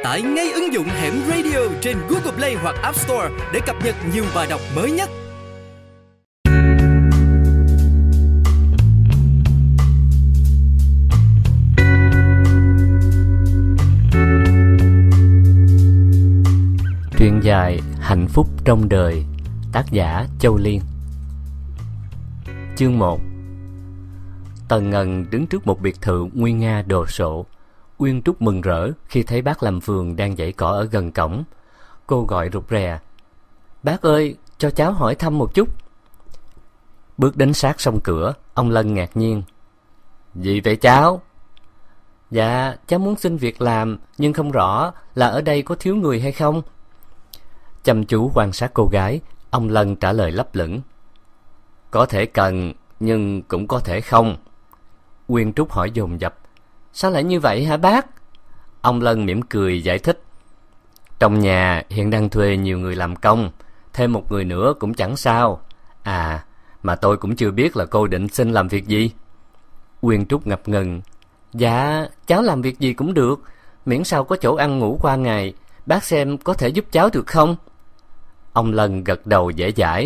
Tải ngay ứng dụng Hẻm Radio trên Google Play hoặc App Store để cập nhật nhiều bài đọc mới nhất. Truyện dài Hạnh phúc trong đời, tác giả Châu Liên. Chương 1. Tần Ngân đứng trước một biệt thự nguy nga đồ sộ. Uyên Trúc mừng rỡ khi thấy bác làm vườn đang giãy cỏ ở gần cổng. Cô gọi rụt rè: "Bác ơi, cho cháu hỏi thăm một chút." Bước đến sát song cửa, ông Lân ngạc nhiên: "Gì vậy cháu?" "Dạ, cháu muốn xin việc làm, nhưng không rõ là ở đây có thiếu người hay không." Chăm chú quan sát cô gái, ông Lân trả lời lấp lửng: "Có thể cần, nhưng cũng có thể không." Uyên Trúc hỏi dồn dập: "Sao lại như vậy hả bác?" Ông Lân mỉm cười giải thích: "Trong nhà hiện đang thuê nhiều người làm công, thêm một người nữa cũng chẳng sao. À, mà tôi cũng chưa biết là cô định xin làm việc gì." Uyên Trúc ngập ngừng: "Dạ, cháu làm việc gì cũng được, miễn sao có chỗ ăn ngủ qua ngày. Bác xem có thể giúp cháu được không?" Ông Lân gật đầu dễ dãi: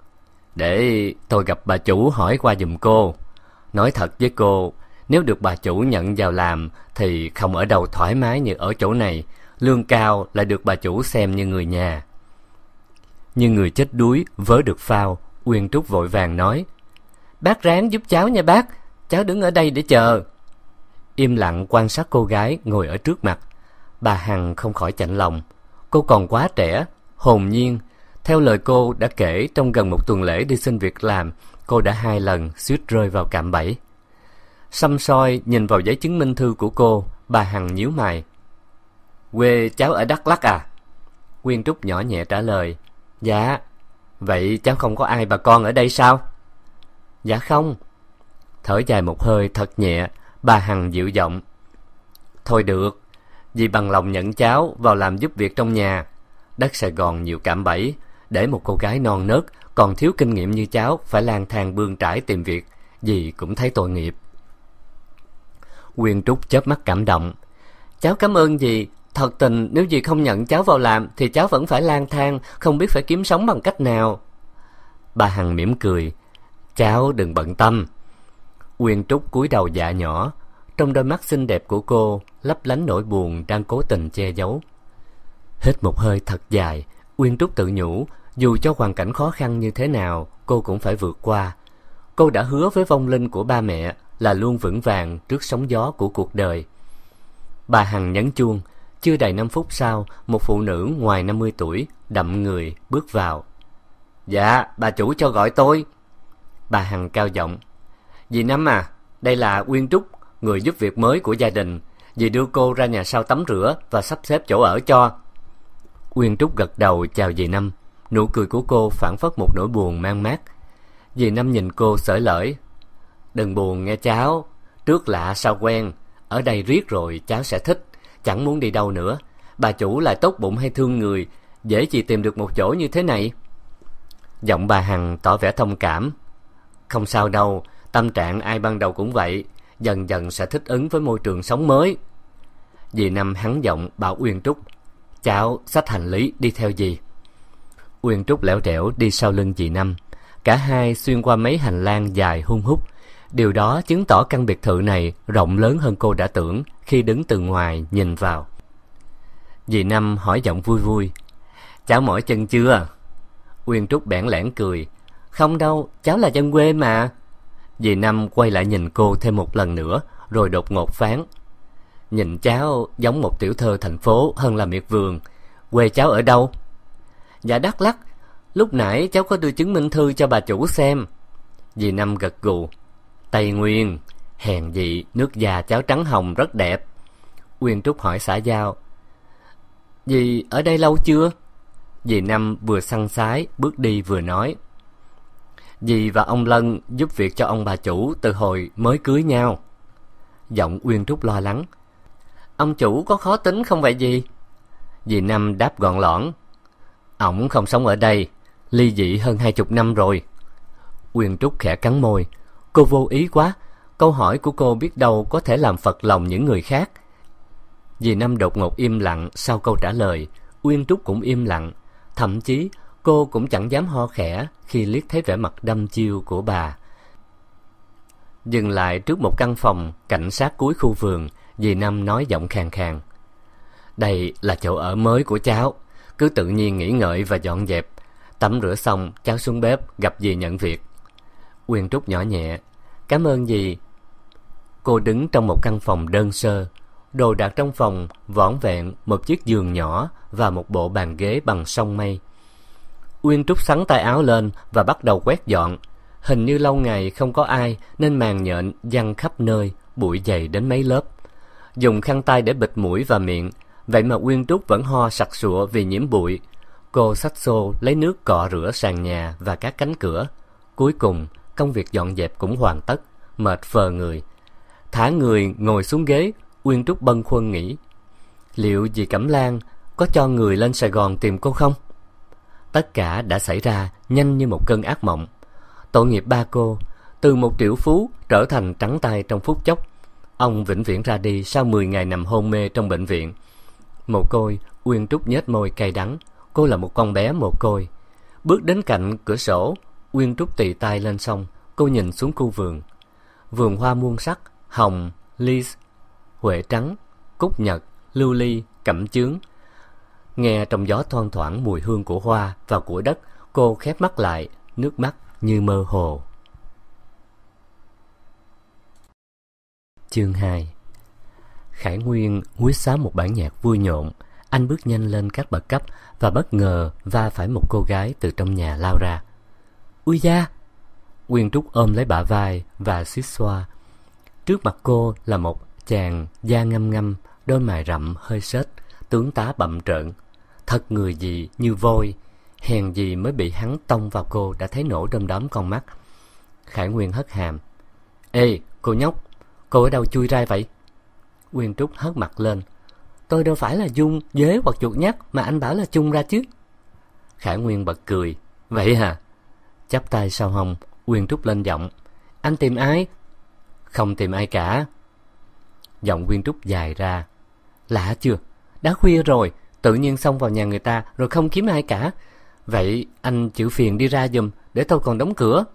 "Để tôi gặp bà chủ hỏi qua giùm cô. Nói thật với cô, nếu được bà chủ nhận vào làm thì không ở đâu thoải mái như ở chỗ này, lương cao lại được bà chủ xem như người nhà." Như người chết đuối vớ được phao, Uyên Trúc vội vàng nói: "Bác ráng giúp cháu nha bác, cháu đứng ở đây để chờ." Im lặng quan sát cô gái ngồi ở trước mặt, bà Hằng không khỏi chạnh lòng. Cô còn quá trẻ, hồn nhiên. Theo lời cô đã kể, trong gần một tuần lễ đi xin việc làm, cô đã 2 lần suýt rơi vào cạm bẫy. Săm soi nhìn vào giấy chứng minh thư của cô, bà Hằng nhíu mày: "Quê cháu ở Đắk Lắk à?" Uyên Trúc nhỏ nhẹ trả lời: "Dạ." "Vậy cháu không có ai bà con ở đây sao?" "Dạ không." Thở dài một hơi thật nhẹ, bà Hằng dịu giọng: "Thôi được, dì bằng lòng nhận cháu vào làm giúp việc trong nhà. Đất Sài Gòn nhiều cạm bẫy, để một cô gái non nớt còn thiếu kinh nghiệm như cháu phải lang thang bươn trải tìm việc, dì cũng thấy tội nghiệp." Uyên Trúc chớp mắt cảm động: "Cháu cảm ơn dì. Thật tình nếu dì không nhận cháu vào làm thì cháu vẫn phải lang thang, không biết phải kiếm sống bằng cách nào." Bà Hằng mỉm cười: "Cháu đừng bận tâm." Uyên Trúc cúi đầu dạ nhỏ, trong đôi mắt xinh đẹp của cô lấp lánh nỗi buồn đang cố tình che giấu. Hít một hơi thật dài, Uyên Trúc tự nhủ dù cho hoàn cảnh khó khăn như thế nào cô cũng phải vượt qua. Cô đã hứa với vong linh của ba mẹ là luôn vững vàng trước sóng gió của cuộc đời. Bà Hằng nhấn chuông. Chưa đầy 5 phút sau, một phụ nữ ngoài 50 tuổi, đậm người, bước vào. "Dạ, bà chủ cho gọi tôi." Bà Hằng cao giọng: "Dì Năm à, đây là Uyên Trúc, người giúp việc mới của gia đình. Dì đưa cô ra nhà sau tắm rửa và sắp xếp chỗ ở cho." Uyên Trúc gật đầu chào dì Năm. Nụ cười của cô phảng phất một nỗi buồn man mác. Dì Năm nhìn cô xởi lởi: "Đừng buồn nghe cháu, trước lạ sao quen. Ở đây riết rồi cháu sẽ thích, chẳng muốn đi đâu nữa. Bà chủ lại tốt bụng hay thương người, dễ gì tìm được một chỗ như thế này." Giọng bà Hằng tỏ vẻ thông cảm: "Không sao đâu, tâm trạng ai ban đầu cũng vậy, dần dần sẽ thích ứng với môi trường sống mới." Dì Năm hắn giọng bảo Uyên Trúc: "Cháu xách hành lý đi theo dì." Uyên Trúc lẻo đẻo đi sau lưng dì Năm. Cả hai xuyên qua mấy hành lang dài hun hút. Điều đó chứng tỏ căn biệt thự này rộng lớn hơn cô đã tưởng khi đứng từ ngoài nhìn vào. Dì Năm hỏi giọng vui vui: "Cháu mỏi chân chưa?" Uyên Trúc bẽn lẽn cười: "Không đâu, cháu là dân quê mà." Dì Năm quay lại nhìn cô thêm một lần nữa, rồi đột ngột phán: "Nhìn cháu giống một tiểu thơ thành phố hơn là miệt vườn. Quê cháu ở đâu?" "Dạ Đắk Lắk. Lúc nãy cháu có đưa chứng minh thư cho bà chủ xem." Dì Năm gật gù: "Tây Nguyên, hèn gì nước da cháu trắng hồng rất đẹp." Uyên Trúc hỏi xã giao: "Dì ở đây lâu chưa?" Dì Năm vừa săn sái bước đi vừa nói: "Dì và ông Lân giúp việc cho ông bà chủ từ hồi mới cưới nhau." Giọng Uyên Trúc lo lắng: "Ông chủ có khó tính không vậy dì?" Dì Năm đáp gọn lõn: "Ổng không sống ở đây, ly dị hơn 20 năm rồi." Uyên Trúc khẽ cắn môi. Cô vô ý quá, câu hỏi của cô biết đâu có thể làm phật lòng những người khác. Dì Năm đột ngột im lặng sau câu trả lời. Uyên Trúc cũng im lặng. Thậm chí cô cũng chẳng dám ho khẽ khi liếc thấy vẻ mặt đăm chiêu của bà. Dừng lại trước một căn phòng cạnh sát cuối khu vườn, dì Năm nói giọng khàn khàn: "Đây là chỗ ở mới của cháu. Cứ tự nhiên nghỉ ngợi và dọn dẹp. Tắm rửa xong cháu xuống bếp gặp dì nhận việc." Uyên Trúc nhỏ nhẹ: "Cảm ơn dì." Cô đứng trong một căn phòng đơn sơ. Đồ đạc trong phòng vỏn vẹn một chiếc giường nhỏ và một bộ bàn ghế bằng song mây. Uyên Trúc xắn tay áo lên và bắt đầu quét dọn. Hình như lâu ngày không có ai nên màn nhện giăng khắp nơi, bụi dày đến mấy lớp. Dùng khăn tay để bịt mũi và miệng, vậy mà Uyên Trúc vẫn ho sặc sụa vì nhiễm bụi. Cô xách xô lấy nước cọ rửa sàn nhà và các cánh cửa. Cuối cùng công việc dọn dẹp cũng hoàn tất, mệt phờ người. Thả người ngồi xuống ghế, Uyên Trúc bâng khuâng nghĩ: liệu dì Cẩm Lan có cho người lên Sài Gòn tìm cô không? Tất cả đã xảy ra nhanh như một cơn ác mộng. Tội nghiệp ba cô, từ một triệu phú trở thành trắng tay trong phút chốc. Ông vĩnh viễn ra đi sau 10 ngày nằm hôn mê trong bệnh viện. Mồ côi, Uyên Trúc nhếch môi cay đắng. Cô là một con bé mồ côi. Bước đến cạnh cửa sổ, Uyên Trúc tì tay lên sông. Cô nhìn xuống khu vườn. Vườn hoa muôn sắc, hồng, ly, huệ trắng, cúc nhật, lưu ly, cẩm chướng. Nghe trong gió thoang thoảng mùi hương của hoa và của đất, cô khép mắt lại, nước mắt như mơ hồ. Chương 2. Khải Nguyên huýt sáo một bản nhạc vui nhộn. Anh bước nhanh lên các bậc cấp và bất ngờ va phải một cô gái từ trong nhà lao ra. "Ui da!" Uyên Trúc ôm lấy bả vai và xuýt xoa. Trước mặt cô là một chàng da ngăm ngăm, đôi mày rậm hơi xết, tướng tá bặm trợn. Thật người gì như voi, hèn gì mới bị hắn tông vào cô đã thấy nổ đom đóm con mắt. Khải Nguyên hất hàm: "Ê, cô nhóc, cô ở đâu chui ra vậy?" Uyên Trúc hất mặt lên: "Tôi đâu phải là Dung, dế hoặc chuột nhắt mà anh bảo là chung ra chứ." Khải Nguyên bật cười: "Vậy hả?" Chắp tay sau hông, Uyên Trúc lên giọng: "Anh tìm ai?" "Không tìm ai cả." Giọng Uyên Trúc dài ra: "Lạ chưa, đã khuya rồi, tự nhiên xông vào nhà người ta rồi không kiếm ai cả. Vậy anh chịu phiền đi ra giùm, để tôi còn đóng cửa."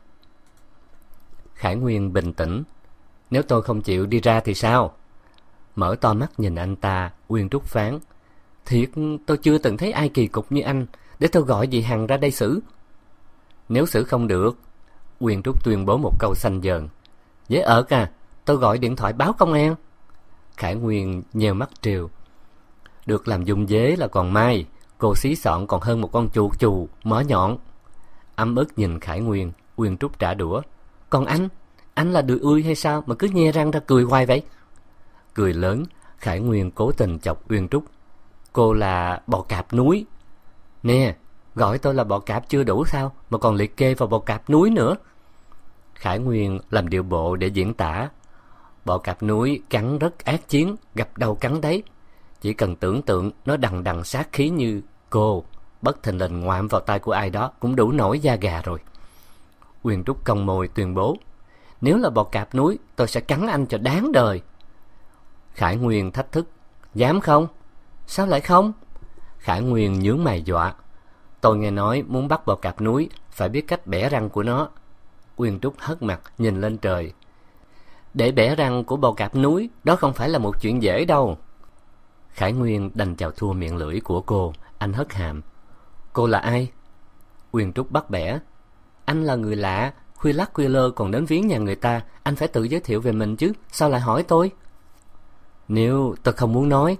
Khải Nguyên bình tĩnh: "Nếu tôi không chịu đi ra thì sao?" Mở to mắt nhìn anh ta, Uyên Trúc phán: "Thiệt tôi chưa từng thấy ai kỳ cục như anh, để tôi gọi dì Hằng ra đây xử." "Nếu xử không được," Uyên Trúc tuyên bố một câu xanh dờn, "dễ ợt à, tôi gọi điện thoại báo công an." Khải Nguyên nheo mắt trêu: "Được làm Dung dế là còn may, cô xí xọn còn hơn một con chuột chù mỏ nhọn." Ấm ức nhìn Khải Nguyên, Uyên Trúc trả đũa: "Còn anh là đười ươi hay sao mà cứ nhe răng ra cười hoài vậy?" Cười lớn, Khải Nguyên cố tình chọc Uyên Trúc: "Cô là bò cạp núi. Nè, gọi tôi là bò cạp chưa đủ sao mà còn liệt kê vào bò cạp núi nữa." Khải Nguyên làm điệu bộ để diễn tả: "Bò cạp núi cắn rất ác chiến, gặp đầu cắn đấy. Chỉ cần tưởng tượng nó đằng đằng sát khí như cô, bất thình lình ngoạm vào tay của ai đó cũng đủ nổi da gà rồi." Uyên Trúc cong môi tuyên bố: "Nếu là bò cạp núi, tôi sẽ cắn anh cho đáng đời." Khải Nguyên thách thức: "Dám không?" "Sao lại không?" Khải Nguyên nhướng mày dọa: "Tôi nghe nói muốn bắt bò cạp núi phải biết cách bẻ răng của nó." Uyên Trúc hất mặt nhìn lên trời: "Để bẻ răng của bò cạp núi, đó không phải là một chuyện dễ đâu." Khải Nguyên đành chào thua miệng lưỡi của cô. Anh hất hàm: "Cô là ai?" Uyên Trúc bắt bẻ: "Anh là người lạ, khuya lắc khuya lơ còn đến viếng nhà người ta, anh phải tự giới thiệu về mình chứ, sao lại hỏi tôi?" "Nếu tôi không muốn nói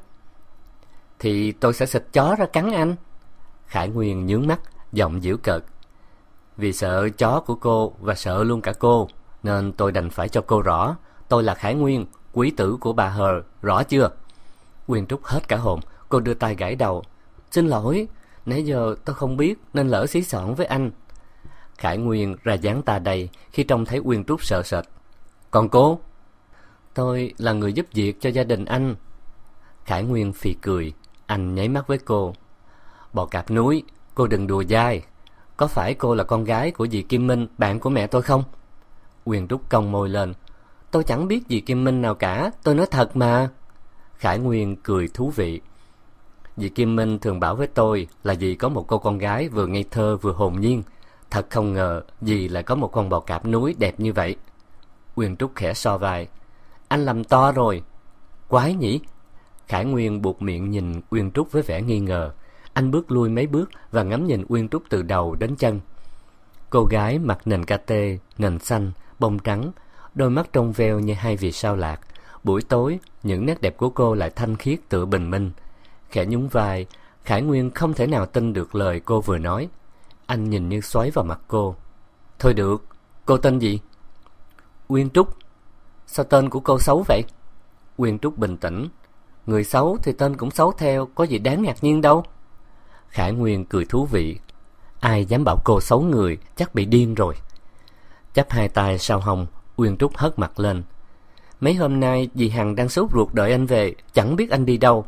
thì tôi sẽ xịt chó ra cắn anh." Khải Nguyên nhướng mắt, giọng giễu cợt: "Vì sợ chó của cô và sợ luôn cả cô, nên tôi đành phải cho cô rõ, tôi là Khải Nguyên, quý tử của bà Hờ, rõ chưa?" Uyên Trúc hết cả hồn, cô đưa tay gãi đầu: "Xin lỗi, nãy giờ tôi không biết nên lỡ xí xỏn với anh." Khải Nguyên ra dáng ta đây khi trông thấy Uyên Trúc sợ sệt: "Còn cô?" "Tôi là người giúp việc cho gia đình anh." Khải Nguyên phì cười. Anh nháy mắt với cô: "Bò cạp núi, cô đừng đùa dai. Có phải cô là con gái của dì Kim Minh, bạn của mẹ tôi không?" Uyên Trúc cong môi lên: "Tôi chẳng biết dì Kim Minh nào cả, tôi nói thật mà." Khải Nguyên cười thú vị. Dì Kim Minh thường bảo với tôi là dì có một cô con gái vừa ngây thơ vừa hồn nhiên. Thật không ngờ dì lại có một con bò cạp núi đẹp như vậy. Uyên Trúc khẽ so vai. Anh làm to rồi. Quái nhỉ? Khải Nguyên buột miệng nhìn Uyên Trúc với vẻ nghi ngờ. Anh bước lui mấy bước và ngắm nhìn Uyên Trúc từ đầu đến chân. Cô gái mặc nền kate, nền xanh, bông trắng, đôi mắt trong veo như hai vì sao lạc. Buổi tối, những nét đẹp của cô lại thanh khiết tựa bình minh. Khẽ nhún vai, Khải Nguyên không thể nào tin được lời cô vừa nói. Anh nhìn như xoáy vào mặt cô. Thôi được, cô tên gì? Uyên Trúc. Sao tên của cô xấu vậy? Uyên Trúc bình tĩnh. Người xấu thì tên cũng xấu theo, có gì đáng ngạc nhiên đâu. Khải Nguyên cười thú vị. Ai dám bảo cô xấu người, chắc bị điên rồi. Chắp hai tay sau hông, Uyên Trúc hất mặt lên. Mấy hôm nay dì Hằng đang sốt ruột đợi anh về, chẳng biết anh đi đâu.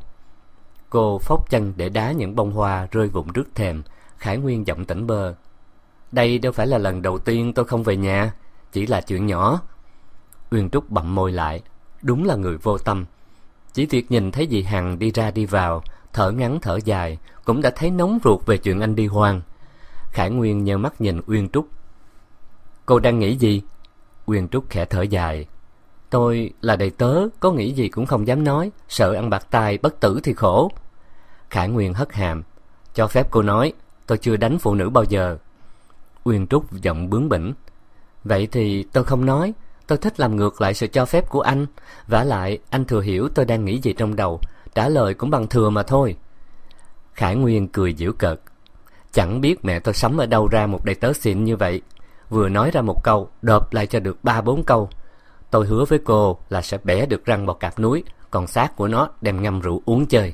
Cô phốc chân để đá những bông hoa rơi vụng rước thềm. Khải Nguyên giọng tỉnh bơ. Đây đâu phải là lần đầu tiên tôi không về nhà, chỉ là chuyện nhỏ. Uyên Trúc bặm môi lại. Đúng là người vô tâm. Chỉ việc nhìn thấy dì Hằng đi ra đi vào, thở ngắn thở dài, cũng đã thấy nóng ruột về chuyện anh đi hoang. Khải Nguyên nheo mắt nhìn Uyên Trúc. Cô đang nghĩ gì? Uyên Trúc khẽ thở dài. Tôi là đầy tớ, có nghĩ gì cũng không dám nói, sợ ăn bạc tai bất tử thì khổ. Khải Nguyên hất hàm. Cho phép cô nói, tôi chưa đánh phụ nữ bao giờ. Uyên Trúc giọng bướng bỉnh. Vậy thì tôi không nói, tôi thích làm ngược lại sự cho phép của anh. Vả lại, anh thừa hiểu tôi đang nghĩ gì trong đầu, trả lời cũng bằng thừa mà thôi. Khải Nguyên cười giễu cợt. Chẳng biết mẹ tôi sắm ở đâu ra một đầy tớ xịn như vậy. Vừa nói ra một câu, đợp lại cho được 3-4 câu. Tôi hứa với cô là sẽ bẻ được răng bò cạp núi, còn xác của nó đem ngâm rượu uống chơi.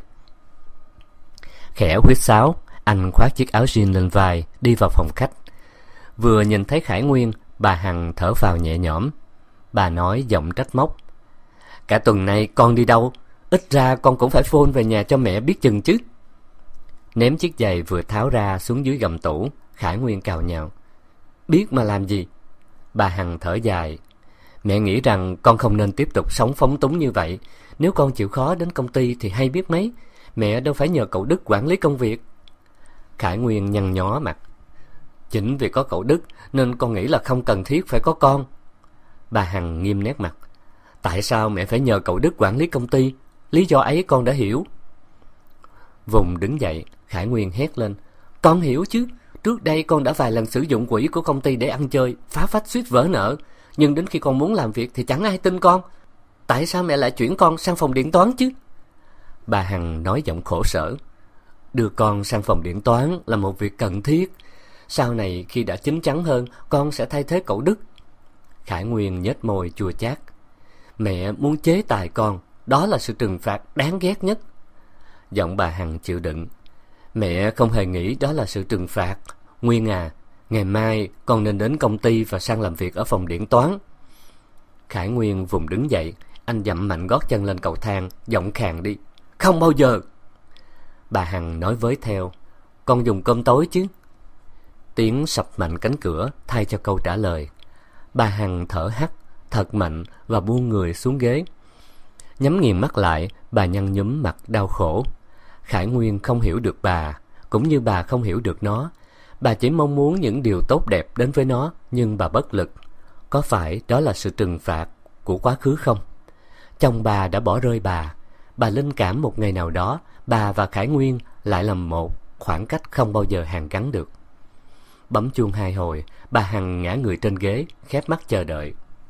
Khẽ huýt sáo, anh khoác chiếc áo jean lên vai, đi vào phòng khách. Vừa nhìn thấy Khải Nguyên, bà Hằng thở phào nhẹ nhõm. Bà nói giọng trách móc. Cả tuần nay con đi đâu? Ít ra con cũng phải phone về nhà cho mẹ biết chừng chứ. Ném chiếc giày vừa tháo ra xuống dưới gầm tủ, Khải Nguyên cào nhào. Biết mà làm gì? Bà Hằng thở dài. Mẹ nghĩ rằng con không nên tiếp tục sống phóng túng như vậy. Nếu con chịu khó đến công ty thì hay biết mấy. Mẹ đâu phải nhờ cậu Đức quản lý công việc. Khải Nguyên nhăn nhó mặt. Chính vì có cậu Đức nên con nghĩ là không cần thiết phải có con. Bà Hằng nghiêm nét mặt. Tại sao mẹ phải nhờ cậu Đức quản lý công ty? Lý do ấy con đã hiểu. Vùng đứng dậy, Khải Nguyên hét lên. Con hiểu chứ. Trước đây con đã vài lần sử dụng quỹ của công ty để ăn chơi, phá phách suýt vỡ nợ. Nhưng đến khi con muốn làm việc thì chẳng ai tin con. Tại sao mẹ lại chuyển con sang phòng điện toán chứ? Bà Hằng nói giọng khổ sở. Đưa con sang phòng điện toán là một việc cần thiết. Sau này khi đã chín chắn hơn, con sẽ thay thế cậu Đức. Khải Nguyên nhếch môi chua chát. Mẹ muốn chế tài con, đó là sự trừng phạt đáng ghét nhất. Giọng bà Hằng chịu đựng. Mẹ không hề nghĩ đó là sự trừng phạt. Nguyên à, ngày mai con nên đến công ty và sang làm việc ở phòng điện toán. Khải Nguyên vùng đứng dậy. Anh dậm mạnh gót chân lên cầu thang, giọng khàn đi. Không bao giờ. Bà Hằng nói với theo. Con dùng cơm tối chứ? Tiếng sập mạnh cánh cửa thay cho câu trả lời. Bà Hằng thở hắt thật mạnh và buông người xuống ghế. Nhắm nghiền mắt lại, bà nhăn nhúm mặt đau khổ. Khải Nguyên không hiểu được bà, cũng như bà không hiểu được nó. Bà chỉ mong muốn những điều tốt đẹp đến với nó, nhưng bà bất lực. Có phải đó là sự trừng phạt của quá khứ không? Chồng bà đã bỏ rơi bà. Bà linh cảm một ngày nào đó, bà và Khải Nguyên lại làm một, khoảng cách không bao giờ hàn gắn được. Bấm chuông 2 hồi, bà Hằng ngã người trên ghế, khép mắt chờ đợi.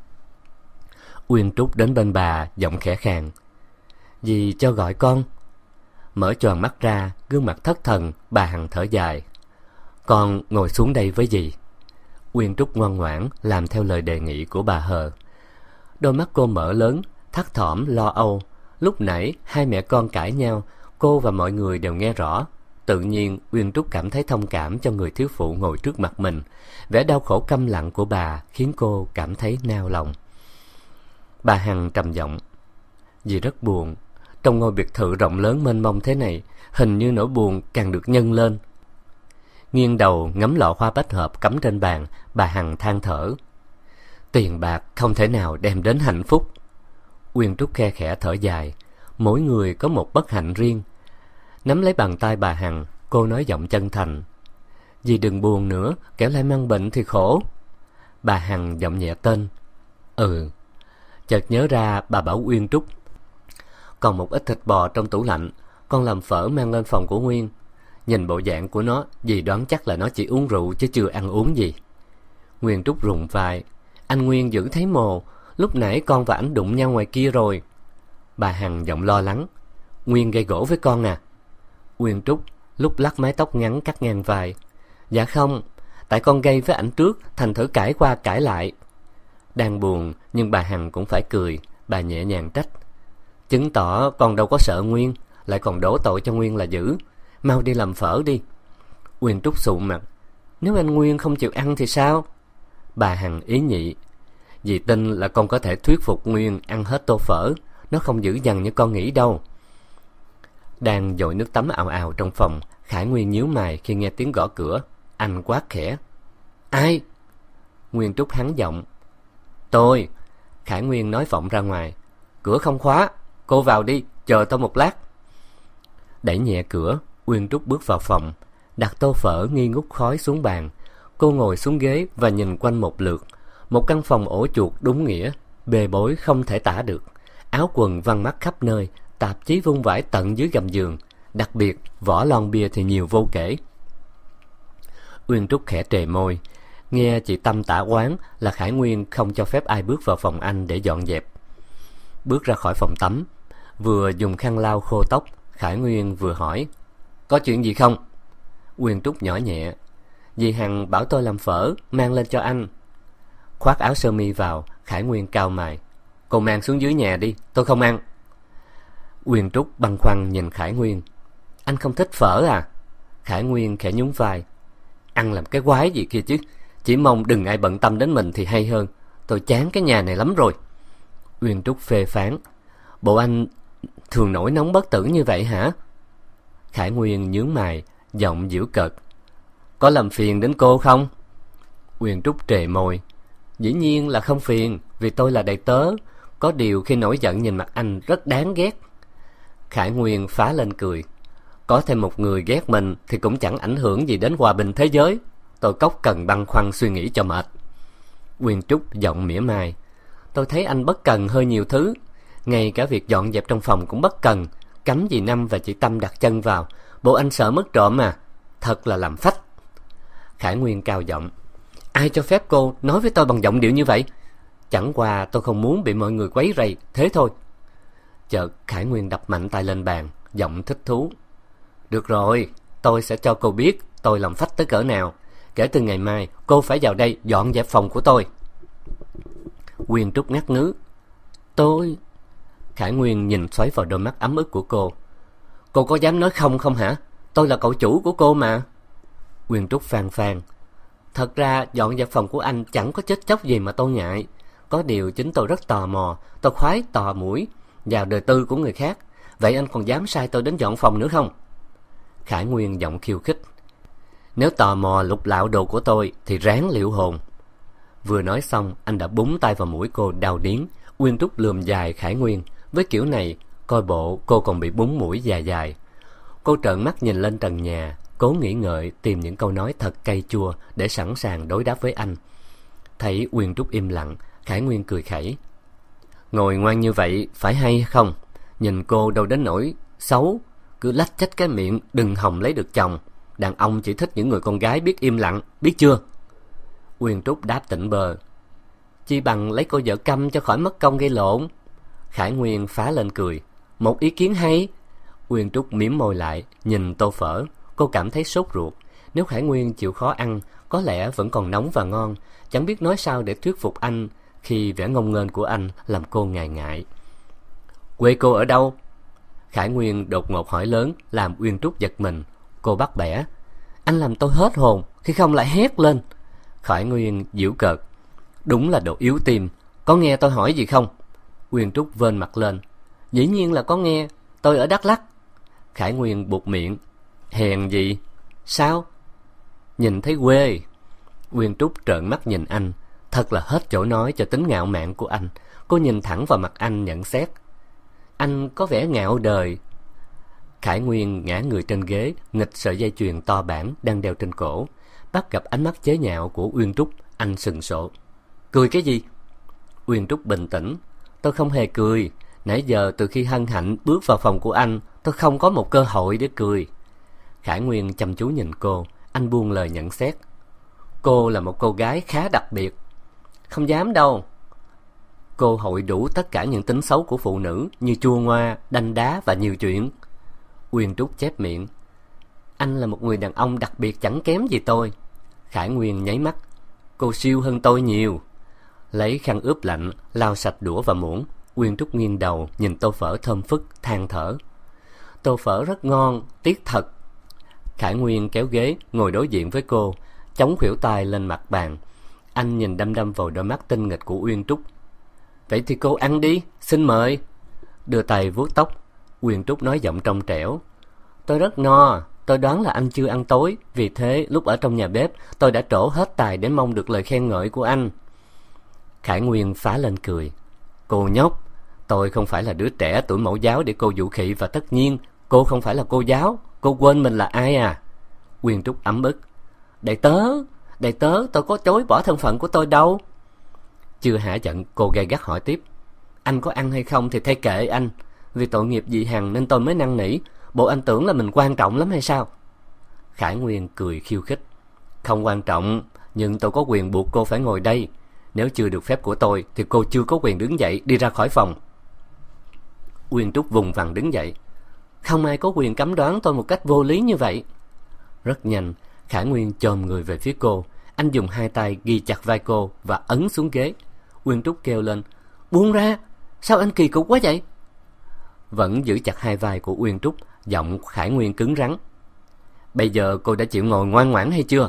Uyên Trúc đến bên bà, giọng khẽ khàn. Dì cho gọi con. Mở choàng mắt ra, gương mặt thất thần, bà Hằng thở dài. Con ngồi xuống đây với dì. Uyên Trúc ngoan ngoãn làm theo lời đề nghị của bà Hờ. Đôi mắt cô mở lớn, thắt thỏm lo âu. Lúc nãy hai mẹ con cãi nhau, cô và mọi người đều nghe rõ. Tự nhiên Uyên Trúc cảm thấy thông cảm cho người thiếu phụ ngồi trước mặt mình. Vẻ đau khổ câm lặng của bà khiến cô cảm thấy nao lòng. Bà Hằng trầm giọng. Dì rất buồn. Trong ngôi biệt thự rộng lớn mênh mông thế này, hình như nỗi buồn càng được nhân lên. Nghiêng đầu ngắm lọ hoa bách hợp cắm trên bàn, bà Hằng than thở. Tiền bạc không thể nào đem đến hạnh phúc. Uyên Trúc khe khẽ thở dài. mỗi người có một bất hạnh riêng. Nắm lấy bàn tay bà Hằng, cô nói giọng chân thành: "Dì đừng buồn nữa, kẻo lại mang bệnh thì khổ." Bà Hằng giọng nhẹ tên: "Ừ." Chợt nhớ ra bà bảo Uyên Trúc: "Còn một ít thịt bò trong tủ lạnh, con làm phở mang lên phòng của Nguyên." Nhìn bộ dạng của nó, dì đoán chắc là nó chỉ uống rượu chứ chưa ăn uống gì. Nguyên Trúc rùng vai: "Anh Nguyên giữ thấy mồ, lúc nãy con và ảnh đụng nhau ngoài kia rồi." Bà Hằng giọng lo lắng: "Nguyên gây gổ với con à?" Nguyên Trúc lúc lắc mái tóc ngắn cắt ngang vai: "Dạ không, tại con gây với ảnh trước, thành thử cãi qua cãi lại." Đang buồn nhưng bà Hằng cũng phải cười, bà nhẹ nhàng trách: "Chứng tỏ con đâu có sợ Nguyên, lại còn đổ tội cho Nguyên là dữ. Mau đi làm phở đi." Nguyên Trúc sụ mặt: "Nếu anh Nguyên không chịu ăn thì sao?" Bà Hằng ý nhị: "Dì tin là con có thể thuyết phục Nguyên ăn hết tô phở, nó không dữ dằn như con nghĩ đâu." Đang dội nước tắm ào ào trong phòng, Khải Nguyên nhíu mày khi nghe tiếng gõ cửa. Anh quát khẽ: "Ai?" Nguyên Trúc hắn giọng: "Tôi." Khải Nguyên nói vọng ra ngoài: "Cửa không khóa, cô vào đi, chờ tôi một lát." Đẩy nhẹ cửa, Nguyên Trúc bước vào phòng, đặt tô phở nghi ngút khói xuống bàn. Cô ngồi xuống ghế và nhìn quanh một lượt. Một căn phòng ổ chuột đúng nghĩa, bê bối không thể tả được. Áo quần văng mắt khắp nơi, tạp chí vung vãi tận dưới gầm giường. Đặc biệt, vỏ lon bia thì nhiều vô kể. Nguyên Trúc khẽ trề môi. Nghe chị Tâm tả oán là Khải Nguyên không cho phép ai bước vào phòng anh để dọn dẹp. Bước ra khỏi phòng tắm, vừa dùng khăn lau khô tóc, Khải Nguyên vừa hỏi: "Có chuyện gì không?" Nguyên Trúc nhỏ nhẹ: "Dì Hằng bảo tôi làm phở, mang lên cho anh." Khoác áo sơ mi vào, Khải Nguyên cau mày: "Cô mang xuống dưới nhà đi, tôi không ăn." Nguyên Trúc băn khoăn nhìn Khải Nguyên: "Anh không thích phở à?" Khải Nguyên khẽ nhún vai: "Ăn làm cái quái gì kia chứ, chỉ mong đừng ai bận tâm đến mình thì hay hơn. Tôi chán cái nhà này lắm rồi." Nguyên Trúc phê phán: "Bộ anh thường nổi nóng bất tử như vậy hả?" Khải Nguyên nhướng mày, giọng giễu cợt: "Có làm phiền đến cô không?" Nguyên Trúc trề môi: "Dĩ nhiên là không phiền, vì tôi là đầy tớ. Có điều khi nổi giận nhìn mặt anh rất đáng ghét." Khải Nguyên phá lên cười: "Có thêm một người ghét mình thì cũng chẳng ảnh hưởng gì đến hòa bình thế giới. Tôi cốc cần băn khoăn suy nghĩ cho mệt." Nguyên Trúc giọng mỉa mai: "Tôi thấy anh bất cần hơi nhiều thứ. Ngay cả việc dọn dẹp trong phòng cũng bất cần. Cấm dì Năm và chị Tâm đặt chân vào. Bộ anh sợ mất trộm à? Thật là làm phách." Khải Nguyên cao giọng: "Ai cho phép cô nói với tôi bằng giọng điệu như vậy? Chẳng qua tôi không muốn bị mọi người quấy rầy, thế thôi." Chợt Khải Nguyên đập mạnh tay lên bàn, giọng thích thú: "Được rồi, tôi sẽ cho cô biết tôi làm phách tới cỡ nào. Kể từ ngày mai, cô phải vào đây dọn dẹp phòng của tôi." Nguyên Trúc ngắt ngứ: "Tôi..." Khải Nguyên nhìn xoáy vào đôi mắt ấm ức của cô: "Cô có dám nói không không hả? Tôi là cậu chủ của cô mà." Nguyên Trúc phàn phàn: "Thật ra dọn dẹp phòng của anh chẳng có chết chóc gì mà tôi ngại. Có điều chính tôi rất tò mò, tôi khoái tò mũi vào đời tư của người khác. Vậy anh còn dám sai tôi đến dọn phòng nữa không?" Khải Nguyên giọng khiêu khích: "Nếu tò mò lục lạo đồ của tôi thì ráng liệu hồn." Vừa nói xong, anh đã búng tay vào mũi cô đau điếng. Nguyên Trúc lườm dài Khải Nguyên: với kiểu này, coi bộ cô còn bị búng mũi dài dài. Cô trợn mắt nhìn lên trần nhà, cố nghĩ ngợi tìm những câu nói thật cay chua để sẵn sàng đối đáp với anh. Thấy Nguyên Trúc im lặng, Khải Nguyên cười khẩy: "Ngồi ngoan như vậy phải hay không? Nhìn cô đâu đến nỗi xấu, cứ lách chách cái miệng đừng hòng lấy được chồng. Đàn ông chỉ thích những người con gái biết im lặng, biết chưa?" Nguyên Trúc đáp tỉnh bơ: "Chi bằng lấy cô vợ câm cho khỏi mất công gây lộn." Khải Nguyên phá lên cười: "Một ý kiến hay." Nguyên Trúc mím môi lại, nhìn tô phở. Cô cảm thấy sốt ruột. Nếu Khải Nguyên chịu khó ăn, có lẽ vẫn còn nóng và ngon. Chẳng biết nói sao để thuyết phục anh khi vẻ ngông nghênh của anh làm cô ngại ngại. "Quê cô ở đâu?" Khải Nguyên đột ngột hỏi lớn, làm Nguyên Trúc giật mình. Cô bắt bẻ: "Anh làm tôi hết hồn, khi không lại hét lên." Khải Nguyên giễu cợt: "Đúng là đồ yếu tim. Có nghe tôi hỏi gì không?" Nguyên Trúc vênh mặt lên: "Dĩ nhiên là có nghe, tôi ở Đắk Lắk." Khải Nguyên buột miệng: "Hèn gì? Sao? Nhìn thấy quê." Nguyên Trúc trợn mắt nhìn anh. Thật là hết chỗ nói cho tính ngạo mạn của anh. Cô nhìn thẳng vào mặt anh nhận xét: Anh có vẻ ngạo đời. Khải Nguyên ngã người trên ghế, nghịch sợi dây chuyền to bản đang đeo trên cổ. Bắt gặp ánh mắt chế nhạo của Uyên Trúc, anh sừng sộ. Cười cái gì? Uyên Trúc bình tĩnh. Tôi không hề cười. Nãy giờ từ khi hân hạnh bước vào phòng của anh, tôi không có một cơ hội để cười. Khải Nguyên chăm chú nhìn cô, anh buông lời nhận xét. Cô là một cô gái khá đặc biệt. Không dám đâu. Cô hội đủ tất cả những tính xấu của phụ nữ như chua ngoa, đanh đá và nhiều chuyện. Uyên Trúc chép miệng. Anh là một người đàn ông đặc biệt chẳng kém gì tôi. Khải Nguyên nháy mắt. Cô siêu hơn tôi nhiều. Lấy khăn ướp lạnh, lau sạch đũa và muỗng. Uyên Trúc nghiêng đầu nhìn tô phở thơm phức, than thở. Tô phở rất ngon, tiếc thật. Khải Nguyên kéo ghế, ngồi đối diện với cô, chống khuỷu tay lên mặt bàn. Anh nhìn đăm đăm vào đôi mắt tinh nghịch của Uyên Trúc. Vậy thì cô ăn đi, xin mời. Đưa tay vuốt tóc. Uyên Trúc nói giọng trong trẻo. Tôi rất no, tôi đoán là anh chưa ăn tối. Vì thế lúc ở trong nhà bếp, tôi đã trổ hết tài để mong được lời khen ngợi của anh. Khải Nguyên phá lên cười. Cô nhóc, tôi không phải là đứa trẻ tuổi mẫu giáo để cô dụ khị. Và tất nhiên cô không phải là cô giáo. Cô quên mình là ai à? Uyên Trúc ấm ức. Đầy tớ, tôi có chối bỏ thân phận của tôi đâu. Chưa hả giận, cô gay gắt hỏi tiếp. Anh có ăn hay không thì thay kệ anh. Vì tội nghiệp dị hằng nên tôi mới năn nỉ. Bộ anh tưởng là mình quan trọng lắm hay sao? Khải Nguyên cười khiêu khích. Không quan trọng, nhưng tôi có quyền buộc cô phải ngồi đây. Nếu chưa được phép của tôi thì cô chưa có quyền đứng dậy đi ra khỏi phòng. Uyên Trúc vùng vằng đứng dậy. Không ai có quyền cấm đoán tôi một cách vô lý như vậy. Rất nhanh, Khải Nguyên chồm người về phía cô. Anh dùng hai tay ghi chặt vai cô và ấn xuống ghế. Uyên Trúc kêu lên. Buông ra, sao anh kỳ cục quá vậy? Vẫn giữ chặt hai vai của Uyên Trúc, giọng Khải Nguyên cứng rắn. Bây giờ cô đã chịu ngồi ngoan ngoãn hay chưa?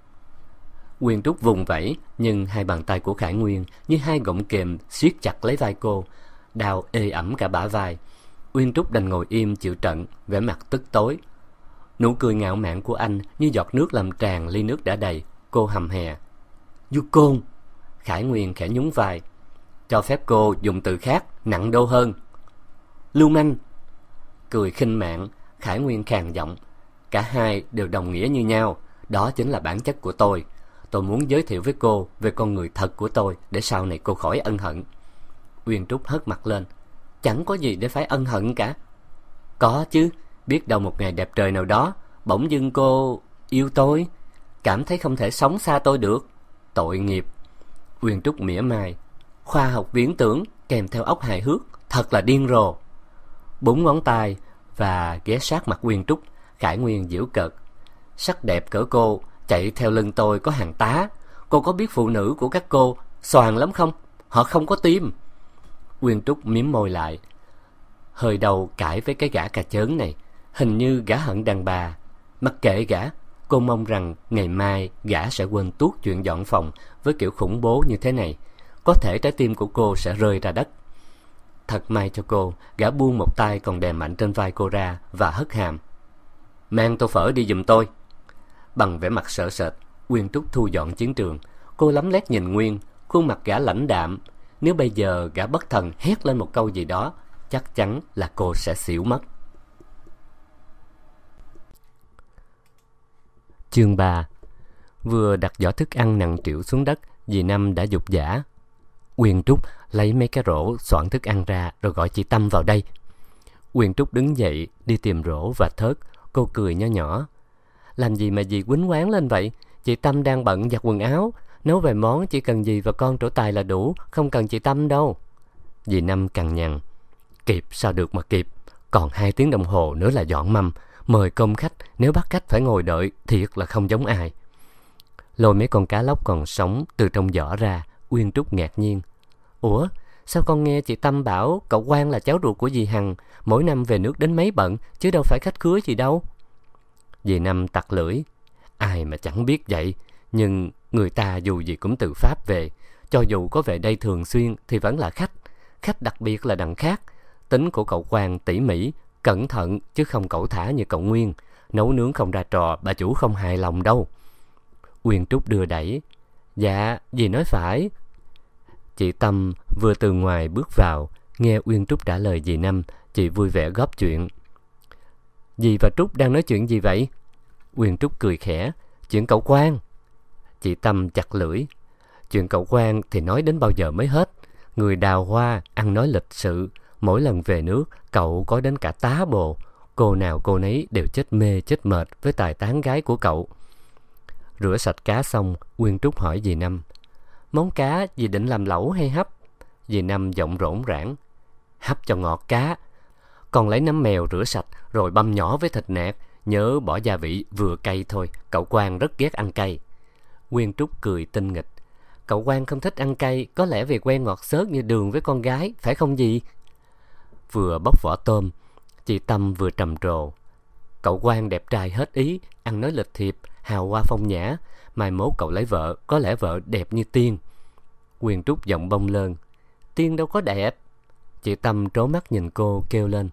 Uyên Trúc vùng vẫy, nhưng hai bàn tay của Khải Nguyên như hai gọng kềm siết chặt lấy vai cô, đau ê ẩm cả bả vai. Uyên Trúc đành ngồi im chịu trận, vẻ mặt tức tối. Nụ cười ngạo mạn của anh như giọt nước làm tràn ly nước đã đầy. Cô hầm hè. Du côn. Khải Nguyên khẽ nhún vai. Cho phép cô dùng từ khác, nặng đô hơn. Lưu manh. Cười khinh mạn, Khải Nguyên khàn giọng. Cả hai đều đồng nghĩa như nhau. Đó chính là bản chất của tôi. Tôi muốn giới thiệu với cô về con người thật của tôi để sau này cô khỏi ân hận. Uyên Trúc hất mặt lên. Chẳng có gì để phải ân hận cả. Có chứ. Biết đâu một ngày đẹp trời nào đó bỗng dưng cô yêu tôi, cảm thấy không thể sống xa tôi được. Tội nghiệp. Uyên Trúc mỉa mai. Khoa học viễn tưởng kèm theo óc hài hước, thật là điên rồ. Búng ngón tay và ghé sát mặt Uyên Trúc, Khải Nguyên giễu cợt. Sắc đẹp cỡ cô chạy theo lưng tôi có hàng tá. Cô có biết phụ nữ của các cô xoàn lắm không? Họ không có tim. Uyên Trúc mím môi lại. Hơi đầu cãi với cái gã cà chớn này. Hình như gã hận đàn bà. Mặc kệ gã. Cô mong rằng ngày mai gã sẽ quên tuốt chuyện dọn phòng. Với kiểu khủng bố như thế này, có thể trái tim của cô sẽ rơi ra đất. Thật may cho cô, gã buông một tay còn đè mạnh trên vai cô ra và hất hàm. Mang tô phở đi giùm tôi. Bằng vẻ mặt sợ sệt, Uyên Trúc thu dọn chiến trường. Cô lấm lét nhìn Nguyên, khuôn mặt gã lãnh đạm. Nếu bây giờ gã bất thần hét lên một câu gì đó, chắc chắn là cô sẽ xỉu mất. Chương 3. Vừa đặt giỏ thức ăn nặng trĩu xuống đất, dì Năm đã giục giã. Uyên Trúc lấy mấy cái rổ soạn thức ăn ra rồi gọi chị Tâm vào đây. Uyên Trúc đứng dậy đi tìm rổ và thớt. Cô cười nho nhỏ. Làm gì mà dì quýnh quán lên vậy? Chị Tâm đang bận giặt quần áo. Nấu vài món chỉ cần dì và con trổ tài là đủ, không cần chị Tâm đâu. Dì Năm cằn nhằn. Kịp sao được mà kịp. Còn 2 tiếng đồng hồ nữa là dọn mâm. Mời công khách, nếu bắt khách phải ngồi đợi, thiệt là không giống ai. Lôi mấy con cá lóc còn sống từ trong giỏ ra, Uyên Trúc ngạc nhiên. Ủa, sao con nghe chị Tâm bảo cậu Quang là cháu ruột của dì Hằng, mỗi năm về nước đến mấy bận, chứ đâu phải khách khứa gì đâu. Dì Năm tặc lưỡi. Ai mà chẳng biết vậy, nhưng người ta dù gì cũng từ Pháp về. Cho dù có về đây thường xuyên thì vẫn là khách. Khách đặc biệt là đằng khác. Tính của cậu Quang tỉ mỉ, cẩn thận chứ không cẩu thả như cậu Nguyên. Nấu nướng không ra trò, bà chủ không hài lòng đâu. Uyên Trúc đưa đẩy. Dạ, dì nói phải. Chị Tâm vừa từ ngoài bước vào, Nghe Uyên Trúc trả lời dì Năm, chị vui vẻ góp chuyện. Dì và Trúc đang nói chuyện gì vậy? Uyên Trúc cười khẽ. Chuyện cậu Quang. Chị Tâm chặt lưỡi. Chuyện cậu Quang thì nói đến bao giờ mới hết. Người đào hoa, ăn nói lịch sự. Mỗi lần về nước, cậu có đến cả tá bồ. Cô nào cô nấy đều chết mê chết mệt với tài tán gái của cậu. Rửa sạch cá xong, Uyên Trúc hỏi dì Năm. Món cá dì định làm lẩu hay hấp? Dì Năm giọng rỗn rãng. Hấp cho ngọt cá. Còn lấy nấm mèo rửa sạch rồi băm nhỏ với thịt nạc. Nhớ bỏ gia vị vừa cay thôi, cậu Quang rất ghét ăn cay. Uyên Trúc cười tinh nghịch. Cậu Quang không thích ăn cay, có lẽ vì quen ngọt xớt như đường với con gái, phải không dì? Vừa bóc vỏ tôm, chị Tâm vừa trầm trồ. Cậu Quang đẹp trai hết ý, ăn nói lịch thiệp, hào hoa phong nhã. Mai mốt cậu lấy vợ, có lẽ vợ đẹp như Tiên. Uyên Trúc giọng bông lơn. Tiên đâu có đẹp. Chị Tâm trố mắt nhìn cô kêu lên.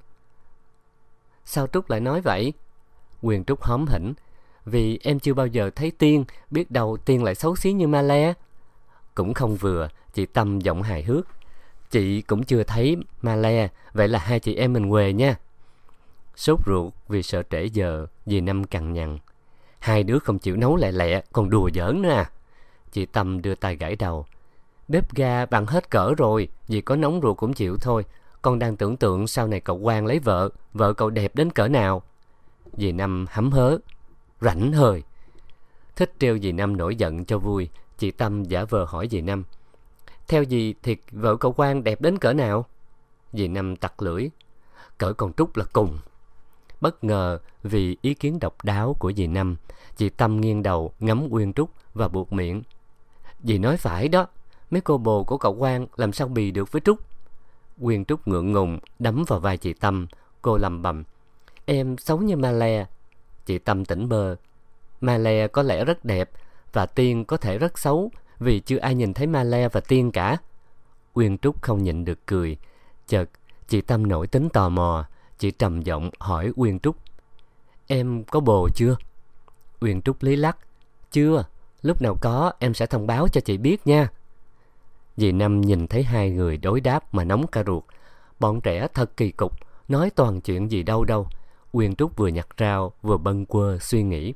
Sao Trúc lại nói vậy? Uyên Trúc hóm hỉnh. Vì em chưa bao giờ thấy Tiên, biết đâu Tiên lại xấu xí như ma le. Cũng không vừa, chị Tâm giọng hài hước. Chị cũng chưa thấy ma le, vậy là hai chị em mình huề nha. Sốt ruột vì sợ trễ giờ, dì Năm cằn nhằn. Hai đứa không chịu nấu lẹ lẹ, còn đùa giỡn nữa à? Chị Tâm đưa tay gãi đầu. Bếp ga bằng hết cỡ rồi, dì có nóng ruột cũng chịu thôi. Con đang tưởng tượng sau này cậu Quang lấy vợ, vợ cậu đẹp đến cỡ nào. Dì Năm hấm hớ. Rảnh hời. Thích trêu dì Năm nổi giận cho vui, chị Tâm giả vờ hỏi dì Năm. Theo dì thì vợ cậu Quang đẹp đến cỡ nào? Dì Năm tặc lưỡi. Cỡ con Trúc là cùng. Bất ngờ vì ý kiến độc đáo của dì Năm, chị Tâm nghiêng đầu ngắm Uyên Trúc và buột miệng. Dì nói phải đó, mấy cô bồ của cậu Quang làm sao bì được với Trúc. Uyên Trúc ngượng ngùng đấm vào vai chị Tâm. Cô lầm bầm. Em xấu như ma le. Chị Tâm tỉnh bơ. Ma le có lẽ rất đẹp, và Tiên có thể rất xấu, vì chưa ai nhìn thấy ma le và Tiên cả. Uyên Trúc không nhịn được cười. Chợt chị Tâm nổi tính tò mò. Chị trầm giọng hỏi Uyên Trúc. Em có bồ chưa? Uyên Trúc lý lắc. Chưa, lúc nào có em sẽ thông báo cho chị biết nha. Dì Năm nhìn thấy hai người đối đáp mà nóng cả ruột. Bọn trẻ thật kỳ cục, nói toàn chuyện gì đâu đâu. Uyên Trúc vừa nhặt rau vừa bâng quơ suy nghĩ.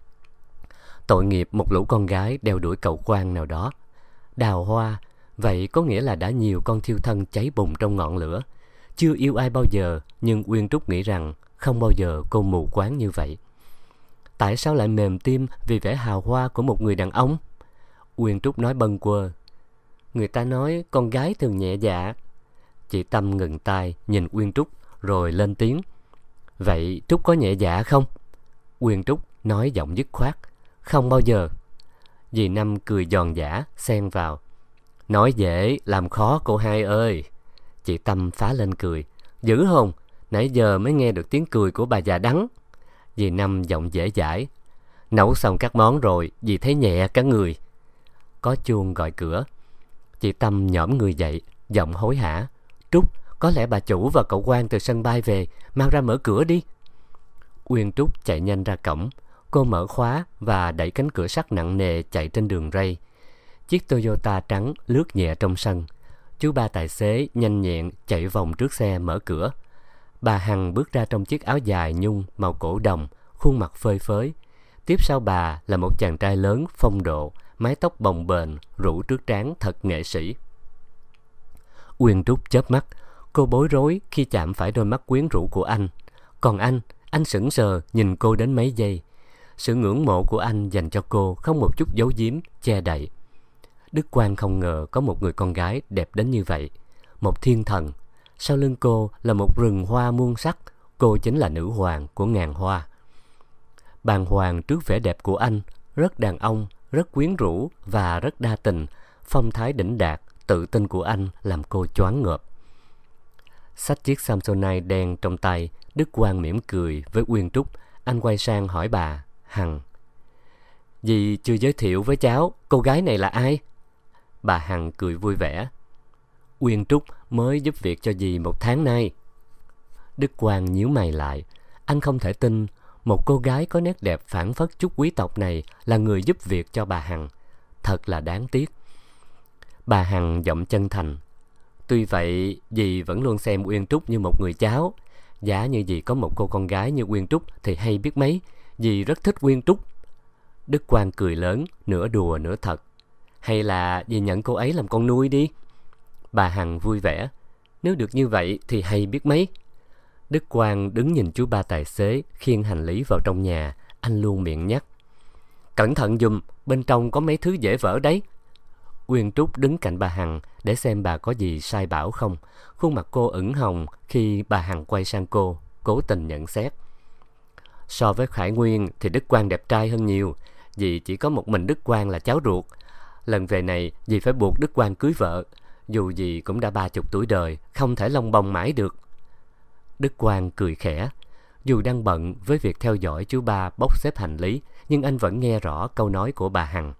Tội nghiệp một lũ con gái đeo đuổi cậu Quang nào đó. Đào hoa, vậy có nghĩa là đã nhiều con thiêu thân cháy bùng trong ngọn lửa. Chưa yêu ai bao giờ, nhưng Uyên Trúc nghĩ rằng không bao giờ cô mù quáng như vậy. Tại sao lại mềm tim vì vẻ hào hoa của một người đàn ông? Uyên Trúc nói bâng quơ. Người ta nói con gái thường nhẹ dạ. Chị Tâm ngừng tay nhìn Uyên Trúc rồi lên tiếng. Vậy Trúc có nhẹ dạ không? Uyên Trúc nói giọng dứt khoát. Không bao giờ. Dì Năm cười giòn giã xen vào. Nói dễ làm khó cô hai ơi. Chị Tâm phá lên cười. Dữ không? Nãy giờ mới nghe được tiếng cười của bà già Đắng. Dì Năm giọng dễ dãi. Nấu xong các món rồi, dì thấy nhẹ cả người. Có chuông gọi cửa. Chị Tâm nhõm người dậy, giọng hối hả. Trúc, có lẽ bà chủ và cậu Quang từ sân bay về, mau ra mở cửa đi. Uyên Trúc chạy nhanh ra cổng. Cô mở khóa và đẩy cánh cửa sắt nặng nề chạy trên đường ray. Chiếc Toyota trắng lướt nhẹ trong sân. Chú ba tài xế nhanh nhẹn chạy vòng trước xe mở cửa. Bà Hằng bước ra trong chiếc áo dài nhung màu cổ đồng, khuôn mặt phơi phới. Tiếp sau bà là một chàng trai lớn phong độ, mái tóc bồng bềnh rủ trước trán thật nghệ sĩ. Uyên Trúc chớp mắt. Cô bối rối khi chạm phải đôi mắt quyến rũ của anh. Còn anh sững sờ nhìn cô đến mấy giây. Sự ngưỡng mộ của anh dành cho cô không một chút giấu giếm, che đậy. Đức Quang không ngờ có một người con gái đẹp đến như vậy. Một thiên thần. Sau lưng cô là một rừng hoa muôn sắc. Cô chính là nữ hoàng của ngàn hoa. Bàng hoàng trước vẻ đẹp của anh, rất đàn ông, rất quyến rũ và rất đa tình. Phong thái đỉnh đạt, tự tin của anh làm cô choáng ngợp. Xách chiếc Samsonite đen trong tay, Đức Quang mỉm cười với Uyên Trúc. Anh quay sang hỏi bà Hằng. Dì chưa giới thiệu với cháu, cô gái này là ai? Bà Hằng cười vui vẻ. Uyên Trúc mới giúp việc cho dì 1 tháng nay. Đức Quang nhíu mày lại. Anh không thể tin một cô gái có nét đẹp phảng phất chút quý tộc này là người giúp việc cho bà Hằng. Thật là đáng tiếc. Bà Hằng giọng chân thành. Tuy vậy, dì vẫn luôn xem Uyên Trúc như một người cháu. Giả như dì có một cô con gái như Uyên Trúc thì hay biết mấy, dì rất thích Uyên Trúc. Đức Quang cười lớn, nửa đùa nửa thật. Hay là dì nhận cô ấy làm con nuôi đi. Bà Hằng vui vẻ. Nếu được như vậy thì hay biết mấy. Đức Quang đứng nhìn chú ba tài xế khiêng hành lý vào trong nhà. Anh luôn miệng nhắc. Cẩn thận giùm, bên trong có mấy thứ dễ vỡ đấy. Uyên Trúc đứng cạnh bà Hằng để xem bà có gì sai bảo không. Khuôn mặt cô ửng hồng khi bà Hằng quay sang cô, cố tình nhận xét. So với Khải Nguyên thì Đức Quang đẹp trai hơn nhiều. Vì chỉ có một mình Đức Quang là cháu ruột. Lần về này dì phải buộc Đức Quang cưới vợ. Dù dì cũng đã 30 tuổi đời, không thể lông bông mãi được. Đức Quang cười khẽ. Dù đang bận với việc theo dõi chú ba bốc xếp hành lý, nhưng anh vẫn nghe rõ câu nói của bà Hằng.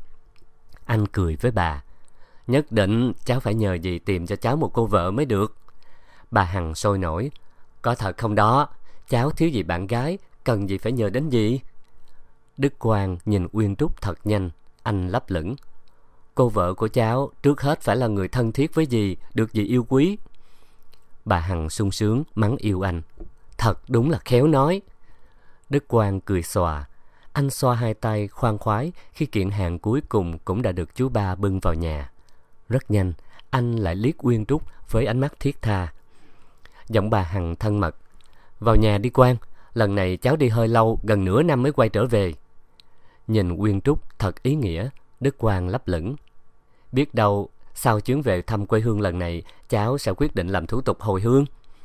Anh cười với bà. Nhất định cháu phải nhờ dì tìm cho cháu một cô vợ mới được. Bà Hằng sôi nổi. Có thật không đó? Cháu thiếu gì bạn gái, cần gì phải nhờ đến dì? Đức Quang nhìn Uyên Trúc thật nhanh. Anh lấp lửng. Cô vợ của cháu trước hết phải là người thân thiết với dì, được dì yêu quý. Bà Hằng sung sướng mắng yêu anh. Thật đúng là khéo nói. Đức Quang cười xòa. Anh xoa hai tay khoan khoái khi kiện hàng cuối cùng cũng đã được chú ba bưng vào nhà. Rất nhanh, anh lại liếc Uyên Trúc với ánh mắt thiết tha. Giọng bà Hằng thân mật. Vào nhà đi Quang, lần này cháu đi hơi lâu, gần nửa năm mới quay trở về. Nhìn Uyên Trúc thật ý nghĩa, Đức Quang lấp lửng. Biết đâu, sau chuyến về thăm quê hương lần này, cháu sẽ quyết định làm thủ tục hồi hương.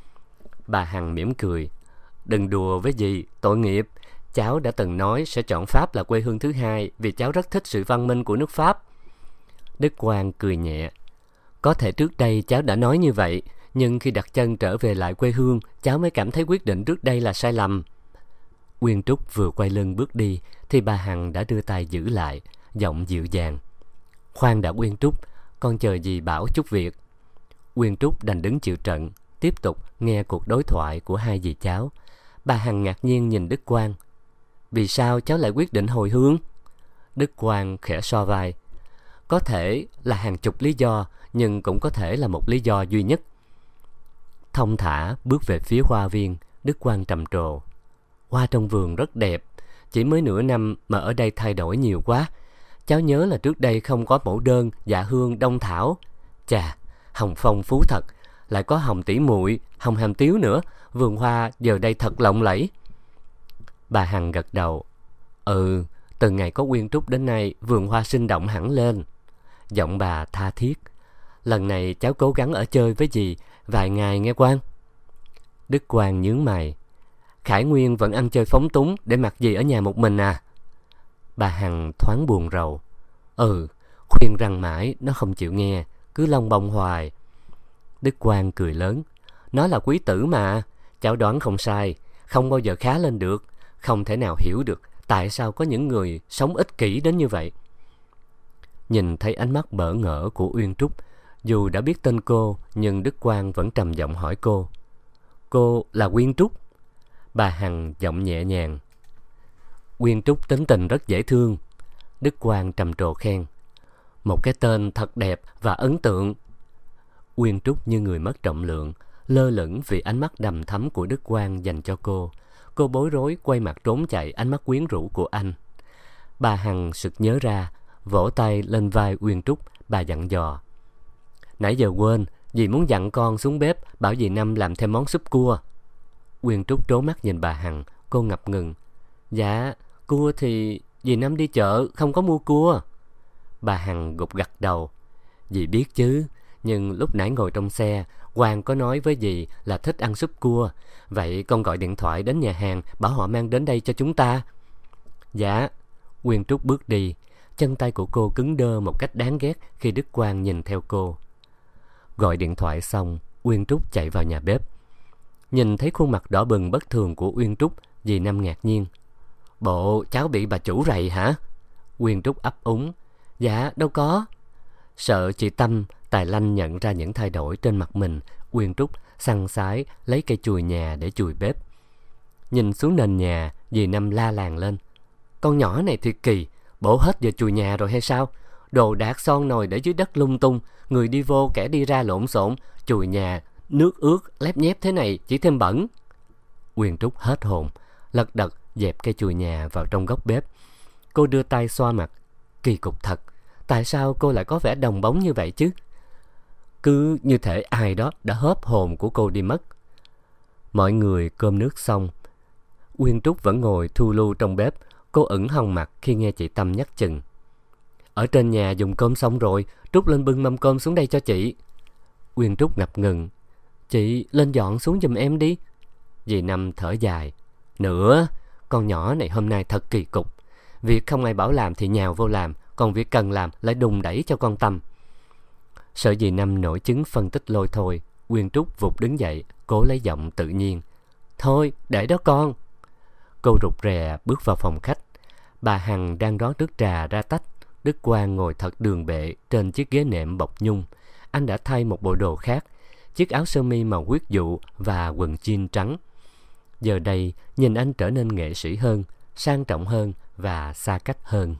Bà Hằng mỉm cười. Đừng đùa với dì, tội nghiệp. Cháu đã từng nói sẽ chọn Pháp là quê hương thứ hai vì cháu rất thích sự văn minh của nước Pháp. Đức Quang cười nhẹ. Có thể trước đây cháu đã nói như vậy, nhưng khi đặt chân trở về lại quê hương, cháu mới cảm thấy quyết định trước đây là sai lầm. Uyên Trúc vừa quay lưng bước đi, thì bà Hằng đã đưa tay giữ lại, giọng dịu dàng. Khoan đã Uyên Trúc, con chờ dì bảo chút việc. Uyên Trúc đành đứng chịu trận, tiếp tục nghe cuộc đối thoại của hai dì cháu. Bà Hằng ngạc nhiên nhìn Đức Quang. Vì sao cháu lại quyết định hồi hương? Đức Quang khẽ so vai. Có thể là hàng chục lý do, nhưng cũng có thể là một lý do duy nhất. Thong thả bước về phía hoa viên, Đức Quang trầm trồ. Hoa trong vườn rất đẹp, chỉ mới nửa năm mà ở đây thay đổi nhiều quá. Cháu nhớ là trước đây không có mẫu đơn, dạ hương, đông thảo. Chà, hồng phong phú thật, lại có hồng tỷ muội, hồng hàm tiếu nữa. Vườn hoa giờ đây thật lộng lẫy. Bà Hằng gật đầu. Từ ngày có Uyên Trúc đến nay, vườn hoa sinh động hẳn lên. Giọng bà tha thiết. Lần này cháu cố gắng ở chơi với dì vài ngày nghe Quang. Đức Quang nhướng mày. Khải Nguyên vẫn ăn chơi phóng túng để mặc dì ở nhà một mình à? Bà Hằng thoáng buồn rầu. Khuyên rằng mãi nó không chịu nghe, cứ lông bông hoài. Đức Quang cười lớn. Nó là quý tử mà, cháu đoán không sai, không bao giờ khá lên được, không thể nào hiểu được tại sao có những người sống ích kỷ đến như vậy. Nhìn thấy ánh mắt bỡ ngỡ của Uyên Trúc, dù đã biết tên cô, nhưng Đức Quang vẫn trầm giọng hỏi cô. Cô là Uyên Trúc? Bà Hằng giọng nhẹ nhàng. Uyên Trúc tính tình rất dễ thương. Đức Quang trầm trồ khen. Một cái tên thật đẹp và ấn tượng. Uyên Trúc như người mất trọng lượng, lơ lửng vì ánh mắt đằm thắm của Đức Quang dành cho cô. Cô bối rối quay mặt trốn chạy ánh mắt quyến rũ của anh. Bà Hằng sực nhớ ra, vỗ tay lên vai Uyên Trúc, bà dặn dò. Nãy giờ quên, dì muốn dặn con xuống bếp bảo dì Năm làm thêm món súp cua. Uyên Trúc trố mắt nhìn bà Hằng, cô ngập ngừng. Dạ, cua thì dì Năm đi chợ không có mua cua. Bà Hằng gục gặt đầu. Dì biết chứ, nhưng lúc nãy ngồi trong xe, Quang có nói với dì là thích ăn súp cua. Vậy con gọi điện thoại đến nhà hàng bảo họ mang đến đây cho chúng ta. Dạ. Uyên Trúc bước đi. Chân tay của cô cứng đơ một cách đáng ghét khi Đức Quang nhìn theo cô. Gọi điện thoại xong, Uyên Trúc chạy vào nhà bếp. Nhìn thấy khuôn mặt đỏ bừng bất thường của Uyên Trúc, dì Năm ngạc nhiên. Bộ cháu bị bà chủ rầy hả? Uyên Trúc ấp úng. Dạ, đâu có. Sợ chị Tâm, Tài Lanh nhận ra những thay đổi trên mặt mình, Uyên Trúc săn sái lấy cây chùi nhà để chùi bếp. Nhìn xuống nền nhà, dì Năm la làng lên. Con nhỏ này thiệt kỳ, bộ hết giờ chùi nhà rồi hay sao? Đồ đạc son nồi để dưới đất lung tung, người đi vô kẻ đi ra lộn xộn, chùi nhà, nước ướt, lép nhép thế này chỉ thêm bẩn. Uyên Trúc hết hồn, lật đật dẹp cây chùi nhà vào trong góc bếp. Cô đưa tay xoa mặt. Kỳ cục thật, tại sao cô lại có vẻ đồng bóng như vậy chứ? Cứ như thể ai đó đã hớp hồn của cô đi mất. Mọi người cơm nước xong, Uyên Trúc vẫn ngồi thu lu trong bếp. Cô ửng hồng mặt khi nghe chị Tâm nhắc chừng. Ở trên nhà dùng cơm xong rồi, Trúc lên bưng mâm cơm xuống đây cho chị. Uyên Trúc ngập ngừng. Chị lên dọn xuống giùm em đi. Dì Năm thở dài. Nữa, con nhỏ này hôm nay thật kỳ cục. Việc không ai bảo làm thì nhào vô làm, còn việc cần làm lại đùng đẩy cho con Tâm. Sợ dì Năm nổi chứng phân tích lôi thôi, Uyên Trúc vụt đứng dậy, cố lấy giọng tự nhiên. Thôi, để đó con. Cô rụt rè bước vào phòng khách. Bà Hằng đang rót nước trà ra tách. Đức Quang ngồi thật đường bệ trên chiếc ghế nệm bọc nhung. Anh đã thay một bộ đồ khác, chiếc áo sơ mi màu huyết dụ và quần jean trắng. Giờ đây, nhìn anh trở nên nghệ sĩ hơn, sang trọng hơn và xa cách hơn.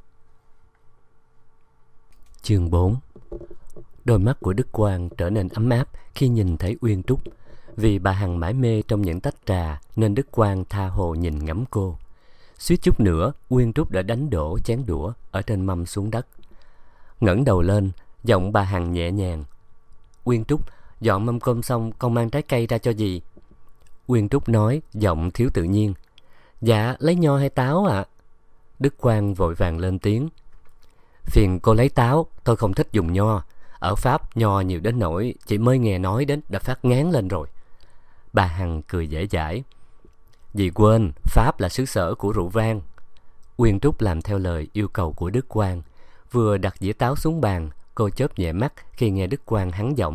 Chương 4. Đôi mắt của Đức Quang trở nên ấm áp khi nhìn thấy Uyên Trúc. Vì bà Hằng mải mê trong những tách trà nên Đức Quang tha hồ nhìn ngắm cô. Suýt chút nữa, Uyên Trúc đã đánh đổ chén đũa ở trên mâm xuống đất. Ngẩng đầu lên, giọng bà Hằng nhẹ nhàng. Uyên Trúc, dọn mâm cơm xong con mang trái cây ra cho dì. Uyên Trúc nói, giọng thiếu tự nhiên. Dạ, lấy nho hay táo ạ? Đức Quang vội vàng lên tiếng. Phiền cô lấy táo, tôi không thích dùng nho. Ở Pháp nho nhiều đến nỗi chỉ mới nghe nói đến đã phát ngán lên rồi. Bà Hằng cười dễ dãi. Dì quên, Pháp là xứ sở của rượu vang. Uyên Trúc làm theo lời yêu cầu của Đức Quang. Vừa đặt dĩa táo xuống bàn, cô chớp nhẹ mắt khi nghe Đức Quang hắn giọng.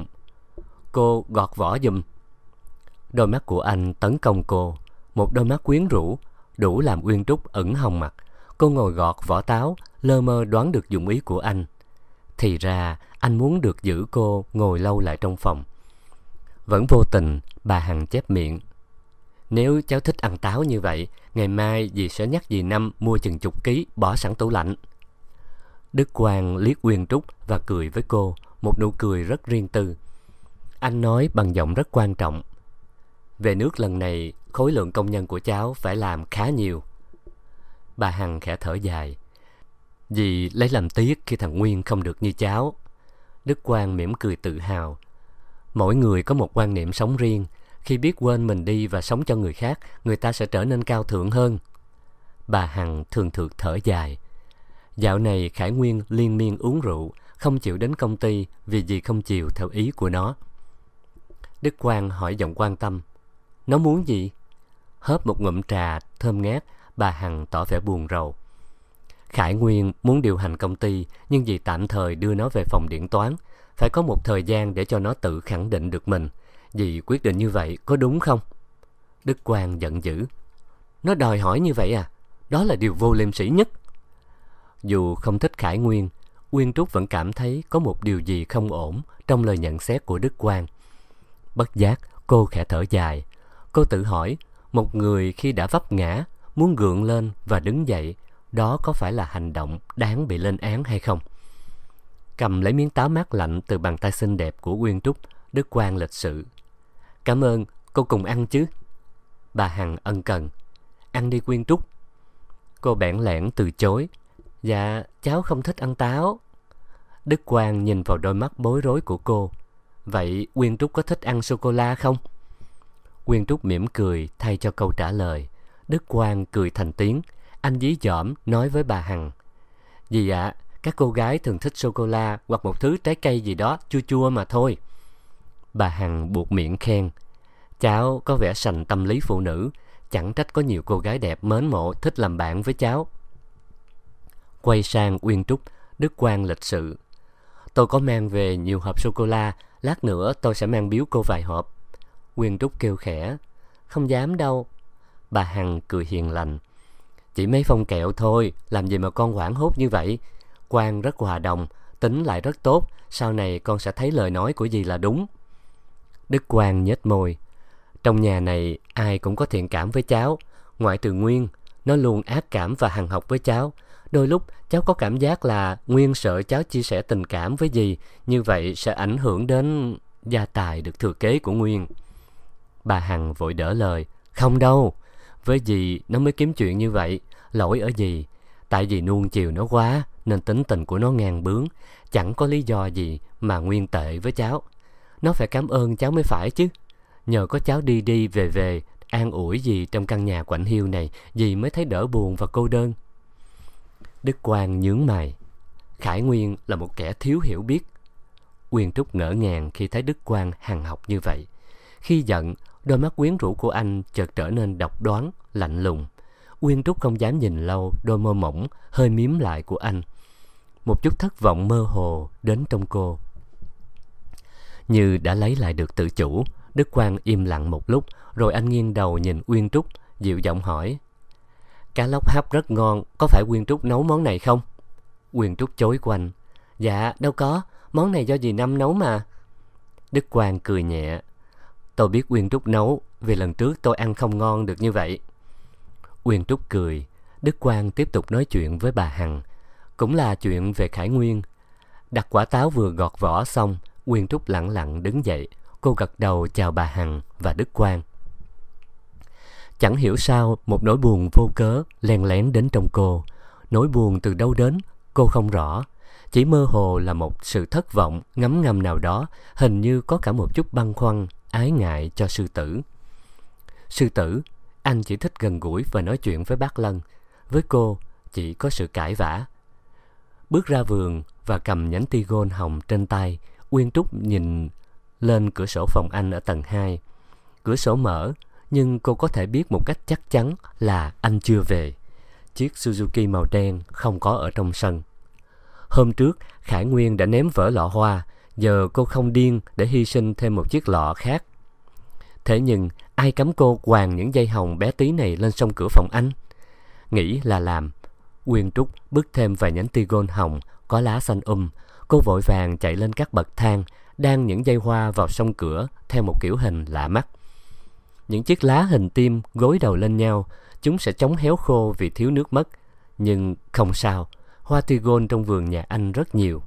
Cô gọt vỏ giùm. Đôi mắt của anh tấn công cô, một đôi mắt quyến rũ, đủ làm Uyên Trúc ửng hồng mặt. Cô ngồi gọt vỏ táo, lơ mơ đoán được dụng ý của anh. Thì ra anh muốn được giữ cô ngồi lâu lại trong phòng. Vẫn vô tình, bà Hằng chép miệng. Nếu cháu thích ăn táo như vậy, ngày mai dì sẽ nhắc dì Năm mua chừng chục ký bỏ sẵn tủ lạnh. Đức Quang liếc Uyên Trúc và cười với cô, một nụ cười rất riêng tư. Anh nói bằng giọng rất quan trọng. Về nước lần này, khối lượng công nhân của cháu phải làm khá nhiều. Bà Hằng khẽ thở dài. Dì lấy làm tiếc khi thằng Nguyên không được như cháu. Đức Quang mỉm cười tự hào. Mỗi người có một quan niệm sống riêng. Khi biết quên mình đi và sống cho người khác, người ta sẽ trở nên cao thượng hơn. Bà Hằng thường thượt thở dài. Dạo này Khải Nguyên liên miên uống rượu, không chịu đến công ty vì dì không chiều theo ý của nó. Đức Quang hỏi giọng quan tâm. Nó muốn gì? Hớp một ngụm trà thơm ngát, bà Hằng tỏ vẻ buồn rầu. Khải Nguyên muốn điều hành công ty, nhưng dì tạm thời đưa nó về phòng điện toán. Phải có một thời gian để cho nó tự khẳng định được mình. Dì quyết định như vậy có đúng không? Đức Quang giận dữ. Nó đòi hỏi như vậy à? Đó là điều vô liêm sỉ nhất. Dù không thích Khải Nguyên, Uyên Trúc vẫn cảm thấy có một điều gì không ổn trong lời nhận xét của Đức Quang. Bất giác, cô khẽ thở dài. Cô tự hỏi, một người khi đã vấp ngã, muốn gượng lên và đứng dậy, đó có phải là hành động đáng bị lên án hay không? Cầm lấy miếng táo mát lạnh từ bàn tay xinh đẹp của Uyên Trúc, Đức Quang lịch sự. Cảm ơn, cô cùng ăn chứ? Bà Hằng ân cần. Ăn đi Uyên Trúc. Cô bẽn lẽn từ chối. Dạ, cháu không thích ăn táo. Đức Quang nhìn vào đôi mắt bối rối của cô. Vậy Uyên Trúc có thích ăn sô-cô-la không? Uyên Trúc mỉm cười thay cho câu trả lời. Đức Quang cười thành tiếng. Anh dí dỏm nói với bà Hằng. Dì ạ, các cô gái thường thích sô-cô-la hoặc một thứ trái cây gì đó chua chua mà thôi. Bà Hằng buột miệng khen. Cháu có vẻ sành tâm lý phụ nữ. Chẳng trách có nhiều cô gái đẹp mến mộ thích làm bạn với cháu. Quay sang Uyên Trúc, Đức Quang lịch sự. Tôi có mang về nhiều hộp sô-cô-la. Lát nữa tôi sẽ mang biếu cô vài hộp. Uyên Trúc kêu khẽ. Không dám đâu. Bà Hằng cười hiền lành. Chỉ mấy phong kẹo thôi, làm gì mà con hoảng hốt như vậy? Quang rất hòa đồng, tính lại rất tốt. Sau này con sẽ thấy lời nói của dì là đúng. Đức Quang nhếch môi. Trong nhà này ai cũng có thiện cảm với cháu. Ngoại trừ Nguyên, nó luôn ác cảm và hằn học với cháu. Đôi lúc cháu có cảm giác là Nguyên sợ cháu chia sẻ tình cảm với dì, như vậy sẽ ảnh hưởng đến gia tài được thừa kế của Nguyên. Bà Hằng vội đỡ lời. Không đâu, với dì nó mới kiếm chuyện như vậy. Lỗi ở dì, tại dì nuông chiều nó quá nên tính tình của nó ngang bướng. Chẳng có lý do gì mà Nguyên tệ với cháu. Nó phải cảm ơn cháu mới phải chứ. Nhờ có cháu đi đi về về an ủi dì trong căn nhà quạnh hiu này, dì mới thấy đỡ buồn và cô đơn. Đức Quang nhướng mày. Khải Nguyên là một kẻ thiếu hiểu biết. Uyên Trúc ngỡ ngàng khi thấy Đức Quang hằn học như vậy. Khi giận, đôi mắt quyến rũ của anh chợt trở nên độc đoán, lạnh lùng. Uyên Trúc không dám nhìn lâu đôi môi mỏng hơi mím lại của anh. Một chút thất vọng mơ hồ đến trong cô. Như đã lấy lại được tự chủ, Đức Quang im lặng một lúc, rồi anh nghiêng đầu nhìn Uyên Trúc, dịu giọng hỏi. Cá lóc hấp rất ngon, có phải Uyên Trúc nấu món này không? Uyên Trúc chối quanh. Dạ, đâu có, món này do dì Năm nấu mà. Đức Quang cười nhẹ. Tôi biết Uyên Trúc nấu, vì lần trước tôi ăn không ngon được như vậy. Uyên Trúc cười. Đức Quang tiếp tục nói chuyện với bà Hằng. Cũng là chuyện về Khải Nguyên. Đặt quả táo vừa gọt vỏ xong, Uyên Trúc lặng lặng đứng dậy. Cô gật đầu chào bà Hằng và Đức Quang. Chẳng hiểu sao một nỗi buồn vô cớ len lén đến trong cô. Nỗi buồn từ đâu đến cô không rõ. Chỉ mơ hồ là một sự thất vọng ngấm ngầm nào đó. Hình như có cả một chút băn khoăn, ái ngại cho sư tử. Sư tử, anh chỉ thích gần gũi và nói chuyện với bác Lân. Với cô chỉ có sự cãi vã. Bước ra vườn và cầm nhánh tigon hồng trên tay, Uyên Trúc nhìn lên cửa sổ phòng anh ở tầng 2. Cửa sổ mở, nhưng cô có thể biết một cách chắc chắn là anh chưa về. Chiếc Suzuki màu đen không có ở trong sân. Hôm trước, Khải Nguyên đã ném vỡ lọ hoa, giờ cô không điên để hy sinh thêm một chiếc lọ khác. Thế nhưng, ai cấm cô quàng những dây hồng bé tí này lên song cửa phòng anh? Nghĩ là làm. Uyên Trúc bứt thêm vài nhánh tigon hồng có lá xanh Cô vội vàng chạy lên các bậc thang, đan những dây hoa vào song cửa theo một kiểu hình lạ mắt. Những chiếc lá hình tim gối đầu lên nhau, chúng sẽ chóng héo khô vì thiếu nước mất. Nhưng không sao, hoa tigon trong vườn nhà anh rất nhiều.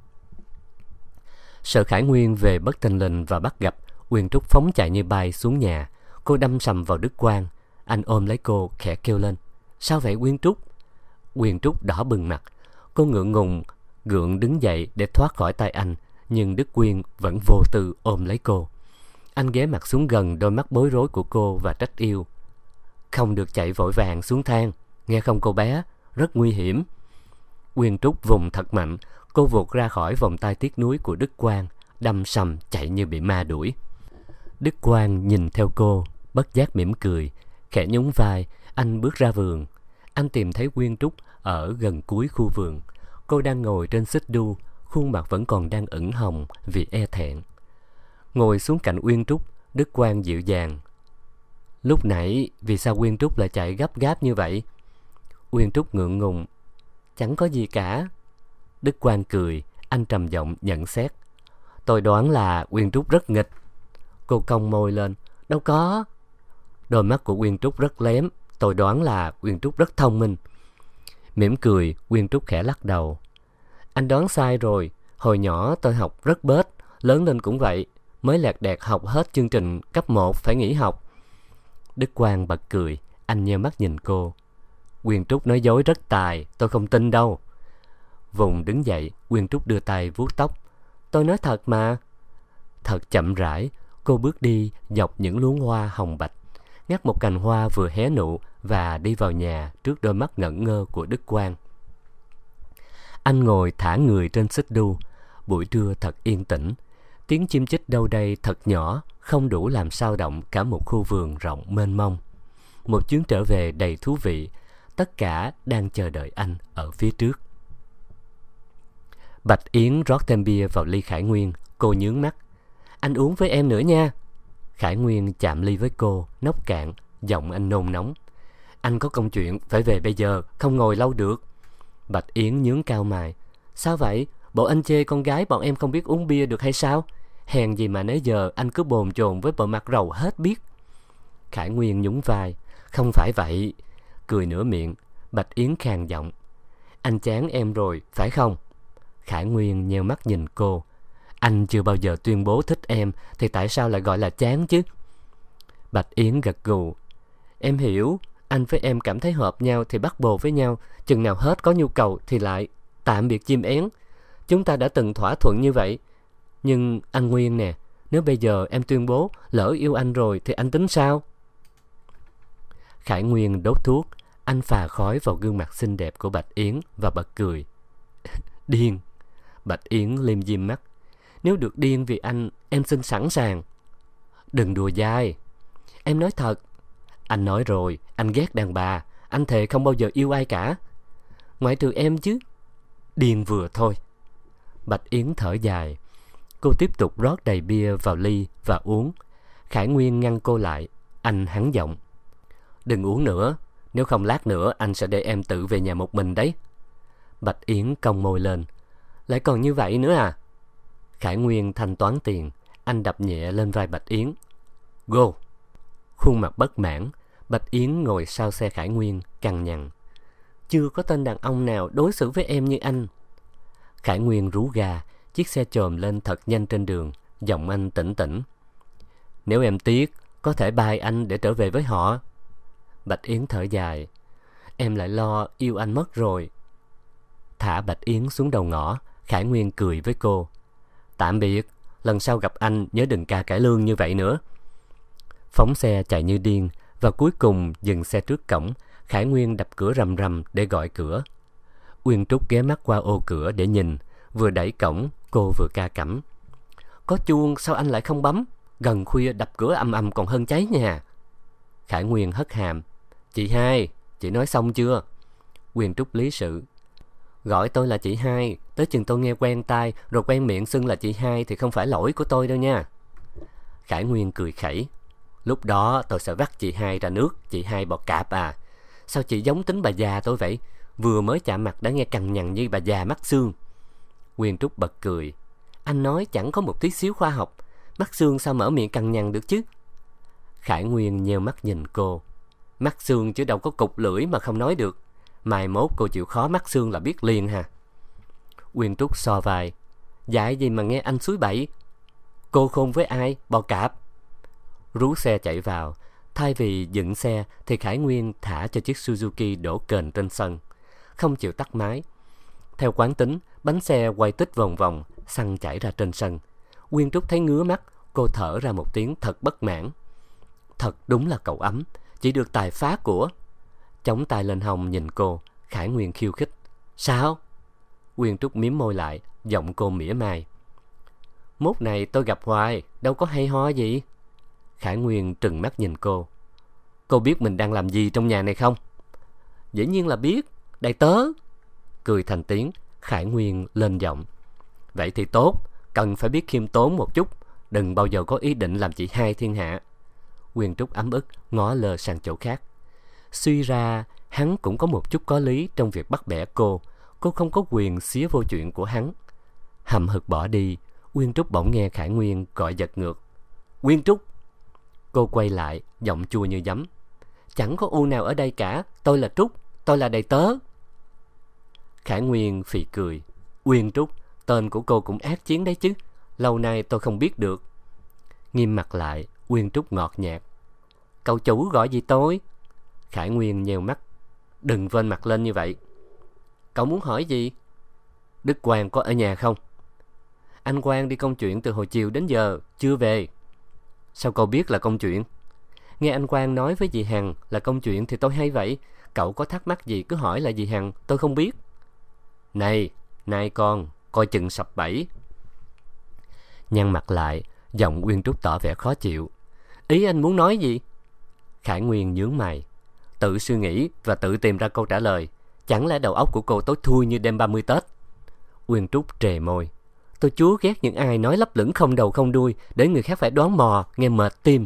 Sợ Khải Nguyên về bất thình lình và bắt gặp, Uyên Trúc phóng chạy như bay xuống nhà. Cô đâm sầm vào Đức Quang. Anh ôm lấy cô khẽ kêu lên. Sao vậy Uyên Trúc? Uyên Trúc đỏ bừng mặt. Cô ngượng ngùng gượng đứng dậy để thoát khỏi tay anh, nhưng Đức Quyên vẫn vô tư ôm lấy cô. Anh ghé mặt xuống gần đôi mắt bối rối của cô và trách yêu. Không được chạy vội vàng xuống thang, nghe không cô bé, rất nguy hiểm. Uyên Trúc vùng thật mạnh, cô vụt ra khỏi vòng tay tiếc nuối của Đức Quang, đâm sầm chạy như bị ma đuổi. Đức Quang nhìn theo cô, bất giác mỉm cười, khẽ nhún vai. Anh bước ra vườn. Anh tìm thấy Uyên Trúc ở gần cuối khu vườn. Cô đang ngồi trên xích đu, khuôn mặt vẫn còn đang ửng hồng vì e thẹn. Ngồi xuống cạnh Uyên Trúc, Đức Quang dịu dàng. Lúc nãy vì sao Uyên Trúc lại chạy gấp gáp như vậy? Uyên Trúc ngượng ngùng. Chẳng có gì cả. Đức Quang cười, anh trầm giọng nhận xét. Tôi đoán là Uyên Trúc rất nghịch. Cô cong môi lên. Đâu có. Đôi mắt của Uyên Trúc rất lém. Tôi đoán là Uyên Trúc rất thông minh. Mỉm cười, Uyên Trúc khẽ lắc đầu. Anh đoán sai rồi. Hồi nhỏ tôi học rất bết, lớn lên cũng vậy. Mới lẹt đẹt học hết chương trình cấp 1 phải nghỉ học. Đức Quang bật cười, anh nheo mắt nhìn cô. Uyên Trúc nói dối rất tài, tôi không tin đâu. Vùng đứng dậy, Uyên Trúc đưa tay vuốt tóc. Tôi nói thật mà. Thật chậm rãi, cô bước đi dọc những luống hoa hồng bạch, ngắt một cành hoa vừa hé nụ và đi vào nhà trước đôi mắt ngẩn ngơ của Đức Quang. Anh ngồi thả người trên xích đu. Buổi trưa thật yên tĩnh. Tiếng chim chích đâu đây thật nhỏ, không đủ làm xao động cả một khu vườn rộng mênh mông. Một chuyến trở về đầy thú vị. Tất cả đang chờ đợi anh ở phía trước. Bạch Yến rót thêm bia vào ly Khải Nguyên. Cô nhướng mắt. Anh uống với em nữa nha. Khải Nguyên chạm ly với cô, nốc cạn, giọng anh nôn nóng. Anh có công chuyện, phải về bây giờ, không ngồi lâu được. Bạch Yến nhướng cao mày. Sao vậy? Bộ anh chê con gái bọn em không biết uống bia được hay sao? Hèn gì mà nãy giờ anh cứ bồn chồn với bộ mặt rầu hết biết. Khải Nguyên nhún vai. Không phải vậy. Cười nửa miệng, Bạch Yến khàn giọng. Anh chán em rồi, phải không? Khải Nguyên nheo mắt nhìn cô. Anh chưa bao giờ tuyên bố thích em, thì tại sao lại gọi là chán chứ? Bạch Yến gật gù. Em hiểu, anh với em cảm thấy hợp nhau thì bắt bồ với nhau, chừng nào hết có nhu cầu thì lại tạm biệt chim én. Chúng ta đã từng thỏa thuận như vậy. Nhưng anh Nguyên nè, nếu bây giờ em tuyên bố lỡ yêu anh rồi thì anh tính sao? Khải Nguyên đốt thuốc, anh phà khói vào gương mặt xinh đẹp của Bạch Yến và bật cười. Điên. Bạch Yến liêm diêm mắt. Nếu được điên vì anh, em xin sẵn sàng. Đừng đùa dai. Em nói thật. Anh nói rồi, anh ghét đàn bà. Anh thề không bao giờ yêu ai cả. Ngoại trừ em chứ. Điên vừa thôi. Bạch Yến thở dài. Cô tiếp tục rót đầy bia vào ly và uống. Khải Nguyên ngăn cô lại. Anh hắng giọng. Đừng uống nữa. Nếu không lát nữa anh sẽ để em tự về nhà một mình đấy. Bạch Yến cong môi lên. Lại còn như vậy nữa à? Khải Nguyên thanh toán tiền. Anh đập nhẹ lên vai Bạch Yến. Go. Khuôn mặt bất mãn, Bạch Yến ngồi sau xe Khải Nguyên cằn nhằn. Chưa có tên đàn ông nào đối xử với em như anh. Khải Nguyên rú ga. Chiếc xe chồm lên thật nhanh trên đường. Giọng anh tĩnh tĩnh. Nếu em tiếc, có thể bye anh để trở về với họ. Bạch Yến thở dài. Em lại lo yêu anh mất rồi. Thả Bạch Yến xuống đầu ngõ. Khải Nguyên cười với cô. Tạm biệt. Lần sau gặp anh nhớ đừng ca cải lương như vậy nữa. Phóng xe chạy như điên. Và cuối cùng dừng xe trước cổng. Khải Nguyên đập cửa rầm rầm để gọi cửa. Uyên Trúc ghé mắt qua ô cửa để nhìn. Vừa đẩy cổng, cô vừa ca cẩm. Có chuông sao anh lại không bấm? Gần khuya đập cửa ầm ầm còn hơn cháy nhà. Khải Nguyên hất hàm. Chị hai, chị nói xong chưa? Uyên Trúc lý sự. Gọi tôi là chị hai, tới chừng tôi nghe quen tai rồi quen miệng xưng là chị hai thì không phải lỗi của tôi đâu nha. Khải Nguyên cười khẩy. Lúc đó tôi sẽ vắt chị hai ra nước, chị hai bò cạp à. Sao chị giống tính bà già tôi vậy? Vừa mới chạm mặt đã nghe cằn nhằn như bà già mắt xương. Uyên Trúc bật cười. Anh nói chẳng có một tí xíu khoa học. Mắt xương sao mở miệng cằn nhằn được chứ? Khải Nguyên nheo mắt nhìn cô. Mắt xương chứ đâu có cục lưỡi mà không nói được. Mai mốt cô chịu khó mắt xương là biết liền hà. Uyên Trúc so vai. Dạy gì mà nghe anh suối bậy. Cô khôn với ai, bò cạp. Rú xe chạy vào. Thay vì dựng xe thì Khải Nguyên thả cho chiếc Suzuki đổ kềnh trên sân. Không chịu tắt máy. Theo quán tính, bánh xe quay tích vòng vòng, xăng chảy ra trên sân. Uyên Trúc thấy ngứa mắt, cô thở ra một tiếng thật bất mãn. Thật đúng là cậu ấm, chỉ được tài phá của. Chống tay lên hông nhìn cô, Khải Nguyên khiêu khích. Sao? Uyên Trúc mím môi lại, giọng cô mỉa mai. Mốt này tôi gặp hoài, đâu có hay ho gì. Khải Nguyên trừng mắt nhìn cô. Cô biết mình đang làm gì trong nhà này không? Dĩ nhiên là biết, đầy tớ. Cười thành tiếng, Khải Nguyên lên giọng. Vậy thì tốt, cần phải biết khiêm tốn một chút. Đừng bao giờ có ý định làm chị hai thiên hạ. Uyên Trúc ấm ức, ngó lơ sang chỗ khác. Suy ra, hắn cũng có một chút có lý trong việc bắt bẻ cô. Cô không có quyền xía vô chuyện của hắn. Hậm hực bỏ đi, Uyên Trúc bỗng nghe Khải Nguyên gọi giật ngược. Uyên Trúc! Cô quay lại, giọng chua như giấm. Chẳng có u nào ở đây cả, tôi là Trúc, tôi là đầy tớ. Khải Nguyên phì cười. Uyên Trúc, tên của cô cũng ác chiến đấy chứ. Lâu nay tôi không biết được. Nghiêm mặt lại, Uyên Trúc ngọt nhạt. Cậu chủ gọi gì tôi? Khải Nguyên nheo mắt. Đừng vênh mặt lên như vậy. Cậu muốn hỏi gì? Đức Quang có ở nhà không? Anh Quang đi công chuyện từ hồi chiều đến giờ, chưa về. Sao cậu biết là công chuyện? Nghe anh Quang nói với dì Hằng là công chuyện thì tôi hay vậy. Cậu có thắc mắc gì cứ hỏi là dì Hằng, tôi không biết. Này con, coi chừng sập bẫy. Nhăn mặt lại, giọng Uyên Trúc tỏ vẻ khó chịu. Ý anh muốn nói gì? Khải Nguyên nhướng mày. Tự suy nghĩ và tự tìm ra câu trả lời. Chẳng lẽ đầu óc của cô tối thui như đêm 30 Tết? Uyên Trúc trề môi. Tôi chúa ghét những ai nói lấp lửng không đầu không đuôi để người khác phải đoán mò, nghe mệt tim.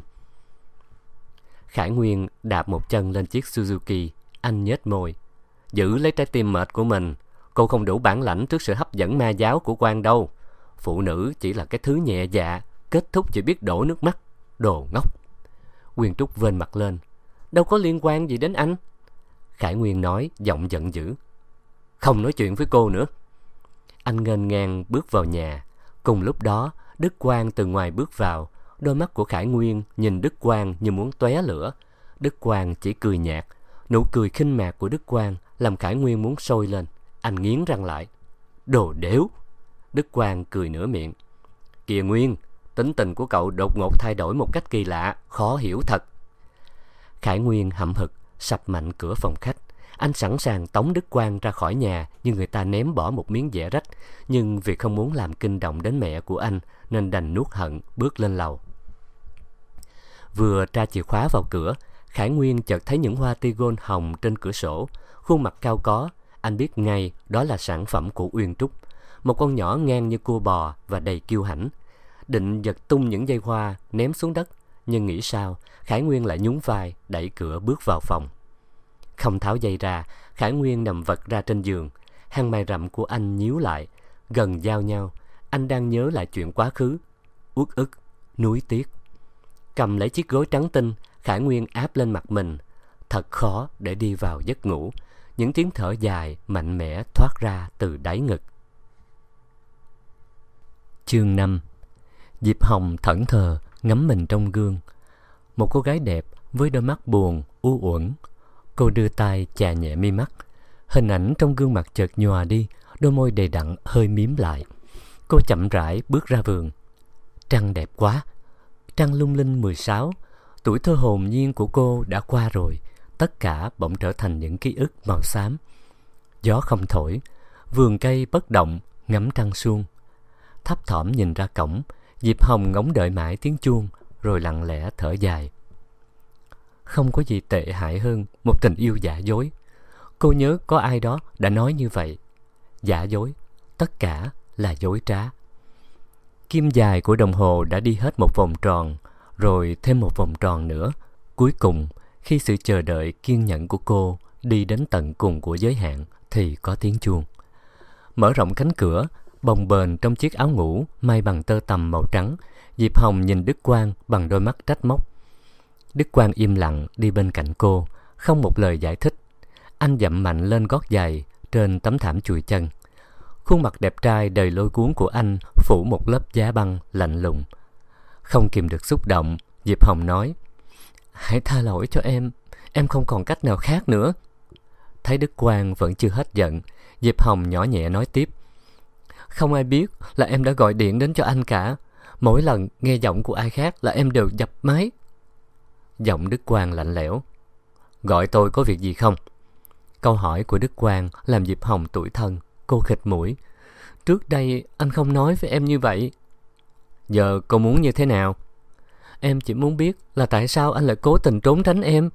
Khải Nguyên đạp một chân lên chiếc Suzuki. Anh nhếch môi. Giữ lấy trái tim mệt của mình. Cô không đủ bản lãnh trước sự hấp dẫn ma giáo của Quang đâu. Phụ nữ chỉ là cái thứ nhẹ dạ, kết thúc chỉ biết đổ nước mắt. Đồ ngốc. Uyên Trúc vênh mặt lên. Đâu có liên quan gì đến anh. Khải Nguyên nói, giọng giận dữ. không nói chuyện với cô nữa. Anh nghênh ngang bước vào nhà. Cùng lúc đó, Đức Quang từ ngoài bước vào. Đôi mắt của Khải Nguyên nhìn Đức Quang như muốn tóe lửa. Đức Quang chỉ cười nhạt. Nụ cười khinh mạc của Đức Quang làm Khải Nguyên muốn sôi lên. Anh nghiến răng lại. Đồ đểu! Đức Quang cười nửa miệng. Kìa Nguyên, tính tình của cậu đột ngột thay đổi một cách kỳ lạ, khó hiểu thật. Khải Nguyên hậm hực sập mạnh cửa phòng khách. Anh sẵn sàng tống Đức Quang ra khỏi nhà như người ta ném bỏ một miếng dẻ rách, nhưng vì không muốn làm kinh động đến mẹ của anh nên đành nuốt hận bước lên lầu. Vừa tra chìa khóa vào cửa, Khải Nguyên chợt thấy những hoa tigon hồng trên cửa sổ. Khuôn mặt cao có, anh biết ngay đó là sản phẩm của Uyên Trúc, một con nhỏ ngang như cua bò và đầy kiêu hãnh. Định giật tung những dây hoa ném xuống đất, nhưng nghĩ sao, Khải Nguyên lại nhún vai đẩy cửa bước vào phòng. Không tháo dây ra, Khải Nguyên nằm vật ra trên giường. Hàng mày rậm của anh nhíu lại, gần giao nhau. Anh đang nhớ lại chuyện quá khứ, uất ức, nuối tiếc. Cầm lấy chiếc gối trắng tinh, Khải Nguyên áp lên mặt mình. Thật khó để đi vào giấc ngủ. Những tiếng thở dài mạnh mẽ thoát ra từ đáy ngực. Chương 5. Diệp Hồng thẫn thờ ngắm mình trong gương. Một cô gái đẹp với đôi mắt buồn, u uẩn. Cô đưa tay chà nhẹ mi mắt. Hình ảnh trong gương mặt chợt nhòa đi, đôi môi đầy đặn hơi mím lại. Cô chậm rãi bước ra vườn. Trăng đẹp quá. Trăng lung linh 16. Tuổi thơ hồn nhiên của cô đã qua rồi. Tất cả bỗng trở thành những ký ức màu xám. Gió không thổi, vườn cây bất động, ngắm trăng suông. Thấp thỏm nhìn ra cổng, Diệp Hồng ngóng đợi mãi tiếng chuông, rồi lặng lẽ thở dài. Không có gì tệ hại hơn một tình yêu giả dối. Cô nhớ có ai đó đã nói như vậy. Giả dối, tất cả là dối trá. Kim dài của đồng hồ đã đi hết một vòng tròn, rồi thêm một vòng tròn nữa. Cuối cùng, khi sự chờ đợi kiên nhẫn của cô đi đến tận cùng của giới hạn, thì có tiếng chuông. Mở rộng cánh cửa, bồng bềnh trong chiếc áo ngủ may bằng tơ tằm màu trắng, Diệp Hồng nhìn Đức Quang bằng đôi mắt trách móc. Đức Quang im lặng đi bên cạnh cô, không một lời giải thích. Anh dậm mạnh lên gót giày trên tấm thảm chùi chân. Khuôn mặt đẹp trai đầy lôi cuốn của anh phủ một lớp giá băng lạnh lùng. Không kìm được xúc động, Diệp Hồng nói: Hãy tha lỗi cho em không còn cách nào khác nữa. Thấy Đức Quang vẫn chưa hết giận, Diệp Hồng nhỏ nhẹ nói tiếp: Không ai biết là em đã gọi điện đến cho anh cả. Mỗi lần nghe giọng của ai khác là em đều dập máy. Giọng Đức Quang lạnh lẽo: Gọi tôi có việc gì không? Câu hỏi của Đức Quang làm Diệp Hồng tủi thân. Cô khịt mũi: Trước đây anh không nói với em như vậy. Giờ cô muốn như thế nào? Em chỉ muốn biết là tại sao anh lại cố tình trốn tránh em.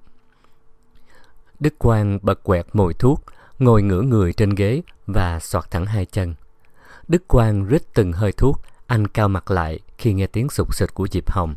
Đức Quang bật quẹt mồi thuốc, ngồi ngửa người trên ghế và xoạc thẳng hai chân. Đức Quang rít từng hơi thuốc. Anh cau mặt lại khi nghe tiếng sụt sịt của Diệp Hồng.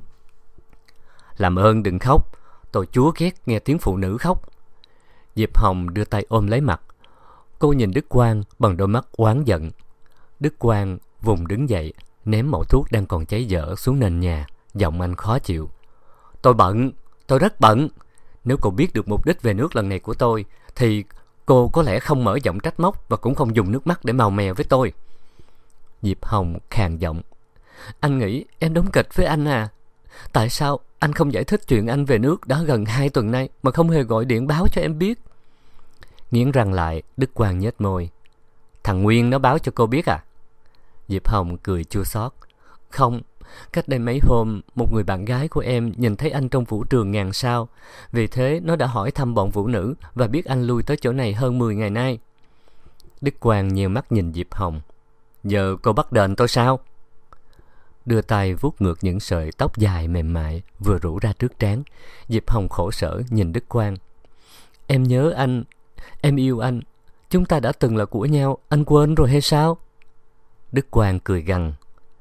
Làm ơn đừng khóc, tôi chúa ghét nghe tiếng phụ nữ khóc. Diệp Hồng đưa tay ôm lấy mặt. Cô nhìn Đức Quang bằng đôi mắt oán giận. Đức Quang vùng đứng dậy, ném mẩu thuốc đang còn cháy dở xuống nền nhà. Giọng anh khó chịu: Tôi bận, tôi rất bận. Nếu cô biết được mục đích về nước lần này của tôi, thì cô có lẽ không mở giọng trách móc và cũng không dùng nước mắt để màu mè với tôi. Diệp Hồng khàn giọng: Anh nghĩ em đóng kịch với anh à? Tại sao anh không giải thích chuyện anh về nước đã gần 2 tuần nay mà không hề gọi điện báo cho em biết? Nghiến răng lại, Đức Quang nhếch môi: Thằng Nguyên nó báo cho cô biết à? Diệp Hồng cười chua xót: Không, cách đây mấy hôm, một người bạn gái của em nhìn thấy anh trong vũ trường ngàn sao. Vì thế nó đã hỏi thăm bọn vũ nữ và biết anh lui tới chỗ này hơn 10 ngày nay. Đức Quang nheo mắt nhìn Diệp Hồng: Giờ cô bắt đền tôi sao? Đưa tay vuốt ngược những sợi tóc dài mềm mại vừa rủ ra trước trán, Diệp Hồng khổ sở nhìn Đức Quang: Em nhớ anh, em yêu anh. Chúng ta đã từng là của nhau, anh quên rồi hay sao? Đức Quang cười gằn: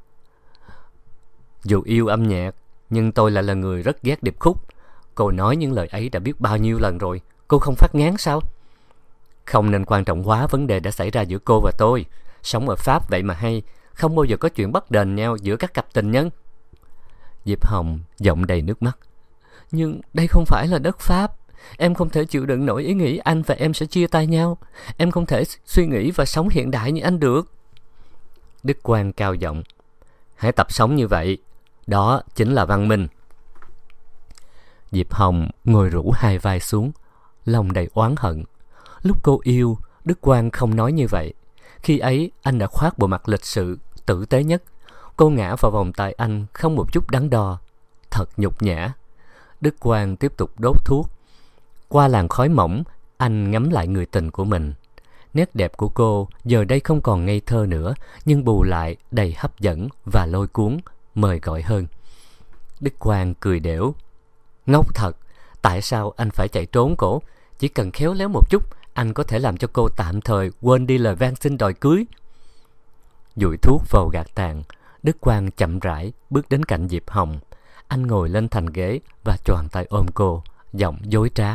Dù yêu âm nhạc, nhưng tôi lại là người rất ghét điệp khúc. Cô nói những lời ấy đã biết bao nhiêu lần rồi, cô không phát ngán sao? Không nên quan trọng hóa vấn đề đã xảy ra giữa cô và tôi. Sống ở Pháp vậy mà hay, không bao giờ có chuyện bắt đền nhau giữa các cặp tình nhân. Diệp Hồng giọng đầy nước mắt: Nhưng đây không phải là đất Pháp. Em không thể chịu đựng nổi ý nghĩ anh và em sẽ chia tay nhau. Em không thể suy nghĩ và sống hiện đại như anh được. Đức Quang cao giọng. Hãy tập sống như vậy. Đó chính là văn minh. Diệp Hồng ngồi rũ hai vai xuống, lòng đầy oán hận. Lúc cô yêu, Đức Quang không nói như vậy. Khi ấy anh đã khoác bộ mặt lịch sự, tử tế nhất. Cô ngã vào vòng tay anh không một chút đắn đo. Thật nhục nhã. Đức Quang tiếp tục đốt thuốc. Qua làn khói mỏng, anh ngắm lại người tình của mình. Nét đẹp của cô giờ đây không còn ngây thơ nữa, nhưng bù lại đầy hấp dẫn và lôi cuốn, mời gọi hơn. Đức Quang cười đểu. Ngốc thật, tại sao anh phải chạy trốn cổ? Chỉ cần khéo léo một chút, anh có thể làm cho cô tạm thời quên đi lời van xin đòi cưới. Dụi thuốc vào gạt tàn, Đức Quang chậm rãi bước đến cạnh Diệp Hồng. Anh ngồi lên thành ghế và choàng tay ôm cô, giọng dối trá.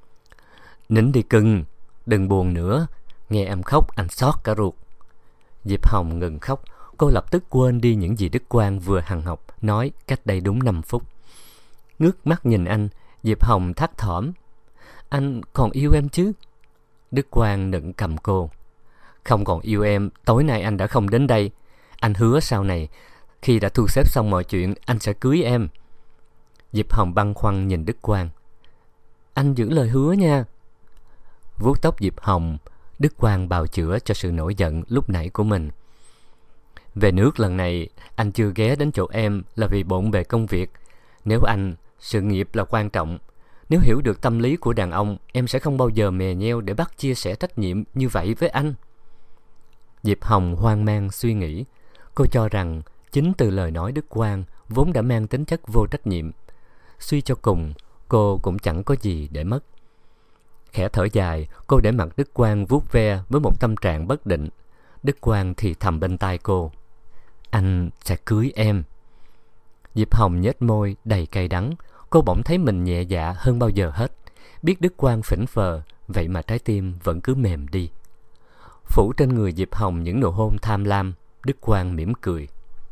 Nín đi cưng, đừng buồn nữa. Nghe em khóc anh xót cả ruột. Diệp Hồng ngừng khóc. Cô lập tức quên đi những gì Đức Quang vừa hằn học nói cách đây đúng 5 phút. Ngước mắt nhìn anh, Diệp Hồng thắt thỏm. Anh còn yêu em chứ? Đức Quang nựng cầm cô. Không còn yêu em, tối nay anh đã không đến đây. Anh hứa sau này, khi đã thu xếp xong mọi chuyện, anh sẽ cưới em. Diệp Hồng băn khoăn nhìn Đức Quang. Anh giữ lời hứa nha. Vuốt tóc Diệp Hồng, Đức Quang bào chữa cho sự nổi giận lúc nãy của mình. Về nước lần này, anh chưa ghé đến chỗ em là vì bộn bề công việc. Nếu anh, sự nghiệp là quan trọng. Nếu hiểu được tâm lý của đàn ông, em sẽ không bao giờ mè nheo để bắt chia sẻ trách nhiệm như vậy với anh. Diệp Hồng hoang mang suy nghĩ. Cô cho rằng chính từ lời nói Đức Quang vốn đã mang tính chất vô trách nhiệm. Suy cho cùng, cô cũng chẳng có gì để mất. Khẽ thở dài, cô để mặt Đức Quang vuốt ve với một tâm trạng bất định. Đức Quang thì thầm bên tai cô. Anh sẽ cưới em. Diệp Hồng nhếch môi đầy cay đắng. Cô bỗng thấy mình nhẹ dạ hơn bao giờ hết. Biết Đức Quang phỉnh phờ, vậy mà trái tim vẫn cứ mềm đi. Phủ trên người Diệp Hồng những nụ hôn tham lam. Đức Quang mỉm cười.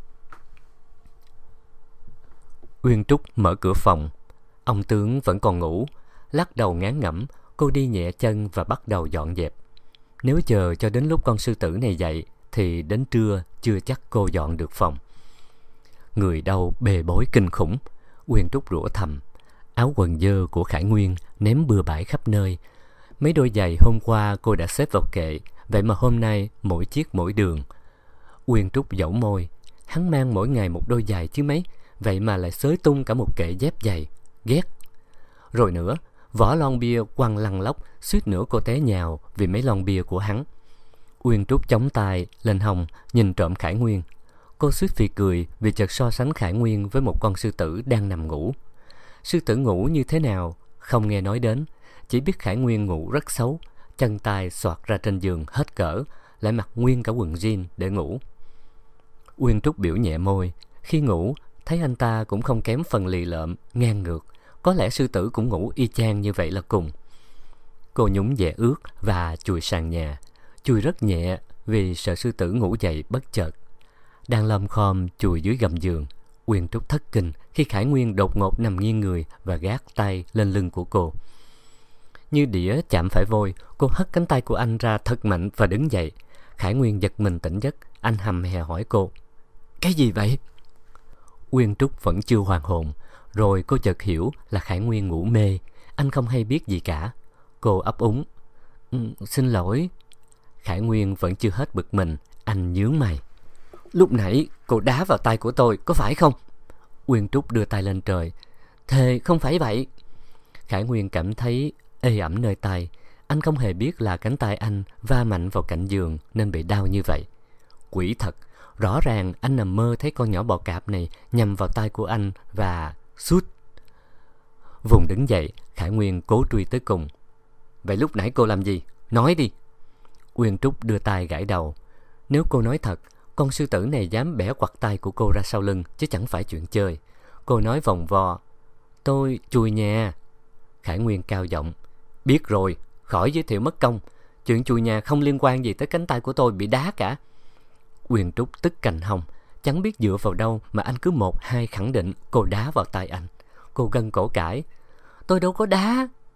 Uyên Trúc mở cửa phòng. Ông tướng vẫn còn ngủ. Lắc đầu ngán ngẩm, cô đi nhẹ chân và bắt đầu dọn dẹp. Nếu chờ cho đến lúc con sư tử này dậy thì đến trưa chưa chắc cô dọn được phòng. Người đau bề bối kinh khủng. Uyên Trúc rủa thầm. Áo quần dơ của Khải Nguyên ném bừa bãi khắp nơi. Mấy đôi giày hôm qua cô đã xếp vào kệ, vậy mà hôm nay mỗi chiếc mỗi đường. Uyên Trúc dẫu môi. Hắn mang mỗi ngày một đôi giày chứ mấy, vậy mà lại xới tung cả một kệ dép giày. Ghét. Rồi nữa, vỏ lon bia quăng lăn lóc, suýt nữa cô té nhào vì mấy lon bia của hắn. Uyên Trúc chống tay lên hông nhìn trộm Khải Nguyên. Cô suýt phì cười vì chợt so sánh Khải Nguyên với một con sư tử đang nằm ngủ. Sư tử ngủ như thế nào không nghe nói đến, chỉ biết Khải Nguyên ngủ rất xấu, chân tay xoạc ra trên giường hết cỡ, lại mặc nguyên cả quần jean để ngủ. Uyên Trúc biểu nhẹ môi. Khi ngủ thấy anh ta cũng không kém phần lì lợm, ngang ngược. Có lẽ sư tử cũng ngủ y chang như vậy là cùng. Cô nhúng dẻ ướt và chùi sàn nhà. Chùi rất nhẹ vì sợ sư tử ngủ dậy bất chợt. Đang lom khom chùi dưới gầm giường, Uyên Trúc thất kinh khi Khải Nguyên đột ngột nằm nghiêng người và gác tay lên lưng của cô. Như đĩa chạm phải vôi, cô hất cánh tay của anh ra thật mạnh và đứng dậy. Khải Nguyên giật mình tỉnh giấc. Anh hầm hè hỏi cô. Cái gì vậy? Uyên Trúc vẫn chưa hoàn hồn. Rồi cô chợt hiểu là Khải Nguyên ngủ mê. Anh không hay biết gì cả. Cô ấp úng. Xin lỗi. Khải Nguyên vẫn chưa hết bực mình. Anh nhướng mày. Lúc nãy cô đá vào tay của tôi, có phải không? Uyên Trúc đưa tay lên trời. Thề không phải vậy. Khải Nguyên cảm thấy ê ẩm nơi tay. Anh không hề biết là cánh tay anh va mạnh vào cạnh giường nên bị đau như vậy. Quỷ thật. Rõ ràng anh nằm mơ thấy con nhỏ bò cạp này nhằm vào tay của anh và sút. Vùng đứng dậy, Khải Nguyên cố truy tới cùng. Vậy lúc nãy cô làm gì? Nói đi. Uyên Trúc đưa tay gãi đầu. Nếu cô nói thật, con sư tử này dám bẻ quặt tay của cô ra sau lưng, chứ chẳng phải chuyện chơi. Cô nói vòng vo. Tôi chùi nhà. Khải Nguyên cao giọng. Biết rồi, khỏi giới thiệu mất công. Chuyện chùi nhà không liên quan gì tới cánh tay của tôi bị đá cả. Uyên Trúc tức cành hông. Chẳng biết dựa vào đâu mà anh cứ 1-2 khẳng định cô đá vào tay anh. Cô gân cổ cãi. Tôi đâu có đá.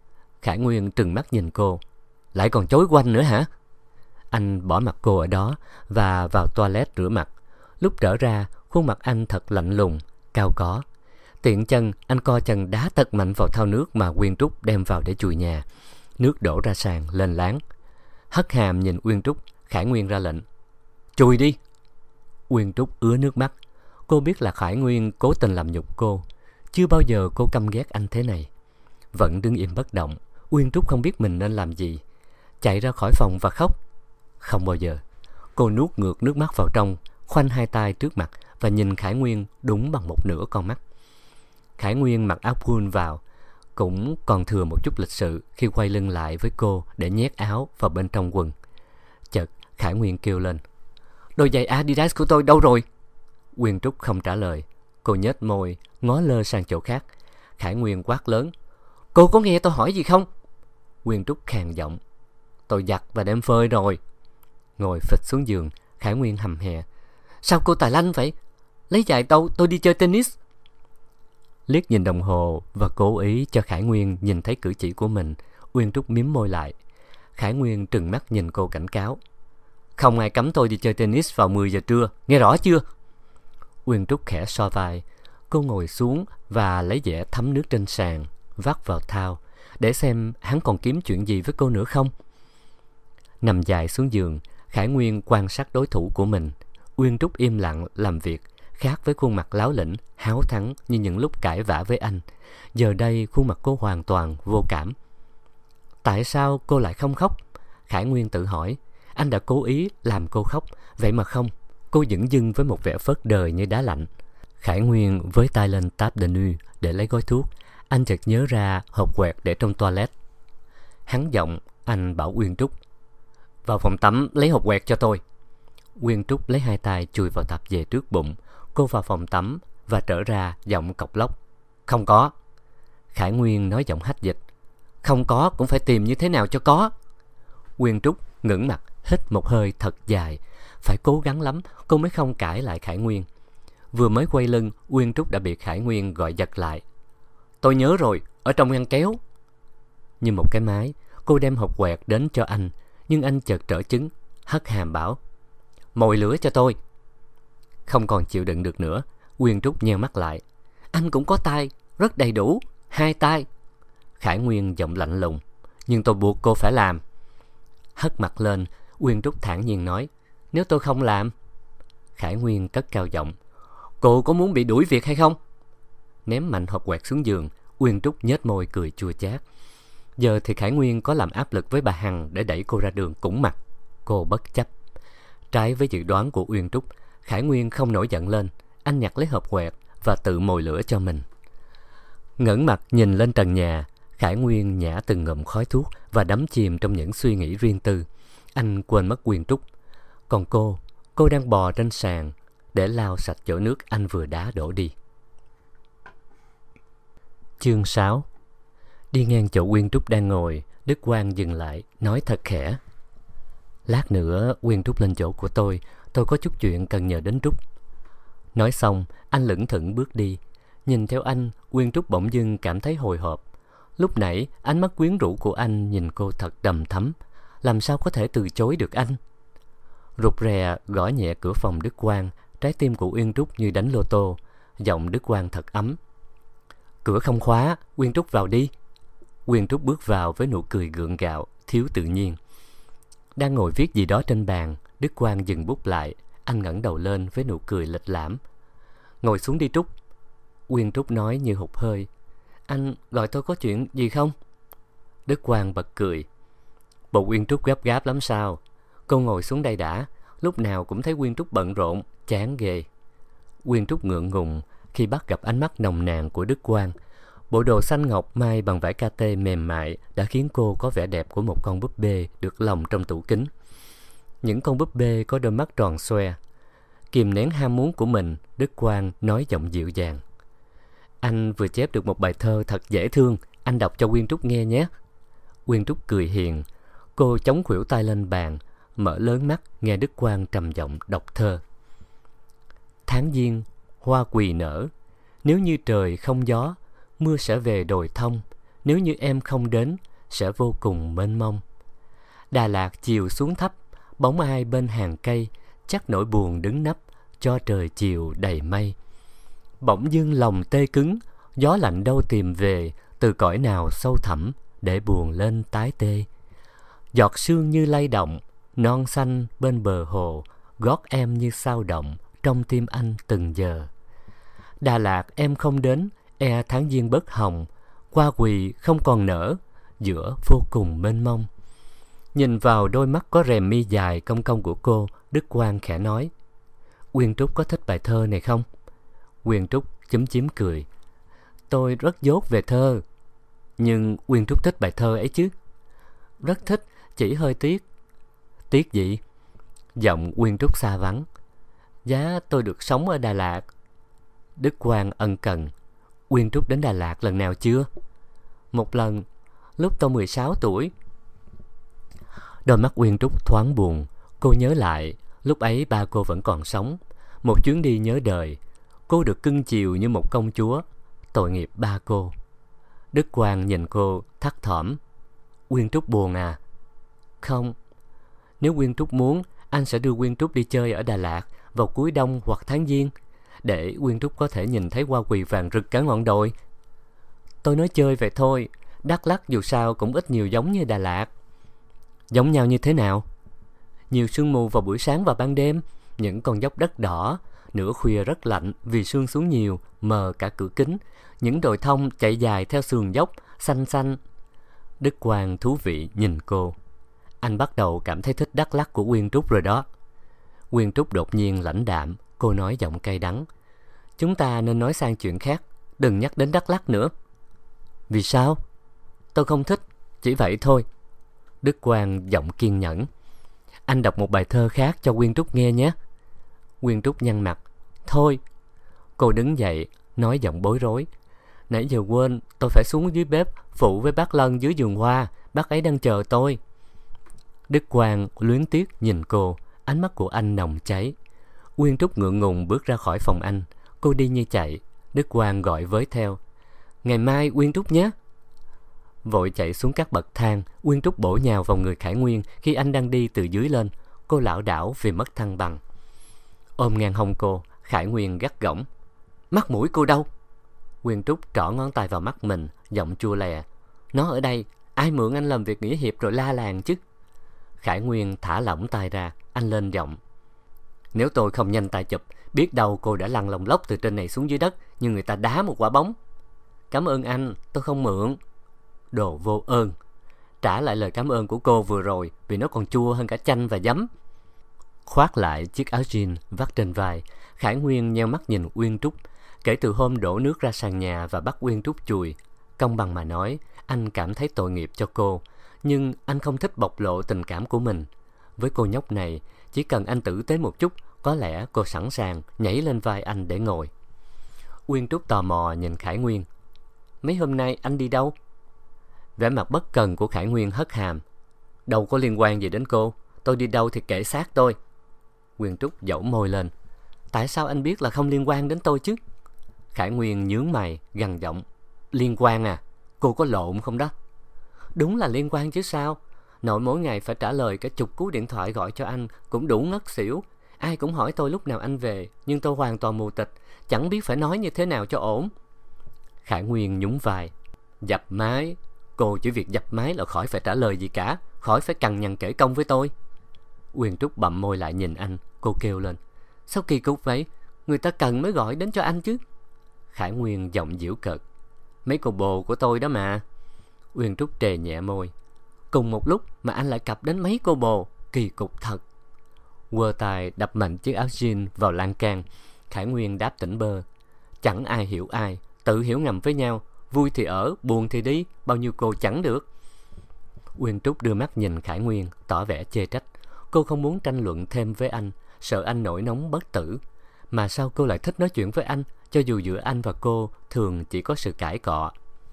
Khải Nguyên trừng mắt nhìn cô. Lại còn chối quanh nữa hả? Anh bỏ mặt cô ở đó và vào toilet rửa mặt. Lúc trở ra, khuôn mặt anh thật lạnh lùng, cao có. Tiện chân, anh co chân đá thật mạnh vào thau nước mà Uyên Trúc đem vào để chùi nhà. Nước đổ ra sàn, lên láng. Hất hàm nhìn Uyên Trúc, Khải Nguyên ra lệnh. Chùi đi! Uyên Trúc ứa nước mắt. Cô biết là Khải Nguyên cố tình làm nhục cô. Chưa bao giờ cô căm ghét anh thế này. Vẫn đứng im bất động, Uyên Trúc không biết mình nên làm gì. Chạy ra khỏi phòng và khóc? Không bao giờ. Cô nuốt ngược nước mắt vào trong, khoanh hai tay trước mặt và nhìn Khải Nguyên đúng bằng một nửa con mắt. Khải Nguyên mặc áo thun vào, cũng còn thừa một chút lịch sự khi quay lưng lại với cô để nhét áo vào bên trong quần. Chợt Khải Nguyên kêu lên. Đôi giày Adidas của tôi đâu rồi? Uyên Trúc không trả lời. Cô nhếch môi, ngó lơ sang chỗ khác. Khải Nguyên quát lớn. Cô có nghe tôi hỏi gì không? Uyên Trúc khàn giọng. Tôi giặt và đem phơi rồi. Ngồi phịch xuống giường, Khải Nguyên hầm hè. Sao cô tài lanh vậy? Lấy giày tôi đi chơi tennis. Liếc nhìn đồng hồ và cố ý cho Khải Nguyên nhìn thấy cử chỉ của mình, Uyên Trúc mím môi lại. Khải Nguyên trừng mắt nhìn cô cảnh cáo. Không ai cấm tôi đi chơi tennis vào 10 giờ trưa, nghe rõ chưa? Uyên Trúc khẽ so vai. Cô ngồi xuống và lấy dẻ thấm nước trên sàn, vắt vào thau, để xem hắn còn kiếm chuyện gì với cô nữa không. Nằm dài xuống giường, Khải Nguyên quan sát đối thủ của mình. Uyên Trúc im lặng làm việc, khác với khuôn mặt láo lĩnh, háo thắng như những lúc cãi vã với anh. Giờ đây khuôn mặt cô hoàn toàn vô cảm. Tại sao cô lại không khóc? Khải Nguyên tự hỏi. Anh đã cố ý làm cô khóc, vậy mà không. Cô dửng dưng với một vẻ phớt đời như đá lạnh. Khải Nguyên với tay lên table de nuit để lấy gói thuốc. Anh chợt nhớ ra hộp quẹt để trong toilet. Hắn giọng, anh bảo Uyên Trúc. Vào phòng tắm lấy hộp quẹt cho tôi. Uyên Trúc lấy hai tay chùi vào tạp dề trước bụng. Cô vào phòng tắm và trở ra giọng cộc lốc. Không có. Khải Nguyên nói giọng hách dịch. Không có cũng phải tìm như thế nào cho có. Uyên Trúc ngẩng mặt, hít một hơi thật dài. Phải cố gắng lắm cô mới không cãi lại Khải Nguyên. Vừa mới quay lưng, Uyên Trúc đã bị Khải Nguyên gọi giật lại. Tôi nhớ rồi, ở trong ngăn kéo. Như một cái máy, cô đem hộp quẹt đến cho anh, nhưng anh chợt trở chứng, hất hàm bảo. Mồi lửa cho tôi. Không còn chịu đựng được nữa, Uyên Trúc nheo mắt lại. Anh cũng có tay, rất đầy đủ, 2 tay. Khải Nguyên giọng lạnh lùng. Nhưng tôi buộc cô phải làm. Hất mặt lên, Uyên Trúc thản nhiên nói. Nếu tôi không làm? Khải Nguyên cất cao giọng. Cô có muốn bị đuổi việc hay không? Ném mạnh hộp quẹt xuống giường, Uyên Trúc nhếch môi cười chua chát. Giờ thì Khải Nguyên có làm áp lực với bà Hằng để đẩy cô ra đường cũng mặc. Cô bất chấp. Trái với dự đoán của Uyên Trúc, Khải Nguyên không nổi giận lên. Anh nhặt lấy hộp quẹt và tự mồi lửa cho mình. Ngẩng mặt nhìn lên trần nhà, Khải Nguyên nhả từng ngụm khói thuốc và đắm chìm trong những suy nghĩ riêng tư. Anh quên mất Uyên Trúc. Còn cô đang bò trên sàn để lau sạch chỗ nước anh vừa đá đổ đi. Chương 6. Đi ngang chỗ Uyên Trúc đang ngồi, Đức Quang dừng lại, nói thật khẽ. Lát nữa Uyên Trúc lên chỗ của tôi có chút chuyện cần nhờ đến Trúc. Nói xong, anh lững thững bước đi. Nhìn theo anh, Uyên Trúc bỗng dưng cảm thấy hồi hộp. Lúc nãy, ánh mắt quyến rũ của anh nhìn cô thật đầm thắm. Làm sao có thể từ chối được anh? Rụt rè gõ nhẹ cửa phòng Đức Quang, trái tim của Uyên Trúc như đánh lô tô. Giọng Đức Quang thật ấm. Cửa không khóa, Uyên Trúc vào đi. Uyên Trúc bước vào với nụ cười gượng gạo, thiếu tự nhiên. Đang ngồi viết gì đó trên bàn, Đức Quang dừng bút lại. Anh ngẩng đầu lên với nụ cười lịch lãm. Ngồi xuống đi Trúc. Uyên Trúc nói như hụt hơi. Anh gọi tôi có chuyện gì không? Đức Quang bật cười. Bộ Uyên Trúc gấp gáp lắm sao? Cô ngồi xuống đây đã. Lúc nào cũng thấy Uyên Trúc bận rộn, chán ghê. Uyên Trúc ngượng ngùng khi bắt gặp ánh mắt nồng nàn của Đức Quang. Bộ đồ xanh ngọc may bằng vải kate mềm mại đã khiến cô có vẻ đẹp của một con búp bê được lồng trong tủ kính. Những con búp bê có đôi mắt tròn xoe. Kìm nén ham muốn của mình, Đức Quang nói giọng dịu dàng. Anh vừa chép được một bài thơ thật dễ thương, anh đọc cho Uyên Trúc nghe nhé. Uyên Trúc cười hiền. Cô chống khuỷu tay lên bàn, mở lớn mắt nghe Đức Quang trầm giọng đọc thơ. Tháng giêng, hoa quỳ nở. Nếu như trời không gió, mưa sẽ về đồi thông. Nếu như em không đến, sẽ vô cùng mênh mông. Đà Lạt chiều xuống thấp, bóng ai bên hàng cây, chắc nỗi buồn đứng nấp, cho trời chiều đầy mây. Bỗng dưng lòng tê cứng, gió lạnh đâu tìm về, từ cõi nào sâu thẳm, để buồn lên tái tê. Giọt sương như lay động, non xanh bên bờ hồ, gót em như sao động, trong tim anh từng giờ. Đà Lạt em không đến, e tháng giêng bớt hồng, hoa quỳ không còn nở, giữa vô cùng mênh mông. Nhìn vào đôi mắt có rèm mi dài cong cong của cô, Đức Quang khẽ nói: Uyên Trúc có thích bài thơ này không? Uyên Trúc chúm chím cười: Tôi rất dốt về thơ. Nhưng Uyên Trúc thích bài thơ ấy chứ? Rất thích, chỉ hơi tiếc. Tiếc gì? Giọng Uyên Trúc xa vắng: Giá tôi được sống ở Đà Lạt. Đức Quang ân cần: Uyên Trúc đến Đà Lạt lần nào chưa? Một lần, lúc tôi 16 tuổi. Đôi mắt Uyên Trúc thoáng buồn. Cô nhớ lại, lúc ấy ba cô vẫn còn sống. Một chuyến đi nhớ đời. Cô được cưng chiều như một công chúa. Tội nghiệp ba cô. Đức Quang nhìn cô thắt thỏm: Uyên Trúc buồn à? Không. Nếu Uyên Trúc muốn, anh sẽ đưa Uyên Trúc đi chơi ở Đà Lạt vào cuối đông hoặc tháng giêng, để Uyên Trúc có thể nhìn thấy hoa quỳ vàng rực cả ngọn đồi. Tôi nói chơi vậy thôi. Đắk Lắk dù sao cũng ít nhiều giống như Đà Lạt. Giống nhau như thế nào? Nhiều sương mù vào buổi sáng và ban đêm, những con dốc đất đỏ, nửa khuya rất lạnh vì sương xuống nhiều, mờ cả cửa kính, những đồi thông chạy dài theo sườn dốc, xanh xanh. Đức Quang thú vị nhìn cô. Anh bắt đầu cảm thấy thích Đắk Lắk của Uyên Trúc rồi đó. Uyên Trúc đột nhiên lãnh đạm, cô nói giọng cay đắng: Chúng ta nên nói sang chuyện khác, đừng nhắc đến Đắk Lắk nữa. Vì sao? Tôi không thích, chỉ vậy thôi. Đức Quang giọng kiên nhẫn: Anh đọc một bài thơ khác cho Uyên Trúc nghe nhé. Uyên Trúc nhăn mặt: Thôi. Cô đứng dậy, nói giọng bối rối: Nãy giờ quên, tôi phải xuống dưới bếp phụ với bác Lân dưới vườn hoa, bác ấy đang chờ tôi. Đức Quang luyến tiếc nhìn cô, ánh mắt của anh nồng cháy. Uyên Trúc ngượng ngùng bước ra khỏi phòng anh. Cô đi như chạy. Đức Quang gọi với theo: Ngày mai Uyên Trúc nhé. Vội chạy xuống các bậc thang, Uyên Trúc bổ nhào vào người Khải Nguyên khi anh đang đi từ dưới lên. Cô lảo đảo vì mất thăng bằng. Ôm ngang hông cô, Khải Nguyên gắt gỏng: Mắt mũi cô đâu? Uyên Trúc trỏ ngón tay vào mắt mình, giọng chua lè: Nó ở đây, ai mượn anh làm việc nghĩa hiệp rồi la làng chứ? Khải Nguyên thả lỏng tay ra, anh lên giọng: Nếu tôi không nhanh tay chụp, biết đâu cô đã lăn lông lốc từ trên này xuống dưới đất như người ta đá một quả bóng. Cảm ơn anh, tôi không mượn. Đồ vô ơn. Trả lại lời cảm ơn của cô vừa rồi, vì nó còn chua hơn cả chanh và giấm. Khoác lại chiếc áo jean vắt trên vai, Khải Nguyên nheo mắt nhìn Uyên Trúc. Kể từ hôm đổ nước ra sàn nhà và bắt Uyên Trúc chùi, công bằng mà nói, anh cảm thấy tội nghiệp cho cô. Nhưng anh không thích bộc lộ tình cảm của mình. Với cô nhóc này, chỉ cần anh tử tế một chút, có lẽ cô sẵn sàng nhảy lên vai anh để ngồi. Uyên Trúc tò mò nhìn Khải Nguyên: Mấy hôm nay anh đi đâu? Vẻ mặt bất cần của Khải Nguyên hất hàm: Đâu có liên quan gì đến cô. Tôi đi đâu thì kệ xác tôi. Uyên Trúc dẫu môi lên: Tại sao anh biết là không liên quan đến tôi chứ? Khải Nguyên nhướng mày, gằn giọng: Liên quan à? Cô có lộn không đó? Đúng là liên quan chứ sao. Nội mỗi ngày phải trả lời cả chục cú điện thoại gọi cho anh cũng đủ ngất xỉu. Ai cũng hỏi tôi lúc nào anh về, nhưng tôi hoàn toàn mù tịch, chẳng biết phải nói như thế nào cho ổn. Khải Nguyên nhún vai: Dập máy. Cô chỉ việc dập máy là khỏi phải trả lời gì cả, khỏi phải cằn nhằn kể công với tôi. Uyên Trúc bậm môi lại nhìn anh. Cô kêu lên: Sao kỳ cục vậy? Người ta cần mới gọi đến cho anh chứ. Khải Nguyên giọng giễu cợt: Mấy cô bồ của tôi đó mà. Uyên Trúc trề nhẹ môi: Cùng một lúc mà anh lại cặp đến mấy cô bồ, kỳ cục thật. Quơ tay đập mạnh chiếc áo jean vào lan can. Khải Nguyên đáp tỉnh bơ: Chẳng ai hiểu ai, tự hiểu ngầm với nhau. Vui thì ở, buồn thì đi, bao nhiêu cô chẳng được. Uyên Trúc đưa mắt nhìn Khải Nguyên, tỏ vẻ chê trách. Cô không muốn tranh luận thêm với anh, sợ anh nổi nóng bất tử. Mà sao cô lại thích nói chuyện với anh, cho dù giữa anh và cô thường chỉ có sự cãi cọ.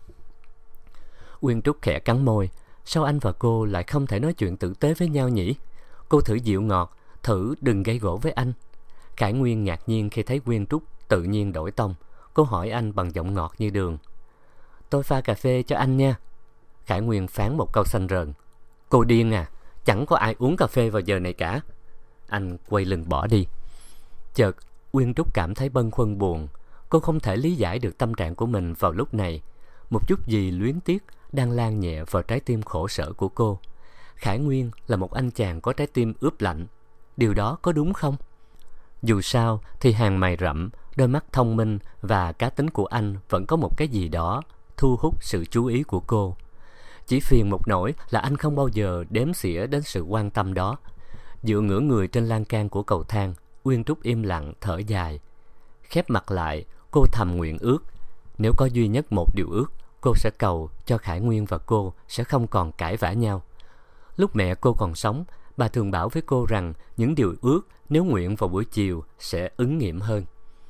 Uyên Trúc khẽ cắn môi: Sao anh và cô lại không thể nói chuyện tử tế với nhau nhỉ? Cô thử dịu ngọt, thử đừng gây gổ với anh. Khải Nguyên ngạc nhiên khi thấy Uyên Trúc tự nhiên đổi tông. Cô hỏi anh bằng giọng ngọt như đường: Tôi pha cà phê cho anh nha. Khải Nguyên phán một câu xanh rờn. Cô điên à, chẳng có ai uống cà phê vào giờ này cả. Anh quay lưng bỏ đi. Chợt Uyên Trúc cảm thấy bâng khuâng buồn. Cô không thể lý giải được tâm trạng của mình vào lúc này. Một chút gì luyến tiếc đang lan nhẹ vào trái tim khổ sở của cô. Khải Nguyên là một anh chàng có trái tim ướp lạnh. Điều đó có đúng không? Dù sao thì hàng mày rậm, đôi mắt thông minh và cá tính của anh vẫn có một cái gì đó thu hút sự chú ý của cô. Chỉ phiền một nỗi là anh không bao giờ đếm xỉa đến sự quan tâm đó. Dựa ngửa người trên lan can của cầu thang, Uyên Trúc im lặng thở dài. Khép mặt lại, cô thầm nguyện ước. Nếu có duy nhất một điều ước, cô sẽ cầu cho Khải Nguyên và cô sẽ không còn cãi vã nhau. Lúc mẹ cô còn sống, bà thường bảo với cô rằng những điều ước nếu nguyện vào buổi chiều sẽ ứng nghiệm hơn.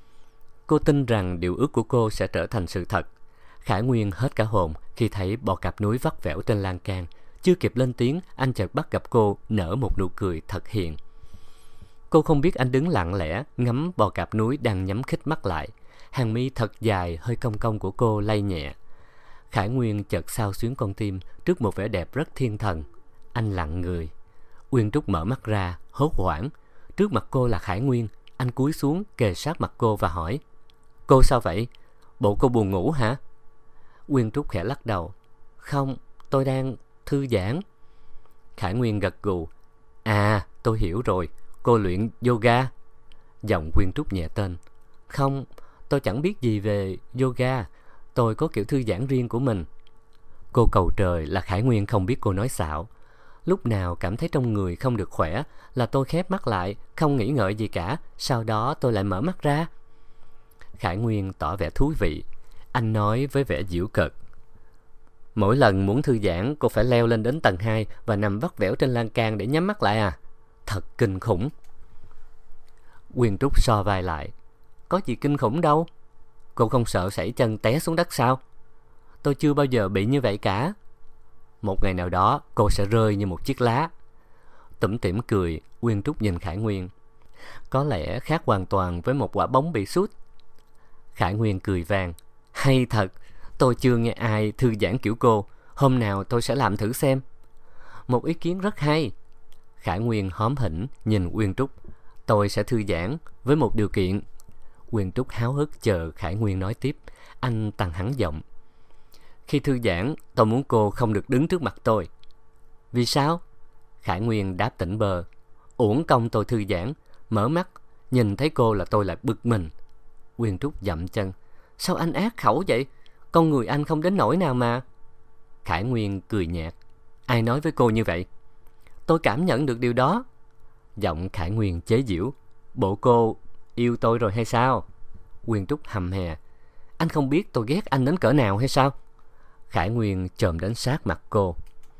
Cô tin rằng điều ước của cô sẽ trở thành sự thật. Khải Nguyên hết cả hồn khi thấy bò cạp núi vắt vẻo trên lan can. Chưa kịp lên tiếng, anh chợt bắt gặp cô nở một nụ cười thật hiền. Cô không biết anh đứng lặng lẽ ngắm bò cạp núi đang nhắm khít mắt lại. Hàng mi thật dài hơi cong cong của cô lay nhẹ. Khải Nguyên chợt xao xuyến con tim trước một vẻ đẹp rất thiên thần. Anh lặng người. Uyên Trúc mở mắt ra, hốt hoảng. Trước mặt cô là Khải Nguyên. Anh cúi xuống kề sát mặt cô và hỏi: Cô sao vậy? Bộ cô buồn ngủ hả? Uyên Trúc khẽ lắc đầu. Không, tôi đang thư giãn. Khải Nguyên gật gù. À, tôi hiểu rồi. Cô luyện yoga. Giọng Uyên Trúc nhẹ tên. Không, tôi chẳng biết gì về yoga. Tôi có kiểu thư giãn riêng của mình. Cô cầu trời là Khải Nguyên không biết cô nói xạo. Lúc nào cảm thấy trong người không được khỏe là tôi khép mắt lại, không nghĩ ngợi gì cả. Sau đó tôi lại mở mắt ra. Khải Nguyên tỏ vẻ thú vị. Anh nói với vẻ giễu cợt. Mỗi lần muốn thư giãn, cô phải leo lên đến tầng 2 và nằm vắt vẻo trên lan can để nhắm mắt lại à? Thật kinh khủng. Uyên Trúc so vai lại. Có gì kinh khủng đâu. Cô không sợ sẩy chân té xuống đất sao? Tôi chưa bao giờ bị như vậy cả. Một ngày nào đó cô sẽ rơi như một chiếc lá. Tủm tỉm cười, Uyên Trúc nhìn Khải Nguyên. Có lẽ khác hoàn toàn với một quả bóng bị sút. Khải Nguyên cười vang. Hay thật, tôi chưa nghe ai thư giãn kiểu cô. Hôm nào tôi sẽ làm thử xem. Một ý kiến rất hay. Khải Nguyên hóm hỉnh nhìn Uyên Trúc. Tôi sẽ thư giãn với một điều kiện. Uyên Trúc háo hức chờ Khải Nguyên nói tiếp. Anh tăng hẳn giọng. Khi thư giãn, tôi muốn cô không được đứng trước mặt tôi. Vì sao? Khải Nguyên đáp tỉnh bơ. Uổng công tôi thư giãn. Mở mắt, nhìn thấy cô là tôi lại bực mình. Uyên Trúc dậm chân. Sao anh ác khẩu vậy? Con người anh không đến nỗi nào mà. Khải Nguyên cười nhạt. Ai nói với cô như vậy? Tôi cảm nhận được điều đó. Giọng Khải Nguyên chế giễu. Bộ cô yêu tôi rồi hay sao? Uyên Trúc hầm hè. Anh không biết tôi ghét anh đến cỡ nào hay sao? Khải Nguyên chồm đến sát mặt cô.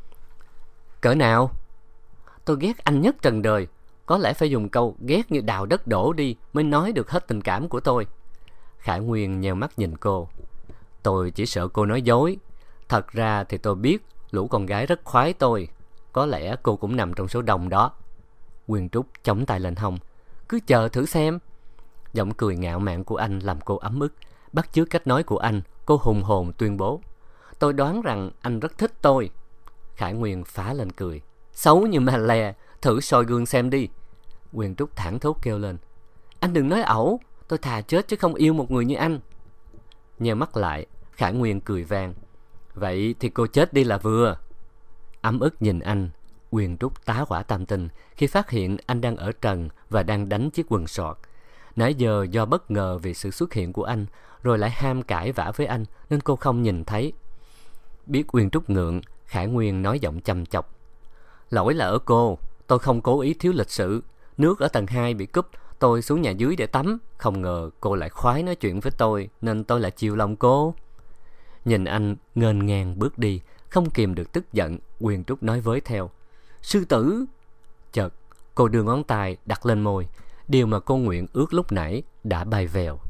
Cỡ nào? Tôi ghét anh nhất trần đời. Có lẽ phải dùng câu ghét như đào đất đổ đi mới nói được hết tình cảm của tôi. Khải Nguyên nheo mắt nhìn cô. Tôi chỉ sợ cô nói dối. Thật ra thì tôi biết lũ con gái rất khoái tôi. Có lẽ cô cũng nằm trong số đông đó. Uyên Trúc chống tay lên hông. Cứ chờ thử xem. Giọng cười ngạo mạn của anh làm cô ấm ức. Bắt chước cách nói của anh, cô hùng hồn tuyên bố. Tôi đoán rằng anh rất thích tôi. Khải Nguyên phá lên cười. Xấu như ma lè, thử soi gương xem đi. Uyên Trúc thảng thốt kêu lên. Anh đừng nói ẩu, tôi thà chết chứ không yêu một người như anh. Nheo mắt lại, Khải Nguyên cười vang. Vậy thì cô chết đi là vừa. Ấm ức nhìn anh, Uyên Trúc tá hỏa tam tinh khi phát hiện anh đang ở trần và đang đánh chiếc quần sọt. Nãy giờ do bất ngờ vì sự xuất hiện của anh, rồi lại ham cãi vã với anh nên cô không nhìn thấy. Biết Uyên Trúc ngượng, Khải Nguyên nói giọng chăm chọc. Lỗi là ở cô, tôi không cố ý thiếu lịch sự. Nước ở tầng 2 bị cúp, tôi xuống nhà dưới để tắm. Không ngờ cô lại khoái nói chuyện với tôi, nên tôi lại chiều lòng cô. Nhìn anh nghênh ngang bước đi, không kìm được tức giận, Uyên Trúc nói với theo. Sư tử! Chợt, cô đưa ngón tay đặt lên môi. Điều mà cô nguyện ước lúc nãy đã bay vèo.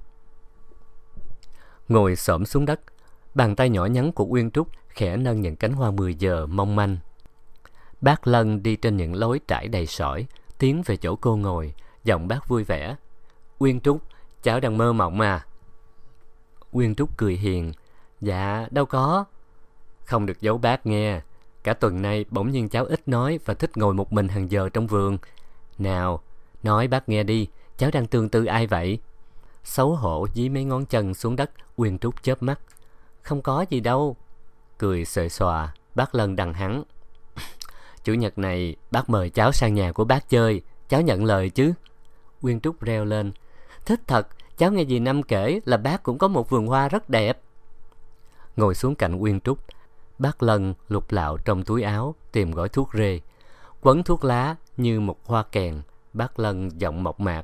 Ngồi xổm xuống đất, bàn tay nhỏ nhắn của Uyên Trúc khẽ nâng những cánh hoa 10 giờ mong manh. Bác Lân đi trên những lối trải đầy sỏi, tiến về chỗ cô ngồi, giọng bác vui vẻ. Uyên Trúc, cháu đang mơ mộng à? Uyên Trúc cười hiền. Dạ, đâu có. Không được giấu bác nghe. Cả tuần nay bỗng nhiên cháu ít nói và thích ngồi một mình hàng giờ trong vườn. Nào, nói bác nghe đi, cháu đang tương tư ai vậy? Xấu hổ dí mấy ngón chân xuống đất, Uyên Trúc chớp mắt. Không có gì đâu. Cười xòe xòa, bác Lân đằng hắn. Chủ nhật này bác mời cháu sang nhà của bác chơi, cháu nhận lời chứ? Uyên Trúc reo lên. Thích thật, cháu nghe dì Năm kể là bác cũng có một vườn hoa rất đẹp. Ngồi xuống cạnh Uyên Trúc, bác Lân lục lạo trong túi áo tìm gói thuốc rê, quấn thuốc lá như một hoa kèn. Bác Lân giọng mộc mạc.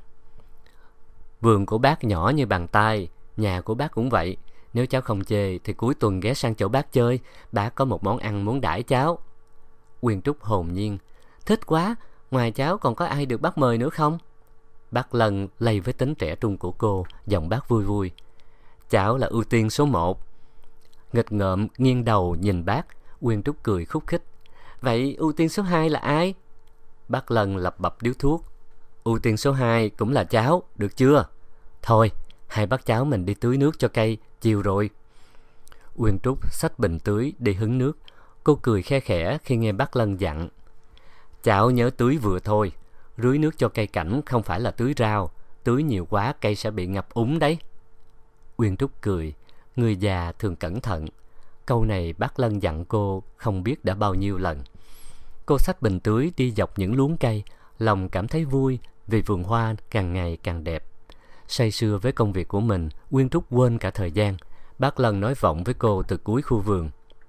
Vườn của bác nhỏ như bàn tay, nhà của bác cũng vậy. Nếu cháu không chê thì cuối tuần ghé sang chỗ bác chơi, bác có một món ăn muốn đãi cháu. Uyên Trúc hồn nhiên. Thích quá, ngoài cháu còn có ai được bác mời nữa không? Bác Lân lây với tính trẻ trung của cô, giọng bác vui vui. Cháu là ưu tiên số 1. Nghịch ngợm nghiêng đầu nhìn bác, Uyên Trúc cười khúc khích. Vậy ưu tiên số 2 là ai? Bác Lân lập bập điếu thuốc. Ưu tiên số 2 cũng là cháu, được chưa? Thôi, hai bác cháu mình đi tưới nước cho cây, chiều rồi. Uyên Trúc xách bình tưới đi hứng nước. Cô cười khe khẽ khi nghe bác Lân dặn. Cháu nhớ tưới vừa thôi. Rưới nước cho cây cảnh không phải là tưới rau. Tưới nhiều quá cây sẽ bị ngập úng đấy. Uyên Trúc cười. Người già thường cẩn thận. Câu này bác Lân dặn cô không biết đã bao nhiêu lần. Cô xách bình tưới đi dọc những luống cây, lòng cảm thấy vui vì vườn hoa càng ngày càng đẹp. Say sưa với công việc của mình, Uyên Trúc quên cả thời gian. Bác Lân nói vọng với cô từ cuối khu vườn.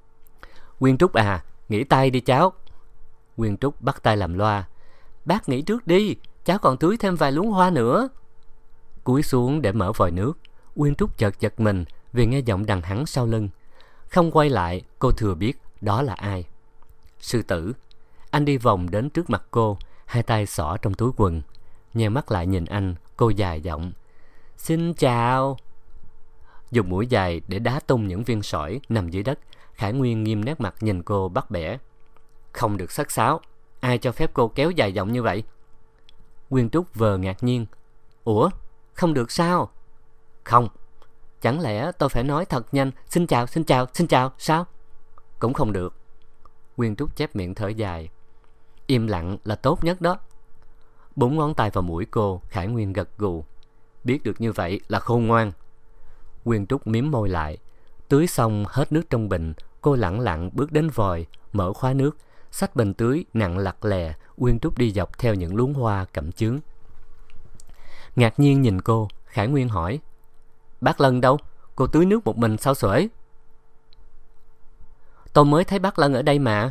Uyên Trúc à, nghỉ tay đi cháu. Uyên Trúc bắt tay làm loa. Bác nghỉ trước đi, cháu còn tưới thêm vài luống hoa nữa. Cúi xuống để mở vòi nước, Uyên Trúc chợt giật mình vì nghe giọng đằng hắn sau lưng. Không quay lại, cô thừa biết đó là ai. Sư Tử. Anh đi vòng đến trước mặt cô, hai tay xỏ trong túi quần. Nheo mắt lại nhìn anh, cô dài giọng. Xin chào. Dùng mũi dài để đá tung những viên sỏi nằm dưới đất. Khải Nguyên nghiêm nét mặt nhìn cô bắt bẻ. Không được sắt sáo. Ai cho phép cô kéo dài giọng như vậy? Uyên Trúc vờ ngạc nhiên. Ủa, không được sao? Không. Chẳng lẽ tôi phải nói thật nhanh xin chào, xin chào, xin chào sao? Cũng không được. Uyên Trúc chép miệng thở dài. Im lặng là tốt nhất đó. 4 ngón tay vào mũi cô, Khải Nguyên gật gù. Biết được như vậy là khôn ngoan. Uyên Trúc mím môi lại. Tưới xong hết nước trong bình, cô lẳng lặng bước đến vòi, mở khóa nước, xách bình tưới nặng lặt lè. Uyên Trúc đi dọc theo những luống hoa cẩm chướng. Ngạc nhiên nhìn cô, Khải Nguyên hỏi. Bác Lân đâu? Cô tưới nước một mình sao xuể? Tôi mới thấy bác Lân ở đây mà.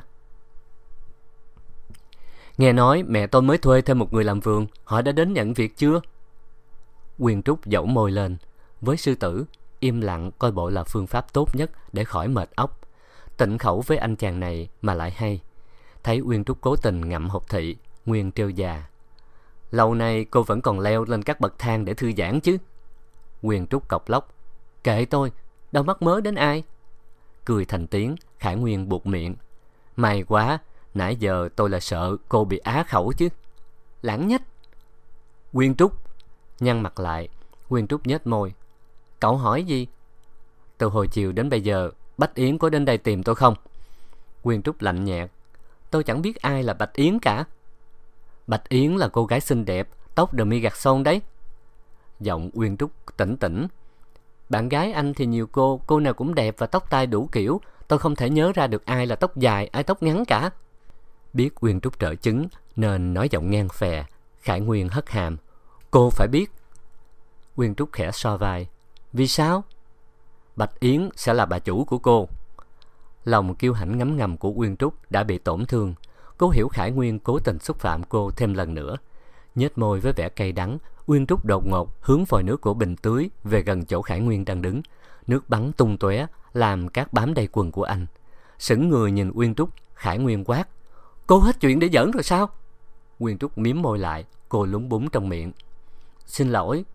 Nghe nói mẹ tôi mới thuê thêm một người làm vườn, họ đã đến nhận việc chưa? Uyên Trúc dẫu môi lên. Với Sư Tử, im lặng coi bộ là phương pháp tốt nhất để khỏi mệt óc. Tịnh khẩu với anh chàng này mà lại hay. Thấy Uyên Trúc cố tình ngậm hột thị, Nguyên trêu già. Lâu nay cô vẫn còn leo lên các bậc thang để thư giãn chứ? Uyên Trúc cọc lóc. Kệ tôi, đâu mắc mớ đến ai. Cười thành tiếng, Khải Nguyên buột miệng. May quá, nãy giờ tôi là sợ cô bị á khẩu chứ. Lãng nhách. Uyên Trúc. Nhăn mặt lại, Uyên Trúc nhếch môi. Cậu hỏi gì? Từ hồi chiều đến bây giờ, Bách Yến có đến đây tìm tôi không? Uyên Trúc lạnh nhạt. Tôi chẳng biết ai là Bạch Yến cả. Bạch Yến là cô gái xinh đẹp, tóc demi garçon đấy. Giọng Uyên Trúc tỉnh tỉnh. Bạn gái anh thì nhiều cô nào cũng đẹp và tóc tai đủ kiểu. Tôi không thể nhớ ra được ai là tóc dài, ai tóc ngắn cả. Biết Uyên Trúc trở chứng nên nói giọng ngang phè. Khải Nguyên hất hàm. Cô phải biết. Uyên Trúc khẽ so vai. Vì sao? Bạch Yến sẽ là bà chủ của cô. Lòng kiêu hãnh ngấm ngầm của Uyên Trúc đã bị tổn thương. Cô hiểu Khải Nguyên cố tình xúc phạm cô thêm lần nữa. Nhếch môi với vẻ cay đắng, Uyên Trúc đột ngột hướng vòi nước của bình tưới về gần chỗ Khải Nguyên đang đứng. Nước bắn tung tóe, làm cát bám đầy quần của anh. Sững người nhìn Uyên Trúc, Khải Nguyên quát. Cô hết chuyện để giỡn rồi sao? Uyên Trúc mím môi lại, cô lúng búng trong miệng. Xin lỗi.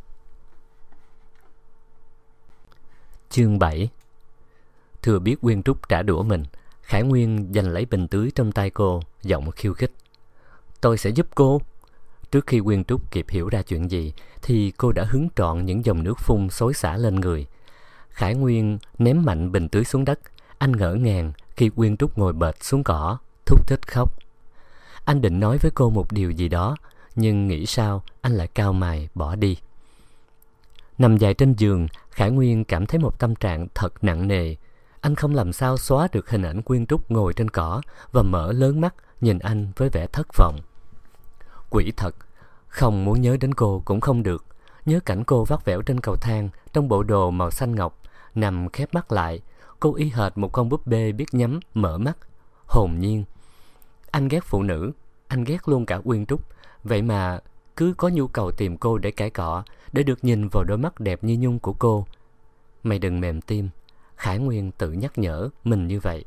Chương 7. Thừa biết Uyên Trúc trả đũa mình, Khải Nguyên giành lấy bình tưới trong tay cô, giọng khiêu khích. Tôi sẽ giúp cô. Trước khi Uyên Trúc kịp hiểu ra chuyện gì, thì cô đã hứng trọn những dòng nước phun xối xả lên người. Khải Nguyên ném mạnh bình tưới xuống đất. Anh ngỡ ngàng khi Uyên Trúc ngồi bệt xuống cỏ, thút thít khóc. Anh định nói với cô một điều gì đó, nhưng nghĩ sao anh lại cau mày bỏ đi. Nằm dài trên giường, Khải Nguyên cảm thấy một tâm trạng thật nặng nề. Anh không làm sao xóa được hình ảnh Uyên Trúc ngồi trên cỏ và mở lớn mắt nhìn anh với vẻ thất vọng. Quỷ thật, không muốn nhớ đến cô cũng không được. Nhớ cảnh cô vắt vẻo trên cầu thang trong bộ đồ màu xanh ngọc, nằm khép mắt lại. Cô y hệt một con búp bê biết nhắm, mở mắt, hồn nhiên. Anh ghét phụ nữ, anh ghét luôn cả Uyên Trúc. Vậy mà cứ có nhu cầu tìm cô để cãi cọ, để được nhìn vào đôi mắt đẹp như nhung của cô. Mày đừng mềm tim, Khải Nguyên tự nhắc nhở mình như vậy.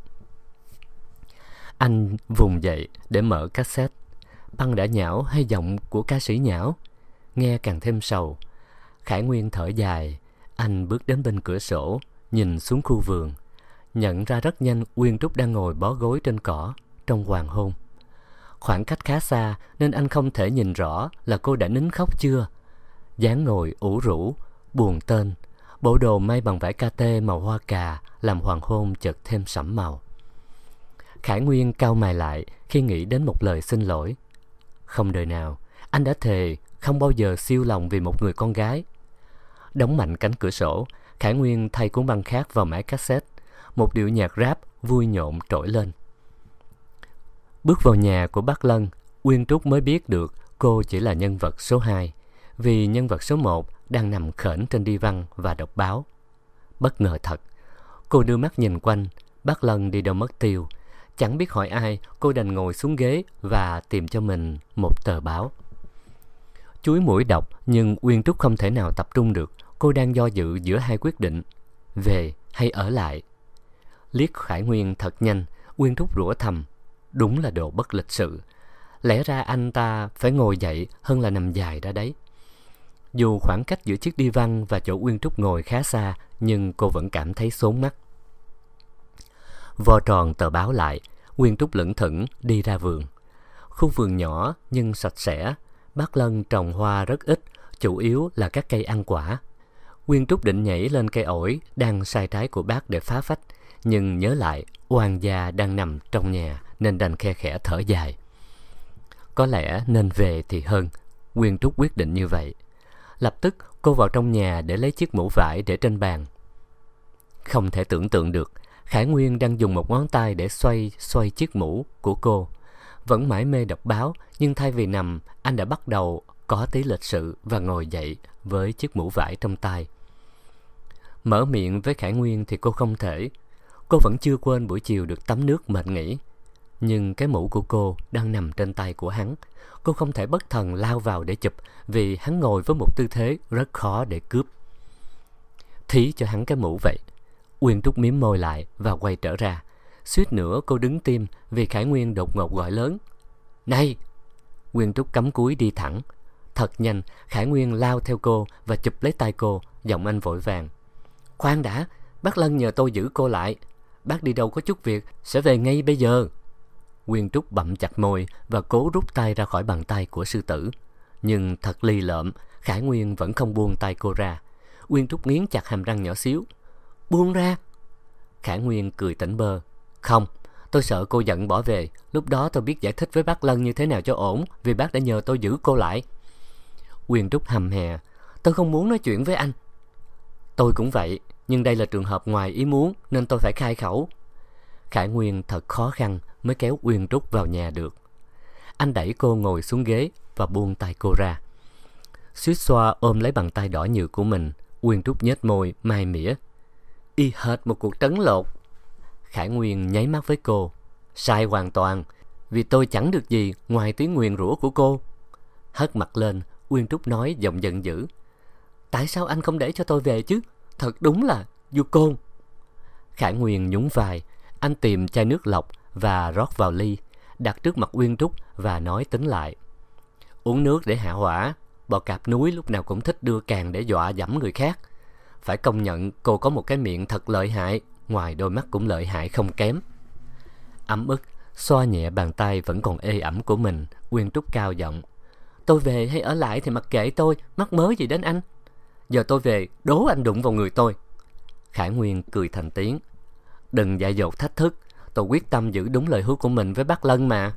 Anh vùng dậy để mở cassette. Băng đã nhão hay giọng của ca sĩ nhão? Nghe càng thêm sầu. Khải Nguyên thở dài. Anh bước đến bên cửa sổ, nhìn xuống khu vườn. Nhận ra rất nhanh Uyên Trúc đang ngồi bó gối trên cỏ trong hoàng hôn. Khoảng cách khá xa nên anh không thể nhìn rõ là cô đã nín khóc chưa. Dáng ngồi ủ rũ, buồn tên. Bộ đồ may bằng vải KT màu hoa cà làm hoàng hôn chợt thêm sẫm màu. Khải Nguyên cau mày lại khi nghĩ đến một lời xin lỗi. Không đời nào, anh đã thề không bao giờ siêu lòng vì một người con gái. Đóng mạnh cánh cửa sổ, Khải Nguyên thay cuốn băng khác vào máy cassette. Một điệu nhạc rap vui nhộn trỗi lên. Bước vào nhà của bác Lân, Uyên Trúc mới biết được cô chỉ là nhân vật số 2, vì nhân vật số 1 đang nằm khểnh trên đi văn và đọc báo. Bất ngờ thật. Cô đưa mắt nhìn quanh, bác Lân đi đâu mất tiêu. Chẳng biết hỏi ai, cô đành ngồi xuống ghế và tìm cho mình một tờ báo. Chúi mũi đọc, nhưng Uyên Trúc không thể nào tập trung được. Cô đang do dự giữa hai quyết định, về hay ở lại. Liếc Khải Nguyên thật nhanh, Uyên Trúc rủa thầm. Đúng là đồ bất lịch sự. Lẽ ra anh ta phải ngồi dậy hơn là nằm dài ra đấy. Dù khoảng cách giữa chiếc đi văn và chỗ Uyên Trúc ngồi khá xa, nhưng cô vẫn cảm thấy xốn mắt. Vo tròn tờ báo lại, Uyên Trúc lững thững đi ra vườn. Khu vườn nhỏ nhưng sạch sẽ. Bác Lân trồng hoa rất ít, chủ yếu là các cây ăn quả. Uyên Trúc định nhảy lên cây ổi đang sai trái của bác để phá phách, nhưng nhớ lại oan gia đang nằm trong nhà nên đành khe khẽ thở dài. Có lẽ nên về thì hơn. Uyên Trúc quyết định như vậy. Lập tức cô vào trong nhà để lấy chiếc mũ vải để trên bàn. Không thể tưởng tượng được Khải Nguyên đang dùng một ngón tay để xoay chiếc mũ của cô. Vẫn mải mê đọc báo, nhưng thay vì nằm, anh đã bắt đầu có tí lịch sự và ngồi dậy với chiếc mũ vải trong tay. Mở miệng với Khải Nguyên thì cô không thể. Cô vẫn chưa quên buổi chiều được tắm nước mệt nghỉ. Nhưng cái mũ của cô đang nằm trên tay của hắn. Cô không thể bất thần lao vào để chụp, vì hắn ngồi với một tư thế rất khó để cướp. Thí cho hắn cái mũ vậy. Uyên Trúc mím môi lại và quay trở ra. Suýt nữa cô đứng tim vì Khải Nguyên đột ngột gọi lớn. Này! Uyên Trúc cắm cúi đi thẳng. Thật nhanh, Khải Nguyên lao theo cô và chụp lấy tay cô, giọng anh vội vàng. Khoan đã, bác Lân nhờ tôi giữ cô lại. Bác đi đâu có chút việc, sẽ về ngay bây giờ. Uyên Trúc bặm chặt môi và cố rút tay ra khỏi bàn tay của sư tử. Nhưng thật lì lợm, Khải Nguyên vẫn không buông tay cô ra. Uyên Trúc nghiến chặt hàm răng nhỏ xíu. Buông ra! Khải Nguyên cười tỉnh bơ. Không, tôi sợ cô giận bỏ về. Lúc đó tôi biết giải thích với bác Lân như thế nào cho ổn, vì bác đã nhờ tôi giữ cô lại. Uyên Trúc hầm hè. Tôi không muốn nói chuyện với anh. Tôi cũng vậy, nhưng đây là trường hợp ngoài ý muốn nên tôi phải khai khẩu. Khải Nguyên thật khó khăn mới kéo Uyên Trúc vào nhà được. Anh đẩy cô ngồi xuống ghế và buông tay cô ra. Suýt xoa ôm lấy bàn tay đỏ nhừ của mình, Uyên Trúc nhếch môi mai mỉa. Y hệt một cuộc trấn lột. Khải Nguyên nháy mắt với cô. Sai hoàn toàn, vì tôi chẳng được gì ngoài tiếng nguyền rủa của cô. Hất mặt lên, Uyên Trúc nói giọng giận dữ. Tại sao anh không để cho tôi về chứ? Thật đúng là du côn. Khải Nguyên nhún vai. Anh tìm chai nước lọc và rót vào ly, đặt trước mặt Uyên Trúc và nói tính lại. Uống nước để hạ hỏa. Bò cạp núi lúc nào cũng thích đưa càng để dọa dẫm người khác. Phải công nhận cô có một cái miệng thật lợi hại, ngoài đôi mắt cũng lợi hại không kém. Ấm ức, xoa nhẹ bàn tay vẫn còn ê ẩm của mình, Uyên Trúc cao giọng. Tôi về hay ở lại thì mặc kệ tôi, mắc mớ gì đến anh. Giờ tôi về, đố anh đụng vào người tôi. Khải Nguyên cười thành tiếng. Đừng dại dột thách thức, tôi quyết tâm giữ đúng lời hứa của mình với bác Lân mà.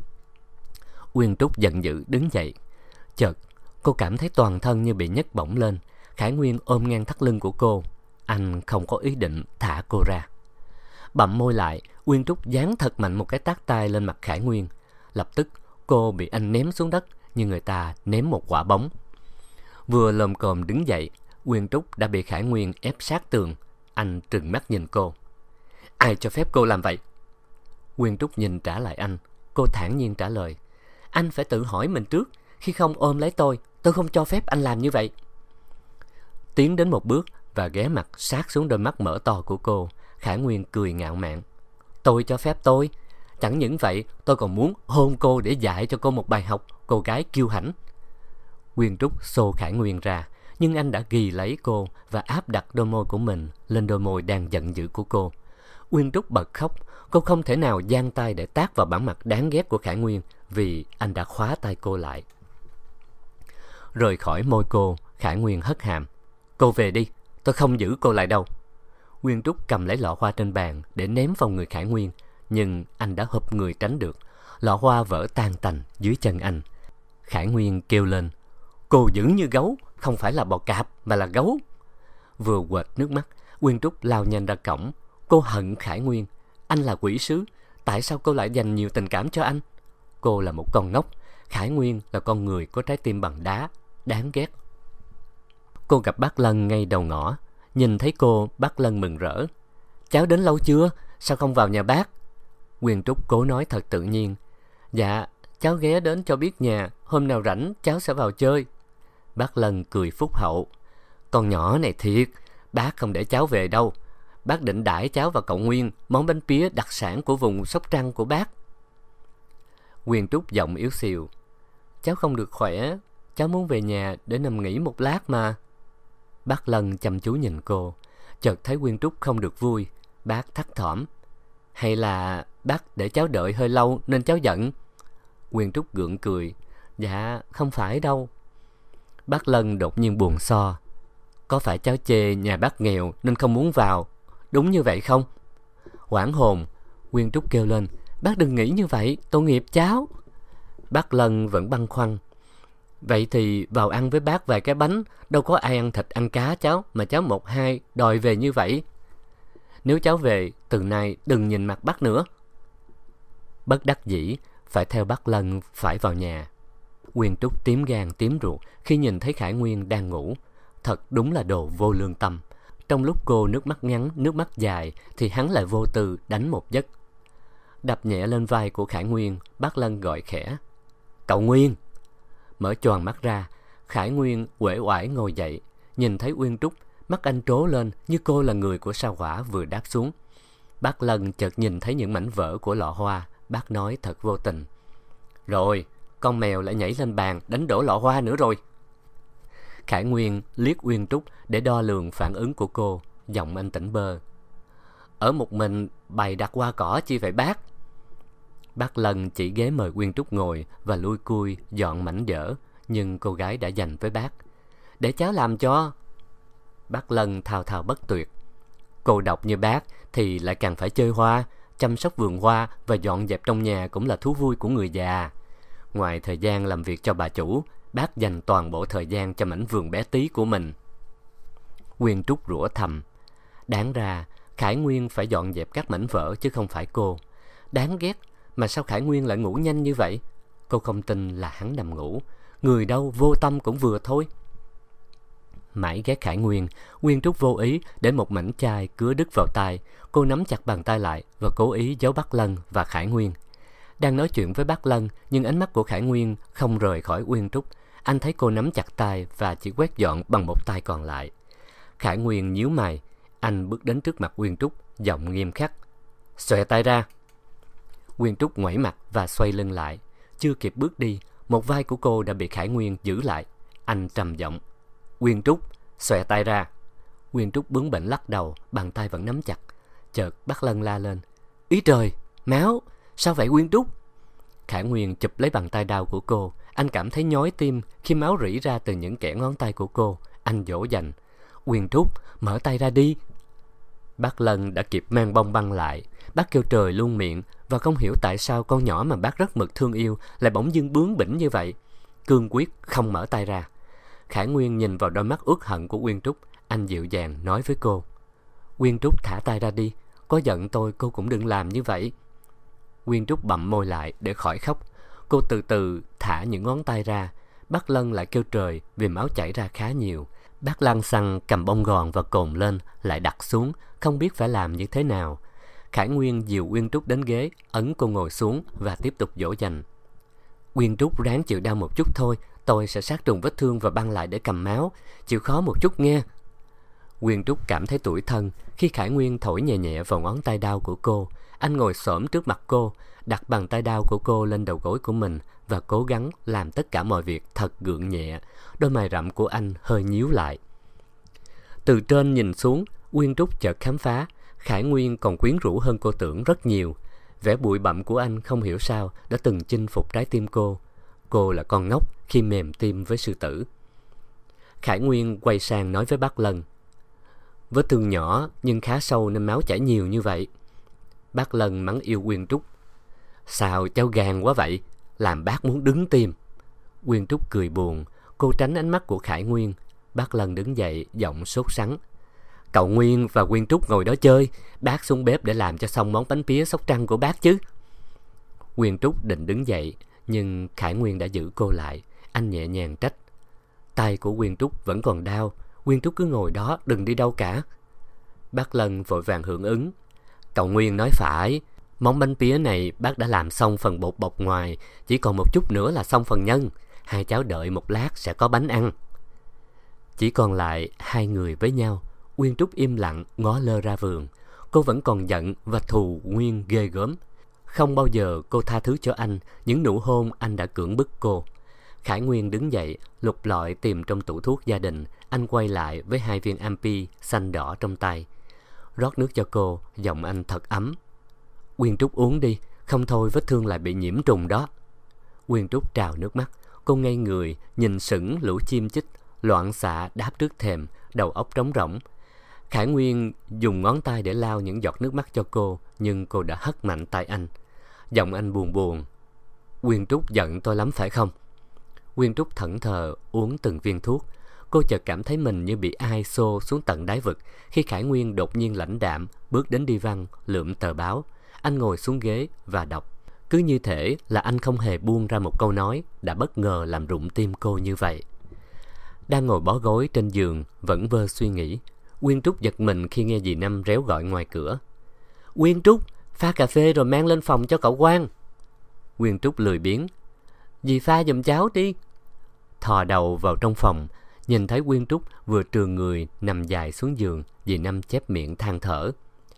Uyên Trúc giận dữ đứng dậy. Chợt cô cảm thấy toàn thân như bị nhấc bổng lên. Khải Nguyên ôm ngang thắt lưng của cô. Anh không có ý định thả cô ra. Bặm môi lại, Uyên Trúc giáng thật mạnh một cái tát tay lên mặt Khải Nguyên. Lập tức cô bị anh ném xuống đất như người ta ném một quả bóng. Vừa lồm cồm đứng dậy, Uyên Trúc đã bị Khải Nguyên ép sát tường. Anh trừng mắt nhìn cô. Ai cho phép cô làm vậy? Uyên Trúc nhìn trả lại anh. Cô thản nhiên trả lời. Anh phải tự hỏi mình trước. Khi không ôm lấy tôi không cho phép anh làm như vậy. Tiến đến một bước và ghé mặt sát xuống đôi mắt mở to của cô, Khải Nguyên cười ngạo mạn. Tôi cho phép tôi. Chẳng những vậy, tôi còn muốn hôn cô để dạy cho cô một bài học, cô gái kiêu hãnh. Uyên Trúc xô Khải Nguyên ra, nhưng anh đã ghì lấy cô và áp đặt đôi môi của mình lên đôi môi đang giận dữ của cô. Uyên Trúc bật khóc. Cô không thể nào giang tay để tát vào bản mặt đáng ghét của Khải Nguyên vì anh đã khóa tay cô lại. Rời khỏi môi cô, Khải Nguyên hất hàm. Cô về đi, tôi không giữ cô lại đâu. Uyên Trúc cầm lấy lọ hoa trên bàn để ném vào người Khải Nguyên, nhưng anh đã hụp người tránh được. Lọ hoa vỡ tan tành dưới chân anh. Khải Nguyên kêu lên. Cô dữ như gấu, không phải là bò cạp mà là gấu. Vừa quệt nước mắt, Uyên Trúc lao nhanh ra cổng. Cô hận Khải Nguyên. Anh là quỷ sứ, tại sao cô lại dành nhiều tình cảm cho anh? Cô là một con ngốc. Khải Nguyên là con người có trái tim bằng đá, đáng ghét. Cô gặp bác Lân ngay đầu ngõ. Nhìn thấy cô, bác Lân mừng rỡ. Cháu đến lâu chưa? Sao không vào nhà bác? Uyên Trúc cố nói thật tự nhiên. Dạ, cháu ghé đến cho biết nhà, hôm nào rảnh cháu sẽ vào chơi. Bác Lân cười phúc hậu. Con nhỏ này thiệt, bác không để cháu về đâu. Bác định đãi cháu và cậu Nguyên món bánh pía đặc sản của vùng Sóc Trăng của bác. Uyên Trúc giọng yếu xìu. Cháu không được khỏe, cháu muốn về nhà để nằm nghỉ một lát mà. Bác Lân chăm chú nhìn cô. Chợt thấy Uyên Trúc không được vui. Bác thắt thỏm. Hay là bác để cháu đợi hơi lâu nên cháu giận? Uyên Trúc gượng cười. Dạ không phải đâu. Bác Lân đột nhiên buồn so. Có phải cháu chê nhà bác nghèo nên không muốn vào, đúng như vậy không? Hoảng hồn, Uyên Trúc kêu lên. Bác đừng nghĩ như vậy, tội nghiệp cháu. Bác Lân vẫn băn khoăn. Vậy thì vào ăn với bác vài cái bánh. Đâu có ai ăn thịt ăn cá cháu, mà cháu một hai đòi về như vậy. Nếu cháu về, từ nay đừng nhìn mặt bác nữa. Bất đắc dĩ phải theo bác Lân phải vào nhà. Uyên Trúc tím gan tím ruột khi nhìn thấy Khải Nguyên đang ngủ. Thật đúng là đồ vô lương tâm. Trong lúc cô nước mắt ngắn, nước mắt dài thì hắn lại vô tư đánh một giấc. Đập nhẹ lên vai của Khải Nguyên, bác Lân gọi khẽ. Cậu Nguyên! Mở choàng mắt ra, Khải Nguyên uể oải ngồi dậy. Nhìn thấy Uyên Trúc, mắt anh trố lên như cô là người của sao hỏa vừa đáp xuống. Bác Lân chợt nhìn thấy những mảnh vỡ của lọ hoa. Bác nói thật vô tình. Rồi, con mèo lại nhảy lên bàn đánh đổ lọ hoa nữa rồi. Khải Nguyên liếc Uyên Trúc để đo lường phản ứng của cô. Giọng anh tỉnh bơ. Ở một mình bày đặt hoa cỏ chi vậy bác? Bác Lân chỉ ghế mời Uyên Trúc ngồi và lui cui dọn mảnh vỡ, nhưng cô gái đã dành với bác. Để cháu làm cho. Bác Lân thao thao bất tuyệt. Cô độc như bác thì lại càng phải chơi hoa, chăm sóc vườn hoa và dọn dẹp trong nhà cũng là thú vui của người già. Ngoài thời gian làm việc cho bà chủ, bác dành toàn bộ thời gian cho mảnh vườn bé tí của mình. Uyên Trúc rủa thầm. Đáng ra Khải Nguyên phải dọn dẹp các mảnh vỡ chứ không phải cô. Đáng ghét, mà sao Khải Nguyên lại ngủ nhanh như vậy? Cô không tin là hắn nằm ngủ. Người đâu vô tâm cũng vừa thôi. Mãi ghét Khải Nguyên, Uyên Trúc vô ý để một mảnh chai cứa đứt vào tay. Cô nắm chặt bàn tay lại và cố ý giấu bác Lân và Khải Nguyên. Đang nói chuyện với bác Lân, nhưng ánh mắt của Khải Nguyên không rời khỏi Uyên Trúc. Anh thấy cô nắm chặt tay và chỉ quét dọn bằng một tay còn lại. Khải Nguyên nhíu mày. Anh bước đến trước mặt Uyên Trúc, giọng nghiêm khắc. Xòe tay ra. Uyên Trúc ngoảy mặt và xoay lưng lại. Chưa kịp bước đi, một vai của cô đã bị Khải Nguyên giữ lại. Anh trầm giọng. Uyên Trúc, xòe tay ra. Uyên Trúc bướng bỉnh lắc đầu, bàn tay vẫn nắm chặt. Chợt bác Lân la lên. Ý trời, máu, sao vậy Uyên Trúc? Khải Nguyên chụp lấy bàn tay đau của cô. Anh cảm thấy nhói tim khi máu rỉ ra từ những kẽ ngón tay của cô. Anh dỗ dành. Uyên Trúc, mở tay ra đi. Bác Lân đã kịp mang bông băng lại. Bác kêu trời luôn miệng, và không hiểu tại sao con nhỏ mà bác rất mực thương yêu lại bỗng dưng bướng bỉnh như vậy. Cương quyết không mở tay ra. Khải Nguyên nhìn vào đôi mắt uất hận của Uyên Trúc. Anh dịu dàng nói với cô: Uyên Trúc, thả tay ra đi. Có giận tôi cô cũng đừng làm như vậy. Uyên Trúc bặm môi lại để khỏi khóc. Cô từ từ thả những ngón tay ra. Bác Lân lại kêu trời vì máu chảy ra khá nhiều. Bác lăng xăng cầm bông gòn và cồn lên, lại đặt xuống, không biết phải làm như thế nào. Khải Nguyên dìu Uyên Trúc đến ghế, ấn cô ngồi xuống và tiếp tục dỗ dành. Uyên Trúc ráng chịu đau một chút thôi, tôi sẽ sát trùng vết thương và băng lại để cầm máu. Chịu khó một chút nghe. Uyên Trúc cảm thấy tủi thân khi Khải Nguyên thổi nhẹ nhẹ vào ngón tay đau của cô. Anh ngồi xổm trước mặt cô, đặt bàn tay đau của cô lên đầu gối của mình và cố gắng làm tất cả mọi việc thật gượng nhẹ. Đôi mày rậm của anh hơi nhíu lại. Từ trên nhìn xuống, Uyên Trúc chợt khám phá Khải Nguyên còn quyến rũ hơn cô tưởng rất nhiều. Vẻ bụi bặm của anh không hiểu sao đã từng chinh phục trái tim cô. Cô là con ngốc khi mềm tim với sư tử. Khải Nguyên quay sang nói với bác Lân: Vết thương nhỏ nhưng khá sâu nên máu chảy nhiều như vậy. Bác Lân mắng yêu Uyên Trúc: Sao cháu gan quá vậy, làm bác muốn đứng tim. Uyên Trúc cười buồn. Cô tránh ánh mắt của Khải Nguyên. Bác Lân đứng dậy, giọng sốt sắng: Cậu Nguyên và Uyên Trúc ngồi đó chơi, bác xuống bếp để làm cho xong món bánh pía Sóc Trăng của bác chứ. Uyên Trúc định đứng dậy, nhưng Khải Nguyên đã giữ cô lại. Anh nhẹ nhàng trách: Tay của Uyên Trúc vẫn còn đau, Uyên Trúc cứ ngồi đó, đừng đi đâu cả. Bác Lân vội vàng hưởng ứng: Cậu Nguyên nói phải, món bánh pía này bác đã làm xong phần bột bọc ngoài, chỉ còn một chút nữa là xong phần nhân. Hai cháu đợi một lát sẽ có bánh ăn. Chỉ còn lại hai người với nhau. Uyên Trúc im lặng ngó lơ ra vườn. Cô vẫn còn giận và thù Nguyên ghê gớm. Không bao giờ cô tha thứ cho anh những nụ hôn anh đã cưỡng bức cô. Khải Nguyên đứng dậy, lục lọi tìm trong tủ thuốc gia đình. Anh quay lại với 2 viên Ampi xanh đỏ trong tay. Rót nước cho cô, giọng anh thật ấm: Uyên Trúc uống đi, không thôi vết thương lại bị nhiễm trùng đó. Uyên Trúc trào nước mắt. Cô ngây người, nhìn sững lũ chim chích loạn xạ đáp trước thềm, đầu óc trống rỗng. Khải Nguyên dùng ngón tay để lau những giọt nước mắt cho cô, nhưng cô đã hất mạnh tay anh. Giọng anh buồn buồn: Uyên Trúc giận tôi lắm phải không? Uyên Trúc thẫn thờ uống từng viên thuốc. Cô chợt cảm thấy mình như bị ai xô xuống tận đáy vực khi Khải Nguyên đột nhiên lãnh đạm bước đến đi văn, lượm tờ báo. Anh ngồi xuống ghế và đọc. Cứ như thể là anh không hề buông ra một câu nói đã bất ngờ làm rụng tim cô như vậy. Đang ngồi bó gối trên giường vẫn vơ suy nghĩ, Uyên Trúc giật mình khi nghe dì Năm réo gọi ngoài cửa: Uyên Trúc, pha cà phê rồi mang lên phòng cho cậu Quang. Uyên Trúc lười biếng: Dì pha giùm cháu đi. Thò đầu vào trong phòng, nhìn thấy Uyên Trúc vừa trườn người nằm dài xuống giường, dì Năm chép miệng than thở: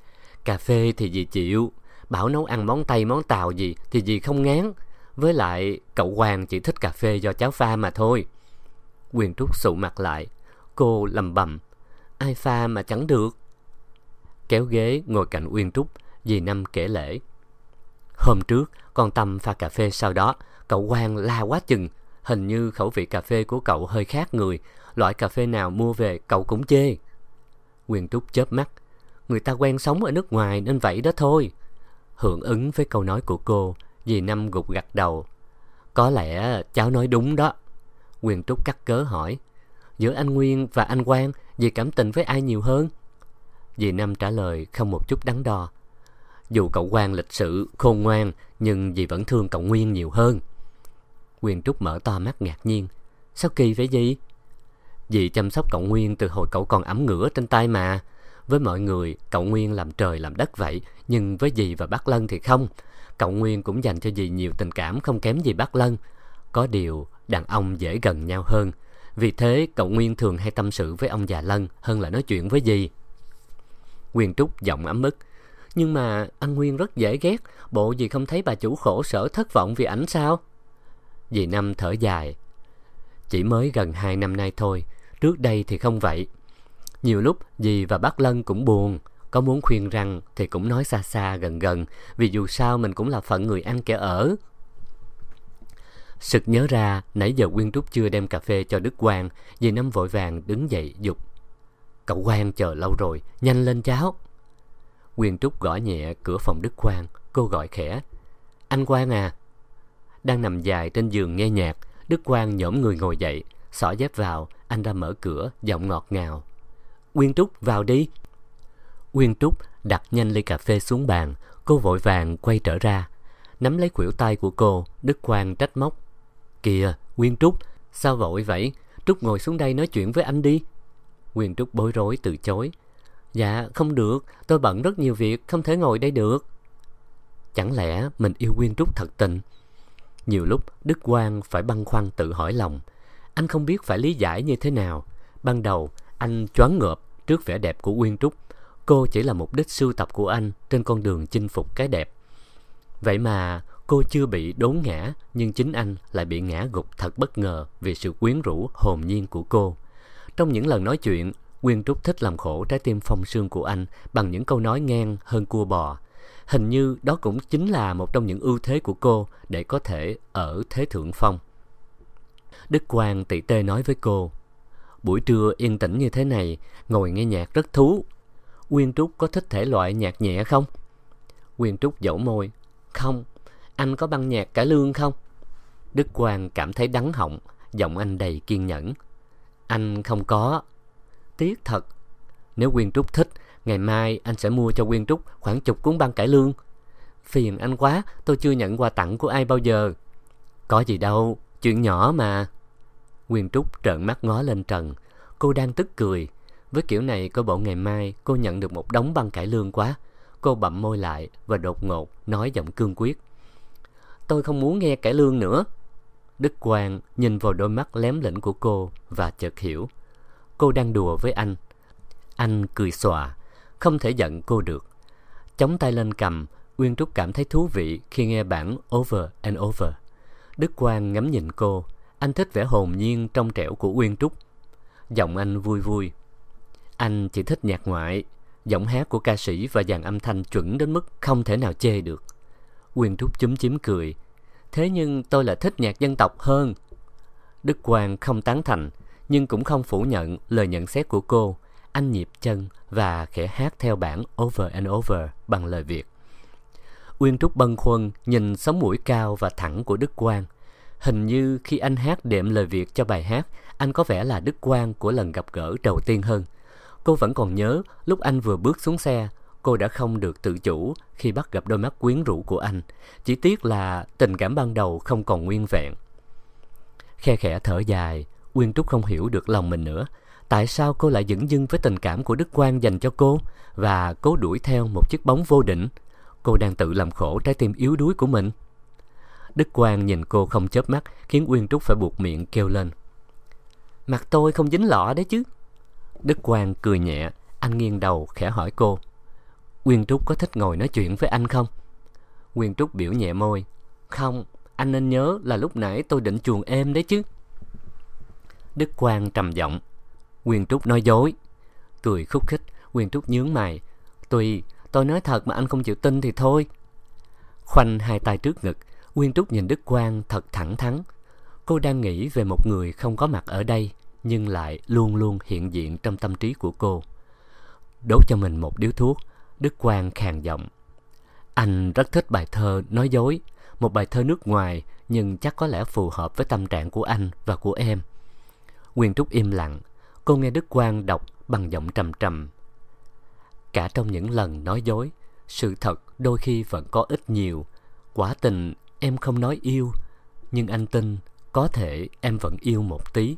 Cà phê thì dì chịu, bảo nấu ăn món Tây món Tàu gì thì dì không ngán. Với lại cậu Quang chỉ thích cà phê do cháu pha mà thôi. Uyên Trúc sụ mặt lại. Cô lầm bầm: Ai pha mà chẳng được. Kéo ghế ngồi cạnh Uyên Trúc, dì Năm kể lể: Hôm trước con Tâm pha cà phê sau đó, cậu Quang la quá chừng. Hình như khẩu vị cà phê của cậu hơi khác người, loại cà phê nào mua về cậu cũng chê. Uyên Trúc chớp mắt: Người ta quen sống ở nước ngoài nên vậy đó thôi. Hưởng ứng với câu nói của cô, dì Năm gục gặt đầu: Có lẽ cháu nói đúng đó. Uyên Trúc cắt cớ hỏi: Giữa anh Nguyên và anh Quang, dì cảm tình với ai nhiều hơn? Dì Năm trả lời không một chút đắn đo: Dù cậu Quang lịch sự, khôn ngoan, nhưng dì vẫn thương cậu Nguyên nhiều hơn. Uyên Trúc mở to mắt ngạc nhiên: Sao kỳ vậy dì? Dì chăm sóc cậu Nguyên từ hồi cậu còn ẵm ngửa trên tay mà. Với mọi người, cậu Nguyên làm trời làm đất vậy, nhưng với dì và bác Lân thì không. Cậu Nguyên cũng dành cho dì nhiều tình cảm không kém gì bác Lân. Có điều, đàn ông dễ gần nhau hơn. Vì thế, cậu Nguyên thường hay tâm sự với ông già Lân hơn là nói chuyện với dì. Uyên Trúc giọng ấm ức: Nhưng mà anh Nguyên rất dễ ghét. Bộ dì không thấy bà chủ khổ sở thất vọng vì ảnh sao? Dì Năm thở dài: Chỉ mới gần 2 năm nay thôi, trước đây thì không vậy. Nhiều lúc dì và bác Lân cũng buồn, có muốn khuyên răng thì cũng nói xa xa gần gần, vì dù sao mình cũng là phận người ăn kẻ ở. Sực nhớ ra nãy giờ Uyên Trúc chưa đem cà phê cho Đức Quang, dì Năm vội vàng đứng dậy giục: Cậu Quang chờ lâu rồi, nhanh lên cháu. Nguyên Trúc gõ nhẹ cửa phòng Đức Quang. Cô gọi khẽ: "Anh Quang à." Đang nằm dài trên giường nghe nhạc, Đức Quang nhổm người ngồi dậy, xỏ dép vào. Anh ra mở cửa, giọng ngọt ngào: "Nguyên Trúc, vào đi." Nguyên Trúc đặt nhanh ly cà phê xuống bàn. Cô vội vàng quay trở ra, nắm lấy khuỷu tay của cô. Đức Quang trách móc: "Kìa, Nguyên Trúc, sao vội vậy? Trúc ngồi xuống đây nói chuyện với anh đi." Nguyên Trúc bối rối từ chối: "Dạ, không được, tôi bận rất nhiều việc, không thể ngồi đây được." Chẳng lẽ mình yêu Nguyên Trúc thật tình? Nhiều lúc Đức Quang phải băn khoăn tự hỏi lòng. Anh không biết phải lý giải như thế nào. Ban đầu anh choáng ngợp trước vẻ đẹp của Nguyên Trúc. Cô chỉ là mục đích sưu tập của anh trên con đường chinh phục cái đẹp. Vậy mà cô chưa bị đốn ngã, nhưng chính anh lại bị ngã gục thật bất ngờ vì sự quyến rũ hồn nhiên của cô. Trong những lần nói chuyện, Nguyên Trúc thích làm khổ trái tim phong sương của anh bằng những câu nói ngang hơn cua bò. Hình như đó cũng chính là một trong những ưu thế của cô để có thể ở thế thượng phong. Đức Quang tỉ tê nói với cô: "Buổi trưa yên tĩnh như thế này, ngồi nghe nhạc rất thú. Nguyên Trúc có thích thể loại nhạc nhẹ không?" Nguyên Trúc dẫu môi: "Không, anh có băng nhạc cải lương không?" Đức Quang cảm thấy đắng họng, giọng anh đầy kiên nhẫn: "Anh không có." "Tiếc thật. Nếu Nguyên Trúc thích, ngày mai anh sẽ mua cho Nguyên Trúc khoảng 10 cuốn băng cải lương." "Phiền anh quá, tôi chưa nhận quà tặng của ai bao giờ." "Có gì đâu, chuyện nhỏ mà." Nguyên Trúc trợn mắt ngó lên trần. Cô đang tức cười. Với kiểu này coi bộ ngày mai cô nhận được một đống băng cải lương quá. Cô bặm môi lại và đột ngột nói giọng cương quyết: "Tôi không muốn nghe cải lương nữa." Đức Quang nhìn vào đôi mắt lém lỉnh của cô và chợt hiểu. Cô đang đùa với anh. Anh cười xòa, không thể giận cô được. Chống tay lên cằm, Nguyên Trúc cảm thấy thú vị khi nghe bản Over and Over. Đức Quang ngắm nhìn cô. Anh thích vẻ hồn nhiên trong trẻo của Nguyên Trúc. Giọng anh vui vui: "Anh chỉ thích nhạc ngoại. Giọng hát của ca sĩ và dàn âm thanh chuẩn đến mức không thể nào chê được." Nguyên Trúc chúm chím cười: "Thế nhưng tôi lại thích nhạc dân tộc hơn." Đức Quang không tán thành, nhưng cũng không phủ nhận lời nhận xét của cô. Anh nhịp chân và khẽ hát theo bản Over and Over bằng lời Việt. Nguyên Trúc bâng khuâng nhìn sống mũi cao và thẳng của Đức Quang. Hình như khi anh hát đệm lời Việt cho bài hát, anh có vẻ là Đức Quang của lần gặp gỡ đầu tiên hơn. Cô vẫn còn nhớ lúc anh vừa bước xuống xe, cô đã không được tự chủ khi bắt gặp đôi mắt quyến rũ của anh. Chỉ tiếc là tình cảm ban đầu không còn nguyên vẹn. Khe khẽ thở dài, Nguyên Trúc không hiểu được lòng mình nữa. Tại sao cô lại dửng dưng với tình cảm của Đức Quang dành cho cô và cố đuổi theo một chiếc bóng vô định? Cô đang tự làm khổ trái tim yếu đuối của mình. Đức Quang nhìn cô không chớp mắt, khiến Nguyên Trúc phải buột miệng kêu lên: "Mặt tôi không dính lọ đấy chứ." Đức Quang cười nhẹ. Anh nghiêng đầu khẽ hỏi cô: "Nguyên Trúc có thích ngồi nói chuyện với anh không?" Nguyên Trúc biểu nhẹ môi: "Không, anh nên nhớ là lúc nãy tôi định chuồn êm đấy chứ." Đức Quang trầm giọng: "Nguyên Trúc nói dối." Cười khúc khích, Nguyên Trúc nhướng mày: Tôi nói thật mà anh không chịu tin thì thôi." Khoanh hai tay trước ngực, Nguyên Trúc nhìn Đức Quang thật thẳng thắn. Cô đang nghĩ về một người không có mặt ở đây, nhưng lại luôn luôn hiện diện trong tâm trí của cô. Đốt cho mình một điếu thuốc, Đức Quang khàn giọng: "Anh rất thích bài thơ Nói dối, một bài thơ nước ngoài, nhưng chắc có lẽ phù hợp với tâm trạng của anh và của em." Nguyên Trúc im lặng. Cô nghe Đức Quang đọc bằng giọng trầm trầm: "Cả trong những lần nói dối, sự thật đôi khi vẫn có ít nhiều. Quả tình em không nói yêu, nhưng anh tin có thể em vẫn yêu một tí."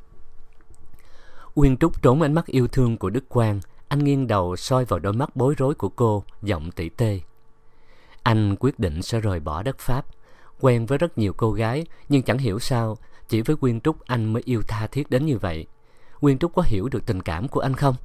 Nguyên Trúc trốn ánh mắt yêu thương của Đức Quang. Anh nghiêng đầu soi vào đôi mắt bối rối của cô, giọng tỉ tê: "Anh quyết định sẽ rời bỏ đất Pháp. Quen với rất nhiều cô gái, nhưng chẳng hiểu sao chỉ với Nguyên Trúc anh mới yêu tha thiết đến như vậy. Nguyên Trúc có hiểu được tình cảm của anh không?"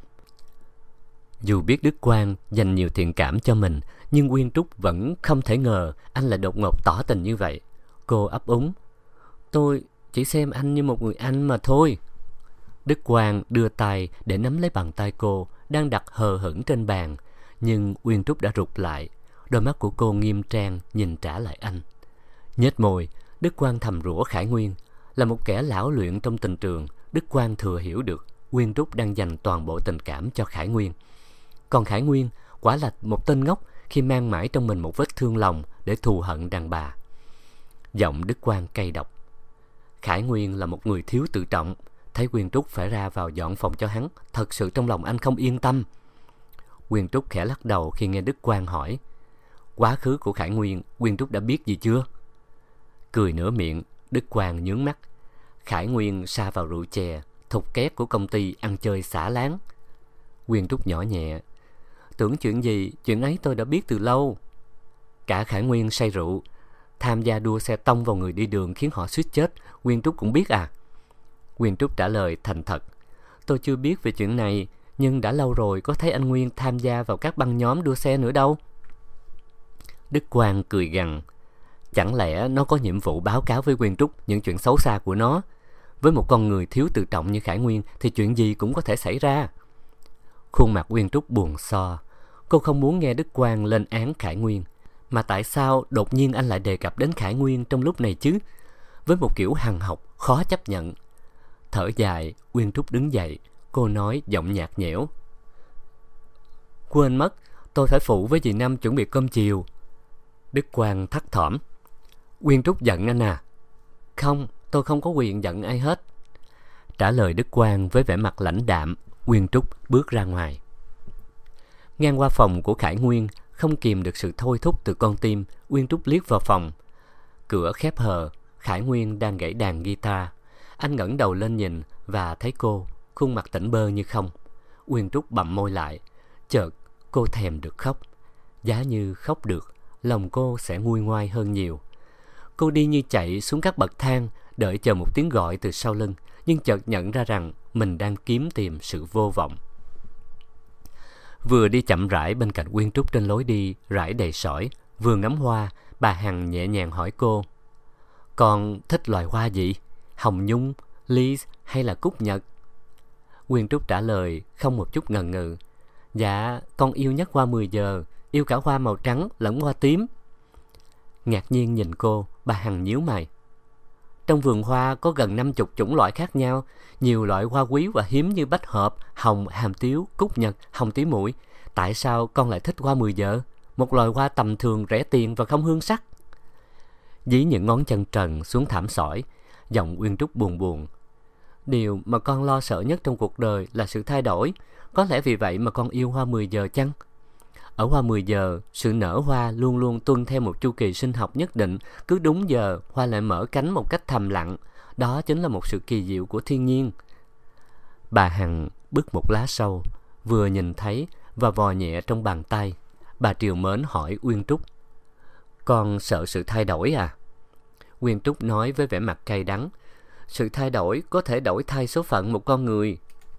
Dù biết Đức Quang dành nhiều thiện cảm cho mình, nhưng Nguyên Trúc vẫn không thể ngờ anh lại đột ngột tỏ tình như vậy. Cô ấp úng: "Tôi chỉ xem anh như một người anh mà thôi." Đức Quang đưa tay để nắm lấy bàn tay cô đang đặt hờ hững trên bàn, nhưng Nguyên Trúc đã rụt lại. Đôi mắt của cô nghiêm trang nhìn trả lại anh. Nhếch môi, Đức Quang thầm rủa Khải Nguyên. Là một kẻ lão luyện trong tình trường, Đức Quang thừa hiểu được Nguyên Trúc đang dành toàn bộ tình cảm cho Khải Nguyên. Còn Khải Nguyên, quả là một tên ngốc khi mang mãi trong mình một vết thương lòng để thù hận đàn bà. Giọng Đức Quang cay độc. Khải Nguyên là một người thiếu tự trọng, thấy Quyên Trúc phải ra vào dọn phòng cho hắn, thật sự trong lòng anh không yên tâm. Quyên Trúc khẽ lắc đầu khi nghe Đức Quang hỏi: quá khứ của Khải Nguyên, Quyên Trúc đã biết gì chưa? Cười nửa miệng, Đức Quang nhướng mắt. Khải Nguyên sa vào rượu chè, thục kép của công ty ăn chơi xả láng. Quyên Trúc nhỏ nhẹ: tưởng chuyện gì, chuyện ấy tôi đã biết từ lâu. Cả Khải Nguyên say rượu, tham gia đua xe tông vào người đi đường khiến họ suýt chết, Quyên Trúc cũng biết à? Quyên Trúc trả lời thành thật: tôi chưa biết về chuyện này, nhưng đã lâu rồi có thấy anh Nguyên tham gia vào các băng nhóm đua xe nữa đâu. Đức Quang cười gằn: chẳng lẽ nó có nhiệm vụ báo cáo với Quyên Trúc những chuyện xấu xa của nó? Với một con người thiếu tự trọng như Khải Nguyên thì chuyện gì cũng có thể xảy ra. Khuôn mặt Quyên Trúc buồn so. Cô không muốn nghe Đức Quang lên án Khải Nguyên. Mà tại sao đột nhiên anh lại đề cập đến Khải Nguyên trong lúc này chứ? Với một kiểu hằn học khó chấp nhận. Thở dài, Quyên Trúc đứng dậy. Cô nói giọng nhạt nhẽo: quên mất, tôi phải phụ với dì Năm chuẩn bị cơm chiều. Đức Quang thắt thỏm: Quyên Trúc giận anh à? Không, tôi không có quyền giận ai hết. Trả lời Đức Quang với vẻ mặt lãnh đạm, Quyên Trúc bước ra ngoài. Ngang qua phòng của Khải Nguyên, không kìm được sự thôi thúc từ con tim, Quyên Trúc liếc vào phòng. Cửa khép hờ, Khải Nguyên đang gảy đàn guitar. Anh ngẩng đầu lên nhìn và thấy cô, khuôn mặt tỉnh bơ như không. Quyên Trúc bặm môi lại. Chợt cô thèm được khóc. Giá như khóc được, lòng cô sẽ nguôi ngoai hơn nhiều. Cô đi như chạy xuống các bậc thang, đợi chờ một tiếng gọi từ sau lưng, nhưng chợt nhận ra rằng mình đang kiếm tìm sự vô vọng. Vừa đi chậm rãi bên cạnh Quyên Trúc trên lối đi rải đầy sỏi, vừa ngắm hoa, bà Hằng nhẹ nhàng hỏi cô: con thích loài hoa gì? Hồng nhung, ly hay là cúc nhật? Quyên Trúc trả lời không một chút ngần ngừ: dạ, con yêu nhất hoa 10 giờ, yêu cả hoa màu trắng lẫn hoa tím. Ngạc nhiên nhìn cô, bà Hằng nhíu mày: trong vườn hoa có gần 50 chủng loại khác nhau, nhiều loại hoa quý và hiếm như bách hợp, hồng, hàm tiếu, cúc nhật, hồng tí muội. Tại sao con lại thích hoa 10 giờ? Một loài hoa tầm thường, rẻ tiền và không hương sắc. Dí những ngón chân trần xuống thảm sỏi, giọng Quyên Trúc buồn buồn: điều mà con lo sợ nhất trong cuộc đời là sự thay đổi. Có lẽ vì vậy mà con yêu hoa 10 giờ chăng? Ở hoa 10 giờ, sự nở hoa luôn luôn tuân theo một chu kỳ sinh học nhất định. Cứ đúng giờ, hoa lại mở cánh một cách thầm lặng. Đó chính là một sự kỳ diệu của thiên nhiên. Bà Hằng bứt một lá sâu, vừa nhìn thấy và vò nhẹ trong bàn tay. Bà trìu mến hỏi Uyên Trúc: con sợ sự thay đổi à? Uyên Trúc nói với vẻ mặt cay đắng: sự thay đổi có thể đổi thay số phận một con người.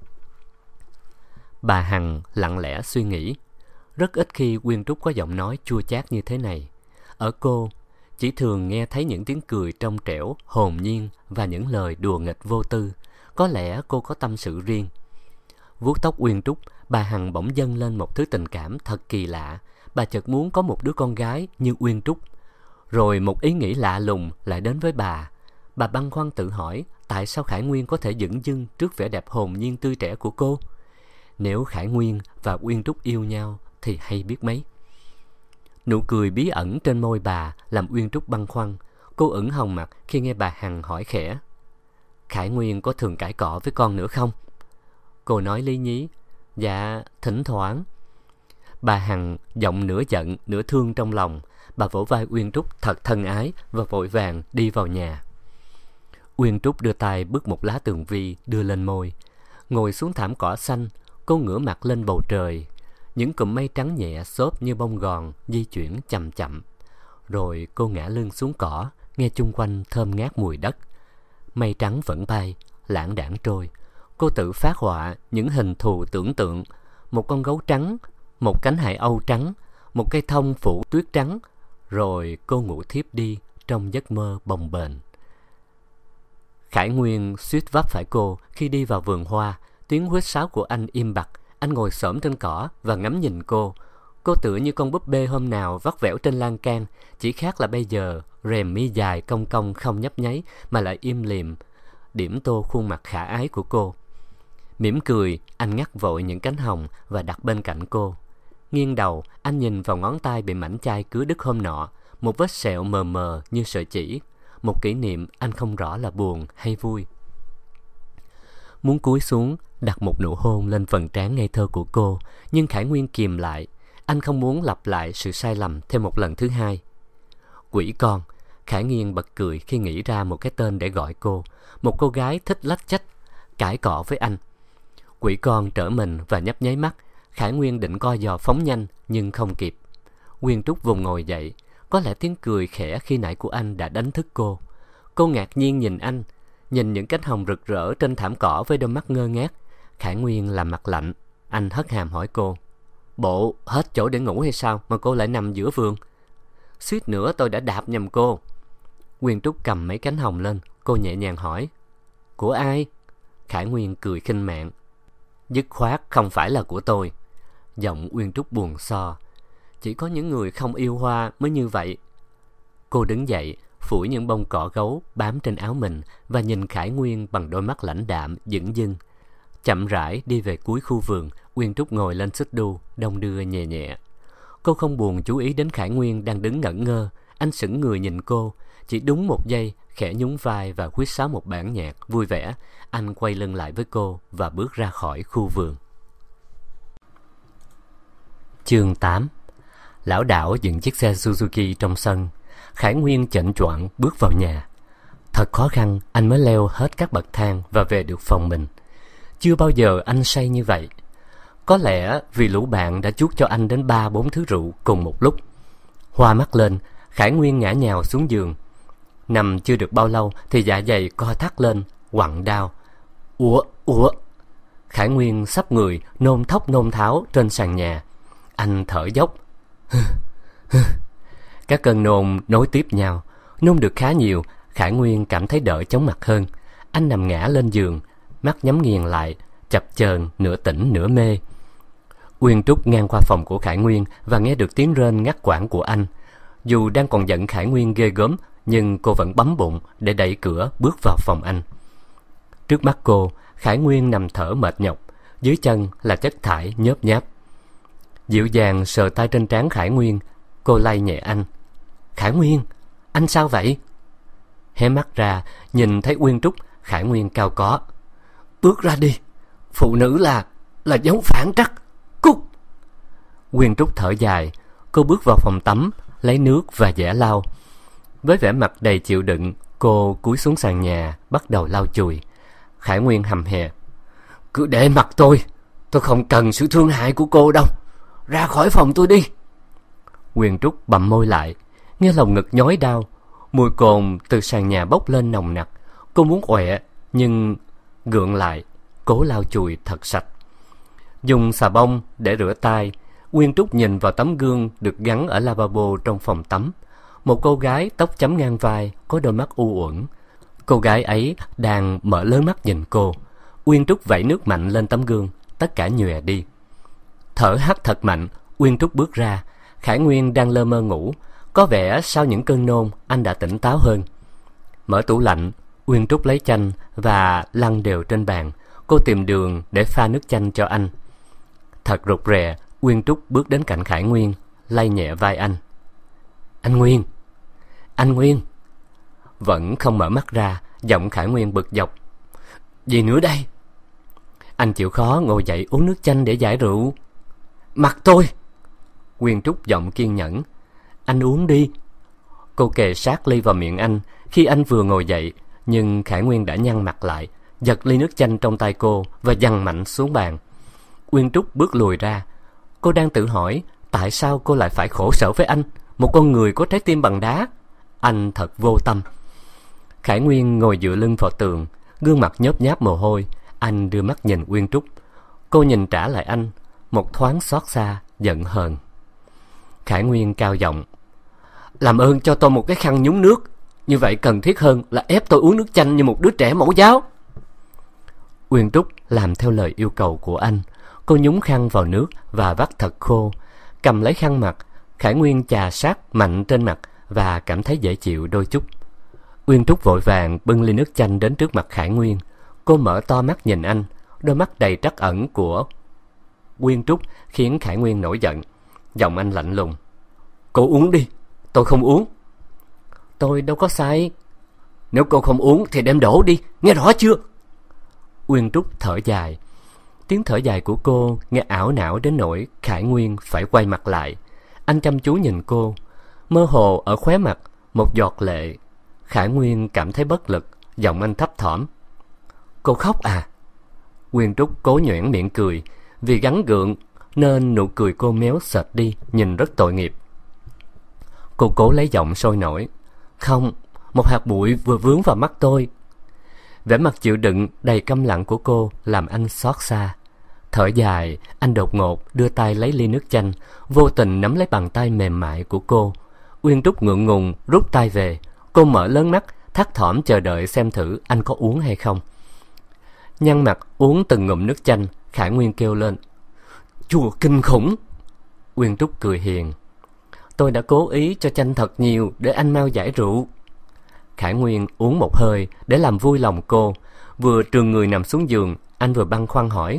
Bà Hằng lặng lẽ suy nghĩ. Rất ít khi Uyên Trúc có giọng nói chua chát như thế này. Ở cô, chỉ thường nghe thấy những tiếng cười trong trẻo, hồn nhiên và những lời đùa nghịch vô tư. Có lẽ cô có tâm sự riêng. Vuốt tóc Uyên Trúc, bà Hằng bỗng dâng lên một thứ tình cảm thật kỳ lạ. Bà chợt muốn có một đứa con gái như Uyên Trúc. Rồi một ý nghĩ lạ lùng lại đến với bà. Bà băn khoăn tự hỏi tại sao Khải Nguyên có thể dửng dưng trước vẻ đẹp hồn nhiên tươi trẻ của cô. Nếu Khải Nguyên và Uyên Trúc yêu nhau thì hay biết mấy. Nụ cười bí ẩn trên môi bà làm Uyên Trúc băn khoăn. Cô ửng hồng mặt khi nghe bà Hằng hỏi khẽ: Khải Nguyên có thường cãi cọ với con nữa không? Cô nói lý nhí: dạ, thỉnh thoảng. Bà Hằng giọng nửa giận nửa thương trong lòng. Bà vỗ vai Uyên Trúc thật thân ái và vội vàng đi vào nhà. Uyên Trúc đưa tay bứt một lá tường vi đưa lên môi. Ngồi xuống thảm cỏ xanh, cô ngửa mặt lên bầu trời. Những cụm mây trắng nhẹ xốp như bông gòn di chuyển chậm chậm. Rồi cô ngã lưng xuống cỏ, nghe chung quanh thơm ngát mùi đất. Mây trắng vẫn bay, lãng đãng trôi. Cô tự phát họa những hình thù tưởng tượng: một con gấu trắng, một cánh hải âu trắng, một cây thông phủ tuyết trắng. Rồi cô ngủ thiếp đi trong giấc mơ bồng bềnh. Khải Nguyên suýt vấp phải cô khi đi vào vườn hoa. Tiếng huýt sáo của anh im bặt. Anh ngồi xổm trên cỏ và ngắm nhìn cô. Cô tựa như con búp bê hôm nào vắt vẻo trên lan can. Chỉ khác là bây giờ rèm mi dài cong cong không nhấp nháy mà lại im lìm, điểm tô khuôn mặt khả ái của cô. Mỉm cười, anh ngắt vội những cánh hồng và đặt bên cạnh cô. Nghiêng đầu, anh nhìn vào ngón tay bị mảnh chai cứa đứt hôm nọ, một vết sẹo mờ mờ như sợi chỉ, một kỷ niệm anh không rõ là buồn hay vui. Muốn cúi xuống, đặt một nụ hôn lên phần trán ngây thơ của cô, nhưng Khải Nguyên kìm lại. Anh không muốn lặp lại sự sai lầm thêm một lần thứ hai. Quỷ con, Khải Nguyên bật cười khi nghĩ ra một cái tên để gọi cô, một cô gái thích lách chách, cãi cọ với anh. Quỷ con trở mình và nhấp nháy mắt. Khải Nguyên định co giò phóng nhanh nhưng không kịp. Nguyên Trúc vùng ngồi dậy. Có lẽ tiếng cười khẽ khi nãy của anh đã đánh thức cô. Cô ngạc nhiên nhìn anh, nhìn những cánh hồng rực rỡ trên thảm cỏ với đôi mắt ngơ ngác. Khải Nguyên làm mặt lạnh. Anh hất hàm hỏi cô: Bộ hết chỗ để ngủ hay sao mà cô lại nằm giữa vườn? Suýt nữa tôi đã đạp nhầm cô. Nguyên Trúc cầm mấy cánh hồng lên. Cô nhẹ nhàng hỏi: Của ai? Khải Nguyên cười khinh mạn: Dứt khoát không phải là của tôi. Giọng Nguyên Trúc buồn so: Chỉ có những người không yêu hoa mới như vậy. Cô đứng dậy, phủi những bông cỏ gấu bám trên áo mình và nhìn Khải Nguyên bằng đôi mắt lãnh đạm dửng dưng. Chậm rãi đi về cuối khu vườn. Nguyên Trúc ngồi lên xích đu, đong đưa nhẹ nhẹ. Cô không buồn chú ý đến Khải Nguyên đang đứng ngẩn ngơ. Anh sững người nhìn cô. Chỉ đúng một giây, khẽ nhún vai và huýt sáo một bản nhạc vui vẻ. Anh quay lưng lại với cô và bước ra khỏi khu vườn. Chương 8. Lão đảo dựng chiếc xe Suzuki trong sân. Khải Nguyên chệnh choạng bước vào nhà. Thật khó khăn anh mới leo hết các bậc thang và về được phòng mình. Chưa bao giờ anh say như vậy. Có lẽ vì lũ bạn đã chuốc cho anh đến 3-4 thứ rượu cùng một lúc. Hoa mắt lên, Khải Nguyên ngã nhào xuống giường. Nằm chưa được bao lâu thì dạ dày co thắt lên, quặn đau. Ủa. Khải Nguyên sắp người, nôn thốc nôn tháo trên sàn nhà. Anh thở dốc. Các cơn nôn nối tiếp nhau. Nôn được khá nhiều, Khải Nguyên cảm thấy đỡ chóng mặt hơn. Anh nằm ngã lên giường, mắt nhắm nghiền lại, chập chờn nửa tỉnh nửa mê. Nguyên Trúc ngang qua phòng của Khải Nguyên và nghe được tiếng rên ngắt quãng của anh. Dù đang còn giận Khải Nguyên ghê gớm, nhưng cô vẫn bấm bụng để đẩy cửa bước vào phòng anh. Trước mắt cô, Khải Nguyên nằm thở mệt nhọc, dưới chân là chất thải nhớp nháp. Dịu dàng sờ tay trên trán Khải Nguyên, cô lay nhẹ anh. Khải Nguyên, anh sao vậy? Hé mắt ra, nhìn thấy Nguyên Trúc, Khải Nguyên cau có. Bước ra đi, phụ nữ là giống phản trắc, cút. Nguyên Trúc thở dài, cô bước vào phòng tắm, lấy nước và giẻ lau. Với vẻ mặt đầy chịu đựng, cô cúi xuống sàn nhà, bắt đầu lau chùi. Khải Nguyên hầm hè. Cứ để mặc tôi không cần sự thương hại của cô đâu. Ra khỏi phòng tôi đi. Nguyên Trúc bặm môi lại, nghe lòng ngực nhói đau. Mùi cồn từ sàn nhà bốc lên nồng nặc. Cô muốn ọe nhưng gượng lại, cố lau chùi thật sạch. Dùng xà bông để rửa tay, Nguyên Trúc nhìn vào tấm gương được gắn ở lavabo trong phòng tắm. Một cô gái tóc chấm ngang vai, có đôi mắt u uẩn. Cô gái ấy đang mở lớn mắt nhìn cô. Nguyên Trúc vẩy nước mạnh lên tấm gương, tất cả nhòe đi. Thở hắt thật mạnh, Nguyên Trúc bước ra. Khải Nguyên đang lơ mơ ngủ. Có vẻ sau những cơn nôn, anh đã tỉnh táo hơn. Mở tủ lạnh, Nguyên Trúc lấy chanh và lăn đều trên bàn. Cô tìm đường để pha nước chanh cho anh. Thật rụt rè, Nguyên Trúc bước đến cạnh Khải Nguyên, lay nhẹ vai anh. Anh Nguyên. Vẫn không mở mắt ra, giọng Khải Nguyên bực dọc. Gì nữa đây? Anh chịu khó ngồi dậy uống nước chanh để giải rượu. Mặt tôi. Nguyên Trúc giọng kiên nhẫn. Anh uống đi. Cô kề sát ly vào miệng anh khi anh vừa ngồi dậy, nhưng Khải Nguyên đã nhăn mặt lại, giật ly nước chanh trong tay cô và giằng mạnh xuống bàn. Nguyên Trúc bước lùi ra. Cô đang tự hỏi tại sao cô lại phải khổ sở với anh, một con người có trái tim bằng đá. Anh thật vô tâm. Khải Nguyên ngồi dựa lưng vào tường, gương mặt nhớp nháp mồ hôi. Anh đưa mắt nhìn Nguyên Trúc. Cô nhìn trả lại anh, một thoáng xót xa, giận hờn. Khải Nguyên cao giọng. Làm ơn cho tôi một cái khăn nhúng nước. Như vậy cần thiết hơn là ép tôi uống nước chanh như một đứa trẻ mẫu giáo. Nguyên Trúc làm theo lời yêu cầu của anh. Cô nhúng khăn vào nước và vắt thật khô. Cầm lấy khăn mặt, Khải Nguyên chà sát mạnh trên mặt và cảm thấy dễ chịu đôi chút. Nguyên Trúc vội vàng bưng ly nước chanh đến trước mặt Khải Nguyên. Cô mở to mắt nhìn anh. Đôi mắt đầy trắc ẩn của Nguyên Trúc khiến Khải Nguyên nổi giận. Giọng anh lạnh lùng. Cô uống đi, tôi không uống. Tôi đâu có say. Nếu cô không uống thì đem đổ đi, nghe rõ chưa? Uyên Trúc thở dài. Tiếng thở dài của cô nghe ảo não đến nỗi Khải Nguyên phải quay mặt lại. Anh chăm chú nhìn cô. Mơ hồ ở khóe mặt một giọt lệ. Khải Nguyên cảm thấy bất lực. Giọng anh thấp thỏm. Cô khóc à? Uyên Trúc cố nhoẻn miệng cười. Vì gắng gượng nên nụ cười cô méo sệt đi, nhìn rất tội nghiệp. Cô cố lấy giọng sôi nổi. Không, một hạt bụi vừa vướng vào mắt tôi. Vẻ mặt chịu đựng đầy câm lặng của cô làm anh xót xa. Thở dài, anh đột ngột đưa tay lấy ly nước chanh, vô tình nắm lấy bàn tay mềm mại của cô. Uyên Trúc ngượng ngùng rút tay về. Cô mở lớn mắt, thắt thỏm chờ đợi xem thử anh có uống hay không. Nhăn mặt uống từng ngụm nước chanh, Khải Nguyên kêu lên. Chua kinh khủng. Uyên Trúc cười hiền. Tôi đã cố ý cho chanh thật nhiều để anh mau giải rượu. Khải Nguyên uống một hơi để làm vui lòng cô. Vừa trườn người nằm xuống giường, anh vừa băn khoăn hỏi.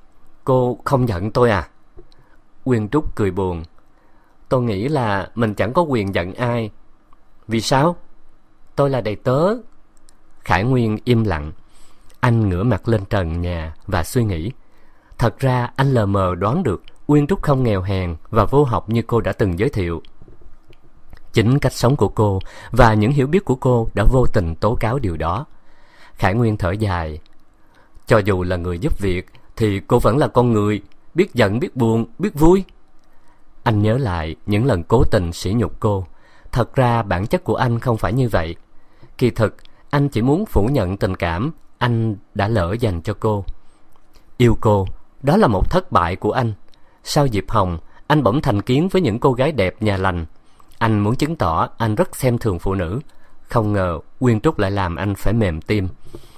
Cô không giận tôi à? Uyên Trúc cười buồn. Tôi nghĩ là mình chẳng có quyền giận ai. Vì sao? Tôi là đầy tớ. Khải Nguyên im lặng. Anh ngửa mặt lên trần nhà và suy nghĩ. Thật ra anh lờ mờ đoán được Uyên Trúc không nghèo hèn và vô học như cô đã từng giới thiệu. Chính cách sống của cô và những hiểu biết của cô đã vô tình tố cáo điều đó. Khải Nguyên thở dài. Cho dù là người giúp việc thì cô vẫn là con người, biết giận, biết buồn, biết vui. Anh nhớ lại những lần cố tình sỉ nhục cô. Thật ra bản chất của anh không phải như vậy. Kỳ thực, anh chỉ muốn phủ nhận tình cảm anh đã lỡ dành cho cô. Yêu cô, đó là một thất bại của anh. Sau Diệp Hồng, anh bỗng thành kiến với những cô gái đẹp nhà lành. Anh muốn chứng tỏ anh rất xem thường phụ nữ. Không ngờ Uyên Trúc lại làm anh phải mềm tim.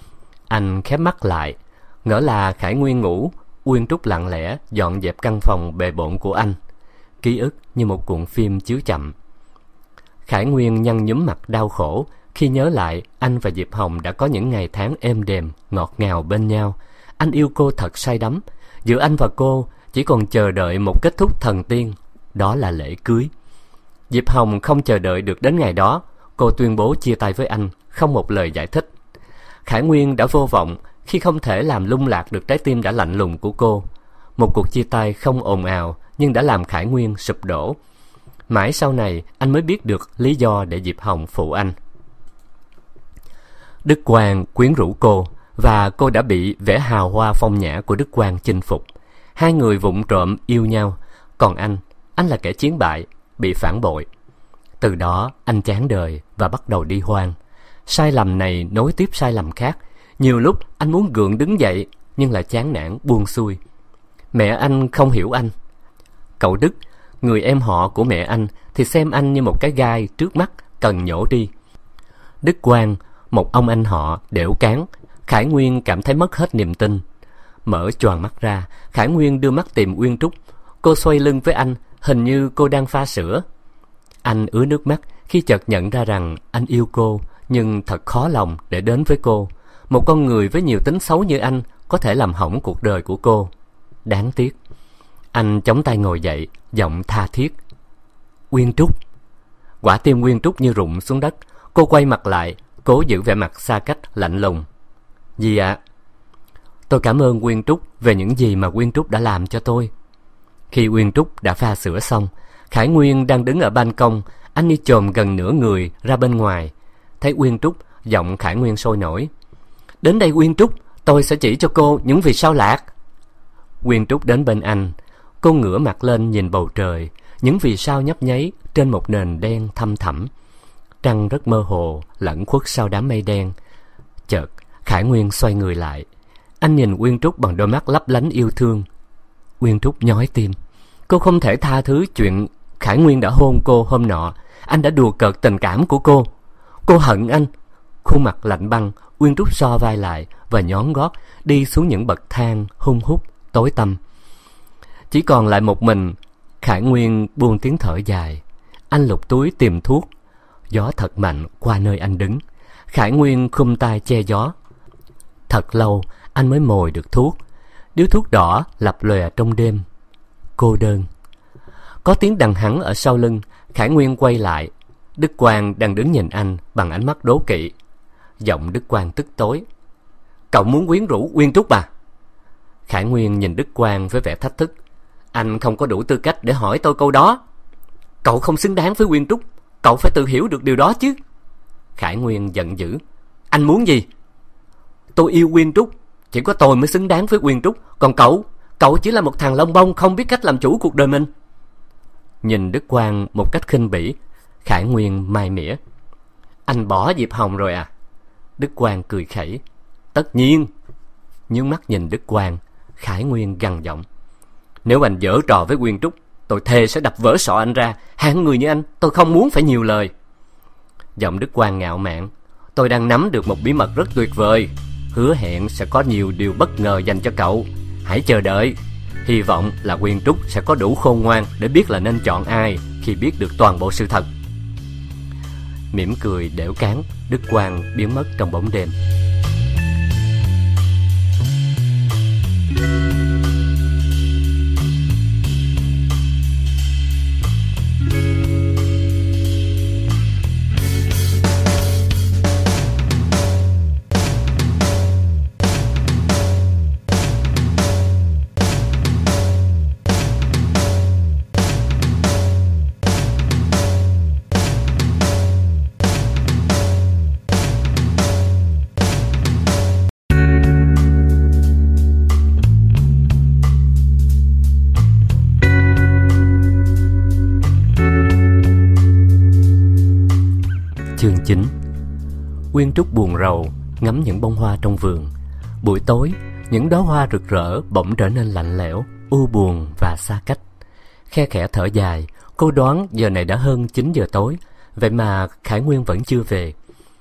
Anh khép mắt lại, ngỡ là Khải Nguyên ngủ. Uyên Trúc lặng lẽ dọn dẹp căn phòng bề bộn của anh. Ký ức như một cuộn phim chiếu chậm. Khải Nguyên nhăn nhúm mặt đau khổ khi nhớ lại anh và Diệp Hồng đã có những ngày tháng êm đềm, ngọt ngào bên nhau. Anh yêu cô thật say đắm. Giữa anh và cô chỉ còn chờ đợi một kết thúc thần tiên, đó là lễ cưới. Diệp Hồng không chờ đợi được đến ngày đó. Cô tuyên bố chia tay với anh, không một lời giải thích. Khải Nguyên đã vô vọng khi không thể làm lung lạc được trái tim đã lạnh lùng của cô. Một cuộc chia tay không ồn ào nhưng đã làm Khải Nguyên sụp đổ. Mãi sau này anh mới biết được lý do để Diệp Hồng phụ anh. Đức Quang quyến rũ cô và cô đã bị vẻ hào hoa phong nhã của Đức Quang chinh phục. Hai người vụng trộm yêu nhau. Còn anh là kẻ chiến bại, bị phản bội. Từ đó anh chán đời và bắt đầu đi hoang. Sai lầm này nối tiếp sai lầm khác. Nhiều lúc anh muốn gượng đứng dậy nhưng lại chán nản buông xuôi. Mẹ anh không hiểu anh. Cậu Đức, người em họ của mẹ anh, thì xem anh như một cái gai trước mắt cần nhổ đi. Đức Quang, một ông anh họ đểu cán. Khải Nguyên cảm thấy mất hết niềm tin. Mở choàng mắt ra, Khải Nguyên đưa mắt tìm Uyên Trúc. Cô xoay lưng với anh, hình như cô đang pha sữa. Anh ứa nước mắt khi chợt nhận ra rằng anh yêu cô, nhưng thật khó lòng để đến với cô. Một con người với nhiều tính xấu như anh có thể làm hỏng cuộc đời của cô. Đáng tiếc. Anh chống tay ngồi dậy, giọng tha thiết. Uyên Trúc. Quả tim Uyên Trúc như rụng xuống đất. Cô quay mặt lại, cố giữ vẻ mặt xa cách lạnh lùng. Gì ạ? Tôi cảm ơn Uyên Trúc về những gì mà Uyên Trúc đã làm cho tôi. Khi Uyên Trúc đã pha sữa xong, Khải Nguyên đang đứng ở ban công. Anh đi chồm gần nửa người ra bên ngoài. Thấy Uyên Trúc, giọng Khải Nguyên sôi nổi. Đến đây Uyên Trúc, tôi sẽ chỉ cho cô những vì sao lạc. Uyên Trúc đến bên anh. Cô ngửa mặt lên nhìn bầu trời. Những vì sao nhấp nháy trên một nền đen thăm thẳm. Trăng rất mơ hồ lẫn khuất sau đám mây đen. Chợt Khải Nguyên xoay người lại. Anh nhìn Uyên Trúc bằng đôi mắt lấp lánh yêu thương. Uyên Trúc nhói tim. Cô không thể tha thứ chuyện Khải Nguyên đã hôn cô hôm nọ. Anh đã đùa cợt tình cảm của cô. Cô hận anh. Khuôn mặt lạnh băng, Uyên Trúc so vai lại và nhón gót đi xuống những bậc thang hun hút tối tăm. Chỉ còn lại một mình. Khải Nguyên buông tiếng thở dài. Anh lục túi tìm thuốc. Gió thật mạnh qua nơi anh đứng. Khải Nguyên khum tay che gió. Thật lâu anh mới mồi được thuốc. Điếu thuốc đỏ lập lòe trong đêm. Cô đơn. Có tiếng đằng hắng ở sau lưng. Khải Nguyên quay lại. Đức Quang đang đứng nhìn anh bằng ánh mắt đố kỵ. Giọng Đức Quang tức tối: "Cậu muốn quyến rũ Uyên Trúc à?" Khải Nguyên nhìn Đức Quang với vẻ thách thức: "Anh không có đủ tư cách để hỏi tôi câu đó. Cậu không xứng đáng với Uyên Trúc. Cậu phải tự hiểu được điều đó chứ." Khải Nguyên giận dữ: "Anh muốn gì?" "Tôi yêu Uyên Trúc. Chỉ có tôi mới xứng đáng với Uyên Trúc. Còn cậu chỉ là một thằng lông bông không biết cách làm chủ cuộc đời mình." Nhìn Đức Quang một cách khinh bỉ, Khải Nguyên mai mỉa: "Anh bỏ Diệp Hồng rồi à?" Đức Quang cười khẩy: "Tất nhiên." Nhướng mắt nhìn Đức Quang, Khải Nguyên gằn giọng: "Nếu anh giở trò với Uyên Trúc, tôi thề sẽ đập vỡ sọ anh ra. Hạng người như anh, tôi không muốn phải nhiều lời." Giọng Đức Quang ngạo mạn: "Tôi đang nắm được một bí mật rất tuyệt vời. Hứa hẹn sẽ có nhiều điều bất ngờ dành cho cậu. Hãy chờ đợi. Hy vọng là Uyên Trúc sẽ có đủ khôn ngoan để biết là nên chọn ai khi biết được toàn bộ sự thật." Mỉm cười đểu cáng, Đức Quang biến mất trong bóng đêm. Chương 9. Uyên Trúc buồn rầu ngắm những bông hoa trong vườn. Buổi tối, những đóa hoa rực rỡ bỗng trở nên lạnh lẽo, u buồn và xa cách. Khe khẽ thở dài, cô đoán giờ này đã hơn 9 giờ tối, vậy mà Khải Nguyên vẫn chưa về.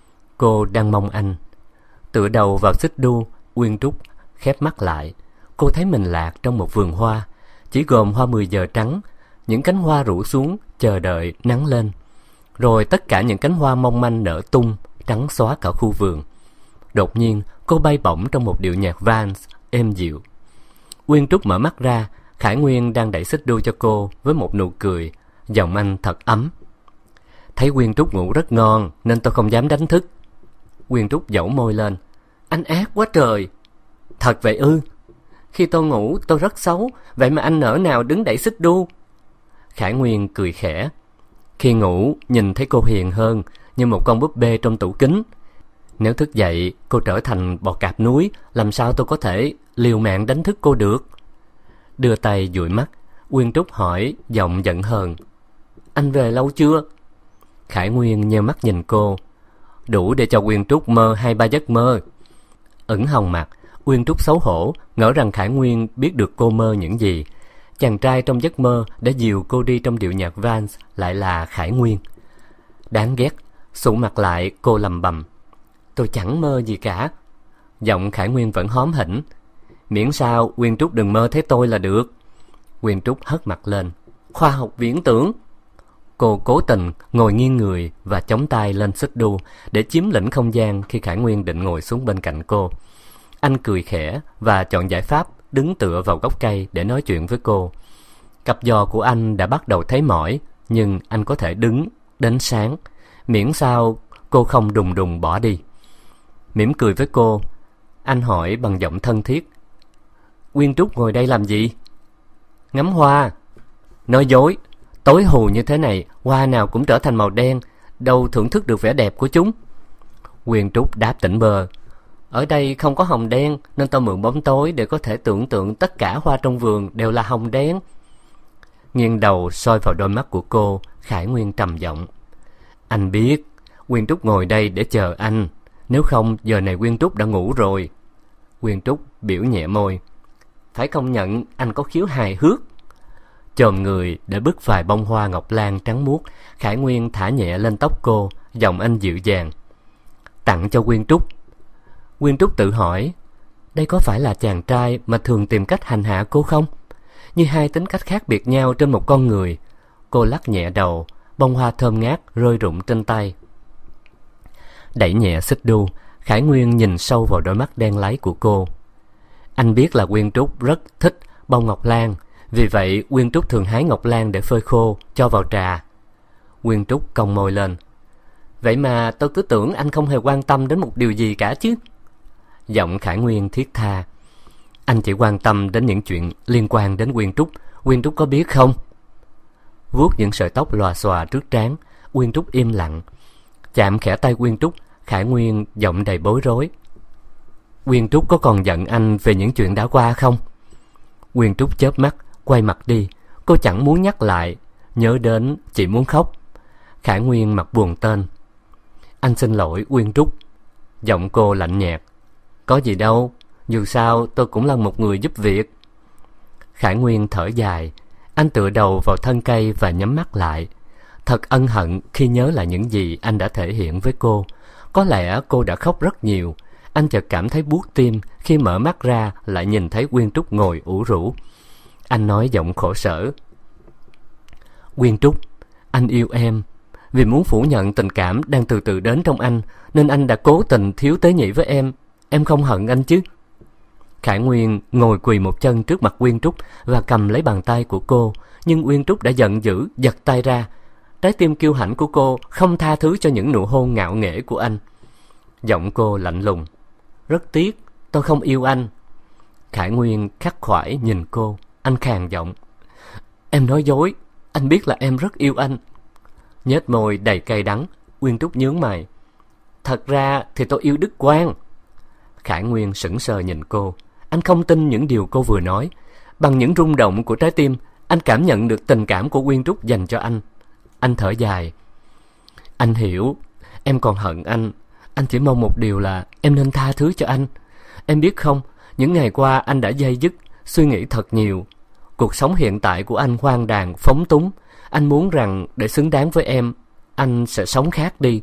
Cô đang mong anh. Tựa đầu vào xích đu, Uyên Trúc khép mắt lại. Cô thấy mình lạc trong một vườn hoa, chỉ gồm hoa 10 giờ trắng. Những cánh hoa rủ xuống, chờ đợi nắng lên. Rồi tất cả những cánh hoa mong manh nở tung, trắng xóa cả khu vườn. Đột nhiên, cô bay bổng trong một điệu nhạc vals êm dịu. Uyên Trúc mở mắt ra, Khải Nguyên đang đẩy xích đu cho cô với một nụ cười, giọng anh thật ấm. "Thấy Uyên Trúc ngủ rất ngon nên tôi không dám đánh thức." Uyên Trúc dẩu môi lên: "Anh ác quá trời." "Thật vậy ư?" "Khi tôi ngủ tôi rất xấu, vậy mà anh nỡ nào đứng đẩy xích đu." Khải Nguyên cười khẽ: "Khi ngủ nhìn thấy cô hiền hơn, như một con búp bê trong tủ kính. Nếu thức dậy cô trở thành bò cạp núi, làm sao tôi có thể liều mạng đánh thức cô được?" Đưa tay dụi mắt, Uyên Trúc hỏi giọng giận hờn: "Anh về lâu chưa?" Khải Nguyên nheo mắt nhìn cô: "Đủ để cho Uyên Trúc mơ 2-3 giấc mơ." Ửng hồng mặt, Uyên Trúc xấu hổ, ngỡ rằng Khải Nguyên biết được cô mơ những gì. Chàng trai trong giấc mơ đã dìu cô đi trong điệu nhạc vals lại là Khải Nguyên. Đáng ghét. Sụ mặt lại, cô lầm bầm: "Tôi chẳng mơ gì cả." Giọng Khải Nguyên vẫn hóm hỉnh: "Miễn sao Uyên Trúc đừng mơ thấy tôi là được." Uyên Trúc hất mặt lên: "Khoa học viễn tưởng." Cô cố tình ngồi nghiêng người và chống tay lên xích đu để chiếm lĩnh không gian khi Khải Nguyên định ngồi xuống bên cạnh cô. Anh cười khẽ và chọn giải pháp đứng tựa vào gốc cây để nói chuyện với cô. Cặp giò của anh đã bắt đầu thấy mỏi, nhưng anh có thể đứng đến sáng, miễn sao cô không đùng đùng bỏ đi. Mỉm cười với cô, anh hỏi bằng giọng thân thiết: "Uyên Trúc ngồi đây làm gì?" "Ngắm hoa." "Nói dối. Tối hù như thế này, hoa nào cũng trở thành màu đen, đâu thưởng thức được vẻ đẹp của chúng." Uyên Trúc đáp tỉnh bơ: "Ở đây không có hồng đen, nên tôi mượn bóng tối để có thể tưởng tượng tất cả hoa trong vườn đều là hồng đen." Nghiêng đầu soi vào đôi mắt của cô, Khải Nguyên trầm giọng: "Anh biết, Uyên Trúc ngồi đây để chờ anh. Nếu không, giờ này Uyên Trúc đã ngủ rồi." Uyên Trúc biểu nhẹ môi: "Phải công nhận anh có khiếu hài hước." Chồm người để bứt vài bông hoa ngọc lan trắng muốt, Khải Nguyên thả nhẹ lên tóc cô, giọng anh dịu dàng: "Tặng cho Uyên Trúc." Uyên Trúc tự hỏi, đây có phải là chàng trai mà thường tìm cách hành hạ cô không? Như hai tính cách khác biệt nhau trên một con người. Cô lắc nhẹ đầu, bông hoa thơm ngát rơi rụng trên tay. Đẩy nhẹ xích đu, Khải Nguyên nhìn sâu vào đôi mắt đen láy của cô. Anh biết là Uyên Trúc rất thích bông ngọc lan, Vì vậy Quyên Trúc thường hái ngọc lan để phơi khô, cho vào trà. Quyên Trúc cong môi lên. Vậy mà tôi cứ tưởng anh không hề quan tâm đến một điều gì cả chứ. Giọng Khải Nguyên thiết tha. Anh chỉ quan tâm đến những chuyện liên quan đến Quyên Trúc. Quyên Trúc có biết không? Vuốt những sợi tóc lòa xòa trước trán, Quyên Trúc im lặng. Chạm khẽ tay Quyên Trúc, Khải Nguyên giọng đầy bối rối. Quyên Trúc có còn giận anh về những chuyện đã qua không? Quyên Trúc chớp mắt, quay mặt đi. Cô chẳng muốn nhắc lại, nhớ đến chỉ muốn khóc. Khải Nguyên mặt buồn tên. Anh xin lỗi Quyên Trúc. Giọng cô lạnh nhạt. Có gì đâu, dù sao tôi cũng là một người giúp việc. Khải Nguyên thở dài. Anh tựa đầu vào thân cây và nhắm mắt lại. Thật ân hận khi nhớ lại những gì anh đã thể hiện với cô. Có lẽ cô đã khóc rất nhiều. Anh chợt cảm thấy buốt tim khi mở mắt ra lại nhìn thấy Quyên Trúc ngồi ủ rũ. Anh nói giọng khổ sở. Quyên Trúc, anh yêu em. Vì muốn phủ nhận tình cảm đang từ từ đến trong anh, nên anh đã cố tình thiếu tế nhị với em. Em không hận anh chứ? Khải Nguyên ngồi quỳ một chân trước mặt Quyên Trúc và cầm lấy bàn tay của cô. Nhưng Quyên Trúc đã giận dữ giật tay ra. Trái tim kiêu hãnh của cô không tha thứ cho những nụ hôn ngạo nghễ của anh. Giọng cô lạnh lùng. Rất tiếc, tôi không yêu anh. Khải Nguyên khắc khoải nhìn cô. Anh khàn giọng. Em nói dối, anh biết là em rất yêu anh. Nhếch môi đầy cay đắng, Quyên Trúc nhướng mày. Thật ra thì tôi yêu Đức Quang. Khải Nguyên sững sờ nhìn cô. Anh không tin những điều cô vừa nói. Bằng những rung động của trái tim, anh cảm nhận được tình cảm của Quyên Trúc dành cho anh. Anh thở dài. Anh hiểu, em còn hận anh. Anh chỉ mong một điều là em nên tha thứ cho anh. Em biết không, những ngày qua anh đã day dứt, suy nghĩ thật nhiều. Cuộc sống hiện tại của anh hoang đàng, phóng túng. Anh muốn rằng để xứng đáng với em, anh sẽ sống khác đi.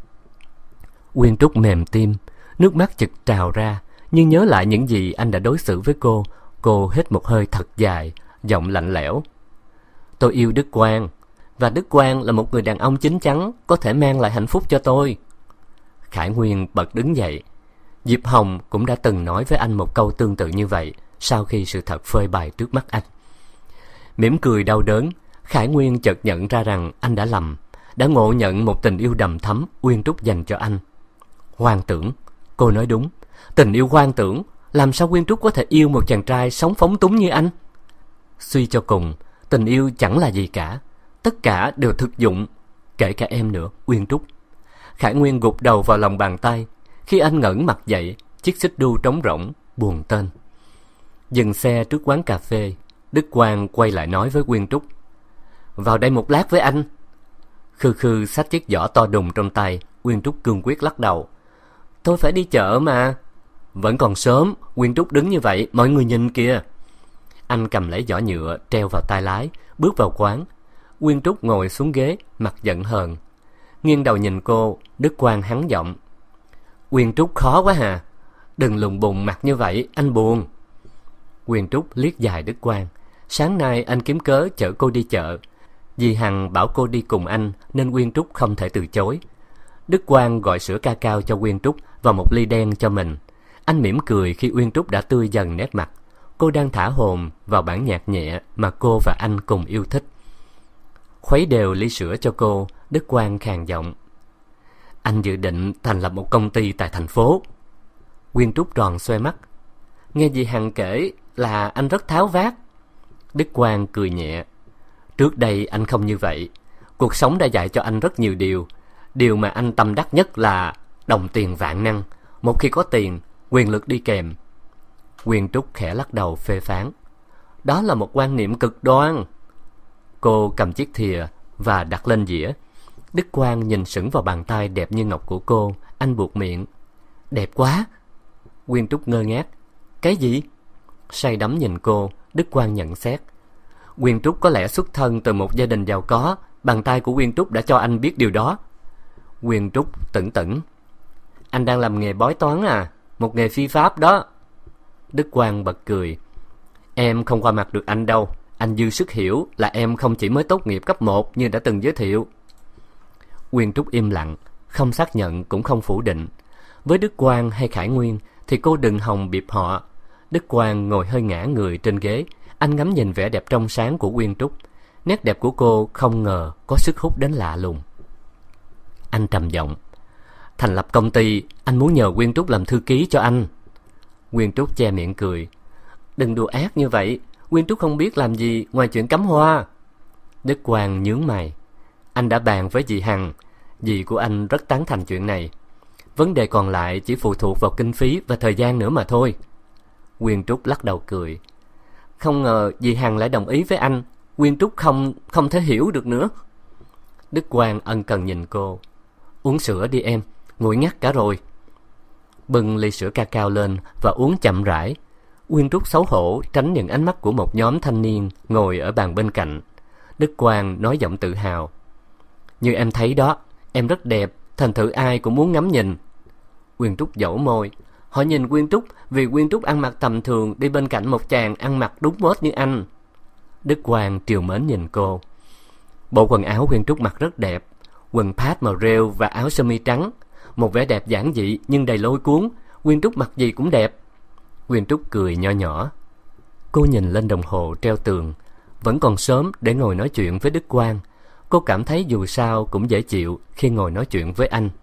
Quyên Trúc mềm tim, nước mắt chực trào ra. Nhưng nhớ lại những gì anh đã đối xử với cô hít một hơi thật dài, giọng lạnh lẽo. Tôi yêu Đức Quang, và Đức Quang là một người đàn ông chín chắn, có thể mang lại hạnh phúc cho tôi. Khải Nguyên bật đứng dậy. Diệp Hồng cũng đã từng nói với anh một câu tương tự như vậy sau khi sự thật phơi bày trước mắt anh. Mỉm cười đau đớn, Khải Nguyên chợt nhận ra rằng anh đã lầm, đã ngộ nhận một tình yêu đầm thắm Quyên Trúc dành cho anh. Hoang tưởng, cô nói đúng. Tình yêu hoang tưởng, làm sao Quyên Trúc có thể yêu một chàng trai sống phóng túng như anh? Suy cho cùng, tình yêu chẳng là gì cả. Tất cả đều thực dụng, kể cả em nữa, Quyên Trúc. Khải Nguyên gục đầu vào lòng bàn tay. Khi anh ngẩng mặt dậy, chiếc xích đu trống rỗng, buồn tên. Dừng xe trước quán cà phê, Đức Quang quay lại nói với Quyên Trúc. Vào đây một lát với anh. Khư khư xách chiếc giỏ to đùng trong tay, Quyên Trúc cương quyết lắc đầu. Tôi phải đi chợ mà. Vẫn còn sớm, Quyên Trúc đứng như vậy, mọi người nhìn kìa. Anh cầm lấy giỏ nhựa treo vào tay lái, bước vào quán. Quyên Trúc ngồi xuống ghế, mặt giận hờn. Nghiêng đầu nhìn cô, Đức Quang hắn giọng. Quyên Trúc khó quá hà. Đừng lùng bùng mặt như vậy, anh buồn. Quyên Trúc liếc dài Đức Quang. Sáng nay anh kiếm cớ chở cô đi chợ. Dì Hằng bảo cô đi cùng anh, nên Quyên Trúc không thể từ chối. Đức Quang gọi sữa ca cao cho Quyên Trúc và một ly đen cho mình. Anh mỉm cười khi Quyên Trúc đã tươi dần nét mặt. Cô đang thả hồn vào bản nhạc nhẹ mà cô và anh cùng yêu thích. Khuấy đều ly sữa cho cô, Đức Quang khàn giọng. Anh dự định thành lập một công ty tại thành phố. Quyên Trúc tròn xoe mắt. Nghe dì Hằng kể là anh rất tháo vát. Đức Quang cười nhẹ. Trước đây anh không như vậy. Cuộc sống đã dạy cho anh rất nhiều điều. Điều mà anh tâm đắc nhất là đồng tiền vạn năng. Một khi có tiền, quyền lực đi kèm. Quyên Trúc khẽ lắc đầu phê phán. Đó là một quan niệm cực đoan. Cô cầm chiếc thìa và đặt lên dĩa. Đức Quang nhìn sững vào bàn tay đẹp như ngọc của cô. Anh buột miệng. Đẹp quá. Quyên Trúc ngơ ngác. Cái gì? Say đắm nhìn cô, Đức Quang nhận xét. Quyên Trúc có lẽ xuất thân từ một gia đình giàu có. Bàn tay của Quyên Trúc đã cho anh biết điều đó. Quyên Trúc tửng tửng. Anh đang làm nghề bói toán à? Một nghề phi pháp đó. Đức Quang bật cười. Em không qua mặt được anh đâu. Anh dư sức hiểu là em không chỉ mới tốt nghiệp cấp 1 như đã từng giới thiệu. Quyên Trúc im lặng, không xác nhận cũng không phủ định. Với Đức Quang hay Khải Nguyên thì cô đừng hòng bịp họ. Đức Quang ngồi hơi ngã người trên ghế. Anh ngắm nhìn vẻ đẹp trong sáng của Quyên Trúc. Nét đẹp của cô không ngờ có sức hút đến lạ lùng. Anh trầm giọng: thành lập công ty, anh muốn nhờ Quyên Trúc làm thư ký cho anh. Quyên Trúc che miệng cười: đừng đùa ác như vậy, Quyên Trúc không biết làm gì ngoài chuyện cắm hoa. Đức Quang nhướng mày. Anh đã bàn với dì Hằng, dì của anh rất tán thành chuyện này. Vấn đề còn lại chỉ phụ thuộc vào kinh phí và thời gian nữa mà thôi. Quyên Trúc lắc đầu cười: không ngờ dì Hằng lại đồng ý với anh. Quyên Trúc không thể hiểu được nữa. Đức Quang ân cần nhìn cô: uống sữa đi em, nguội ngắt cả rồi. Bưng ly sữa cacao lên và uống chậm rãi. Quyên Trúc xấu hổ tránh những ánh mắt của một nhóm thanh niên ngồi ở bàn bên cạnh. Đức Quang nói giọng tự hào: như em thấy đó, em rất đẹp, thành thử ai cũng muốn ngắm nhìn. Quyên Trúc dẫu môi: họ nhìn Quyên Trúc vì Quyên Trúc ăn mặc tầm thường đi bên cạnh một chàng ăn mặc đúng mốt như anh. Đức Quang trìu mến nhìn cô. Bộ quần áo Quyên Trúc mặc rất đẹp, quần pad màu rêu và áo sơ mi trắng, một vẻ đẹp giản dị nhưng đầy lôi cuốn. Quyên Trúc mặc gì cũng đẹp. Quyên Trúc cười nho nhỏ. Cô nhìn lên đồng hồ treo tường. Vẫn còn sớm để ngồi nói chuyện với Đức Quang. Cô cảm thấy dù sao cũng dễ chịu khi ngồi nói chuyện với anh.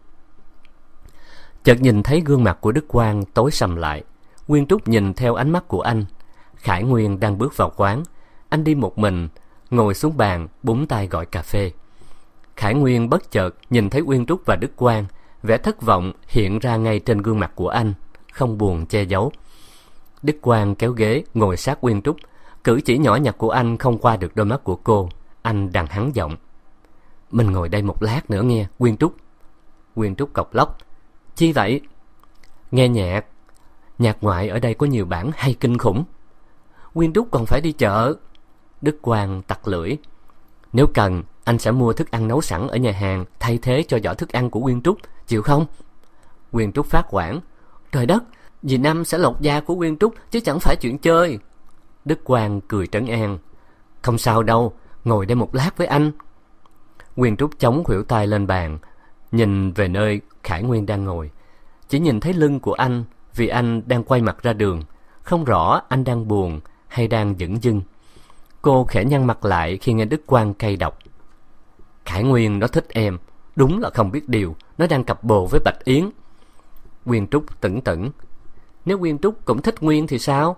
Chợt nhìn thấy gương mặt của Đức Quang tối sầm lại. Quyên Trúc nhìn theo ánh mắt của anh. Khải Nguyên đang bước vào quán. Anh đi một mình, ngồi xuống bàn, búng tay gọi cà phê. Khải Nguyên bất chợt nhìn thấy Quyên Trúc và Đức Quang. Vẻ thất vọng hiện ra ngay trên gương mặt của anh, không buồn che giấu. Đức Quang kéo ghế ngồi sát Quyên Trúc. Cử chỉ nhỏ nhặt của anh không qua được đôi mắt của cô. Anh đằng hắn giọng: mình ngồi đây một lát nữa nghe, Quyên Trúc. Quyên Trúc cộc lốc: chi vậy? Nghe nhạc. Nhạc ngoại ở đây có nhiều bản hay kinh khủng. Quyên Trúc còn phải đi chợ. Đức Quang tặc lưỡi: nếu cần, anh sẽ mua thức ăn nấu sẵn ở nhà hàng thay thế cho giỏ thức ăn của Quyên Trúc, chịu không? Quyên Trúc phát hoảng: trời đất, dì Năm sẽ lột da của Quyên Trúc chứ chẳng phải chuyện chơi. Đức Quang cười trấn an: không sao đâu, ngồi đây một lát với anh. Quyên Trúc chống khuỷu tay lên bàn, nhìn về nơi Khải Nguyên đang ngồi. Chỉ nhìn thấy lưng của anh vì anh đang quay mặt ra đường. Không rõ anh đang buồn hay đang dửng dưng. Cô khẽ nhăn mặt lại khi nghe Đức Quang cay độc: Khải Nguyên nó thích em, đúng là không biết điều, nó đang cặp bồ với Bạch Yến. Quyên Trúc tửng tửng: nếu Quyên Trúc cũng thích Nguyên thì sao?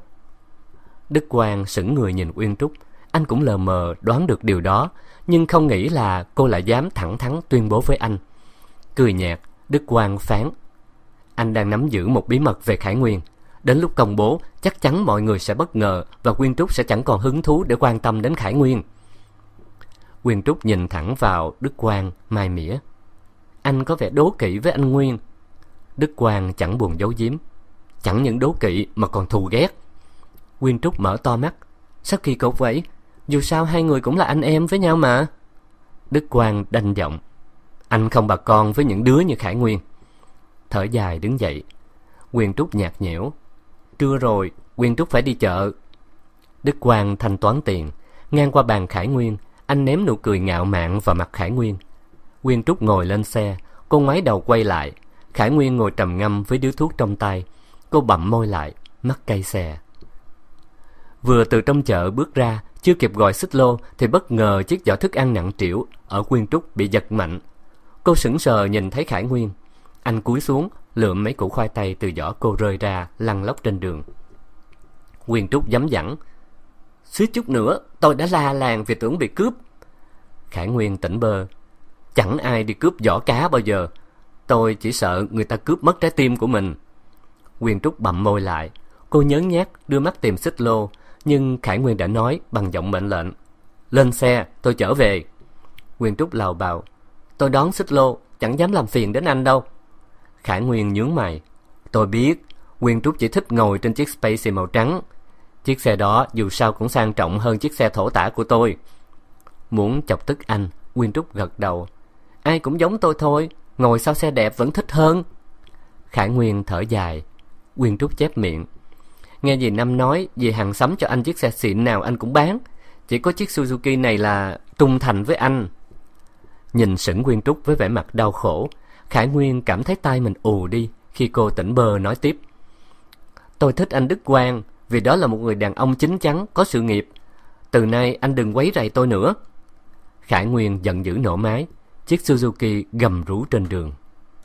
Đức Quang sững người nhìn Quyên Trúc. Anh cũng lờ mờ đoán được điều đó, nhưng không nghĩ là cô lại dám thẳng thắn tuyên bố với anh. Cười nhạt, Đức Quang phán: anh đang nắm giữ một bí mật về Khải Nguyên. Đến lúc công bố, chắc chắn mọi người sẽ bất ngờ và Quyên Trúc sẽ chẳng còn hứng thú để quan tâm đến Khải Nguyên. Quyên Trúc nhìn thẳng vào Đức Quang, mai mỉa: anh có vẻ đố kỵ với anh Nguyên. Đức Quang chẳng buồn giấu giếm: chẳng những đố kỵ mà còn thù ghét. Quyên Trúc mở to mắt: sao kỳ cục vậy? Dù sao hai người cũng là anh em với nhau mà. Đức Quang đanh giọng: anh không bà con với những đứa như Khải Nguyên. Thở dài đứng dậy. Quyên Trúc nhạt nhẽo: trưa rồi, Quyên Trúc phải đi chợ. Đức Quang thanh toán tiền. Ngang qua bàn Khải Nguyên, anh ném nụ cười ngạo mạn vào mặt Khải Nguyên. Quyên Trúc ngồi lên xe. Cô ngoái đầu quay lại. Khải Nguyên ngồi trầm ngâm với điếu thuốc trong tay. Cô bặm môi lại, mắt cay xè. Vừa từ trong chợ bước ra, chưa kịp gọi xích lô thì bất ngờ chiếc giỏ thức ăn nặng trĩu ở Quyên Trúc bị giật mạnh. Cô sững sờ nhìn thấy Khải Nguyên. Anh cúi xuống lượm mấy củ khoai tây từ giỏ cô rơi ra, lăn lóc trên đường. Quyên Trúc dám dẳng: suýt chút nữa tôi đã la làng vì tưởng bị cướp. Khải Nguyên tỉnh bơ: chẳng ai đi cướp giỏ cá bao giờ. Tôi chỉ sợ người ta cướp mất trái tim của mình. Quyên Trúc bặm môi lại. Cô nhớn nhác đưa mắt tìm xích lô, nhưng Khải Nguyên đã nói bằng giọng mệnh lệnh: lên xe, tôi chở về. Quyên Trúc lào bào: tôi đón xích lô, chẳng dám làm phiền đến anh đâu. Khải Nguyên nhướng mày: tôi biết, Quyên Trúc chỉ thích ngồi trên chiếc Space màu trắng. Chiếc xe đó dù sao cũng sang trọng hơn chiếc xe thổ tả của tôi. Muốn chọc tức anh, Quyên Trúc gật đầu: ai cũng giống tôi thôi, ngồi sau xe đẹp vẫn thích hơn. Khải Nguyên thở dài. Quyên Trúc chép miệng: nghe dì Năm nói dì Hằng sắm cho anh chiếc xe xịn nào anh cũng bán, chỉ có chiếc Suzuki này là trung thành với anh. Nhìn sững Quyên Trúc với vẻ mặt đau khổ, Khải Nguyên cảm thấy tai mình ù đi khi cô tỉnh bơ nói tiếp: tôi thích anh Đức Quang vì đó là một người đàn ông chín chắn, có sự nghiệp. Từ nay anh đừng quấy rầy tôi nữa. Khải Nguyên giận dữ nổ máy. Chiếc Suzuki gầm rú trên đường.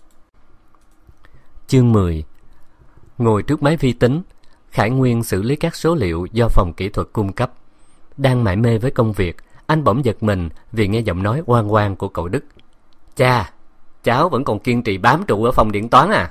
Chương 10. Ngồi trước máy vi tính, Khải Nguyên xử lý các số liệu do phòng kỹ thuật cung cấp. Đang mải mê với công việc, anh bỗng giật mình vì nghe giọng nói oang oang của cậu Đức. Chà, cháu vẫn còn kiên trì bám trụ ở phòng điện toán à?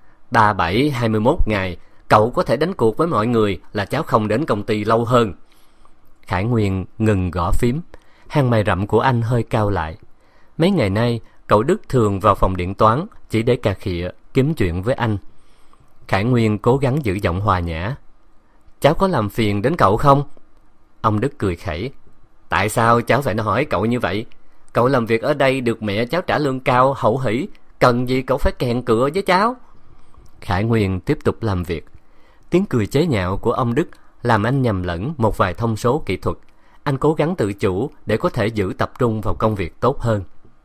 37-21 ngày, cậu có thể đánh cuộc với mọi người là cháu không đến công ty lâu hơn. Khải Nguyên ngừng gõ phím, hàng mày rậm của anh hơi cau lại. Mấy ngày nay, cậu Đức thường vào phòng điện toán chỉ để cà khịa, kiếm chuyện với anh. Khải Nguyên cố gắng giữ giọng hòa nhã. Cháu có làm phiền đến cậu không? Ông Đức cười khẩy. Tại sao cháu phải hỏi cậu như vậy? Cậu làm việc ở đây được mẹ cháu trả lương cao, hậu hỷ. Cần gì cậu phải kèn cựa với cháu? Khải Nguyên tiếp tục làm việc. Tiếng cười chế nhạo của ông Đức làm anh nhầm lẫn một vài thông số kỹ thuật. Anh cố gắng tự chủ để có thể giữ tập trung vào công việc tốt hơn.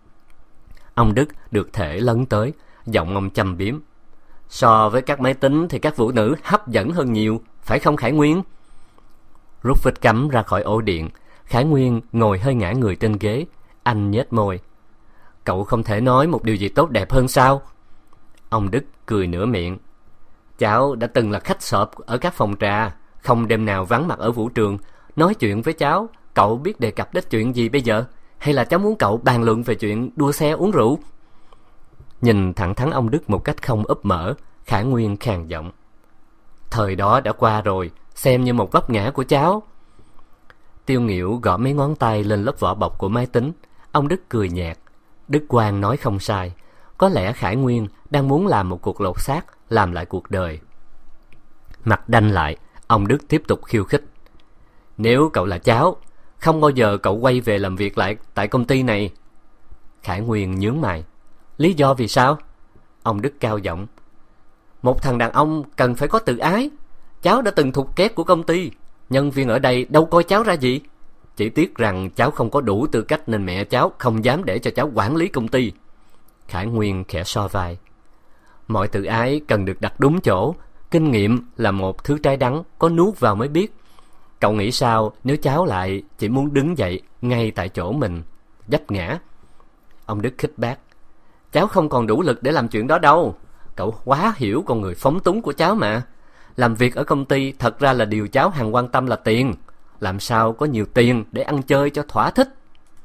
Ông Đức được thể lấn tới, giọng ông châm biếm. So với các máy tính thì các phụ nữ hấp dẫn hơn nhiều, phải không Khải Nguyên? Rút vít cắm ra khỏi ổ điện, Khải Nguyên ngồi hơi ngã người trên ghế. Anh nhếch môi. Cậu không thể nói một điều gì tốt đẹp hơn sao? Ông Đức cười nửa miệng. Cháu đã từng là khách sộp ở các phòng trà, không đêm nào vắng mặt ở vũ trường. Nói chuyện với cháu, cậu biết đề cập đến chuyện gì bây giờ? Hay là cháu muốn cậu bàn luận về chuyện đua xe uống rượu? Nhìn thẳng thắn ông Đức một cách không úp mở, Khải Nguyên khàn giọng. Thời đó đã qua rồi, xem như một vấp ngã của cháu. Tiêu Nghiễu gõ mấy ngón tay lên lớp vỏ bọc của máy tính. Ông Đức cười nhạt. Đức Quang nói không sai. Có lẽ Khải Nguyên đang muốn làm một cuộc lột xác, làm lại cuộc đời. Mặt đanh lại, ông Đức tiếp tục khiêu khích. Nếu cậu là cháu, không bao giờ cậu quay về làm việc lại tại công ty này. Khải Nguyên nhướng mày. Lý do vì sao? Ông Đức cao giọng. Một thằng đàn ông cần phải có tự ái. Cháu đã từng thụt két của công ty. Nhân viên ở đây đâu coi cháu ra gì. Chỉ tiếc rằng cháu không có đủ tư cách nên mẹ cháu không dám để cho cháu quản lý công ty. Khải Nguyên khẽ so vai. Mọi tự ái cần được đặt đúng chỗ. Kinh nghiệm là một thứ trái đắng, có nuốt vào mới biết. Cậu nghĩ sao nếu cháu lại chỉ muốn đứng dậy ngay tại chỗ mình, vấp ngã? Ông Đức khích bác. Cháu không còn đủ lực để làm chuyện đó đâu. Cậu quá hiểu con người phóng túng của cháu mà. Làm việc ở công ty thật ra là điều cháu hằng quan tâm là tiền. Làm sao có nhiều tiền để ăn chơi cho thỏa thích?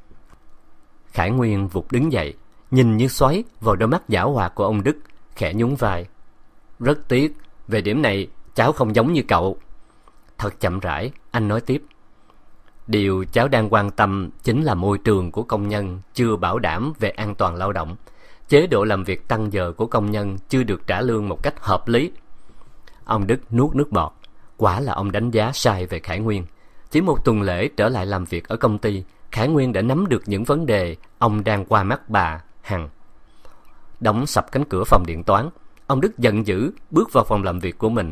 Khải Nguyên vụt đứng dậy, nhìn như xoáy vào đôi mắt giảo hoạt của ông Đức, khẽ nhún vai. Rất tiếc, về điểm này cháu không giống như cậu. Thật chậm rãi, anh nói tiếp. Điều cháu đang quan tâm chính là môi trường của công nhân chưa bảo đảm về an toàn lao động. Chế độ làm việc tăng giờ của công nhân chưa được trả lương một cách hợp lý. Ông Đức nuốt nước bọt. Quả là ông đánh giá sai về Khải Nguyên. Chỉ một tuần lễ trở lại làm việc ở công ty, Khải Nguyên đã nắm được những vấn đề ông đang qua mắt bà Hằng. Đóng sập cánh cửa phòng điện toán, ông Đức giận dữ bước vào phòng làm việc của mình.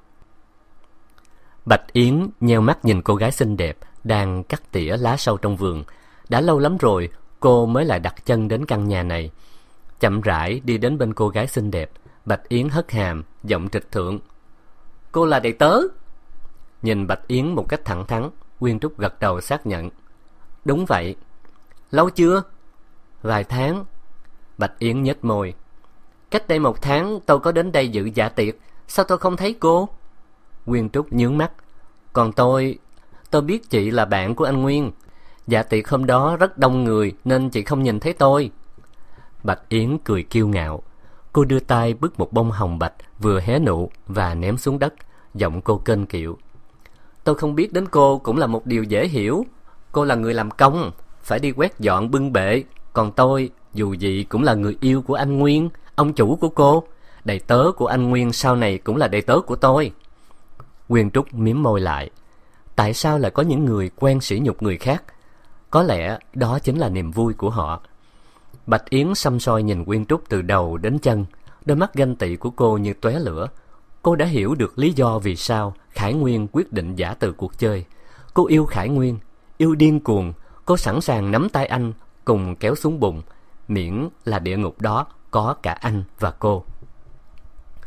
Bạch Yến nheo mắt nhìn cô gái xinh đẹp đang cắt tỉa lá sâu trong vườn. Đã lâu lắm rồi cô mới lại đặt chân đến căn nhà này. Chậm rãi đi đến bên cô gái xinh đẹp, Bạch Yến hất hàm, giọng trịch thượng. Cô là đầy tớ. Nhìn Bạch Yến một cách thẳng thắn, Quyên Trúc gật đầu xác nhận. Đúng vậy. Lâu chưa? Vài tháng. Bạch Yến nhếch môi. Cách đây 1 tháng tôi có đến đây dự dạ tiệc. Sao tôi không thấy cô? Quyên Trúc nhướng mắt. Còn tôi biết chị là bạn của anh Nguyên. Dạ tiệc hôm đó rất đông người nên chị không nhìn thấy tôi. Bạch Yến cười kiêu ngạo. Cô đưa tay bứt một bông hồng bạch vừa hé nụ và ném xuống đất. Giọng cô kênh kiệu. Tôi không biết đến cô cũng là một điều dễ hiểu. Cô là người làm công, phải đi quét dọn bưng bệ. Còn tôi, dù gì cũng là người yêu của anh Nguyên, ông chủ của cô. Đầy tớ của anh Nguyên sau này cũng là đầy tớ của tôi. Quyên Trúc mím môi lại. Tại sao lại có những người quen sỉ nhục người khác? Có lẽ đó chính là niềm vui của họ. Bạch Yến săm soi nhìn Quyên Trúc từ đầu đến chân. Đôi mắt ganh tị của cô như tóe lửa. Cô đã hiểu được lý do vì sao Khải Nguyên quyết định giã từ cuộc chơi. Cô yêu Khải Nguyên, yêu điên cuồng. Cô sẵn sàng nắm tay anh cùng kéo xuống bùn, miễn là địa ngục đó có cả anh và cô.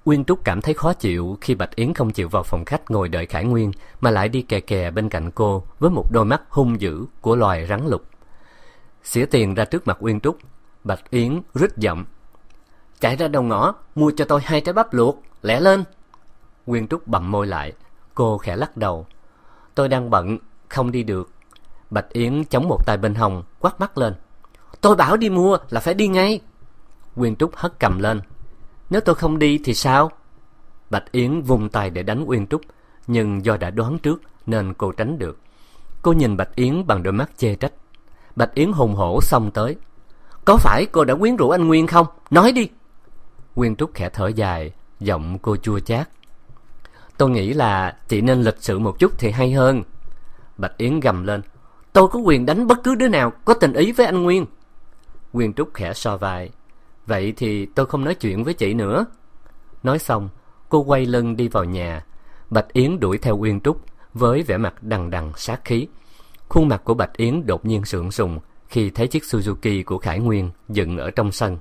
Uyên Trúc cảm thấy khó chịu khi Bạch Yến không chịu vào phòng khách ngồi đợi Khải Nguyên, mà lại đi kè kè bên cạnh cô với một đôi mắt hung dữ của loài rắn lục. Xỉa tiền ra trước mặt Uyên Trúc, Bạch Yến rít giọng: "Chạy ra đầu ngõ, mua cho tôi 2 trái bắp luộc, lẹ lên!" Uyên Trúc bặm môi lại, cô khẽ lắc đầu: "Tôi đang bận, không đi được." Bạch Yến chống một tay bên hông, quát mắt lên: "Tôi bảo đi mua là phải đi ngay!" Uyên Trúc hất cầm lên: "Nếu tôi không đi thì sao?" Bạch Yến vung tay để đánh Uyên Trúc, nhưng do đã đoán trước nên cô tránh được. Cô nhìn Bạch Yến bằng đôi mắt chê trách. Bạch Yến hùng hổ xông tới: "Có phải cô đã quyến rũ anh Nguyên không? Nói đi!" Uyên Trúc khẽ thở dài, giọng cô chua chát: "Tôi nghĩ là chị nên lịch sự một chút thì hay hơn." Bạch Yến gầm lên: "Tôi có quyền đánh bất cứ đứa nào có tình ý với anh Nguyên." Uyên Trúc khẽ so vai: "Vậy thì tôi không nói chuyện với chị nữa." Nói xong, cô quay lưng đi vào nhà. Bạch Yến đuổi theo Uyên Trúc với vẻ mặt đằng đằng sát khí. Khuôn mặt của Bạch Yến đột nhiên sượng sùng khi thấy chiếc Suzuki của Khải Nguyên dựng ở trong sân.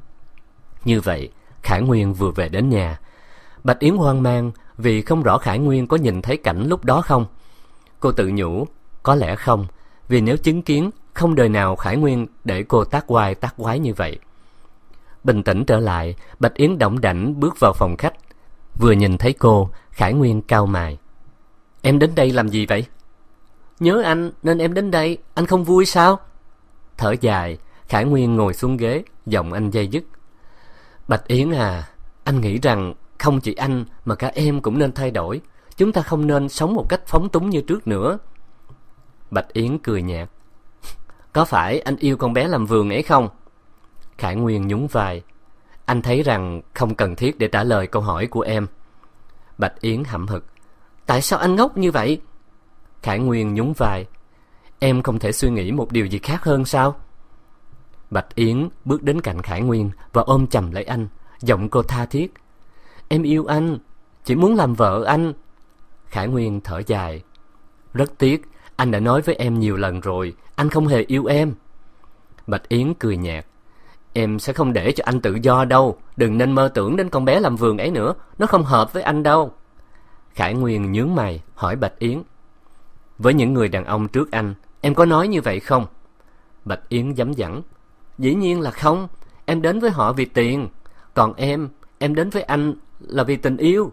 Như vậy, Khải Nguyên vừa về đến nhà. Bạch Yến hoang mang vì không rõ Khải Nguyên có nhìn thấy cảnh lúc đó không. Cô tự nhủ, có lẽ không, vì nếu chứng kiến, không đời nào Khải Nguyên để cô tác oai tác quái như vậy. Bình tĩnh trở lại, Bạch Yến đỏng đảnh bước vào phòng khách. Vừa nhìn thấy cô, Khải Nguyên cau mày: "Em đến đây làm gì vậy?" "Nhớ anh nên em đến đây, anh không vui sao?" Thở dài, Khải Nguyên ngồi xuống ghế, giọng anh day dứt: "Bạch Yến à, anh nghĩ rằng không chỉ anh mà cả em cũng nên thay đổi. Chúng ta không nên sống một cách phóng túng như trước nữa." Bạch Yến cười nhạt: "Có phải anh yêu con bé làm vườn ấy không?" Khải Nguyên nhún vai: "Anh thấy rằng không cần thiết để trả lời câu hỏi của em." Bạch Yến hậm hực: "Tại sao anh ngốc như vậy?" Khải Nguyên nhún vai: "Em không thể suy nghĩ một điều gì khác hơn sao?" Bạch Yến bước đến cạnh Khải Nguyên và ôm chầm lấy anh, giọng cô tha thiết: "Em yêu anh, chỉ muốn làm vợ anh." Khải Nguyên thở dài: "Rất tiếc, anh đã nói với em nhiều lần rồi, anh không hề yêu em." Bạch Yến cười nhạt: "Em sẽ không để cho anh tự do đâu, đừng nên mơ tưởng đến con bé làm vườn ấy nữa, nó không hợp với anh đâu." Khải Nguyên nhướng mày hỏi Bạch Yến: "Với những người đàn ông trước anh, em có nói như vậy không?" Bạch Yến dấm dẳng: "Dĩ nhiên là không, em đến với họ vì tiền, còn em đến với anh là vì tình yêu."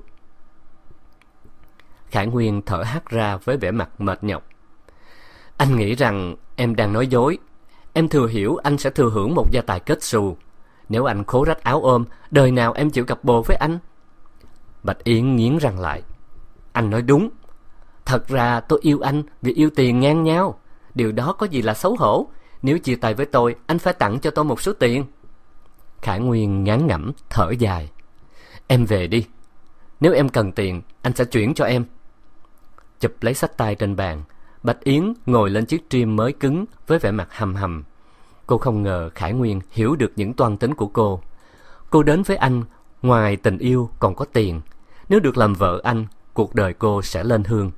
Khải Nguyên thở hắt ra với vẻ mặt mệt nhọc: "Anh nghĩ rằng em đang nói dối. Em thừa hiểu anh sẽ thừa hưởng một gia tài kết xù. Nếu anh khố rách áo ôm, đời nào em chịu cặp bồ với anh?" Bạch Yến nghiến răng lại: "Anh nói đúng. Thật ra tôi yêu anh vì yêu tiền ngang nhau. Điều đó có gì là xấu hổ. Nếu chia tay với tôi, anh phải tặng cho tôi một số tiền." Khải Nguyên ngán ngẩm thở dài: "Em về đi. Nếu em cần tiền, anh sẽ chuyển cho em." Chụp lấy xách tay trên bàn, Bạch Yến ngồi lên chiếc trim mới cứng với vẻ mặt hầm hầm. Cô không ngờ Khải Nguyên hiểu được những toan tính của cô. Cô đến với anh, ngoài tình yêu còn có tiền. Nếu được làm vợ anh, cuộc đời cô sẽ lên hương.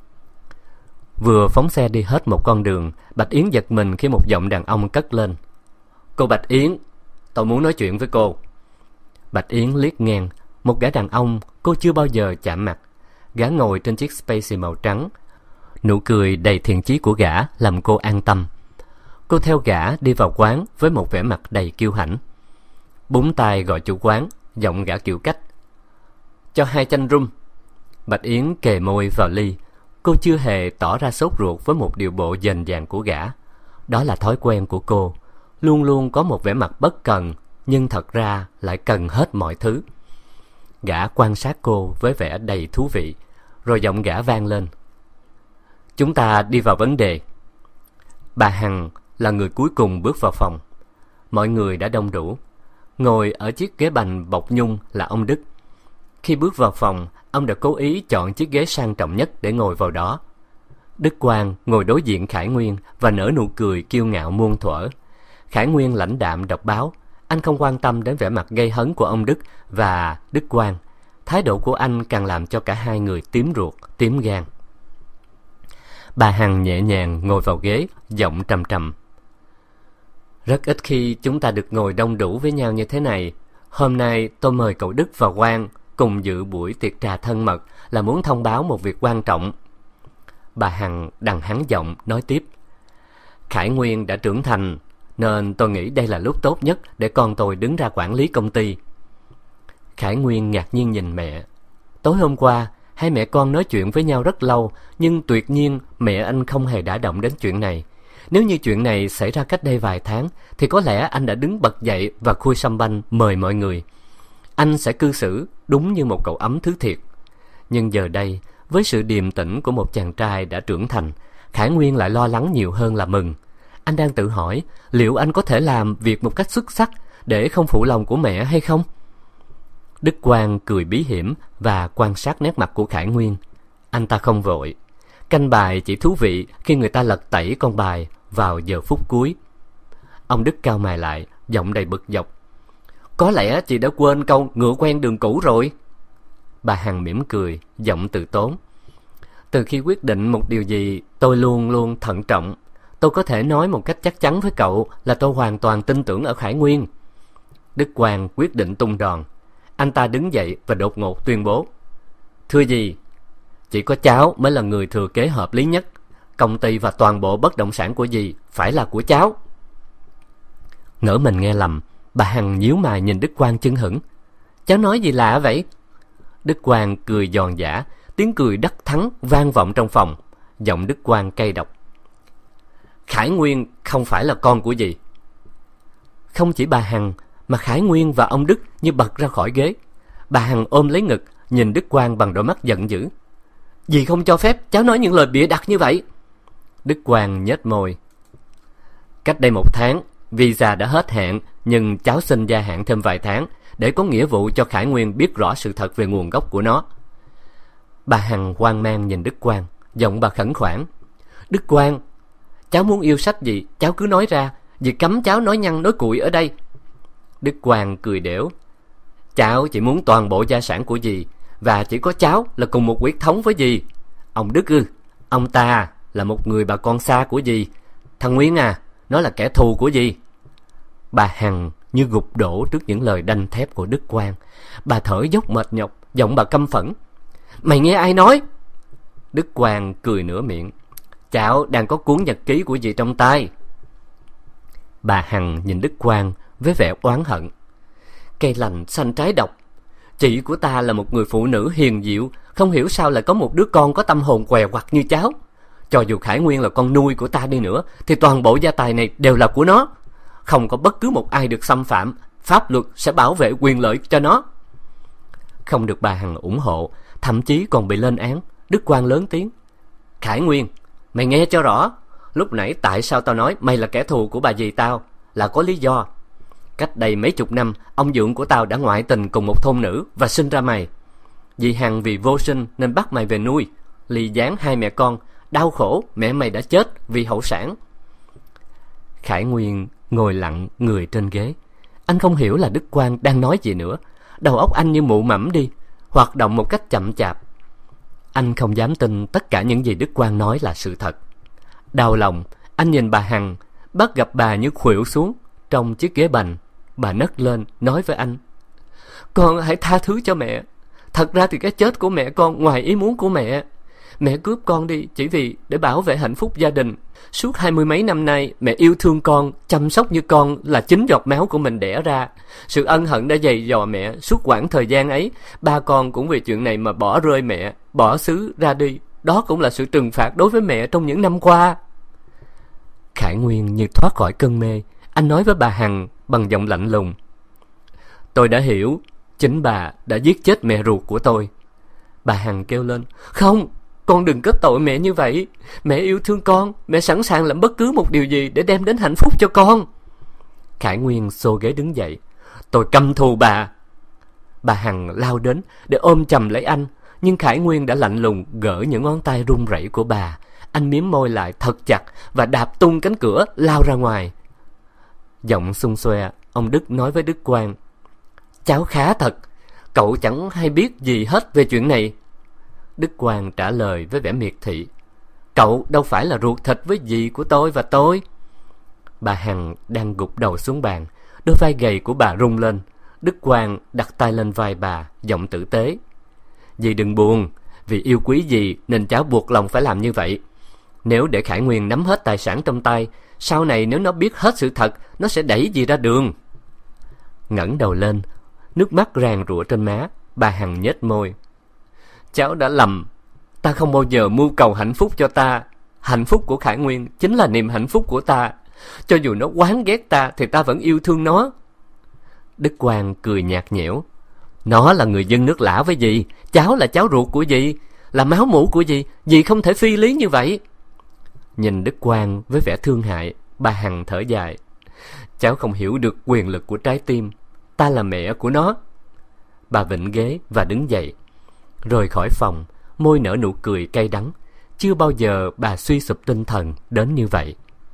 Vừa phóng xe đi hết một con đường, Bạch Yến giật mình khi một giọng đàn ông cất lên: "Cô Bạch Yến, tôi muốn nói chuyện với cô." Bạch Yến liếc ngang, một gã đàn ông cô chưa bao giờ chạm mặt. Gã ngồi trên chiếc Space màu trắng. Nụ cười đầy thiện chí của gã làm cô an tâm. Cô theo gã đi vào quán với một vẻ mặt đầy kiêu hãnh. Búng tay gọi chủ quán, giọng gã kiểu cách: "Cho 2 chanh rum." Bạch Yến kề môi vào ly. Cô chưa hề tỏ ra sốt ruột với một điệu bộ dền dàng của gã. Đó là thói quen của cô, luôn luôn có một vẻ mặt bất cần, nhưng thật ra lại cần hết mọi thứ. Gã quan sát cô với vẻ đầy thú vị, rồi giọng gã vang lên: "Chúng ta đi vào vấn đề." Bà Hằng là người cuối cùng bước vào phòng. Mọi người đã đông đủ. Ngồi ở chiếc ghế bành bọc nhung là ông Đức. Khi bước vào phòng, ông đã cố ý chọn chiếc ghế sang trọng nhất để ngồi vào đó. Đức Quang ngồi đối diện Khải Nguyên và nở nụ cười kiêu ngạo muôn thuở. Khải Nguyên lãnh đạm đọc báo. Anh không quan tâm đến vẻ mặt gây hấn của ông Đức và Đức Quang. Thái độ của anh càng làm cho cả hai người tím ruột, tím gan. Bà Hằng nhẹ nhàng ngồi vào ghế, giọng trầm trầm: "Rất ít khi chúng ta được ngồi đông đủ với nhau như thế này. Hôm nay tôi mời cậu Đức và Quang cùng dự buổi tiệc trà thân mật là muốn thông báo một việc quan trọng. Bà Hằng đằng hắn giọng nói tiếp: Khải Nguyên đã trưởng thành, nên tôi nghĩ đây là lúc tốt nhất để con tôi đứng ra quản lý công ty. Khải Nguyên ngạc nhiên nhìn mẹ. Tối hôm qua, hai mẹ con nói chuyện với nhau rất lâu, nhưng tuyệt nhiên mẹ anh không hề đả động đến chuyện này. Nếu như chuyện này xảy ra cách đây vài tháng, thì có lẽ anh đã đứng bật dậy và khui sâm banh mời mọi người. Anh sẽ cư xử đúng như một cậu ấm thứ thiệt. Nhưng giờ đây, với sự điềm tĩnh của một chàng trai đã trưởng thành, Khải Nguyên lại lo lắng nhiều hơn là mừng. Anh đang tự hỏi liệu anh có thể làm việc một cách xuất sắc để không phụ lòng của mẹ hay không? Đức Quang cười bí hiểm và quan sát nét mặt của Khải Nguyên. Anh ta không vội. Canh bài chỉ thú vị khi người ta lật tẩy con bài vào giờ phút cuối. Ông Đức cau mày lại, giọng đầy bực dọc: Có lẽ chị đã quên câu ngựa quen đường cũ rồi. Bà Hằng mỉm cười, giọng từ tốn: Từ khi quyết định một điều gì, tôi luôn luôn thận trọng. Tôi có thể nói một cách chắc chắn với cậu là tôi hoàn toàn tin tưởng ở Khải Nguyên. Đức Quang quyết định tung đòn. Anh ta đứng dậy và đột ngột tuyên bố: Thưa dì, chỉ có cháu mới là người thừa kế hợp lý nhất. Công ty và toàn bộ bất động sản của dì phải là của cháu. Ngỡ mình nghe lầm, bà Hằng nhíu mày nhìn Đức Quang chưng hửng. Cháu nói gì lạ vậy? Đức Quang cười giòn giã, tiếng cười đắc thắng vang vọng trong phòng. Giọng Đức Quang cay độc: Khải Nguyên không phải là con của dì. Không chỉ bà Hằng mà Khải Nguyên và ông Đức như bật ra khỏi ghế. Bà Hằng ôm lấy ngực, nhìn Đức Quang bằng đôi mắt giận dữ. Dì không cho phép cháu nói những lời bịa đặt như vậy. Đức Quang nhếch môi. Cách đây 1 tháng, visa đã hết hạn, nhưng cháu xin gia hạn thêm vài tháng để có nghĩa vụ cho Khải Nguyên biết rõ sự thật về nguồn gốc của nó. Bà Hằng hoang mang nhìn Đức Quang, giọng bà khẩn khoản: Đức Quang, cháu muốn yêu sách gì cháu cứ nói ra, dì cấm cháu nói nhăng nói cuội ở đây. Đức Quang cười đểu: Cháu chỉ muốn toàn bộ gia sản của dì, và chỉ có cháu là cùng một huyết thống với dì. Ông Đức ư? Ông ta là một người bà con xa của dì. Thằng Nguyên à, nó là kẻ thù của dì. Bà Hằng như gục đổ trước những lời đanh thép của Đức Quang. Bà thở dốc mệt nhọc, giọng bà căm phẫn: Mày nghe ai nói? Đức Quang cười nửa miệng: Cháu đang có cuốn nhật ký của dì trong tay. Bà Hằng nhìn Đức Quang với vẻ oán hận: Cây lành xanh trái độc. Chị của ta là một người phụ nữ hiền diệu, không hiểu sao lại có một đứa con có tâm hồn què quặt như cháu. Cho dù Khải Nguyên là con nuôi của ta đi nữa, thì toàn bộ gia tài này đều là của nó. Không có bất cứ một ai được xâm phạm. Pháp luật sẽ bảo vệ quyền lợi cho nó. Không được bà Hằng ủng hộ, thậm chí còn bị lên án, Đức Quang lớn tiếng: Khải Nguyên, mày nghe cho rõ. Lúc nãy tại sao tao nói mày là kẻ thù của bà dì tao? Là có lý do. Cách đây mấy chục năm, ông dượng của tao đã ngoại tình cùng một thôn nữ và sinh ra mày. Dì Hằng vì vô sinh nên bắt mày về nuôi. Lì gián 2 mẹ con, đau khổ mẹ mày đã chết vì hậu sản. Khải Nguyên ngồi lặng người trên ghế. Anh không hiểu là Đức Quang đang nói gì nữa. Đầu óc anh như mụ mẫm đi, hoạt động một cách chậm chạp. Anh không dám tin tất cả những gì Đức Quang nói là sự thật. Đau lòng, anh nhìn bà Hằng, bắt gặp bà như khuỵu xuống trong chiếc ghế bành. Bà nấc lên nói với anh: Con hãy tha thứ cho mẹ. Thật ra thì cái chết của mẹ con ngoài ý muốn của mẹ. Mẹ cướp con đi chỉ vì để bảo vệ hạnh phúc gia đình. Suốt 20 mấy năm nay, mẹ yêu thương con, chăm sóc như con là chính giọt máu của mình đẻ ra. Sự ân hận đã dày dò mẹ suốt quãng thời gian ấy. Ba con cũng vì chuyện này mà bỏ rơi mẹ, bỏ xứ ra đi. Đó cũng là sự trừng phạt đối với mẹ trong những năm qua. Khải Nguyên như thoát khỏi cơn mê. Anh nói với bà Hằng bằng giọng lạnh lùng: Tôi đã hiểu, chính bà đã giết chết mẹ ruột của tôi. Bà Hằng kêu lên: Không, con đừng kết tội mẹ như vậy. Mẹ yêu thương con, mẹ sẵn sàng làm bất cứ một điều gì để đem đến hạnh phúc cho con. Khải Nguyên xô ghế đứng dậy: Tôi căm thù bà. Bà Hằng lao đến để ôm chầm lấy anh, nhưng Khải Nguyên đã lạnh lùng gỡ những ngón tay run rẩy của bà. Anh mím môi lại thật chặt và đạp tung cánh cửa lao ra ngoài. Giọng xung xoe, ông Đức nói với Đức Quang: Cháu khá thật, cậu chẳng hay biết gì hết về chuyện này. Đức Quang trả lời với vẻ miệt thị: Cậu đâu phải là ruột thịt với dì của tôi và tôi. Bà Hằng đang gục đầu xuống bàn, đôi vai gầy của bà rung lên. Đức Quang đặt tay lên vai bà, giọng tử tế. Dì đừng buồn, vì yêu quý dì nên cháu buộc lòng phải làm như vậy. Nếu để Khải Nguyên nắm hết tài sản trong tay, sau này nếu nó biết hết sự thật, nó sẽ đẩy dì ra đường. Ngẩng đầu lên, nước mắt ràn rụa trên má, bà Hằng nhếch môi. Cháu đã lầm, ta không bao giờ mưu cầu hạnh phúc cho ta. Hạnh phúc của Khải Nguyên chính là niềm hạnh phúc của ta. Cho dù nó oán ghét ta thì ta vẫn yêu thương nó. Đức Quang cười nhạt nhẽo. Nó là người dân nước Lã với dì, cháu là cháu ruột của dì, là máu mủ của dì, dì không thể phi lý như vậy. Nhìn Đức Quang với vẻ thương hại, bà Hằng thở dài. Cháu không hiểu được quyền lực của trái tim, ta là mẹ của nó. Bà vịn ghế và đứng dậy. Rồi khỏi phòng, môi nở nụ cười cay đắng. Chưa bao giờ bà suy sụp tinh thần đến như vậy.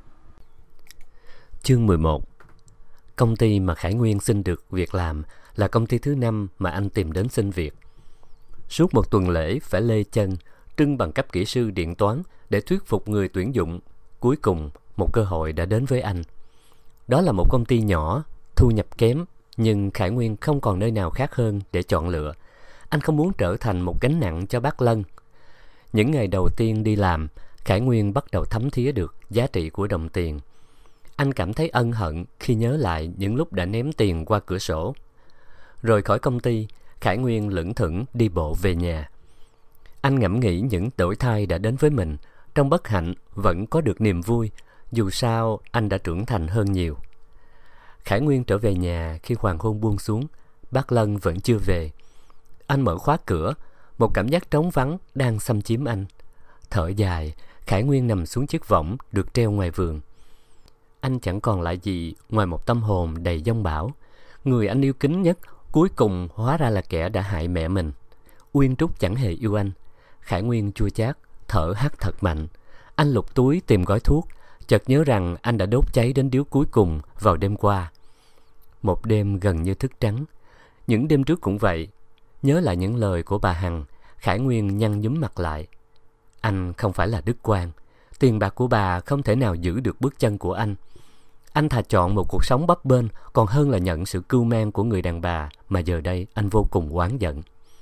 Chương 11. Công ty mà Khải Nguyên xin được việc làm là công ty thứ 5 mà anh tìm đến xin việc. Suốt một tuần lễ phải lê chân, trưng bằng cấp kỹ sư điện toán để thuyết phục người tuyển dụng. Cuối cùng, một cơ hội đã đến với anh. Đó là một công ty nhỏ, thu nhập kém, nhưng Khải Nguyên không còn nơi nào khác hơn để chọn lựa. Anh không muốn trở thành một gánh nặng cho bác Lân. Những ngày đầu tiên đi làm, Khải Nguyên bắt đầu thấm thía được giá trị của đồng tiền. Anh cảm thấy ân hận khi nhớ lại những lúc đã ném tiền qua cửa sổ. Rồi khỏi công ty, Khải Nguyên lững thững đi bộ về nhà. Anh ngẫm nghĩ những đổi thay đã đến với mình. Trong bất hạnh vẫn có được niềm vui, dù sao anh đã trưởng thành hơn nhiều. Khải Nguyên trở về nhà khi hoàng hôn buông xuống. Bác Lân vẫn chưa về. Anh mở khóa cửa, một cảm giác trống vắng đang xâm chiếm anh. Thở dài, Khải Nguyên nằm xuống chiếc võng được treo ngoài vườn. Anh chẳng còn lại gì ngoài một tâm hồn đầy giông bão. Người anh yêu kính nhất cuối cùng hóa ra là kẻ đã hại mẹ mình. Uyên Trúc chẳng hề yêu anh. Khải Nguyên chua chát, thở hắt thật mạnh. Anh lục túi tìm gói thuốc, chợt nhớ rằng anh đã đốt cháy đến điếu cuối cùng vào đêm qua. Một đêm gần như thức trắng. Những đêm trước cũng vậy. Nhớ lại những lời của bà Hằng, Khải Nguyên nhăn nhúm mặt lại. Anh không phải là Đức Quang. Tiền bạc của bà không thể nào giữ được bước chân của anh. Anh thà chọn một cuộc sống bấp bênh còn hơn là nhận sự cưu mang của người đàn bà mà giờ đây anh vô cùng oán giận.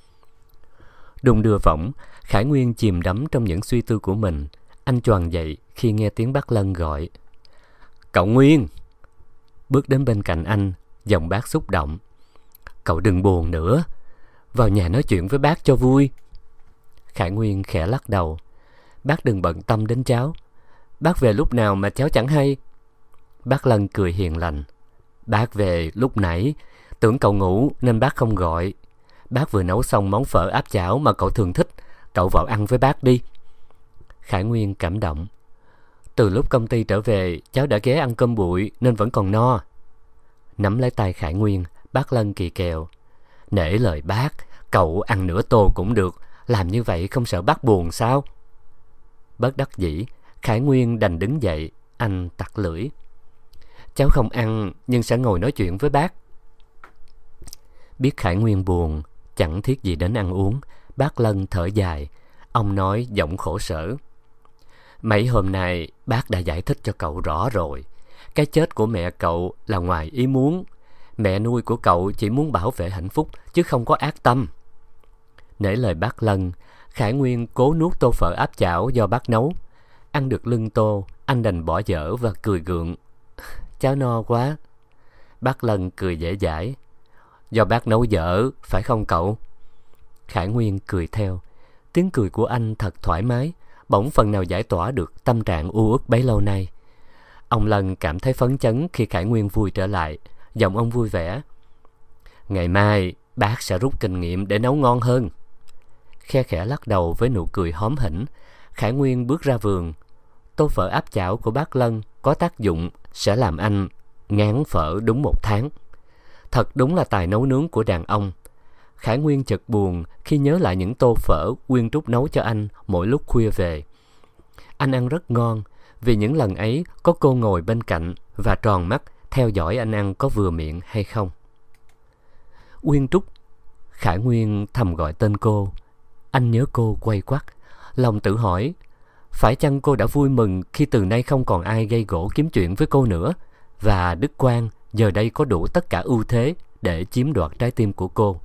Đùng đưa võng, Khải Nguyên chìm đắm trong những suy tư của mình. Anh choàng dậy khi nghe tiếng bác Lân gọi. Cậu Nguyên! Bước đến bên cạnh anh, giọng bác xúc động. Cậu đừng buồn nữa. Vào nhà nói chuyện với bác cho vui. Khải Nguyên khẽ lắc đầu. Bác đừng bận tâm đến cháu. Bác về lúc nào mà cháu chẳng hay. Bác Lân cười hiền lành. Bác về lúc nãy. Tưởng cậu ngủ nên bác không gọi. Bác vừa nấu xong món phở áp chảo mà cậu thường thích. Cậu vào ăn với bác đi. Khải Nguyên cảm động. Từ lúc công ty trở về, cháu đã ghé ăn cơm bụi nên vẫn còn no. Nắm lấy tay Khải Nguyên, bác Lân kỳ kèo. Nể lời bác, cậu ăn nửa tô cũng được. Làm như vậy không sợ bác buồn sao? Bất đắc dĩ, Khải Nguyên đành đứng dậy. Anh tặc lưỡi. Cháu không ăn nhưng sẽ ngồi nói chuyện với bác. Biết Khải Nguyên buồn, chẳng thiết gì đến ăn uống, bác Lân thở dài. Ông nói giọng khổ sở. Mấy hôm nay bác đã giải thích cho cậu rõ rồi. Cái chết của mẹ cậu là ngoài ý muốn. Mẹ nuôi của cậu chỉ muốn bảo vệ hạnh phúc chứ không có ác tâm. Nể lời bác Lân, Khải Nguyên cố nuốt tô phở áp chảo do bác nấu. Ăn được lưng tô, anh đành bỏ dở và cười gượng. Cháu no quá. Bác Lân cười dễ dãi. Do bác nấu dở, phải không cậu? Khải Nguyên cười theo. Tiếng cười của anh thật thoải mái, bỗng phần nào giải tỏa được tâm trạng u uất bấy lâu nay. Ông Lân cảm thấy phấn chấn khi Khải Nguyên vui trở lại. Giọng ông vui vẻ. Ngày mai bác sẽ rút kinh nghiệm để nấu ngon hơn. Khe khẽ lắc đầu với nụ cười hóm hỉnh, Khải Nguyên bước ra vườn. Tô phở áp chảo của bác Lân có tác dụng sẽ làm anh ngán phở đúng 1 tháng. Thật đúng là tài nấu nướng của đàn ông. Khải Nguyên chợt buồn khi nhớ lại những tô phở Uyên Trúc nấu cho anh mỗi lúc khuya về. Anh ăn rất ngon vì những lần ấy có cô ngồi bên cạnh và tròn mắt theo dõi anh ăn có vừa miệng hay không. Uyên Trúc. Khải Nguyên thầm gọi tên cô. Anh nhớ cô quay quắt, lòng tự hỏi, phải chăng cô đã vui mừng khi từ nay không còn ai gây gổ kiếm chuyện với cô nữa, và Đức Quang giờ đây có đủ tất cả ưu thế để chiếm đoạt trái tim của cô.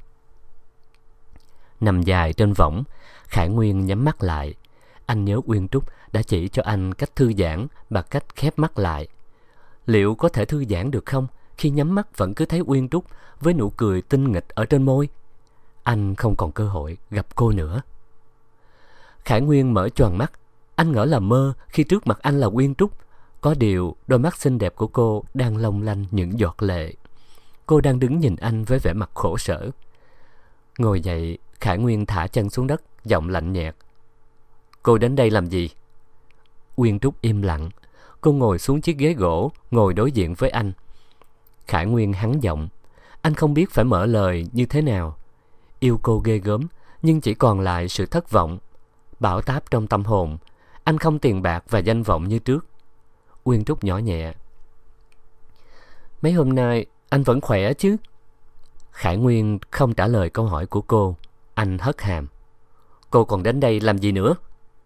Nằm dài trên võng, Khải Nguyên nhắm mắt lại. Anh nhớ Uyên Trúc đã chỉ cho anh cách thư giãn bằng cách khép mắt lại. Liệu có thể thư giãn được không khi nhắm mắt vẫn cứ thấy Uyên Trúc với nụ cười tinh nghịch ở trên môi? Anh không còn cơ hội gặp cô nữa. Khải Nguyên mở choàng mắt. Anh ngỡ là mơ khi trước mặt anh là Uyên Trúc. Có điều đôi mắt xinh đẹp của cô đang long lanh những giọt lệ. Cô đang đứng nhìn anh với vẻ mặt khổ sở. Ngồi dậy, Khải Nguyên thả chân xuống đất, giọng lạnh nhạt. Cô đến đây làm gì? Uyên Trúc im lặng. Cô ngồi xuống chiếc ghế gỗ, ngồi đối diện với anh. Khải Nguyên hắn giọng. Anh không biết phải mở lời như thế nào. Yêu cô ghê gớm, nhưng chỉ còn lại sự thất vọng. Bão táp trong tâm hồn. Anh không tiền bạc và danh vọng như trước. Uyên Trúc nhỏ nhẹ. Mấy hôm nay anh vẫn khỏe chứ? Khải Nguyên không trả lời câu hỏi của cô. Anh hất hàm. Cô còn đến đây làm gì nữa?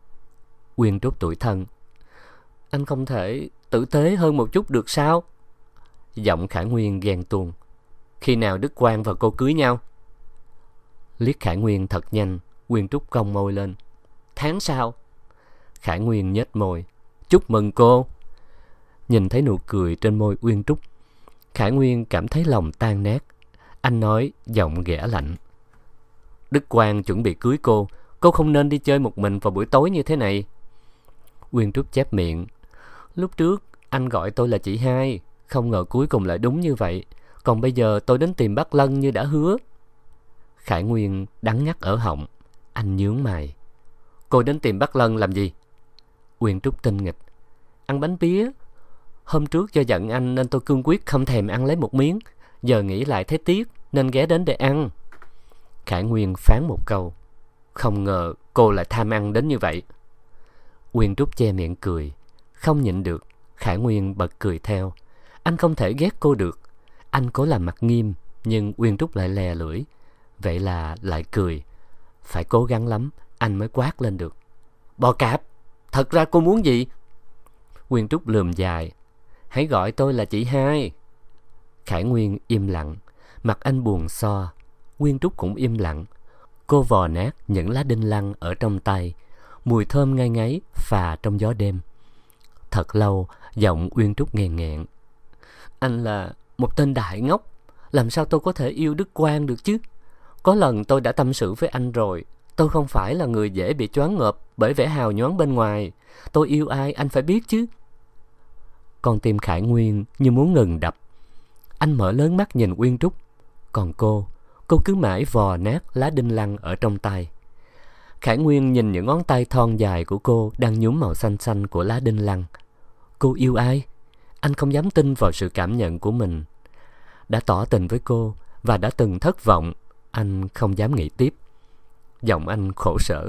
Uyên Trúc tủi thân. Anh không thể tử tế hơn một chút được sao? Giọng Khải Nguyên ghen tuông. Khi nào Đức Quang và cô cưới nhau? Liếc Khải Nguyên thật nhanh, Uyên Trúc cong môi lên. Tháng sau. Khải Nguyên nhếch môi. Chúc mừng cô. Nhìn thấy nụ cười trên môi Uyên Trúc, Khải Nguyên cảm thấy lòng tan nát. Anh nói giọng ghẻ lạnh. Đức Quang chuẩn bị cưới cô không nên đi chơi một mình vào buổi tối như thế này. Uyên Trúc chép miệng. Lúc trước anh gọi tôi là chị hai, không ngờ cuối cùng lại đúng như vậy. Còn bây giờ tôi đến tìm bác Lân như đã hứa. Khải Nguyên đắng ngắt ở họng. Anh nhướng mày. Cô đến tìm bác Lân làm gì? Uyên Trúc tinh nghịch. Ăn bánh pía. Hôm trước do giận anh nên tôi cương quyết không thèm ăn lấy một miếng. Giờ nghĩ lại thấy tiếc nên ghé đến để ăn. Khải Nguyên phán một câu. Không ngờ cô lại tham ăn đến như vậy. Uyên Trúc che miệng cười. Không nhịn được, Khải Nguyên bật cười theo. Anh không thể ghét cô được. Anh cố làm mặt nghiêm, nhưng Uyên Trúc lại lè lưỡi. Vậy là lại cười. Phải cố gắng lắm anh mới quát lên được. Bò cạp, thật ra cô muốn gì? Uyên Trúc lườm dài. Hãy gọi tôi là chị hai. Khải Nguyên im lặng. Mặt anh buồn so. Uyên Trúc cũng im lặng. Cô vò nát những lá đinh lăng ở trong tay. Mùi thơm ngây ngấy phà trong gió đêm. Thật lâu, giọng Uyên Trúc nghẹn nghẹn. Anh là một tên đại ngốc. Làm sao tôi có thể yêu Đức Quang được chứ? Có lần tôi đã tâm sự với anh rồi. Tôi không phải là người dễ bị choáng ngợp bởi vẻ hào nhoáng bên ngoài. Tôi yêu ai anh phải biết chứ. Con tim Khải Nguyên như muốn ngừng đập. Anh mở lớn mắt nhìn Uyên Trúc. Còn cô cứ mãi vò nát lá đinh lăng ở trong tay. Khải Nguyên nhìn những ngón tay thon dài của cô đang nhuốm màu xanh xanh của lá đinh lăng. Cô yêu ai? Anh không dám tin vào sự cảm nhận của mình. Đã tỏ tình với cô và đã từng thất vọng. Anh không dám nghĩ tiếp. Giọng anh khổ sở.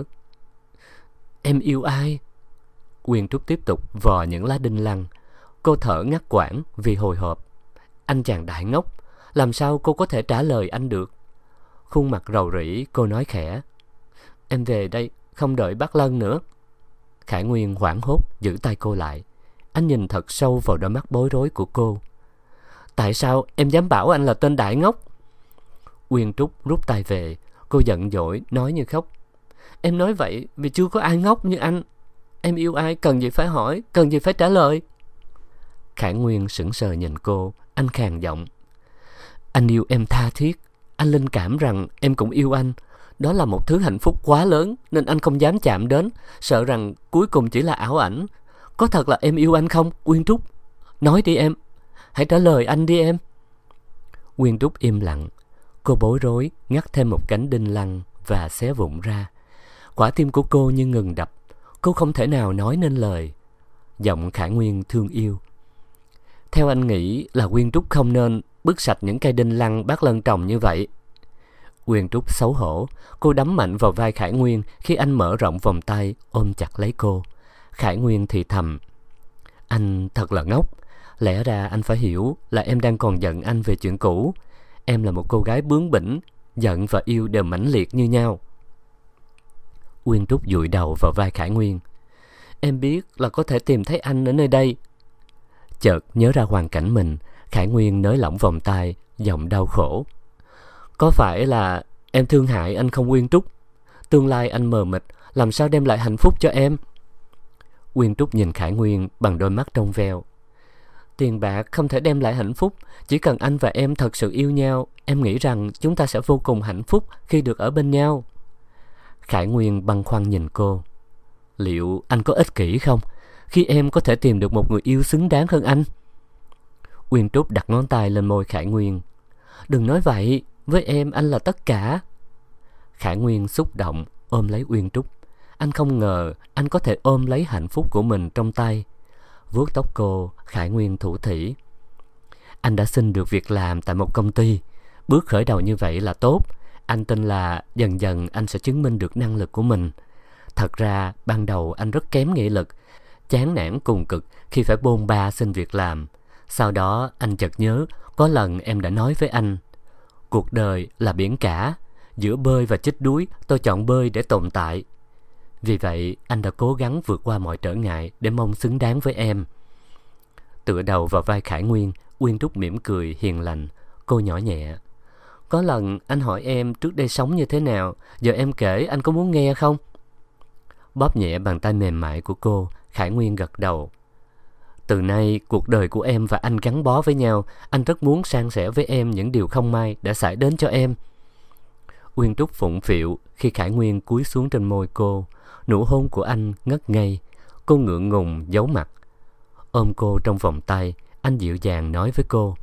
Em yêu ai? Uyên Trúc tiếp tục vò những lá đinh lăng. Cô thở ngắt quãng vì hồi hộp. Anh chàng đại ngốc, làm sao cô có thể trả lời anh được? Khuôn mặt rầu rĩ, cô nói khẽ. Em về đây, không đợi bác Lân nữa. Khải Nguyên hoảng hốt giữ tay cô lại. Anh nhìn thật sâu vào đôi mắt bối rối của cô. Tại sao em dám bảo anh là tên đại ngốc? Uyên Trúc rút tay về. Cô giận dỗi nói như khóc. Em nói vậy vì chưa có ai ngốc như anh. Em yêu ai cần gì phải hỏi, cần gì phải trả lời. Khải Nguyên sững sờ nhìn cô. Anh khàn giọng. Anh yêu em tha thiết. Anh linh cảm rằng em cũng yêu anh. Đó là một thứ hạnh phúc quá lớn nên anh không dám chạm đến, sợ rằng cuối cùng chỉ là ảo ảnh. Có thật là em yêu anh không, Uyên Trúc? Nói đi em. Hãy trả lời anh đi em. Uyên Trúc im lặng. Cô bối rối ngắt thêm một cánh đinh lăng và xé vụn ra. Quả tim của cô như ngừng đập. Cô không thể nào nói nên lời. Giọng Khải Nguyên thương yêu. Theo anh nghĩ là Uyên Trúc không nên bứt sạch những cây đinh lăng bác Lân trồng như vậy. Uyên Trúc xấu hổ. Cô đấm mạnh vào vai Khải Nguyên khi anh mở rộng vòng tay ôm chặt lấy cô. Khải Nguyên thì thầm. Anh thật là ngốc. Lẽ ra anh phải hiểu là em đang còn giận anh về chuyện cũ. Em là một cô gái bướng bỉnh. Giận và yêu đều mãnh liệt như nhau. Uyên Trúc dụi đầu vào vai Khải Nguyên. Em biết là có thể tìm thấy anh ở nơi đây. Chợt nhớ ra hoàn cảnh mình, Khải Nguyên nới lỏng vòng tay, giọng đau khổ. Có phải là em thương hại anh không Uyên Trúc? Tương lai anh mờ mịt, làm sao đem lại hạnh phúc cho em? Uyên Trúc nhìn Khải Nguyên bằng đôi mắt trong veo. Tiền bạc không thể đem lại hạnh phúc. Chỉ cần anh và em thật sự yêu nhau, em nghĩ rằng chúng ta sẽ vô cùng hạnh phúc khi được ở bên nhau. Khải Nguyên băn khoăn nhìn cô. Liệu anh có ích kỷ không khi em có thể tìm được một người yêu xứng đáng hơn anh? Uyên Trúc đặt ngón tay lên môi Khải Nguyên. Đừng nói vậy, với em anh là tất cả. Khải Nguyên xúc động ôm lấy Uyên Trúc. Anh không ngờ anh có thể ôm lấy hạnh phúc của mình trong tay. Vuốt tóc cô, Khải Nguyên thủ thỉ. Anh đã xin được việc làm tại một công ty. Bước khởi đầu như vậy là tốt. Anh tin là dần dần anh sẽ chứng minh được năng lực của mình. Thật ra ban đầu anh rất kém nghị lực, chán nản cùng cực khi phải bôn ba xin việc làm. Sau đó anh chợt nhớ có lần em đã nói với anh, cuộc đời là biển cả, giữa bơi và chết đuối tôi chọn bơi để tồn tại. Vì vậy anh đã cố gắng vượt qua mọi trở ngại để mong xứng đáng với em. Tựa đầu vào vai Khải Nguyên, Uyên Trúc mỉm cười hiền lành. Cô nhỏ nhẹ. Có lần anh hỏi em trước đây sống như thế nào, giờ em kể anh có muốn nghe không? Bóp nhẹ bàn tay mềm mại của cô, Khải Nguyên gật đầu. Từ nay cuộc đời của em và anh gắn bó với nhau. Anh rất muốn san sẻ với em những điều không may đã xảy đến cho em. Uyên Trúc phụng phịu khi Khải Nguyên cúi xuống trên môi cô. Nụ hôn của anh ngất ngây. Cô ngượng ngùng giấu mặt. Ôm cô trong vòng tay, anh dịu dàng nói với cô.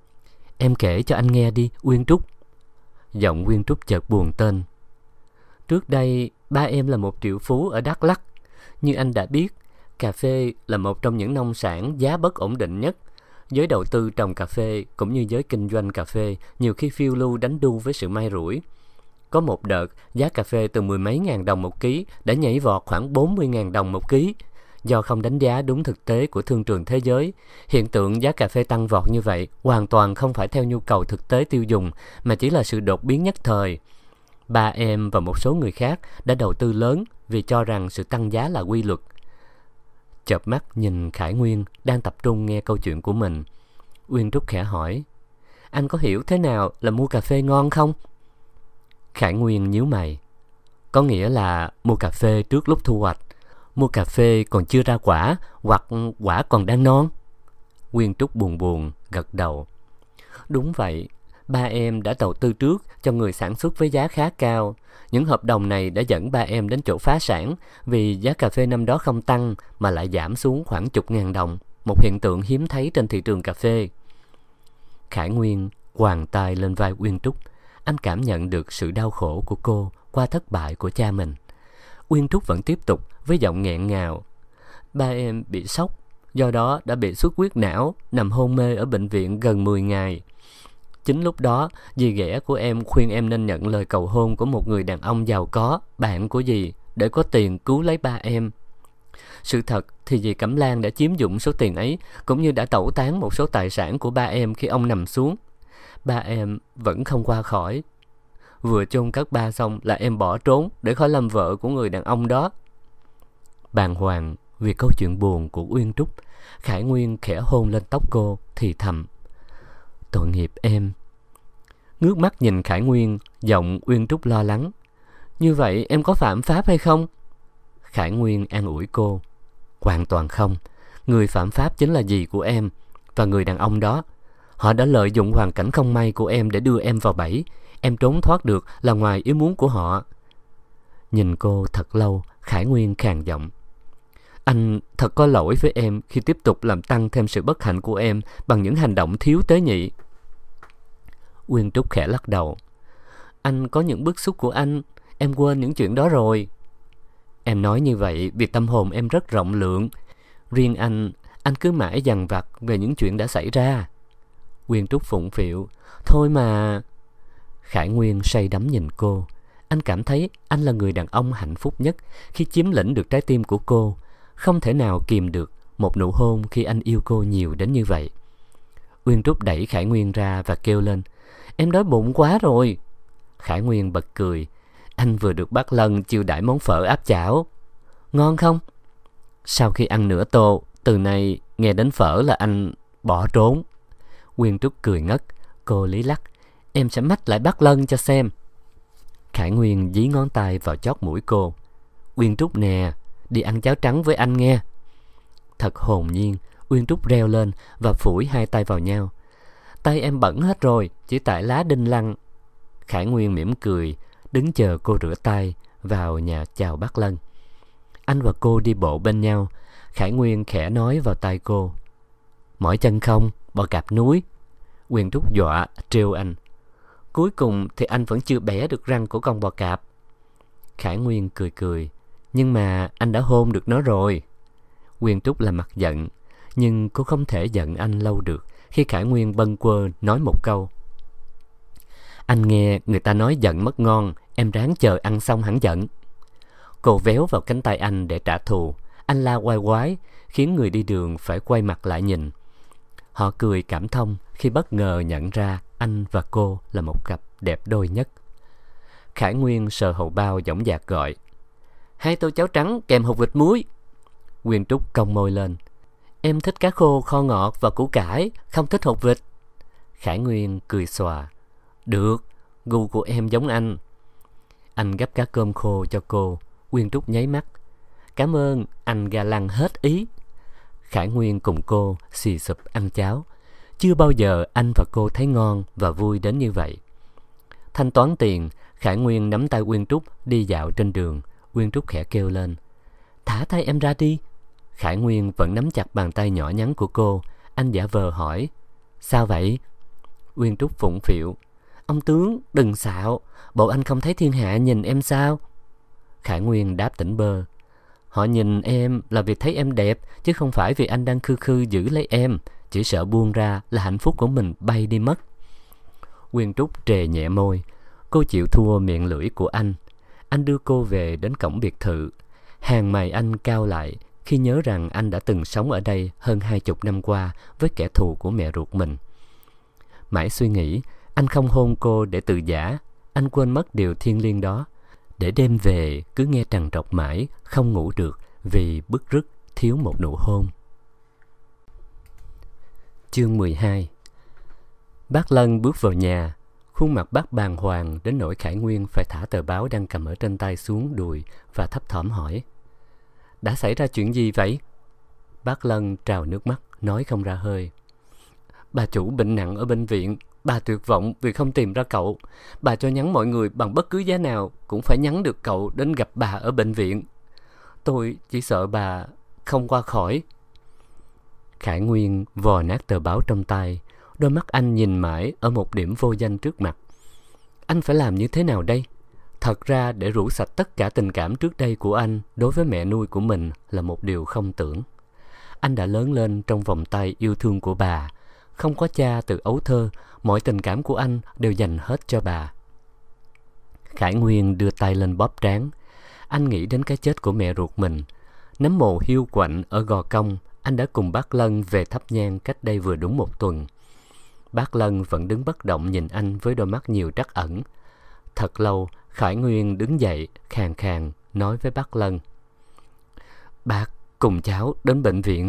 Em kể cho anh nghe đi, Uyên Trúc. Giọng Uyên Trúc chợt buồn tên. Trước đây, ba em là một triệu phú ở Đắk Lắk. Như anh đã biết, cà phê là một trong những nông sản giá bất ổn định nhất. Giới đầu tư trồng cà phê cũng như giới kinh doanh cà phê nhiều khi phiêu lưu đánh đu với sự may rủi. Có một đợt, giá cà phê từ 10 mấy ngàn đồng một ký đã nhảy vọt khoảng 40.000 đồng một ký. Do không đánh giá đúng thực tế của thương trường thế giới, hiện tượng giá cà phê tăng vọt như vậy hoàn toàn không phải theo nhu cầu thực tế tiêu dùng, mà chỉ là sự đột biến nhất thời. Ba em và một số người khác đã đầu tư lớn vì cho rằng sự tăng giá là quy luật. Chợp mắt nhìn Khải Nguyên đang tập trung nghe câu chuyện của mình. Uyên Trúc khẽ hỏi, anh có hiểu thế nào là mua cà phê ngon không? Khải Nguyên nhíu mày. Có nghĩa là mua cà phê trước lúc thu hoạch, mua cà phê còn chưa ra quả, hoặc quả còn đang non. Uyên Trúc buồn buồn gật đầu. Đúng vậy, ba em đã đầu tư trước cho người sản xuất với giá khá cao. Những hợp đồng này đã dẫn ba em đến chỗ phá sản vì giá cà phê năm đó không tăng mà lại giảm xuống khoảng chục ngàn đồng, một hiện tượng hiếm thấy trên thị trường cà phê. Khải Nguyên quàng tay lên vai Uyên Trúc. Anh cảm nhận được sự đau khổ của cô qua thất bại của cha mình. Uyên Trúc vẫn tiếp tục với giọng nghẹn ngào. Ba em bị sốc, do đó đã bị xuất huyết não, nằm hôn mê ở bệnh viện gần 10 ngày. Chính lúc đó, dì ghẻ của em khuyên em nên nhận lời cầu hôn của một người đàn ông giàu có, bạn của dì, để có tiền cứu lấy ba em. Sự thật thì dì Cẩm Lan đã chiếm dụng số tiền ấy, cũng như đã tẩu tán một số tài sản của ba em khi ông nằm xuống. Ba em vẫn không qua khỏi. Vừa chôn cất ba xong là em bỏ trốn để khỏi làm vợ của người đàn ông đó. Bàng hoàng vì câu chuyện buồn của Uyên Trúc, Khải Nguyên khẽ hôn lên tóc cô, thì thầm. Tội nghiệp em. Ngước mắt nhìn Khải Nguyên, giọng Uyên Trúc lo lắng. Như vậy em có phạm pháp hay không? Khải Nguyên an ủi cô. Hoàn toàn không. Người phạm pháp chính là dì của em và người đàn ông đó. Họ đã lợi dụng hoàn cảnh không may của em để đưa em vào bẫy. Em trốn thoát được là ngoài ý muốn của họ. Nhìn cô thật lâu, Khải Nguyên khàn giọng. Anh thật có lỗi với em khi tiếp tục làm tăng thêm sự bất hạnh của em bằng những hành động thiếu tế nhị. Uyên Trúc khẽ lắc đầu. Anh có những bức xúc của anh, em quên những chuyện đó rồi. Em nói như vậy vì tâm hồn em rất rộng lượng. Riêng anh cứ mãi dằn vặt về những chuyện đã xảy ra. Uyên Trúc phụng phịu. Thôi mà. Khải Nguyên say đắm nhìn cô. Anh cảm thấy anh là người đàn ông hạnh phúc nhất khi chiếm lĩnh được trái tim của cô. Không thể nào kìm được một nụ hôn khi anh yêu cô nhiều đến như vậy. Uyên Trúc đẩy Khải Nguyên ra và kêu lên. Em đói bụng quá rồi. Khải Nguyên bật cười. Anh vừa được bác Lân chiêu đãi món phở áp chảo. Ngon không? Sau khi ăn nửa tô, từ nay nghe đến phở là anh bỏ trốn. Quyên Trúc cười ngất. Cô lý lắc. Em sẽ mách lại bác Lân cho xem. Khải Nguyên dí ngón tay vào chót mũi cô. Quyên Trúc nè, đi ăn cháo trắng với anh nghe. Thật hồn nhiên, Quyên Trúc reo lên và phủi hai tay vào nhau. Tay em bẩn hết rồi, chỉ tại lá đinh lăng. Khải Nguyên mỉm cười, đứng chờ cô rửa tay, vào nhà chào bác Lân. Anh và cô đi bộ bên nhau. Khải Nguyên khẽ nói vào tai cô. Mỏi chân không, bò cạp núi. Quyên Trúc dọa, trêu anh. Cuối cùng thì anh vẫn chưa bẻ được răng của con bò cạp. Khải Nguyên cười cười. Nhưng mà anh đã hôn được nó rồi. Quyên Trúc là mặt giận, nhưng cô không thể giận anh lâu được khi Khải Nguyên bâng quơ nói một câu. Anh nghe người ta nói giận mất ngon, em ráng chờ ăn xong hẳn giận. Cô véo vào cánh tay anh để trả thù. Anh la oai oái, khiến người đi đường phải quay mặt lại nhìn. Họ cười cảm thông khi bất ngờ nhận ra anh và cô là một cặp đẹp đôi nhất. Khải Nguyên sờ hầu bao dõng dạc gọi. 2 tô cháo trắng kèm hột vịt muối. Quyên Trúc cong môi lên. Em thích cá khô kho ngọt và củ cải, không thích hột vịt. Khải Nguyên cười xòa. Được, gu của em giống anh. Anh gắp cá cơm khô cho cô. Quyên Trúc nháy mắt. Cảm ơn, anh ga lăng hết ý. Khải Nguyên cùng cô xì xụp ăn cháo. Chưa bao giờ anh và cô thấy ngon và vui đến như vậy. Thanh toán tiền, Khải Nguyên nắm tay Quyên Trúc đi dạo trên đường. Quyên Trúc khẽ kêu lên. Thả tay em ra đi. Khải Nguyên vẫn nắm chặt bàn tay nhỏ nhắn của cô. Anh giả vờ hỏi. Sao vậy? Quyên Trúc phụng phịu. Ông tướng, đừng xạo. Bộ anh không thấy thiên hạ nhìn em sao? Khải Nguyên đáp tỉnh bơ. Họ nhìn em là vì thấy em đẹp, chứ không phải vì anh đang khư khư giữ lấy em. Chỉ sợ buông ra là hạnh phúc của mình bay đi mất. Quyên Trúc trề nhẹ môi. Cô chịu thua miệng lưỡi của anh. Anh đưa cô về đến cổng biệt thự. Hàng mày anh cau lại khi nhớ rằng anh đã từng sống ở đây hơn 20 năm qua với kẻ thù của mẹ ruột mình. Mãi suy nghĩ, anh không hôn cô để tự giả. Anh quên mất điều thiêng liêng đó. Để đêm về cứ nghe trằn trọc mãi, không ngủ được vì bứt rứt thiếu một nụ hôn. Chương 12. Bác Lân bước vào nhà. Khuôn mặt bác bàng hoàng đến nỗi Khải Nguyên phải thả tờ báo đang cầm ở trên tay xuống đùi và thấp thỏm hỏi. Đã xảy ra chuyện gì vậy? Bác Lân trào nước mắt, nói không ra hơi. Bà chủ bệnh nặng ở bệnh viện. Bà tuyệt vọng vì không tìm ra cậu. Bà cho nhắn mọi người bằng bất cứ giá nào cũng phải nhắn được cậu đến gặp bà ở bệnh viện. Tôi chỉ sợ bà không qua khỏi. Khải Nguyên vò nát tờ báo trong tay. Đôi mắt anh nhìn mãi ở một điểm vô danh trước mặt. Anh phải làm như thế nào đây? Thật ra để rũ sạch tất cả tình cảm trước đây của anh đối với mẹ nuôi của mình là một điều không tưởng. Anh đã lớn lên trong vòng tay yêu thương của bà. Không có cha từ ấu thơ, mọi tình cảm của anh đều dành hết cho bà. Khải Nguyên đưa tay lên bóp trán. Anh nghĩ đến cái chết của mẹ ruột mình. Nấm mồ hiu quạnh ở Gò Công, anh đã cùng bác Lân về thắp nhang cách đây vừa đúng 1 tuần. Bác Lân vẫn đứng bất động nhìn anh với đôi mắt nhiều trắc ẩn. Thật lâu, Khải Nguyên đứng dậy, khàn khàn, nói với bác Lân. Bác cùng cháu đến bệnh viện.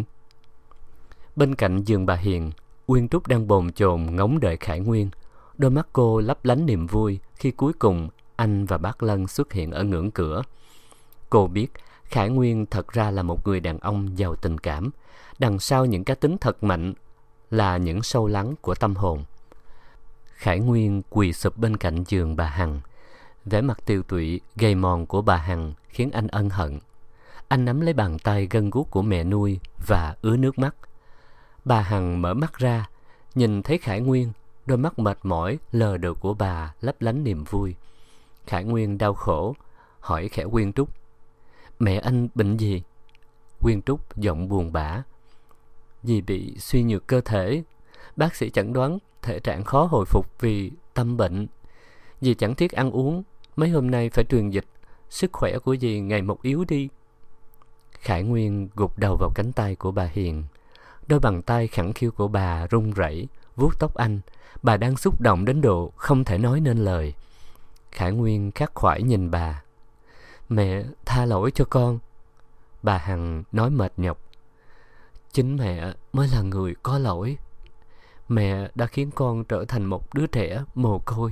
Bên cạnh giường bà Hiền, Quyên Trúc đang bồn chồn ngóng đợi Khải Nguyên. Đôi mắt cô lấp lánh niềm vui khi cuối cùng anh và bác Lân xuất hiện ở ngưỡng cửa. Cô biết Khải Nguyên thật ra là một người đàn ông giàu tình cảm. Đằng sau những cá tính thật mạnh là những sâu lắng của tâm hồn. Khải Nguyên quỳ sụp bên cạnh giường bà Hằng. Vẻ mặt tiều tụy, gầy mòn của bà Hằng khiến anh ân hận. Anh nắm lấy bàn tay gân guốc của mẹ nuôi và ứa nước mắt. Bà Hằng mở mắt ra, nhìn thấy Khải Nguyên, đôi mắt mệt mỏi lờ đờ của bà lấp lánh niềm vui. Khải Nguyên đau khổ, hỏi khẽ Quyên Trúc. Mẹ anh bệnh gì? Quyên Trúc giọng buồn bã. Dì bị suy nhược cơ thể. Bác sĩ chẩn đoán thể trạng khó hồi phục vì tâm bệnh. Dì chẳng thiết ăn uống, mấy hôm nay phải truyền dịch. Sức khỏe của dì ngày một yếu đi. Khải Nguyên gục đầu vào cánh tay của bà Hiền. Đôi bàn tay khẳng khiu của bà run rẩy, vuốt tóc anh. Bà đang xúc động đến độ không thể nói nên lời. Khải Nguyên khắc khoải nhìn bà. Mẹ tha lỗi cho con. Bà Hằng nói mệt nhọc. Chính mẹ mới là người có lỗi. Mẹ đã khiến con trở thành một đứa trẻ mồ côi.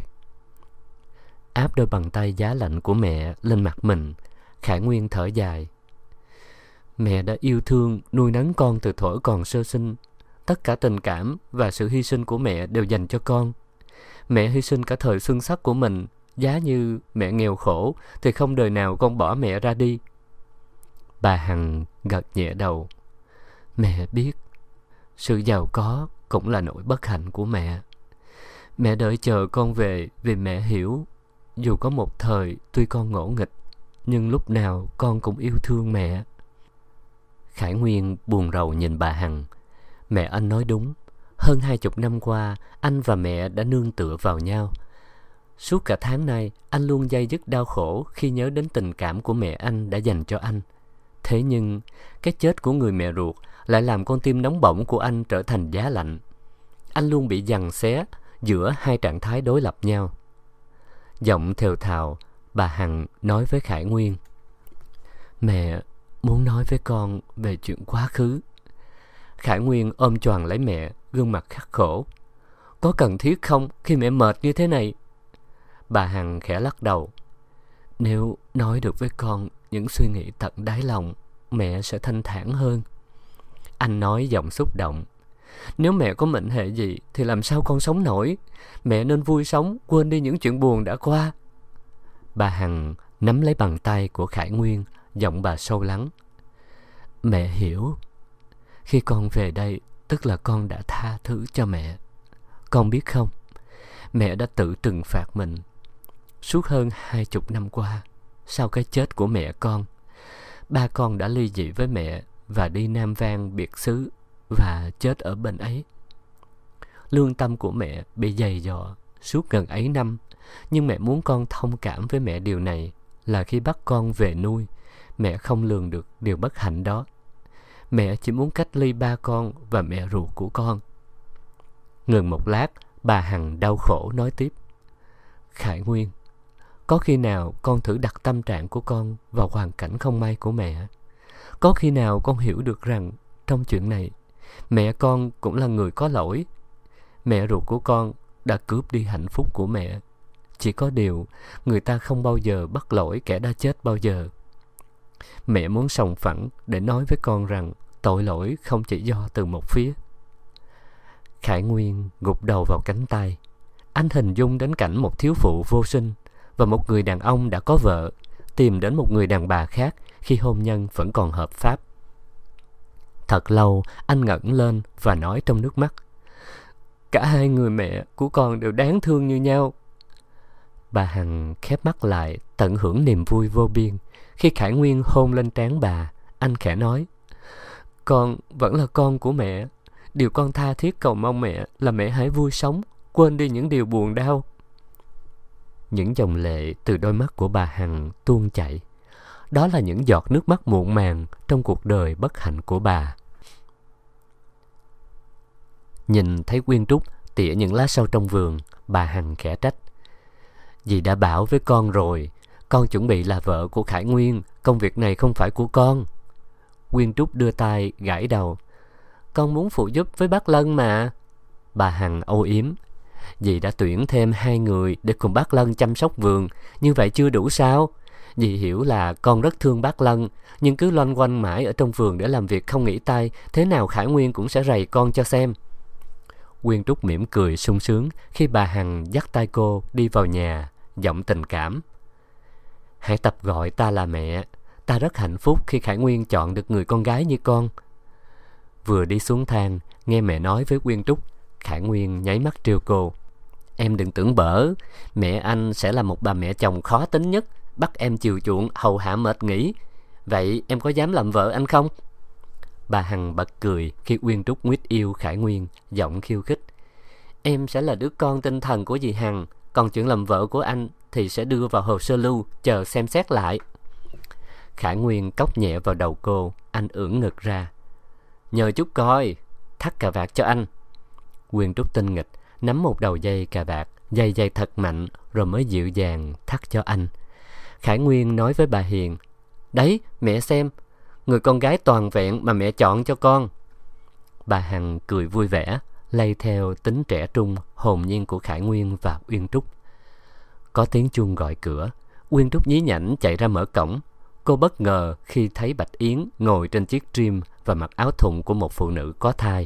Áp đôi bàn tay giá lạnh của mẹ lên mặt mình, Khải Nguyên thở dài. Mẹ đã yêu thương, nuôi nấng con từ thuở còn sơ sinh. Tất cả tình cảm và sự hy sinh của mẹ đều dành cho con. Mẹ hy sinh cả thời xuân sắc của mình. Giá như mẹ nghèo khổ thì không đời nào con bỏ mẹ ra đi. Bà Hằng gật nhẹ đầu. Mẹ biết, sự giàu có cũng là nỗi bất hạnh của mẹ. Mẹ đợi chờ con về vì mẹ hiểu, dù có một thời tuy con ngỗ nghịch, nhưng lúc nào con cũng yêu thương mẹ. Khải Nguyên buồn rầu nhìn bà Hằng. Mẹ anh nói đúng. Hơn 20 năm qua, anh và mẹ đã nương tựa vào nhau. Suốt cả tháng nay, anh luôn day dứt đau khổ khi nhớ đến tình cảm của mẹ anh đã dành cho anh. Thế nhưng, cái chết của người mẹ ruột lại làm con tim nóng bỏng của anh trở thành giá lạnh. Anh luôn bị giằng xé giữa hai trạng thái đối lập nhau. Giọng thều thào, bà Hằng nói với Khải Nguyên. Mẹ muốn nói với con về chuyện quá khứ. Khải Nguyên ôm choàng lấy mẹ, gương mặt khắc khổ. Có cần thiết không khi mẹ mệt như thế này? Bà Hằng khẽ lắc đầu. Nếu nói được với con những suy nghĩ tận đáy lòng, mẹ sẽ thanh thản hơn. Anh nói giọng xúc động. Nếu mẹ có mệnh hệ gì thì làm sao con sống nổi? Mẹ nên vui sống, quên đi những chuyện buồn đã qua. Bà Hằng nắm lấy bàn tay của Khải Nguyên, giọng bà sâu lắng. Mẹ hiểu. Khi con về đây, tức là con đã tha thứ cho mẹ. Con biết không, mẹ đã tự trừng phạt mình. Suốt hơn 20 năm qua, sau cái chết của mẹ con, ba con đã ly dị với mẹ và đi Nam Vang biệt xứ và chết ở bên ấy. Lương tâm của mẹ bị dày dò suốt gần ấy năm, nhưng mẹ muốn con thông cảm với mẹ điều này là khi bắt con về nuôi, mẹ không lường được điều bất hạnh đó. Mẹ chỉ muốn cách ly ba con và mẹ ruột của con. Ngừng một lát, bà Hằng đau khổ nói tiếp. Khải Nguyên, có khi nào con thử đặt tâm trạng của con vào hoàn cảnh không may của mẹ? Có khi nào con hiểu được rằng trong chuyện này, mẹ con cũng là người có lỗi? Mẹ ruột của con đã cướp đi hạnh phúc của mẹ. Chỉ có điều, người ta không bao giờ bắt lỗi kẻ đã chết bao giờ. Mẹ muốn sòng phẳng để nói với con rằng tội lỗi không chỉ do từ một phía. Khải Nguyên gục đầu vào cánh tay. Anh hình dung đến cảnh một thiếu phụ vô sinh và một người đàn ông đã có vợ tìm đến một người đàn bà khác khi hôn nhân vẫn còn hợp pháp. Thật lâu, anh ngẩng lên và nói trong nước mắt. Cả hai người mẹ của con đều đáng thương như nhau. Bà Hằng khép mắt lại, tận hưởng niềm vui vô biên. Khi Khải Nguyên hôn lên trán bà, anh khẽ nói. Con vẫn là con của mẹ. Điều con tha thiết cầu mong mẹ là mẹ hãy vui sống, quên đi những điều buồn đau. Những dòng lệ từ đôi mắt của bà Hằng tuôn chảy. Đó là những giọt nước mắt muộn màng trong cuộc đời bất hạnh của bà. Nhìn thấy Quyên Trúc tỉa những lá sâu trong vườn, bà Hằng khẽ trách. Dì đã bảo với con rồi, con chuẩn bị là vợ của Khải Nguyên, công việc này không phải của con. Quyên Trúc đưa tay gãi đầu. Con muốn phụ giúp với bác Lân mà. Bà Hằng âu yếm. Dì đã tuyển thêm 2 người để cùng bác Lân chăm sóc vườn, như vậy chưa đủ sao? Dì hiểu là con rất thương bác Lân, nhưng cứ loanh quanh mãi ở trong vườn để làm việc không nghỉ tay, thế nào Khải Nguyên cũng sẽ rầy con cho xem. Quyên Trúc mỉm cười sung sướng khi bà Hằng dắt tay cô đi vào nhà, giọng tình cảm. Hãy tập gọi ta là mẹ. Ta rất hạnh phúc khi Khải Nguyên chọn được người con gái như con. Vừa đi xuống thang, nghe mẹ nói với Quyên Trúc, Khải Nguyên nháy mắt trêu cô. Em đừng tưởng bở, mẹ anh sẽ là một bà mẹ chồng khó tính nhất, bắt em chiều chuộng hầu hạ mệt nghỉ. Vậy em có dám làm vợ anh không? Bà Hằng bật cười khi Quyên Trúc nguyết yêu Khải Nguyên, giọng khiêu khích. Em sẽ là đứa con tinh thần của dì Hằng, còn chuyện làm vợ của anh thì sẽ đưa vào hồ sơ lưu, chờ xem xét lại. Khải Nguyên cốc nhẹ vào đầu cô, anh ưỡn ngực ra. Nhờ chút coi, thắt cà vạt cho anh. Quyên Trúc tinh nghịch, nắm một đầu dây cà vạt, dây thật mạnh, rồi mới dịu dàng thắt cho anh. Khải Nguyên nói với bà Hiền, đấy, mẹ xem, người con gái toàn vẹn mà mẹ chọn cho con. Bà Hằng cười vui vẻ, lay theo tính trẻ trung, hồn nhiên của Khải Nguyên và Uyên Trúc. Có tiếng chuông gọi cửa. Uyên Trúc nhí nhảnh chạy ra mở cổng. Cô bất ngờ khi thấy Bạch Yến ngồi trên chiếc trim và mặc áo thụng của một phụ nữ có thai.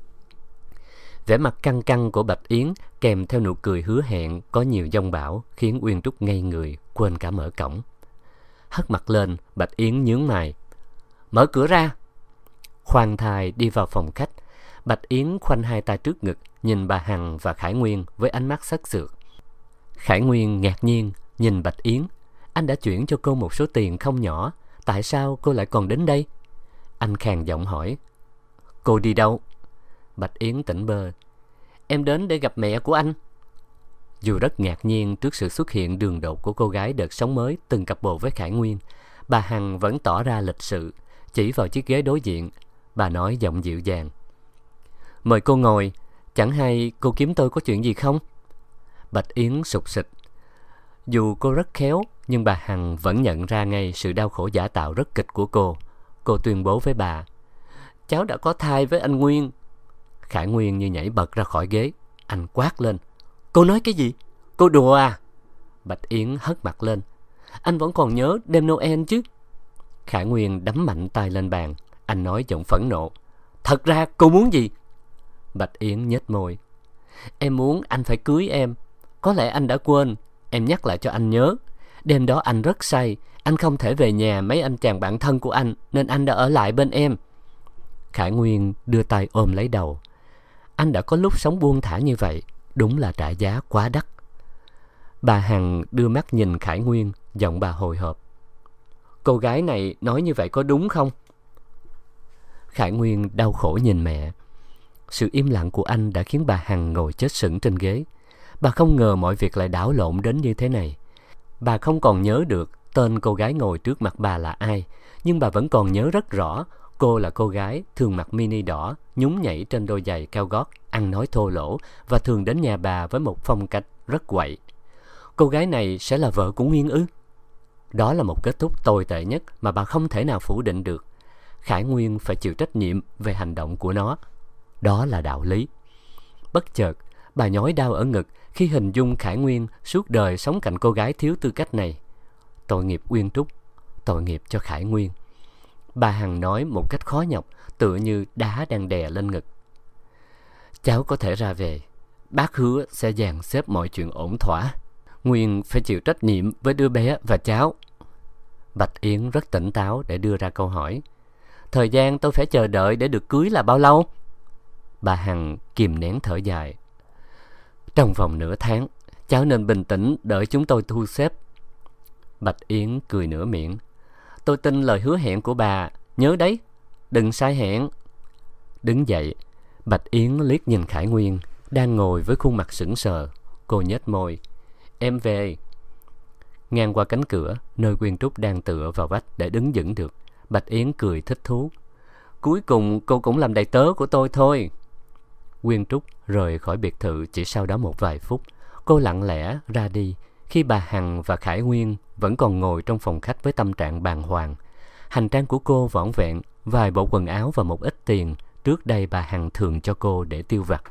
Vẻ mặt căng căng của Bạch Yến kèm theo nụ cười hứa hẹn có nhiều dông bão khiến Uyên Trúc ngây người, quên cả mở cổng. Hất mặt lên, Bạch Yến nhướng mày. Mở cửa ra. Khoan thai đi vào phòng khách. Bạch Yến khoanh hai tay trước ngực, nhìn bà Hằng và Khải Nguyên với ánh mắt sắc sược. Khải Nguyên ngạc nhiên nhìn Bạch Yến. Anh đã chuyển cho cô một số tiền không nhỏ, tại sao cô lại còn đến đây? Anh khàn giọng hỏi. Cô đi đâu? Bạch Yến tỉnh bơ. Em đến để gặp mẹ của anh. Dù rất ngạc nhiên trước sự xuất hiện đường đột của cô gái đợt sống mới từng cặp bồ với Khải Nguyên, bà Hằng vẫn tỏ ra lịch sự, chỉ vào chiếc ghế đối diện. Bà nói giọng dịu dàng. Mời cô ngồi, chẳng hay cô kiếm tôi có chuyện gì không? Bạch Yến sụt sịt. Dù cô rất khéo, nhưng bà Hằng vẫn nhận ra ngay sự đau khổ giả tạo rất kịch của cô. Cô tuyên bố với bà. Cháu đã có thai với anh Nguyên. Khải Nguyên như nhảy bật ra khỏi ghế. Anh quát lên. Cô nói cái gì? Cô đùa à? Bạch Yến hất mặt lên. Anh vẫn còn nhớ đêm Noel chứ? Khải Nguyên đấm mạnh tay lên bàn. Anh nói giọng phẫn nộ. Thật ra cô muốn gì? Bạch Yến nhếch môi. Em muốn anh phải cưới em. Có lẽ anh đã quên. Em nhắc lại cho anh nhớ. Đêm đó anh rất say. Anh không thể về nhà mấy anh chàng bạn thân của anh, nên anh đã ở lại bên em. Khải Nguyên đưa tay ôm lấy đầu. Anh đã có lúc sống buông thả như vậy, đúng là trả giá quá đắt. Bà Hằng đưa mắt nhìn Khải Nguyên, giọng bà hồi hộp. Cô gái này nói như vậy có đúng không? Khải Nguyên đau khổ nhìn mẹ. Sự im lặng của anh đã khiến bà Hằng ngồi chết sững trên ghế. Bà không ngờ mọi việc lại đảo lộn đến như thế này. Bà không còn nhớ được tên cô gái ngồi trước mặt bà là ai, nhưng bà vẫn còn nhớ rất rõ cô là cô gái thường mặc mini đỏ, nhún nhảy trên đôi giày cao gót, ăn nói thô lỗ và thường đến nhà bà với một phong cách rất quậy. Cô gái này sẽ là vợ của Nguyên ư? Đó là một kết thúc tồi tệ nhất mà bà không thể nào phủ định được. Khải Nguyên phải chịu trách nhiệm về hành động của nó. Đó là đạo lý. Bất chợt, bà nhói đau ở ngực khi hình dung Khải Nguyên suốt đời sống cạnh cô gái thiếu tư cách này. Tội nghiệp Uyên Trúc, tội nghiệp cho Khải Nguyên. Bà Hằng nói một cách khó nhọc, tựa như đá đang đè lên ngực. Cháu có thể ra về. Bác hứa sẽ dàn xếp mọi chuyện ổn thỏa. Nguyên phải chịu trách nhiệm với đứa bé và cháu. Bạch Yến rất tỉnh táo để đưa ra câu hỏi. Thời gian tôi phải chờ đợi để được cưới là bao lâu? Bà Hằng kìm nén thở dài. Trong vòng nửa tháng, cháu nên bình tĩnh đợi chúng tôi thu xếp. Bạch Yến cười nửa miệng. Tôi tin lời hứa hẹn của bà, nhớ đấy, đừng sai hẹn. Đứng dậy, Bạch Yến liếc nhìn Khải Nguyên, đang ngồi với khuôn mặt sững sờ. Cô nhếch môi. Em về. Ngang qua cánh cửa, nơi Uyên Trúc đang tựa vào vách để đứng vững được, Bạch Yến cười thích thú. Cuối cùng cô cũng làm đầy tớ của tôi thôi. Uyên Trúc rời khỏi biệt thự chỉ sau đó một vài phút. Cô lặng lẽ ra đi khi bà Hằng và Khải Nguyên vẫn còn ngồi trong phòng khách với tâm trạng bàng hoàng. Hành trang của cô vỏn vẹn vài bộ quần áo và một ít tiền trước đây bà Hằng thường cho cô để tiêu vặt.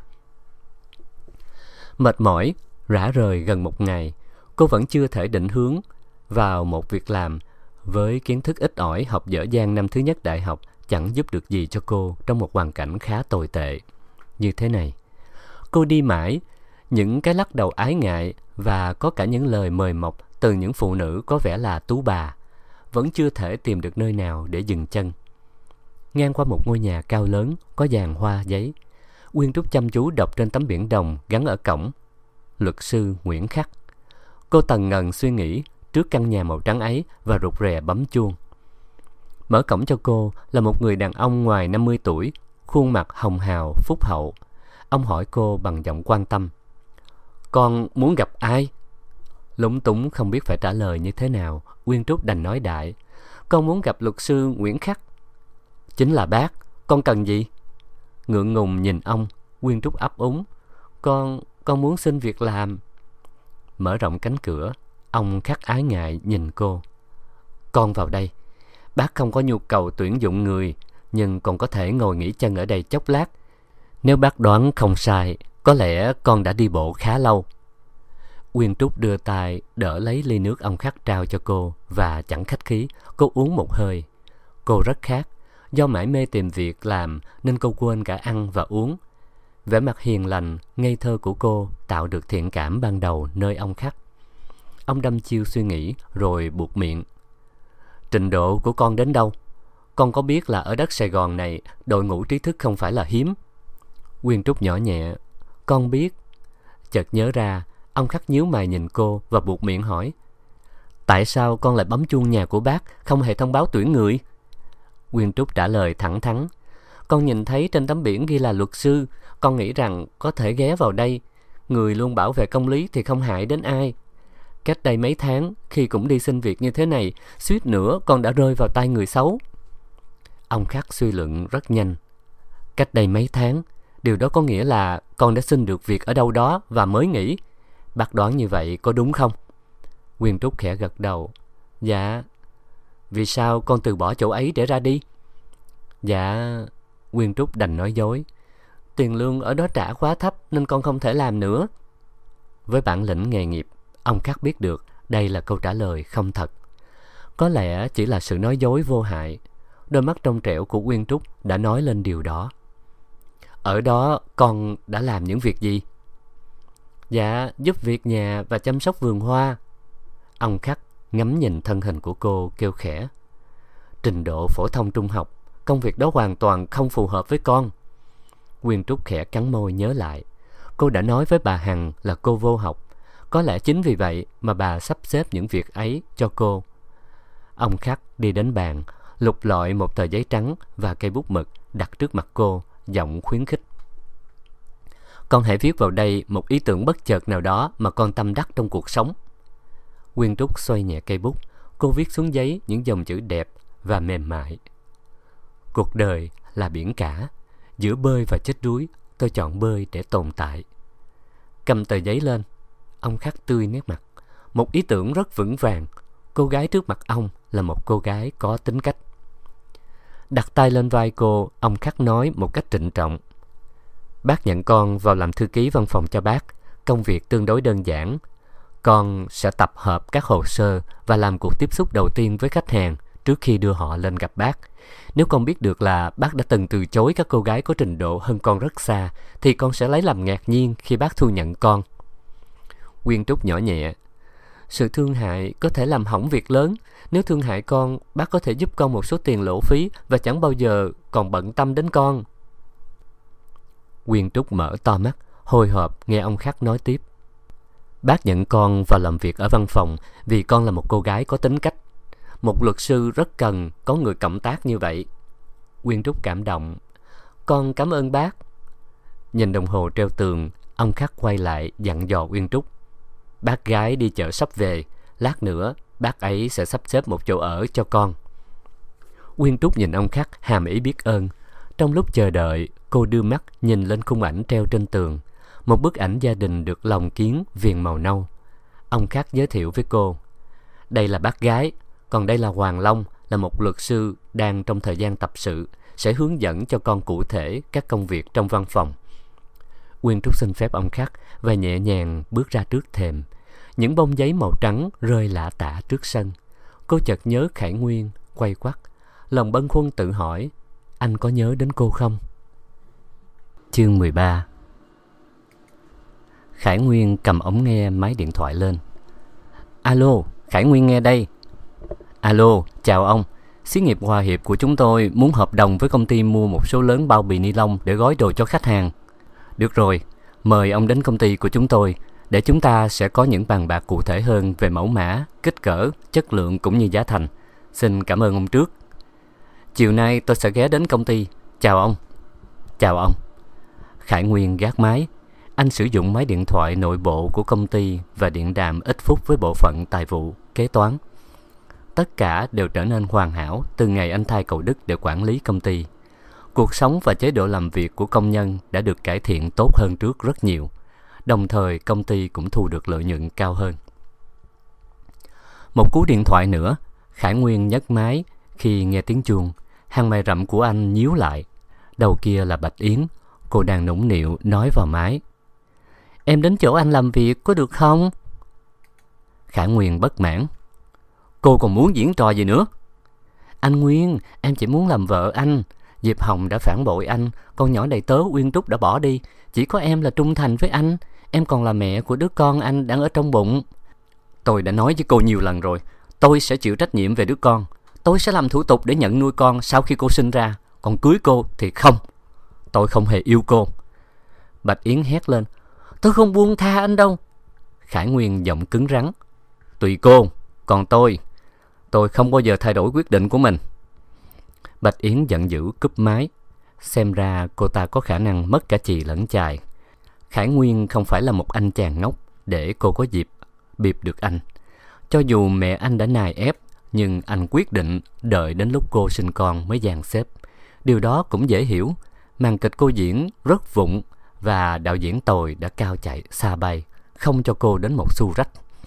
Mệt mỏi, rã rời gần một ngày, cô vẫn chưa thể định hướng vào một việc làm. Với kiến thức ít ỏi, học dở dang năm thứ nhất đại học chẳng giúp được gì cho cô trong một hoàn cảnh khá tồi tệ như thế này. Cô đi mãi, những cái lắc đầu ái ngại và có cả những lời mời mọc từ những phụ nữ có vẻ là tú bà, vẫn chưa thể tìm được nơi nào để dừng chân. Ngang qua một ngôi nhà cao lớn có dàn hoa giấy, Uyên Trúc chăm chú đọc trên tấm biển đồng gắn ở cổng: Luật sư Nguyễn Khắc. Cô tần ngần suy nghĩ trước căn nhà màu trắng ấy và rụt rè bấm chuông. Mở cổng cho cô là một người đàn ông ngoài 50 tuổi, khuôn mặt hồng hào, phúc hậu. Ông hỏi cô bằng giọng quan tâm. Con muốn gặp ai? Lúng túng không biết phải trả lời như thế nào, Uyên Trúc đành nói đại. Con muốn gặp luật sư Nguyễn Khắc. Chính là bác, con cần gì? Ngượng ngùng nhìn ông, Uyên Trúc ấp úng. Con muốn xin việc làm. Mở rộng cánh cửa, ông Khắc ái ngại nhìn cô. Con vào đây. Bác không có nhu cầu tuyển dụng người, nhưng còn có thể ngồi nghỉ chân ở đây chốc lát. Nếu bác đoán không sai, có lẽ con đã đi bộ khá lâu. Uyên Trúc đưa tay đỡ lấy ly nước ông Khắc trao cho cô và chẳng khách khí, cô uống một hơi. Cô rất khát, do mải mê tìm việc làm nên cô quên cả ăn và uống. Vẻ mặt hiền lành, ngây thơ của cô tạo được thiện cảm ban đầu nơi ông Khắc. Ông đăm chiêu suy nghĩ rồi buột miệng. Trình độ của con đến đâu? Con có biết là ở đất Sài Gòn này đội ngũ trí thức không phải là hiếm? Uyên Trúc nhỏ nhẹ. Con biết. Chợt nhớ ra, ông Khắc nhíu mày nhìn cô và buột miệng hỏi. Tại sao con lại bấm chuông nhà của bác, không hề thông báo tuyển người? Uyên Trúc trả lời thẳng thắn. Con nhìn thấy trên tấm biển ghi là luật sư, con nghĩ rằng có thể ghé vào đây. Người luôn bảo vệ công lý thì không hại đến ai. Cách đây mấy tháng, khi cũng đi xin việc như thế này, suýt nữa con đã rơi vào tay người xấu. Ông Khắc suy luận rất nhanh. Cách đây mấy tháng, điều đó có nghĩa là con đã xin được việc ở đâu đó và mới nghỉ. Bác đoán như vậy có đúng không? Uyên Trúc khẽ gật đầu. Dạ. Vì sao con từ bỏ chỗ ấy để ra đi? Dạ. Uyên Trúc đành nói dối. Tiền lương ở đó trả quá thấp nên con không thể làm nữa. Với bản lĩnh nghề nghiệp, ông Khắc biết được đây là câu trả lời không thật. Có lẽ chỉ là sự nói dối vô hại. Đôi mắt trong trẻo của Uyên Trúc đã nói lên điều đó. Ở đó con đã làm những việc gì? Dạ, giúp việc nhà và chăm sóc vườn hoa. Ông Khắc ngắm nhìn thân hình của cô kêu khẽ. Trình độ phổ thông trung học, công việc đó hoàn toàn không phù hợp với con. Uyên Trúc khẽ cắn môi nhớ lại. Cô đã nói với bà Hằng là cô vô học. Có lẽ chính vì vậy mà bà sắp xếp những việc ấy cho cô. Ông Khắc đi đến bàn, lục lọi một tờ giấy trắng và cây bút mực đặt trước mặt cô, giọng khuyến khích. Con hãy viết vào đây một ý tưởng bất chợt nào đó mà con tâm đắc trong cuộc sống. Uyên Trúc xoay nhẹ cây bút, cô viết xuống giấy những dòng chữ đẹp và mềm mại. Cuộc đời là biển cả, giữa bơi và chết đuối, tôi chọn bơi để tồn tại. Cầm tờ giấy lên, ông Khắc tươi nét mặt. Một ý tưởng rất vững vàng. Cô gái trước mặt ông là một cô gái có tính cách. Đặt tay lên vai cô, ông Khắc nói một cách trịnh trọng. Bác nhận con vào làm thư ký văn phòng cho bác. Công việc tương đối đơn giản. Con sẽ tập hợp các hồ sơ và làm cuộc tiếp xúc đầu tiên với khách hàng trước khi đưa họ lên gặp bác. Nếu con biết được là bác đã từng từ chối các cô gái có trình độ hơn con rất xa, thì con sẽ lấy làm ngạc nhiên khi bác thu nhận con. Uyên Trúc nhỏ nhẹ. Sự thương hại có thể làm hỏng việc lớn. Nếu thương hại con, bác có thể giúp con một số tiền lộ phí và chẳng bao giờ còn bận tâm đến con. Uyên Trúc mở to mắt, hồi hộp nghe ông Khắc nói tiếp. Bác nhận con vào làm việc ở văn phòng vì con là một cô gái có tính cách. Một luật sư rất cần có người cộng tác như vậy. Uyên Trúc cảm động. Con cảm ơn bác. Nhìn đồng hồ treo tường, ông Khắc quay lại dặn dò Uyên Trúc. Bác gái đi chợ sắp về, lát nữa bác ấy sẽ sắp xếp một chỗ ở cho con. Uyên Trúc nhìn ông Khắc hàm ý biết ơn. Trong lúc chờ đợi, cô đưa mắt nhìn lên khung ảnh treo trên tường. Một bức ảnh gia đình được lồng kiếng viền màu nâu. Ông Khắc giới thiệu với cô. Đây là bác gái, còn đây là Hoàng Long, là một luật sư đang trong thời gian tập sự, sẽ hướng dẫn cho con cụ thể các công việc trong văn phòng. Uyên Trúc xin phép ông Khắc và nhẹ nhàng bước ra trước thềm. Những bông giấy màu trắng rơi lả tả trước sân. Cô chợt nhớ Khải Nguyên, quay quắt. Lòng bâng khuâng tự hỏi, anh có nhớ đến cô không? Chương 13. Khải Nguyên cầm ống nghe máy điện thoại lên. Alo, Khải Nguyên nghe đây. Alo, chào ông. Xí nghiệp Hòa Hiệp của chúng tôi muốn hợp đồng với công ty mua một số lớn bao bì ni lông để gói đồ cho khách hàng. Được rồi, mời ông đến công ty của chúng tôi để chúng ta sẽ có những bàn bạc cụ thể hơn về mẫu mã, kích cỡ, chất lượng cũng như giá thành. Xin cảm ơn ông trước. Chiều nay tôi sẽ ghé đến công ty. Chào ông. Chào ông. Khải Nguyên gác máy. Anh sử dụng máy điện thoại nội bộ của công ty và điện đàm ít phút với bộ phận tài vụ, kế toán. Tất cả đều trở nên hoàn hảo từ ngày anh thay cậu Đức để quản lý công ty. Cuộc sống và chế độ làm việc của công nhân đã được cải thiện tốt hơn trước rất nhiều. Đồng thời công ty cũng thu được lợi nhuận cao hơn. Một cú điện thoại nữa. Khải Nguyên nhấc máy khi nghe tiếng chuông. Hàng mày rậm của anh nhíu lại. Đầu kia là Bạch Yến. Cô đang nũng nịu nói vào máy. Em đến chỗ anh làm việc có được không? Khải Nguyên bất mãn. Cô còn muốn diễn trò gì nữa? Anh Nguyên, em chỉ muốn làm vợ anh. Diệp Hồng đã phản bội anh, con nhỏ đầy tớ Uyên Trúc đã bỏ đi. Chỉ có em là trung thành với anh. Em còn là mẹ của đứa con anh đang ở trong bụng. Tôi đã nói với cô nhiều lần rồi, tôi sẽ chịu trách nhiệm về đứa con. Tôi sẽ làm thủ tục để nhận nuôi con sau khi cô sinh ra. Còn cưới cô thì không. Tôi không hề yêu cô. Bạch Yến hét lên. Tôi không buông tha anh đâu. Khải Nguyên giọng cứng rắn. Tùy cô, còn tôi không bao giờ thay đổi quyết định của mình. Bạch Yến giận dữ cúp máy. Xem ra cô ta có khả năng mất cả chì lẫn chài. Khải Nguyên không phải là một anh chàng ngốc để cô có dịp bịp được anh. Cho dù mẹ anh đã nài ép, nhưng anh quyết định đợi đến lúc cô sinh con mới dàn xếp. Điều đó cũng dễ hiểu. Màn kịch cô diễn rất vụng và đạo diễn tồi đã cao chạy xa bay, không cho cô đến một xu rách.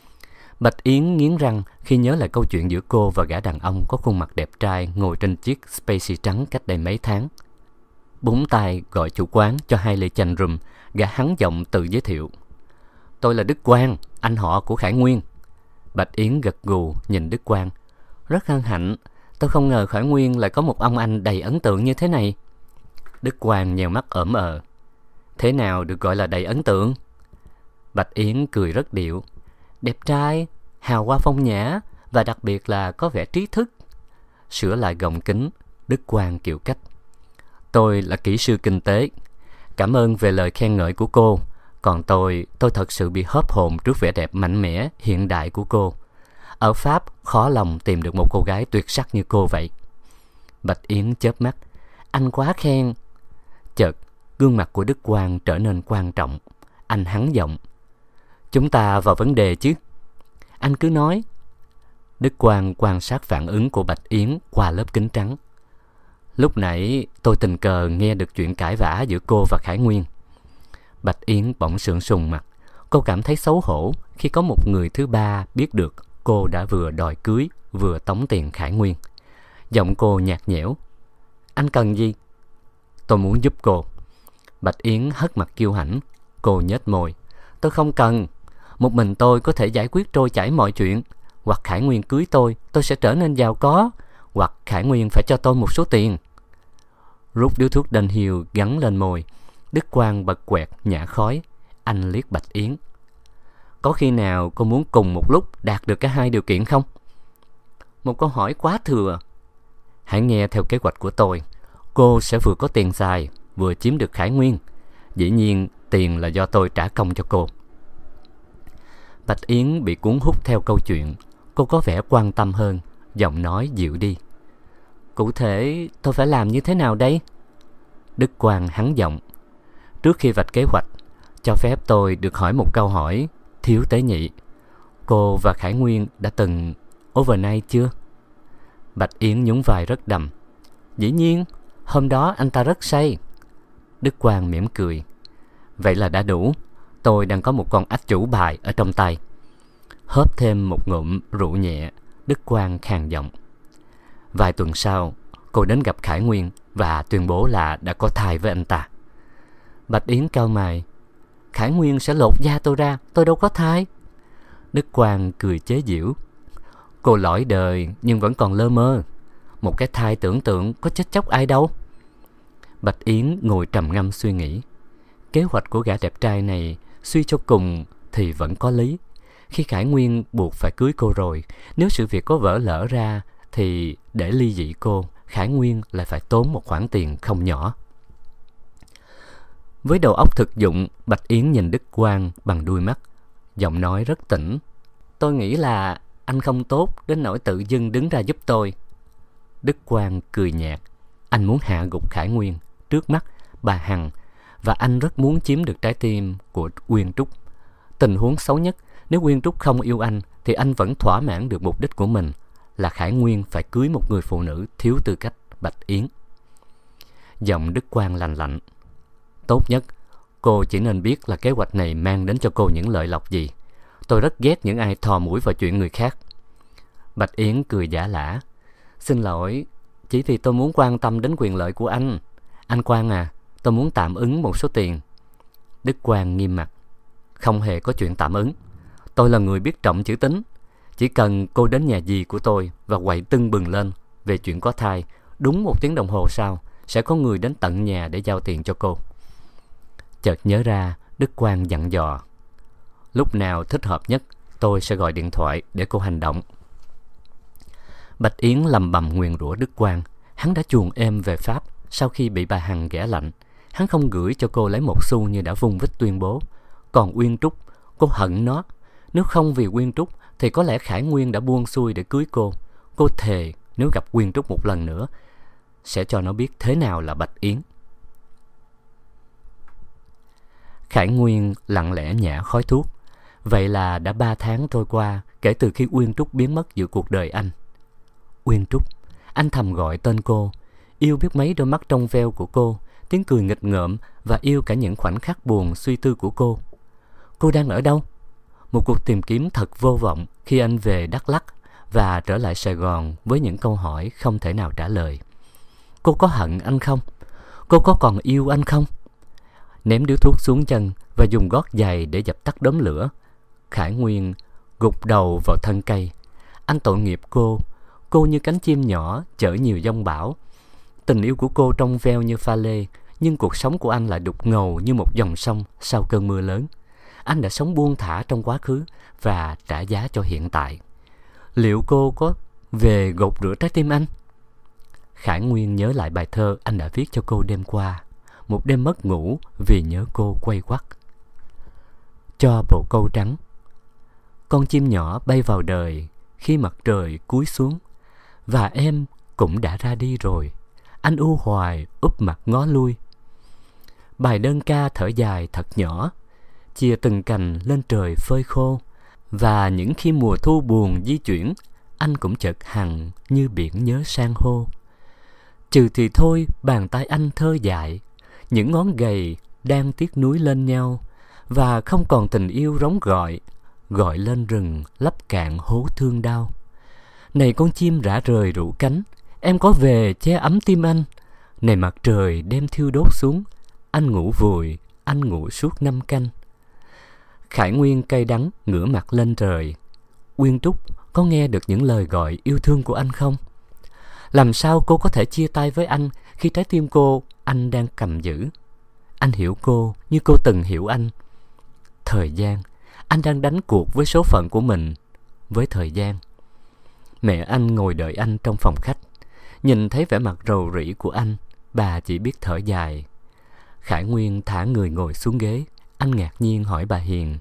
Bạch Yến nghiến răng khi nhớ lại câu chuyện giữa cô và gã đàn ông có khuôn mặt đẹp trai ngồi trên chiếc Spacey trắng cách đây mấy tháng. Búng tay gọi chủ quán cho 2 ly chanh rum, gã hắn giọng tự giới thiệu. Tôi là Đức Quang, anh họ của Khải Nguyên. Bạch Yến gật gù nhìn Đức Quang. Rất hân hạnh, tôi không ngờ Khải Nguyên lại có một ông anh đầy ấn tượng như thế này. Đức Quang nhèo mắt ởm ờ. Thế nào được gọi là đầy ấn tượng? Bạch Yến cười rất điệu. Đẹp trai, hào hoa phong nhã và đặc biệt là có vẻ trí thức. Sửa lại gọng kính, Đức Quang kiệu cách. Tôi là kỹ sư kinh tế. Cảm ơn về lời khen ngợi của cô. Còn tôi thật sự bị hớp hồn trước vẻ đẹp mạnh mẽ, hiện đại của cô. Ở Pháp khó lòng tìm được một cô gái tuyệt sắc như cô vậy. Bạch Yến chớp mắt. Anh quá khen. Chợt, gương mặt của Đức Quang trở nên quan trọng. Anh hắn giọng. Chúng ta vào vấn đề chứ. Anh cứ nói. Đức Quang quan sát phản ứng của Bạch Yến qua lớp kính trắng. Lúc nãy tôi tình cờ nghe được chuyện cãi vã giữa cô và Khải Nguyên. Bạch Yến bỗng sượng sùng mặt. Cô cảm thấy xấu hổ khi có một người thứ ba biết được cô đã vừa đòi cưới vừa tống tiền Khải Nguyên. Giọng cô nhạt nhẽo. Anh cần gì? Tôi muốn giúp cô. Bạch Yến hất mặt kiêu hãnh. Cô nhếch môi. Tôi không cần. Một mình tôi có thể giải quyết trôi chảy mọi chuyện. Hoặc Khải Nguyên cưới tôi sẽ trở nên giàu có. Hoặc Khải Nguyên phải cho tôi một số tiền. Rút điếu thuốc đanh hiu gắn lên môi. Đức Quang bật quẹt nhả khói. Anh liếc Bạch Yến. Có khi nào cô muốn cùng một lúc đạt được cả 2 điều kiện không? Một câu hỏi quá thừa. Hãy nghe theo kế hoạch của tôi. Cô sẽ vừa có tiền xài, vừa chiếm được Khải Nguyên. Dĩ nhiên tiền là do tôi trả công cho cô. Bạch Yến bị cuốn hút theo câu chuyện. Cô có vẻ quan tâm hơn. Giọng nói dịu đi. Cụ thể tôi phải làm như thế nào đây? Đức Quang hắn giọng. Trước khi vạch kế hoạch, cho phép tôi được hỏi một câu hỏi thiếu tế nhị. Cô và Khải Nguyên đã từng overnight chưa? Bạch Yến nhún vai rất đầm. Dĩ nhiên, hôm đó anh ta rất say. Đức Quang mỉm cười. Vậy là đã đủ. Tôi đang có một con ách chủ bài ở trong tay. Hớp thêm một ngụm rượu nhẹ, Đức Quang khàn giọng. Vài tuần sau, cô đến gặp Khải Nguyên và tuyên bố là đã có thai với anh ta. Bạch Yến cau mày. Khải Nguyên sẽ lột da tôi ra, tôi đâu có thai. Đức Quang cười chế giễu. Cô lỏi đời nhưng vẫn còn lơ mơ. Một cái thai tưởng tượng có chết chóc ai đâu. Bạch Yến ngồi trầm ngâm suy nghĩ. Kế hoạch của gã đẹp trai này suy cho cùng thì vẫn có lý. Khi Khải Nguyên buộc phải cưới cô rồi, nếu sự việc có vỡ lỡ ra thì để ly dị cô, Khải Nguyên lại phải tốn một khoản tiền không nhỏ. Với đầu óc thực dụng, Bạch Yến nhìn Đức Quang bằng đuôi mắt. Giọng nói rất tỉnh. Tôi nghĩ là anh không tốt đến nỗi tự dưng đứng ra giúp tôi. Đức Quang cười nhạt. Anh muốn hạ gục Khải Nguyên trước mắt bà Hằng, và anh rất muốn chiếm được trái tim của Uyên Trúc. Tình huống xấu nhất, nếu Uyên Trúc không yêu anh thì anh vẫn thỏa mãn được mục đích của mình, là Khải Nguyên phải cưới một người phụ nữ thiếu tư cách Bạch Yến. Giọng Đức Quang lành lạnh. Tốt nhất, cô chỉ nên biết là kế hoạch này mang đến cho cô những lợi lộc gì. Tôi rất ghét những ai thò mũi vào chuyện người khác. Bạch Yến cười giả lả. Xin lỗi, chỉ vì tôi muốn quan tâm đến quyền lợi của anh. Anh Quang à, tôi muốn tạm ứng một số tiền. Đức Quang nghiêm mặt. Không hề có chuyện tạm ứng. Tôi là người biết trọng chữ tín. Chỉ cần cô đến nhà dì của tôi và quậy tưng bừng lên về chuyện có thai, đúng 1 tiếng đồng hồ sau sẽ có người đến tận nhà để giao tiền cho cô. Chợt nhớ ra, Đức Quang dặn dò. Lúc nào thích hợp nhất, tôi sẽ gọi điện thoại để cô hành động. Bạch Yến lầm bầm nguyền rủa Đức Quang. Hắn đã chuồn êm về Pháp sau khi bị bà Hằng ghẻ lạnh. Hắn không gửi cho cô lấy 1 xu như đã vung vít tuyên bố. Còn Uyên Trúc, cô hận nó. Nếu không vì Uyên Trúc thì có lẽ Khải Nguyên đã buông xuôi để cưới cô. Cô thề nếu gặp Uyên Trúc một lần nữa sẽ cho nó biết thế nào là Bạch Yến. Khải Nguyên lặng lẽ nhả khói thuốc. Vậy là đã 3 tháng trôi qua kể từ khi Uyên Trúc biến mất giữa cuộc đời anh. Uyên Trúc, anh thầm gọi tên cô, yêu biết mấy đôi mắt trong veo của cô, tiếng cười nghịch ngợm và yêu cả những khoảnh khắc buồn suy tư của cô. Cô đang ở đâu? Một cuộc tìm kiếm thật vô vọng khi anh về Đắk Lắk và trở lại Sài Gòn với những câu hỏi không thể nào trả lời. Cô có hận anh không? Cô có còn yêu anh không? Ném điếu thuốc xuống chân và dùng gót giày để dập tắt đốm lửa, Khải Nguyên gục đầu vào thân cây. Anh tội nghiệp cô như cánh chim nhỏ chở nhiều giông bão. Tình yêu của cô trong veo như pha lê, nhưng cuộc sống của anh lại đục ngầu như một dòng sông sau cơn mưa lớn. Anh đã sống buông thả trong quá khứ và trả giá cho hiện tại. Liệu cô có về gột rửa trái tim anh? Khải Nguyên nhớ lại bài thơ anh đã viết cho cô đêm qua. Một đêm mất ngủ vì nhớ cô quay quắt. Cho bồ câu trắng. Con chim nhỏ bay vào đời khi mặt trời cúi xuống, và em cũng đã ra đi rồi. Anh u hoài úp mặt ngó lui. Bài đơn ca thở dài thật nhỏ, chia từng cành lên trời phơi khô. Và những khi mùa thu buồn di chuyển, anh cũng chợt hằn như biển nhớ san hô. Trừ thì thôi bàn tay anh thơ dại, những ngón gầy đang tiếc nuối lên nhau. Và không còn tình yêu rống gọi lên rừng lấp cạn hố thương đau. Này con chim rã rời rủ cánh, em có về che ấm tim anh. Này mặt trời đem thiêu đốt xuống, anh ngủ vùi, anh ngủ suốt 5 canh. Khải Nguyên cay đắng ngửa mặt lên trời. Uyên Trúc có nghe được những lời gọi yêu thương của anh không? Làm sao cô có thể chia tay với anh khi trái tim cô anh đang cầm giữ? Anh hiểu cô như cô từng hiểu anh. Thời gian, anh đang đánh cuộc với số phận của mình, với thời gian. Mẹ anh ngồi đợi anh trong phòng khách. Nhìn thấy vẻ mặt rầu rĩ của anh, bà chỉ biết thở dài. Khải Nguyên thả người ngồi xuống ghế. Anh ngạc nhiên hỏi bà Hiền.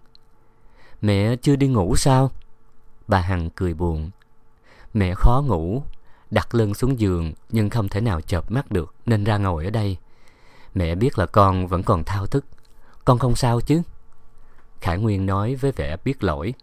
Mẹ chưa đi ngủ sao? Bà Hằng cười buồn. Mẹ khó ngủ, đặt lưng xuống giường nhưng không thể nào chợp mắt được nên ra ngồi ở đây. Mẹ biết là con vẫn còn thao thức. Con không sao chứ? Khải Nguyên nói với vẻ biết lỗi.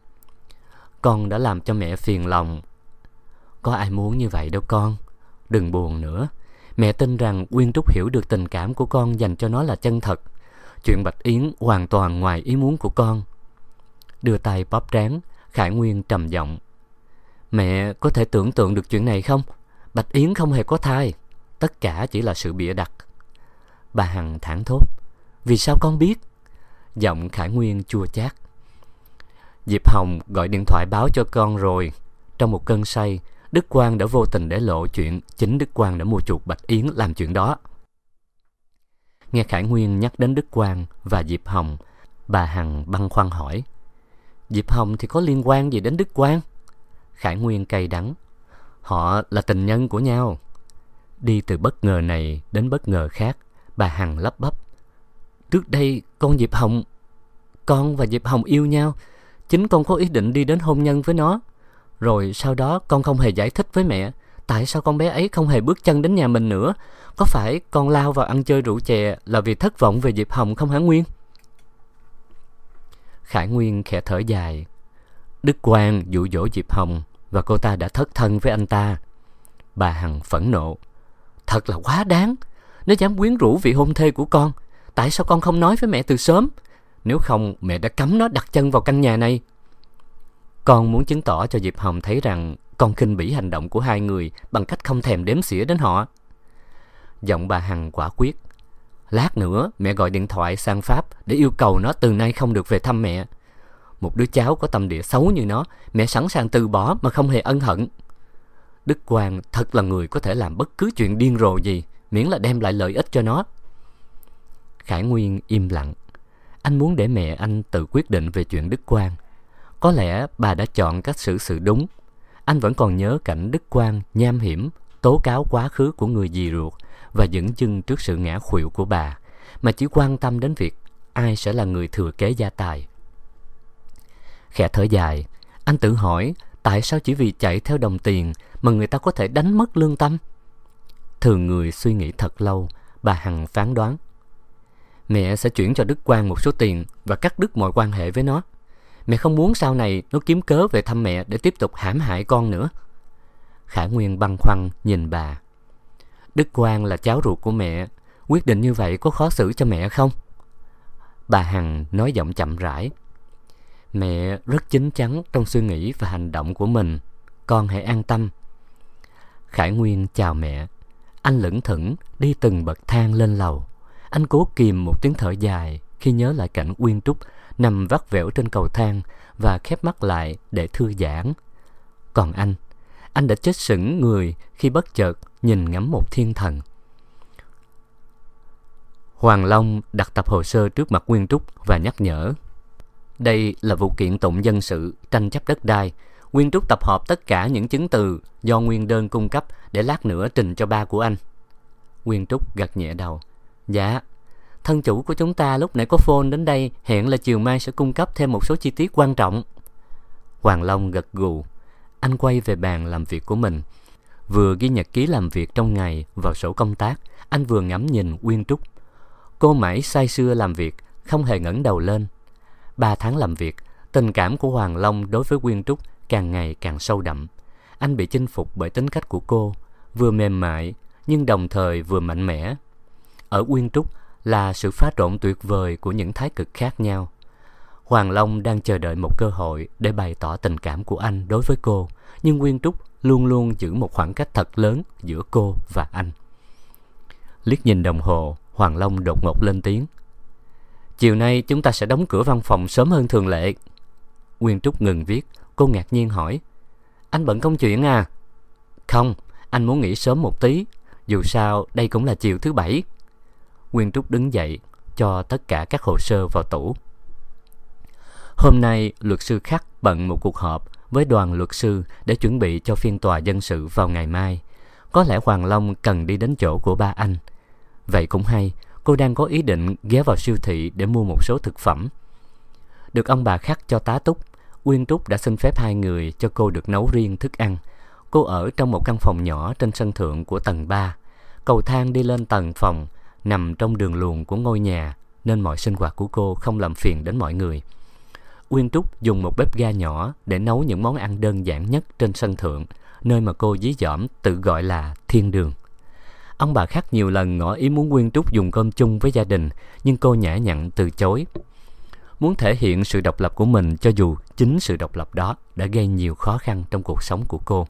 Con đã làm cho mẹ phiền lòng. Có ai muốn như vậy đâu con. Đừng buồn nữa. Mẹ tin rằng Uyên Trúc hiểu được tình cảm của con dành cho nó là chân thật. Chuyện Bạch Yến hoàn toàn ngoài ý muốn của con. Đưa tay bóp trán, Khải Nguyên trầm giọng. Mẹ có thể tưởng tượng được chuyện này không? Bạch Yến không hề có thai. Tất cả chỉ là sự bịa đặt. Bà Hằng thảng thốt. Vì sao con biết? Giọng Khải Nguyên chua chát. Diệp Hồng gọi điện thoại báo cho con rồi. Trong một cơn say, Đức Quang đã vô tình để lộ chuyện chính Đức Quang đã mua chuộc Bạch Yến làm chuyện đó. Nghe Khải Nguyên nhắc đến Đức Quang và Diệp Hồng, bà Hằng băn khoăn hỏi. Diệp Hồng thì có liên quan gì đến Đức Quang? Khải Nguyên cay đắng. Họ là tình nhân của nhau. Đi từ bất ngờ này đến bất ngờ khác, bà Hằng lắp bắp. Trước đây con và Diệp Hồng yêu nhau. Chính con có ý định đi đến hôn nhân với nó. Rồi sau đó con không hề giải thích với mẹ tại sao con bé ấy không hề bước chân đến nhà mình nữa. Có phải con lao vào ăn chơi rượu chè là vì thất vọng về Diệp Hồng không hả Nguyên? Khải Nguyên khẽ thở dài. Đức Quang dụ dỗ Diệp Hồng và cô ta đã thất thân với anh ta. Bà Hằng phẫn nộ. Thật là quá đáng. Nó dám quyến rũ vị hôn thê của con. Tại sao con không nói với mẹ từ sớm? Nếu không mẹ đã cấm nó đặt chân vào căn nhà này. Con muốn chứng tỏ cho Diệp Hồng thấy rằng con khinh bỉ hành động của hai người bằng cách không thèm đếm xỉa đến họ. Giọng bà Hằng quả quyết. Lát nữa mẹ gọi điện thoại sang Pháp để yêu cầu nó từ nay không được về thăm mẹ. Một đứa cháu có tâm địa xấu như nó, mẹ sẵn sàng từ bỏ mà không hề ân hận. Đức Quang thật là người có thể làm bất cứ chuyện điên rồ gì, miễn là đem lại lợi ích cho nó. Khải Nguyên im lặng. Anh muốn để mẹ anh tự quyết định về chuyện Đức Quang. Có lẽ bà đã chọn cách xử sự đúng. Anh vẫn còn nhớ cảnh Đức Quang nham hiểm tố cáo quá khứ của người dì ruột và dửng dưng trước sự ngã khuỵu của bà, mà chỉ quan tâm đến việc ai sẽ là người thừa kế gia tài. Khẽ thở dài, anh tự hỏi tại sao chỉ vì chạy theo đồng tiền mà người ta có thể đánh mất lương tâm. Thường người suy nghĩ thật lâu, bà Hằng phán đoán: mẹ sẽ chuyển cho Đức Quang một số tiền và cắt đứt mọi quan hệ với nó. Mẹ không muốn sau này nó kiếm cớ về thăm mẹ để tiếp tục hãm hại con nữa. Khải Nguyên băn khoăn nhìn bà. Đức Quang là cháu ruột của mẹ, quyết định như vậy có khó xử cho mẹ không? Bà Hằng nói giọng chậm rãi: mẹ rất chín chắn trong suy nghĩ và hành động của mình, con hãy an tâm. Khải Nguyên chào mẹ. Anh lững thững đi từng bậc thang lên lầu. Anh cố kìm một tiếng thở dài khi nhớ lại cảnh Uyên Trúc nằm vắt vẻo trên cầu thang và khép mắt lại để thư giãn. Còn anh đã chết sững người khi bất chợt nhìn ngắm một thiên thần. Hoàng Long đặt tập hồ sơ trước mặt Uyên Trúc và nhắc nhở: đây là vụ kiện tụng dân sự tranh chấp đất đai. Uyên Trúc tập hợp tất cả những chứng từ do nguyên đơn cung cấp để lát nữa trình cho ba của anh. Uyên Trúc gật nhẹ đầu. Dạ, thân chủ của chúng ta lúc nãy có phone đến đây, hẹn là chiều mai sẽ cung cấp thêm một số chi tiết quan trọng. Hoàng Long gật gù. Anh quay về bàn làm việc của mình, vừa ghi nhật ký làm việc trong ngày vào sổ công tác. Anh vừa ngắm nhìn Uyên Trúc. Cô mãi say sưa làm việc, không hề ngẩng đầu lên. 3 tháng làm việc, tình cảm của Hoàng Long đối với Uyên Trúc càng ngày càng sâu đậm. Anh bị chinh phục bởi tính cách của cô, vừa mềm mại nhưng đồng thời vừa mạnh mẽ. Ở Uyên Trúc là sự pha trộn tuyệt vời của những thái cực khác nhau. Hoàng Long đang chờ đợi một cơ hội để bày tỏ tình cảm của anh đối với cô, nhưng Uyên Trúc luôn luôn giữ một khoảng cách thật lớn giữa cô và anh. Liếc nhìn đồng hồ, Hoàng Long đột ngột lên tiếng: chiều nay chúng ta sẽ đóng cửa văn phòng sớm hơn thường lệ. Uyên Trúc ngừng viết. Cô ngạc nhiên hỏi: anh bận công chuyện à? Không, anh muốn nghỉ sớm một tí. Dù sao đây cũng là chiều thứ Bảy. Uyên Trúc đứng dậy, cho tất cả các hồ sơ vào tủ. Hôm nay luật sư Khắc bận một cuộc họp với đoàn luật sư để chuẩn bị cho phiên tòa dân sự vào ngày mai. Có lẽ Hoàng Long cần đi đến chỗ của ba anh. Vậy cũng hay, cô đang có ý định ghé vào siêu thị để mua một số thực phẩm. Được ông bà Khắc cho tá túc, Uyên Trúc đã xin phép 2 người cho cô được nấu riêng thức ăn. Cô ở trong một căn phòng nhỏ trên sân thượng của tầng 3. Cầu thang đi lên tầng phòng nằm trong đường luồn của ngôi nhà, nên mọi sinh hoạt của cô không làm phiền đến mọi người. Uyên Trúc dùng một bếp ga nhỏ để nấu những món ăn đơn giản nhất trên sân thượng, nơi mà cô dí dỏm tự gọi là thiên đường. Ông bà Khắc nhiều lần ngỏ ý muốn Uyên Trúc dùng cơm chung với gia đình, nhưng cô nhã nhặn từ chối. Muốn thể hiện sự độc lập của mình, cho dù chính sự độc lập đó đã gây nhiều khó khăn trong cuộc sống của cô.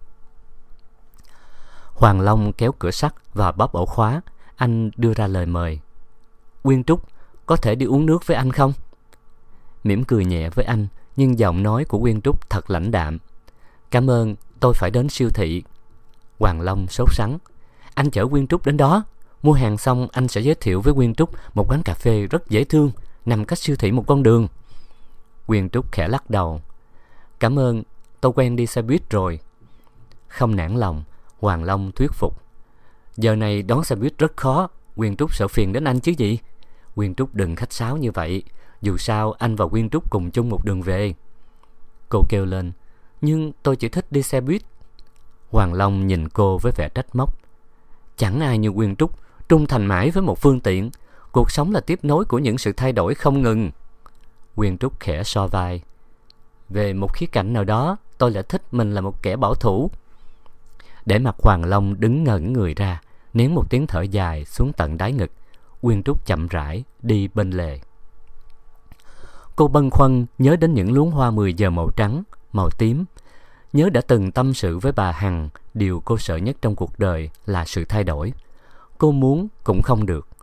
Hoàng Long kéo cửa sắt và bóp ổ khóa. Anh đưa ra lời mời: Uyên Trúc, có thể đi uống nước với anh không? Mỉm cười nhẹ với anh, nhưng giọng nói của Uyên Trúc thật lãnh đạm. Cảm ơn, tôi phải đến siêu thị. Hoàng Long sốt sắng: anh chở Uyên Trúc đến đó. Mua hàng xong anh sẽ giới thiệu với Uyên Trúc một quán cà phê rất dễ thương, nằm cách siêu thị một con đường. Uyên Trúc khẽ lắc đầu: cảm ơn, tôi quen đi xe buýt rồi. Không nản lòng, Hoàng Long thuyết phục: giờ này đón xe buýt rất khó, Uyên Trúc sợ phiền đến anh chứ gì. Uyên Trúc đừng khách sáo như vậy, dù sao anh và Uyên Trúc cùng chung một đường về. Cô kêu lên: nhưng tôi chỉ thích đi xe buýt. Hoàng Long nhìn cô với vẻ trách móc: chẳng ai như Uyên Trúc trung thành mãi với một phương tiện. Cuộc sống là tiếp nối của những sự thay đổi không ngừng. Uyên Trúc khẽ so vai: về một khía cạnh nào đó, tôi lại thích mình là một kẻ bảo thủ. Để mặt Hoàng Long đứng ngẩn người ra, nén một tiếng thở dài xuống tận đáy ngực, Uyên Trúc chậm rãi đi bên lề. Cô bâng khuâng nhớ đến những luống hoa 10 giờ màu trắng, màu tím. Nhớ đã từng tâm sự với bà Hằng, điều cô sợ nhất trong cuộc đời là sự thay đổi. Cô muốn cũng không được.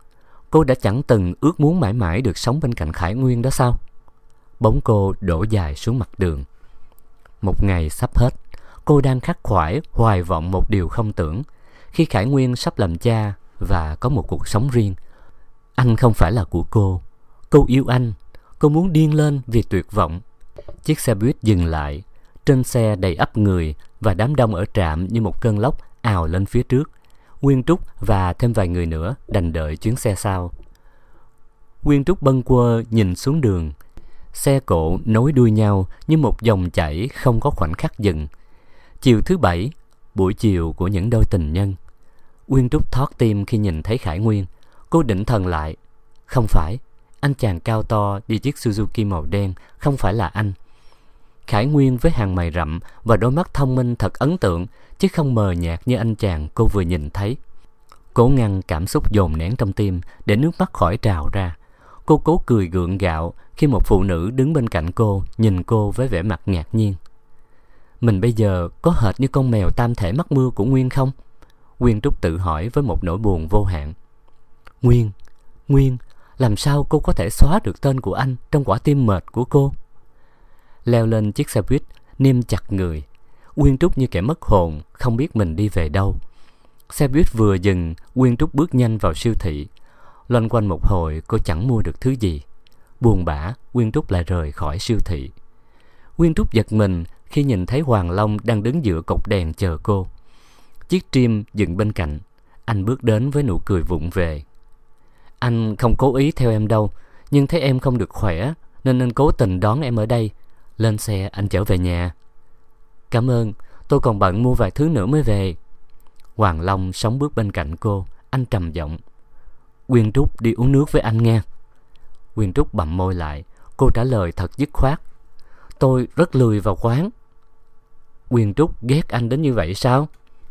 Cô đã chẳng từng ước muốn mãi mãi được sống bên cạnh Khải Nguyên đó sao? Bóng cô đổ dài xuống mặt đường. Một ngày sắp hết, cô đang khắc khoải hoài vọng một điều không tưởng. Khi Khải Nguyên sắp làm cha và có một cuộc sống riêng, anh không phải là của cô. Cô yêu anh. Cô muốn điên lên vì tuyệt vọng. Chiếc xe buýt dừng lại. Trên xe đầy ắp người và đám đông ở trạm như một cơn lốc ào lên phía trước. Nguyên Trúc và thêm vài người nữa đành đợi chuyến xe sau. Nguyên Trúc bâng quơ nhìn xuống đường. Xe cộ nối đuôi nhau như một dòng chảy không có khoảnh khắc dừng. Chiều thứ Bảy, buổi chiều của những đôi tình nhân. Nguyên Trúc thót tim khi nhìn thấy Khải Nguyên. Cô định thần lại. Không phải, anh chàng cao to đi chiếc Suzuki màu đen không phải là anh. Khải Nguyên với hàng mày rậm và đôi mắt thông minh thật ấn tượng, chứ không mờ nhạt như anh chàng cô vừa nhìn thấy. Cố ngăn cảm xúc dồn nén trong tim để nước mắt khỏi trào ra. Cô cố cười gượng gạo khi một phụ nữ đứng bên cạnh cô nhìn cô với vẻ mặt ngạc nhiên. Mình bây giờ có hệt như con mèo tam thể mắc mưa của Nguyên không? Nguyên Trúc tự hỏi với một nỗi buồn vô hạn. Nguyên, làm sao cô có thể xóa được tên của anh trong quả tim mệt của cô? Leo lên chiếc xe buýt, niêm chặt người. Nguyên Trúc như kẻ mất hồn, không biết mình đi về đâu. Xe buýt vừa dừng, Nguyên Trúc bước nhanh vào siêu thị. Loanh quanh một hồi, cô chẳng mua được thứ gì. Buồn bã, Nguyên Trúc lại rời khỏi siêu thị. Nguyên Trúc giật mình khi nhìn thấy Hoàng Long đang đứng giữa cột đèn chờ cô. Chiếc Trim dừng bên cạnh. Anh bước đến với nụ cười vụng về. Anh không cố ý theo em đâu, nhưng thấy em không được khỏe nên anh cố tình đón em ở đây. Lên xe anh chở về nhà. Cảm ơn, tôi còn bận mua vài thứ nữa mới về. Hoàng Long sóng bước bên cạnh cô. Anh trầm giọng. Nguyên Trúc đi uống nước với anh nghe. Nguyên Trúc bặm môi lại. Cô trả lời thật dứt khoát. Tôi rất lười vào quán. Nguyên Trúc ghét anh đến như vậy sao?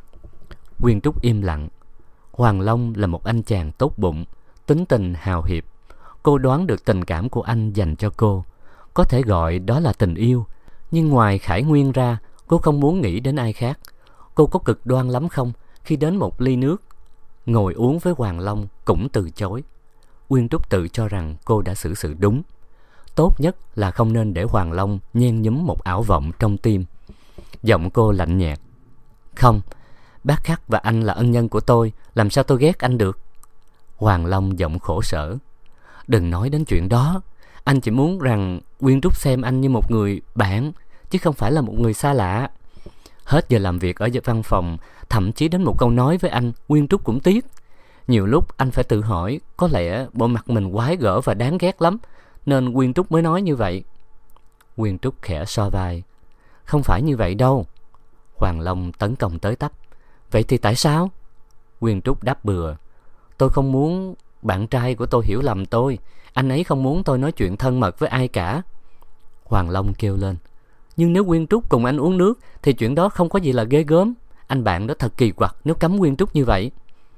Nguyên Trúc im lặng. Hoàng Long là một anh chàng tốt bụng, tính tình hào hiệp. Cô đoán được tình cảm của anh dành cho cô. Có thể gọi đó là tình yêu. Nhưng ngoài Khải Nguyên ra, cô không muốn nghĩ đến ai khác. Cô có cực đoan lắm không khi đến một ly nước ngồi uống với Hoàng Long cũng từ chối? Nguyên Trúc tự cho rằng cô đã xử sự đúng. Tốt nhất là không nên để Hoàng Long nhen nhúm một ảo vọng trong tim. Giọng cô lạnh nhạt. Không, bác Khắc và anh là ân nhân của tôi, làm sao tôi ghét anh được? Hoàng Long giọng khổ sở. Đừng nói đến chuyện đó. Anh chỉ muốn rằng Nguyên Trúc xem anh như một người bạn, chứ không phải là một người xa lạ. Hết giờ làm việc ở văn phòng, thậm chí đến một câu nói với anh, Nguyên Trúc cũng tiếc. Nhiều lúc anh phải tự hỏi, có lẽ bộ mặt mình quái gở và đáng ghét lắm, nên Nguyên Trúc mới nói như vậy. Nguyên Trúc khẽ so vai. Không phải như vậy đâu. Hoàng Long tấn công tới tấp. Vậy thì tại sao? Nguyên Trúc đáp bừa. Tôi không muốn bạn trai của tôi hiểu lầm tôi. Anh ấy không muốn tôi nói chuyện thân mật với ai cả. Hoàng Long kêu lên. Nhưng nếu Nguyên Trúc cùng anh uống nước thì chuyện đó không có gì là ghê gớm. Anh bạn đó thật kỳ quặc nếu cấm Nguyên Trúc như vậy.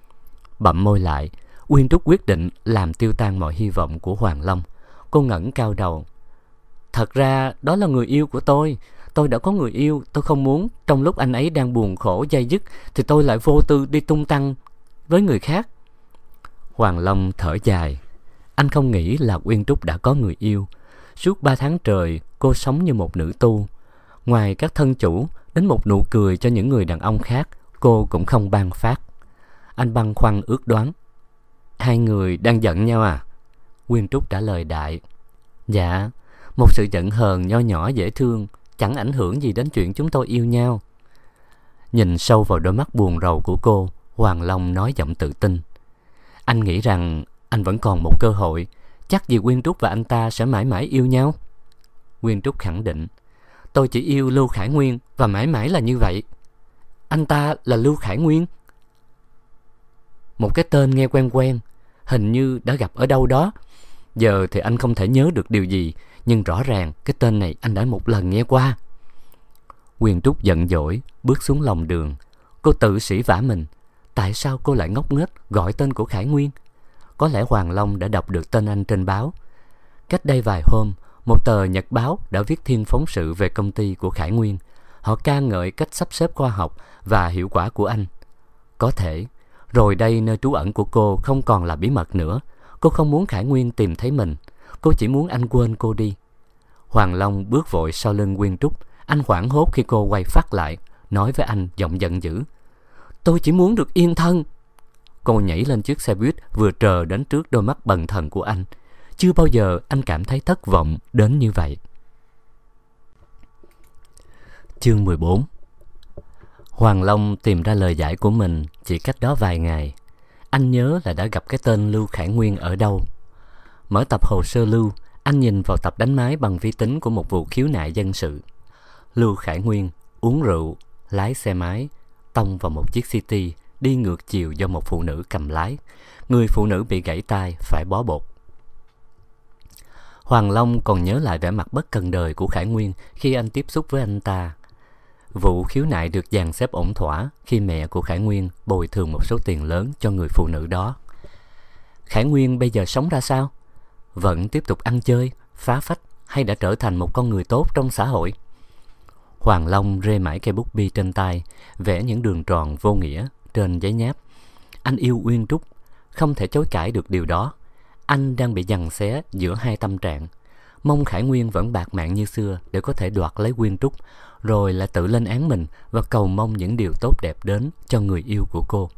Bặm môi lại, Nguyên Trúc quyết định làm tiêu tan mọi hy vọng của Hoàng Long. Cô ngẩng cao đầu. Thật ra đó là người yêu của tôi. Tôi đã có người yêu. Tôi không muốn trong lúc anh ấy đang buồn khổ day dứt thì tôi lại vô tư đi tung tăng với người khác. Hoàng Long thở dài. Anh không nghĩ là Nguyên Trúc đã có người yêu. Suốt 3 tháng trời cô sống như một nữ tu. Ngoài các thân chủ, đến một nụ cười cho những người đàn ông khác cô cũng không ban phát. Anh băn khoăn ước đoán. Hai người đang giận nhau à? Nguyên Trúc trả lời đại. Dạ, một sự giận hờn nho nhỏ dễ thương, chẳng ảnh hưởng gì đến chuyện chúng tôi yêu nhau. Nhìn sâu vào đôi mắt buồn rầu của cô, Hoàng Long nói giọng tự tin. Anh nghĩ rằng anh vẫn còn một cơ hội. Chắc gì Nguyên Trúc và anh ta sẽ mãi mãi yêu nhau? Nguyên Trúc khẳng định. Tôi chỉ yêu Lưu Khải Nguyên và mãi mãi là như vậy. Anh ta là Lưu Khải Nguyên? Một cái tên nghe quen quen, hình như đã gặp ở đâu đó. Giờ thì anh không thể nhớ được điều gì, nhưng rõ ràng cái tên này anh đã một lần nghe qua. Nguyên Trúc giận dỗi bước xuống lòng đường. Cô tự sỉ vả mình. Tại sao cô lại ngốc nghếch gọi tên của Khải Nguyên? Có lẽ Hoàng Long đã đọc được tên anh trên báo. Cách đây vài hôm, một tờ nhật báo đã viết thiên phóng sự về công ty của Khải Nguyên. Họ ca ngợi cách sắp xếp khoa học và hiệu quả của anh. Có thể, rồi đây nơi trú ẩn của cô không còn là bí mật nữa. Cô không muốn Khải Nguyên tìm thấy mình. Cô chỉ muốn anh quên cô đi. Hoàng Long bước vội sau lưng Nguyên Trúc. Anh hoảng hốt khi cô quay phát lại, nói với anh giọng giận dữ: "Tôi chỉ muốn được yên thân." Cô nhảy lên chiếc xe buýt vừa trờ đến trước đôi mắt bần thần của anh. Chưa bao giờ anh cảm thấy thất vọng đến như vậy. Chương 14. Hoàng Long tìm ra lời giải của mình chỉ cách đó vài ngày. Anh nhớ là đã gặp cái tên Lưu Khải Nguyên ở đâu. Mở tập hồ sơ Lưu, anh nhìn vào tập đánh máy bằng vi tính của một vụ khiếu nại dân sự. Lưu Khải Nguyên uống rượu, lái xe máy, tông vào một chiếc City, đi ngược chiều do một phụ nữ cầm lái. Người phụ nữ bị gãy tay, phải bó bột. Hoàng Long còn nhớ lại vẻ mặt bất cần đời của Khải Nguyên khi anh tiếp xúc với anh ta. Vụ khiếu nại được dàn xếp ổn thỏa khi mẹ của Khải Nguyên bồi thường một số tiền lớn cho người phụ nữ đó. Khải Nguyên bây giờ sống ra sao? Vẫn tiếp tục ăn chơi, phá phách hay đã trở thành một con người tốt trong xã hội? Hoàng Long rê mãi cây bút bi trên tay, vẽ những đường tròn vô nghĩa trên giấy nháp. Anh yêu Uyên Trúc, không thể chối cãi được điều đó. Anh đang bị giằng xé giữa hai tâm trạng. Mong Khải Nguyên vẫn bạt mạng như xưa để có thể đoạt lấy Uyên Trúc, rồi lại tự lên án mình và cầu mong những điều tốt đẹp đến cho người yêu của cô.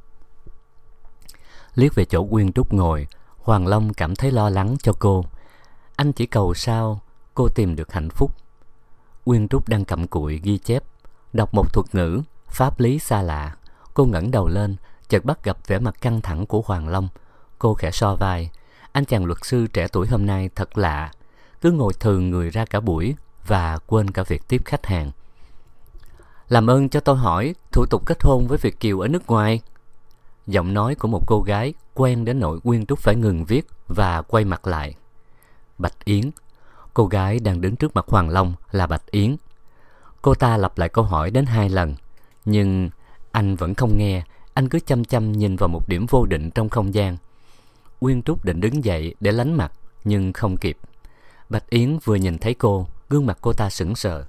Liếc về chỗ Uyên Trúc ngồi, Hoàng Long cảm thấy lo lắng cho cô. Anh chỉ cầu sao cô tìm được hạnh phúc. Uyên Trúc đang cặm cụi ghi chép, đọc một thuật ngữ, pháp lý xa lạ. Cô ngẩng đầu lên, chợt bắt gặp vẻ mặt căng thẳng của Hoàng Long. Cô khẽ so vai. Anh chàng luật sư trẻ tuổi hôm nay thật lạ, cứ ngồi thừ người ra cả buổi và quên cả việc tiếp khách hàng. "Làm ơn cho tôi hỏi thủ tục kết hôn với Việt kiều ở nước ngoài." Giọng nói của một cô gái quen đến nỗi Uyên Trúc phải ngừng viết và quay mặt lại. Bạch Yến. Cô gái đang đứng trước mặt Hoàng Long là Bạch Yến. Cô ta lặp lại câu hỏi đến 2 lần, nhưng anh vẫn không nghe. Anh cứ chăm chăm nhìn vào một điểm vô định trong không gian. Uyên Trúc định đứng dậy để lánh mặt, nhưng không kịp. Bạch Yến vừa nhìn thấy cô, gương mặt cô ta sững sờ.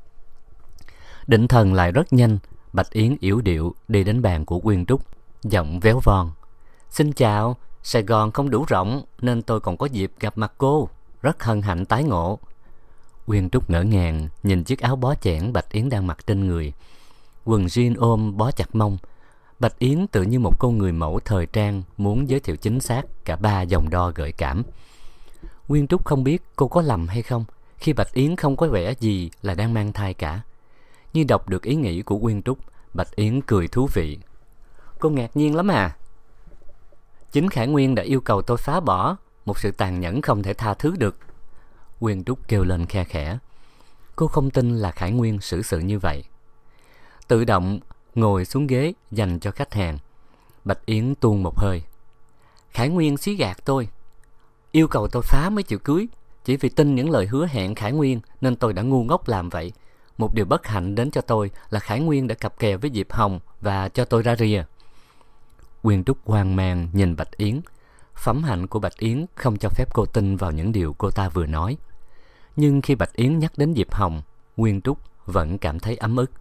Định thần lại rất nhanh, Bạch Yến yểu điệu đi đến bàn của Uyên Trúc, giọng véo von: "Xin chào, Sài Gòn không đủ rộng nên tôi còn có dịp gặp mặt cô. Rất hân hạnh tái ngộ." Uyên Trúc ngỡ ngàng nhìn chiếc áo bó chẽn Bạch Yến đang mặc trên người. Quần jean ôm bó chặt mông. Bạch Yến tự như một cô người mẫu thời trang muốn giới thiệu chính xác cả 3 dòng đo gợi cảm. Uyên Trúc không biết cô có lầm hay không khi Bạch Yến không có vẻ gì là đang mang thai cả. Như đọc được ý nghĩ của Uyên Trúc, Bạch Yến cười thú vị: "Cô ngạc nhiên lắm à? Chính Khải Nguyên đã yêu cầu tôi phá bỏ, một sự tàn nhẫn không thể tha thứ được." Uyên Trúc kêu lên khe khẽ. Cô không tin là Khải Nguyên xử sự như vậy. Tự động ngồi xuống ghế dành cho khách hàng, Bạch Yến tuôn một hơi: "Khải Nguyên xí gạt tôi, yêu cầu tôi phá mới chịu cưới. Chỉ vì tin những lời hứa hẹn Khải Nguyên nên tôi đã ngu ngốc làm vậy. Một điều bất hạnh đến cho tôi là Khải Nguyên đã cặp kè với Diệp Hồng và cho tôi ra rìa." Uyên Trúc hoang mang nhìn Bạch Yến. Phẩm hạnh của Bạch Yến không cho phép cô tin vào những điều cô ta vừa nói. Nhưng khi Bạch Yến nhắc đến Diệp Hồng, Uyên Trúc vẫn cảm thấy ấm ức.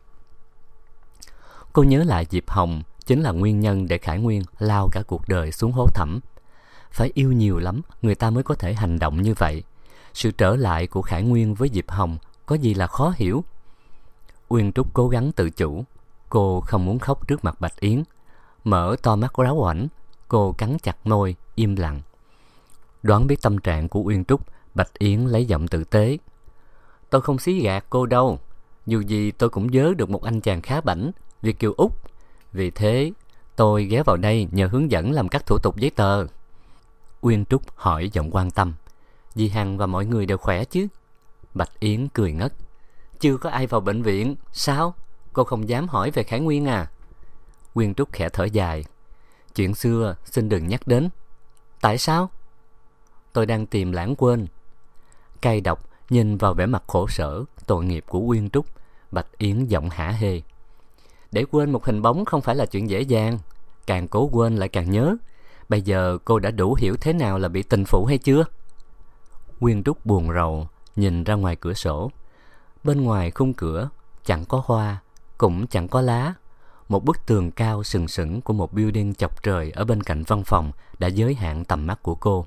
Cô nhớ lại Diệp Hồng chính là nguyên nhân để Khải Nguyên lao cả cuộc đời xuống hố thẳm. Phải yêu nhiều lắm người ta mới có thể hành động như vậy. Sự trở lại của Khải Nguyên với Diệp Hồng có gì là khó hiểu? Uyên Trúc cố gắng tự chủ. Cô không muốn khóc trước mặt Bạch Yến. Mở to mắt ráo hoảnh, cô cắn chặt môi, im lặng. Đoán biết tâm trạng của Uyên Trúc, Bạch Yến lấy giọng tử tế: "Tôi không xí gạt cô đâu. Dù gì tôi cũng vớ được một anh chàng khá bảnh, Việt kiều Úc. Vì thế tôi ghé vào đây nhờ hướng dẫn làm các thủ tục giấy tờ." Uyên Trúc hỏi giọng quan tâm: "Dì Hằng và mọi người đều khỏe chứ?" Bạch Yến cười ngất: "Chưa có ai vào bệnh viện. Sao? Cô không dám hỏi về Khải Nguyên à?" Uyên Trúc khẽ thở dài: "Chuyện xưa xin đừng nhắc đến." "Tại sao?" "Tôi đang tìm lãng quên." Cay độc nhìn vào vẻ mặt khổ sở, tội nghiệp của Uyên Trúc, Bạch Yến giọng hả hê: "Để quên một hình bóng không phải là chuyện dễ dàng. Càng cố quên lại càng nhớ. Bây giờ cô đã đủ hiểu thế nào là bị tình phụ hay chưa?" Uyên Trúc buồn rầu nhìn ra ngoài cửa sổ. Bên ngoài khung cửa chẳng có hoa, cũng chẳng có lá. một bức tường cao sừng sững của một building chọc trời ở bên cạnh văn phòng đã giới hạn tầm mắt của cô.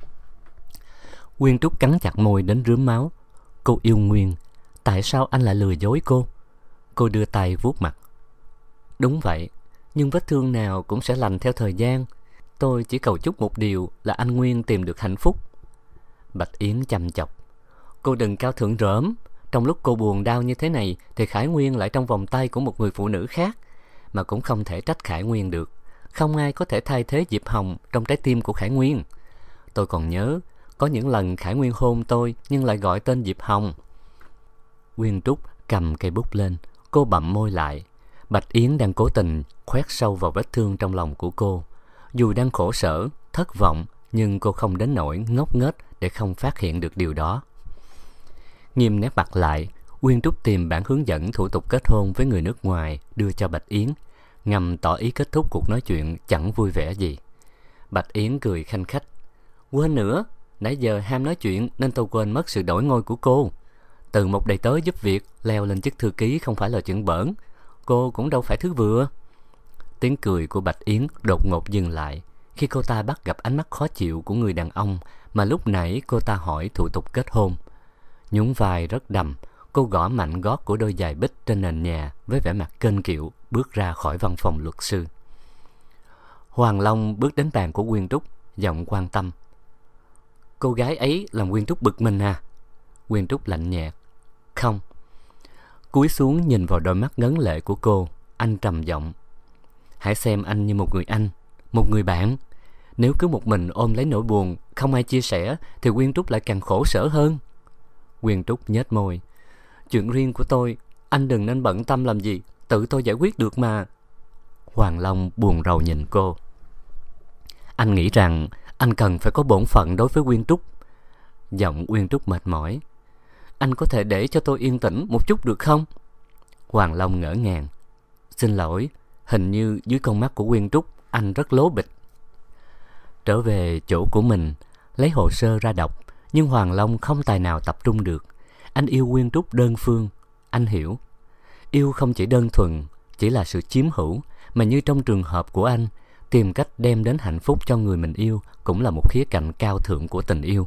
Nguyên Trúc cắn chặt môi đến rướm máu. Cô yêu Nguyên. Tại sao anh lại lừa dối cô? Cô đưa tay vuốt mặt. Đúng vậy, nhưng vết thương nào cũng sẽ lành theo thời gian. Tôi chỉ cầu chúc một điều là anh Nguyên tìm được hạnh phúc. Bạch Yến chăm chọc. Cô đừng cao thượng rỡm. Trong lúc cô buồn đau như thế này thì Khải Nguyên lại trong vòng tay của một người phụ nữ khác. Mà cũng không thể trách Khải Nguyên được. Không ai có thể thay thế Diệp Hồng trong trái tim của Khải Nguyên. Tôi còn nhớ có những lần Khải Nguyên hôn tôi nhưng lại gọi tên Diệp Hồng. Nguyên Trúc cầm cây bút lên. Cô bặm môi lại. Bạch Yến đang cố tình khoét sâu vào vết thương trong lòng của cô. Dù đang khổ sở, thất vọng, nhưng cô không đến nỗi ngốc nghếch để không phát hiện được điều đó. Nghiêm nét mặt lại, Nguyên Trúc tìm bản hướng dẫn thủ tục kết hôn với người nước ngoài đưa cho Bạch Yến, ngầm tỏ ý kết thúc cuộc nói chuyện chẳng vui vẻ gì. Bạch Yến cười khanh khách. Quên nữa, nãy giờ ham nói chuyện nên tôi quên mất sự đổi ngôi của cô. Từ một đầy tớ giúp việc leo lên chức thư ký không phải là chuyện bỡn. Cô cũng đâu phải thứ vừa. Tiếng cười của Bạch Yến đột ngột dừng lại khi cô ta bắt gặp ánh mắt khó chịu của người đàn ông mà lúc nãy cô ta hỏi thủ tục kết hôn. Nhún vai rất đầm, cô gõ mạnh gót của đôi giày bích trên nền nhà với vẻ mặt kênh kiệu bước ra khỏi văn phòng luật sư. Hoàng Long bước đến bàn của Nguyên Trúc, giọng quan tâm. Cô gái ấy làm Nguyên Trúc bực mình à? Nguyên Trúc lạnh nhạt. Không. Cúi xuống nhìn vào đôi mắt ngấn lệ của cô, anh trầm giọng. Hãy xem anh như một người anh, một người bạn. Nếu cứ một mình ôm lấy nỗi buồn, không ai chia sẻ, thì Nguyên Trúc lại càng khổ sở hơn. Nguyên Trúc nhếch môi. Chuyện riêng của tôi, anh đừng nên bận tâm làm gì, tự tôi giải quyết được mà. Hoàng Long buồn rầu nhìn cô. Anh nghĩ rằng anh cần phải có bổn phận đối với Nguyên Trúc. Giọng Nguyên Trúc mệt mỏi. Anh có thể để cho tôi yên tĩnh một chút được không? Hoàng Long ngỡ ngàng. Xin lỗi, hình như dưới con mắt của Nguyên Trúc anh rất lố bịch. Trở về chỗ của mình, lấy hồ sơ ra đọc, nhưng Hoàng Long không tài nào tập trung được. Anh yêu Nguyên Trúc đơn phương. Anh hiểu. Yêu không chỉ đơn thuần, chỉ là sự chiếm hữu, mà như trong trường hợp của anh, tìm cách đem đến hạnh phúc cho người mình yêu cũng là một khía cạnh cao thượng của tình yêu.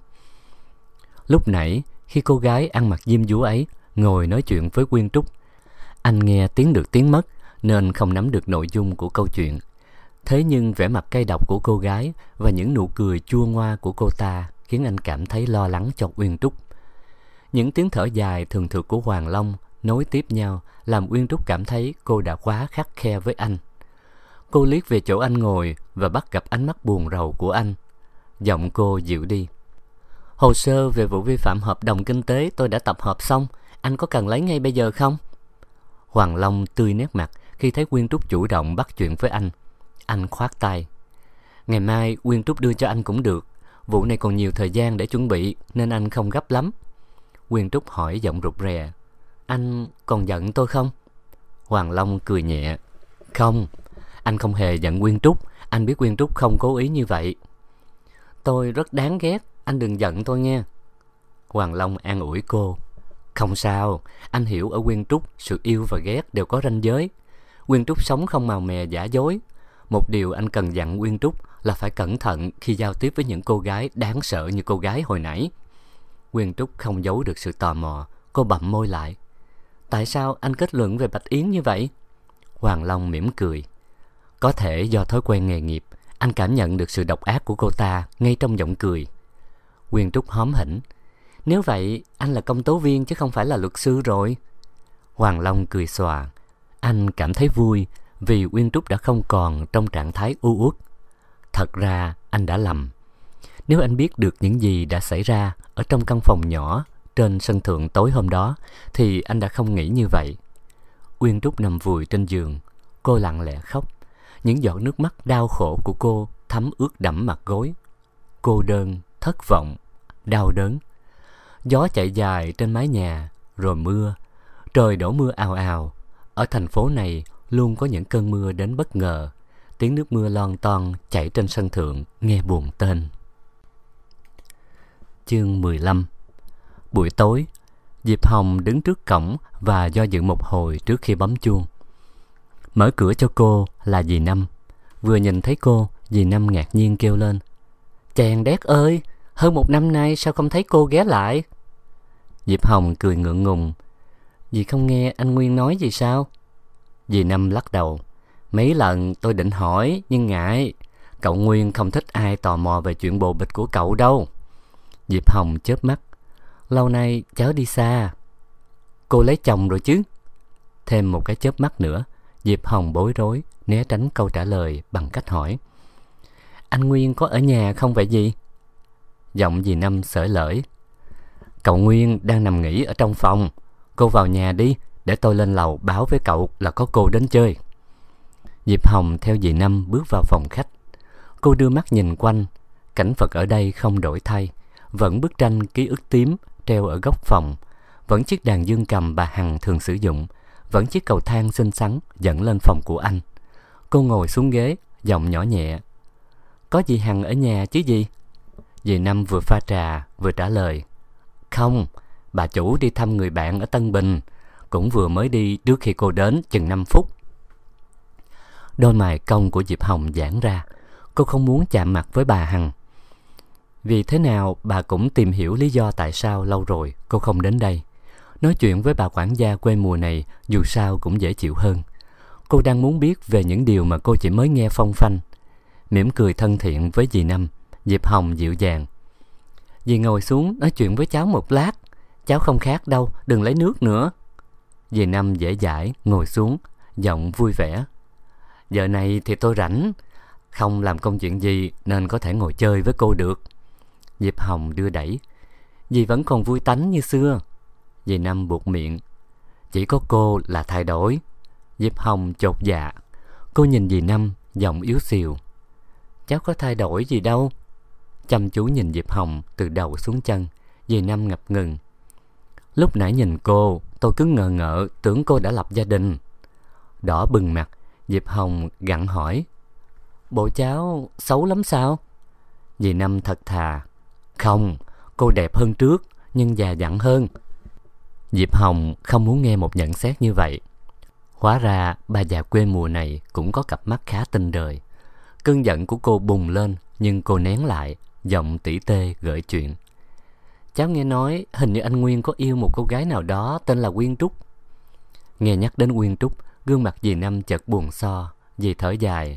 Lúc nãy, khi cô gái ăn mặc diêm dúa ấy ngồi nói chuyện với Nguyên Trúc, anh nghe tiếng được tiếng mất nên không nắm được nội dung của câu chuyện. Thế nhưng vẻ mặt cay độc của cô gái và những nụ cười chua ngoa của cô ta khiến anh cảm thấy lo lắng cho Nguyên Trúc. Những tiếng thở dài thường thượt của Hoàng Long nối tiếp nhau làm Nguyên Trúc cảm thấy cô đã quá khắt khe với anh. Cô liếc về chỗ anh ngồi và bắt gặp ánh mắt buồn rầu của anh. Giọng cô dịu đi. Hồ sơ về vụ vi phạm hợp đồng kinh tế tôi đã tập hợp xong, anh có cần lấy ngay bây giờ không? Hoàng Long tươi nét mặt khi thấy Nguyên Trúc chủ động bắt chuyện với anh. Anh khoát tay. Ngày mai Nguyên Trúc đưa cho anh cũng được. Vụ này còn nhiều thời gian để chuẩn bị nên anh không gấp lắm. Nguyên Trúc hỏi giọng rụt rè. Anh còn giận tôi không? Hoàng Long cười nhẹ. Không, anh không hề giận Nguyên Trúc. Anh biết Nguyên Trúc không cố ý như vậy. Tôi rất đáng ghét, anh đừng giận tôi nghe. Hoàng Long an ủi cô. Không sao, anh hiểu ở Nguyên Trúc sự yêu và ghét đều có ranh giới. Nguyên Trúc sống không màu mè giả dối. Một điều anh cần dặn Nguyên Trúc là phải cẩn thận khi giao tiếp với những cô gái đáng sợ như cô gái hồi nãy. Nguyên Trúc không giấu được sự tò mò. Cô bặm môi lại. Tại sao anh kết luận về Bạch Yến như vậy? Hoàng Long mỉm cười. Có thể do thói quen nghề nghiệp, anh cảm nhận được sự độc ác của cô ta ngay trong giọng cười. Nguyên Trúc hóm hỉnh. Nếu vậy, anh là công tố viên chứ không phải là luật sư rồi. Hoàng Long cười xòa. Anh cảm thấy vui vì Nguyên Trúc đã không còn trong trạng thái u uất. Thật ra anh đã lầm. Nếu anh biết được những gì đã xảy ra ở trong căn phòng nhỏ trên sân thượng tối hôm đó, thì anh đã không nghĩ như vậy. Nguyên Trúc nằm vùi trên giường. Cô lặng lẽ khóc. Những giọt nước mắt đau khổ của cô thấm ướt đẫm mặt gối. Cô đơn, thất vọng, đau đớn. Gió chạy dài trên mái nhà, rồi mưa. Trời đổ mưa ào ào. Ở thành phố này luôn có những cơn mưa đến bất ngờ. Tiếng nước mưa lon ton chảy trên sân thượng nghe buồn tênh. Chương 15. Buổi tối, Diệp Hồng đứng trước cổng và do dự một hồi trước khi bấm chuông. Mở cửa cho cô là dì Năm. Vừa nhìn thấy cô, dì Năm ngạc nhiên kêu lên: "Chàng Đét ơi, hơn 1 năm nay sao không thấy cô ghé lại?" Diệp Hồng cười ngượng ngùng: "Dì không nghe anh Nguyên nói gì sao?" Dì Năm lắc đầu: "Mấy lần tôi định hỏi nhưng ngại. Cậu Nguyên không thích ai tò mò về chuyện bồ bịch của cậu đâu." Diệp Hồng chớp mắt: "Lâu nay cháu đi xa." "Cô lấy chồng rồi chứ?" Thêm một cái chớp mắt nữa, Diệp Hồng bối rối né tránh câu trả lời bằng cách hỏi: "Anh Nguyên có ở nhà không vậy dì?" Giọng dì Năm xởi lởi: "Cậu Nguyên đang nằm nghỉ ở trong phòng. Cô vào nhà đi, để tôi lên lầu báo với cậu là có cô đến chơi." Diệp Hồng theo dì Năm bước vào phòng khách. Cô đưa mắt nhìn quanh. Cảnh vật ở đây không đổi thay. Vẫn bức tranh ký ức tím treo ở góc phòng, vẫn chiếc đàn dương cầm bà Hằng thường sử dụng, vẫn chiếc cầu thang xinh xắn dẫn lên phòng của anh. Cô ngồi xuống ghế, giọng nhỏ nhẹ: "Có dì Hằng ở nhà chứ gì?" Dì Năm vừa pha trà vừa trả lời: "Không, bà chủ đi thăm người bạn ở Tân Bình, cũng vừa mới đi trước khi cô đến chừng 5 phút." Đôi mày cong của Diệp Hồng giãn ra. Cô không muốn chạm mặt với bà Hằng. Vì thế nào bà cũng tìm hiểu lý do tại sao lâu rồi cô không đến đây. Nói chuyện với bà quản gia quê mùa này dù sao cũng dễ chịu hơn. Cô đang muốn biết về những điều mà cô chỉ mới nghe phong phanh. Mỉm cười thân thiện với dì Năm, Diệp Hồng dịu dàng: "Dì ngồi xuống nói chuyện với cháu một lát. Cháu không khát đâu, đừng lấy nước nữa." Dì Năm dễ dãi ngồi xuống, giọng vui vẻ: "Giờ này thì tôi rảnh, không làm công chuyện gì nên có thể ngồi chơi với cô được." Diệp Hồng đưa đẩy: "Dì vẫn còn vui tánh như xưa." Dì Năm buột miệng: "Chỉ có cô là thay đổi." Diệp Hồng chột dạ. Cô nhìn dì Năm, giọng yếu xìu: "Cháu có thay đổi gì đâu." Chăm chú nhìn Diệp Hồng từ đầu xuống chân, dì Năm ngập ngừng: "Lúc nãy nhìn cô, tôi cứ ngờ ngợ tưởng cô đã lập gia đình." Đỏ bừng mặt, Diệp Hồng gặng hỏi: "Bộ cháu xấu lắm sao?" Dì Năm thật thà: "Không, cô đẹp hơn trước, nhưng già dặn hơn." Diệp Hồng không muốn nghe một nhận xét như vậy. Hóa ra bà già quê mùa này cũng có cặp mắt khá tinh đời. Cơn giận của cô bùng lên, nhưng cô nén lại, giọng tỉ tê gợi chuyện: "Cháu nghe nói hình như anh Nguyên có yêu một cô gái nào đó tên là Quyên Trúc." Nghe nhắc đến Quyên Trúc, gương mặt dì Năm chợt buồn so. Dì thở dài: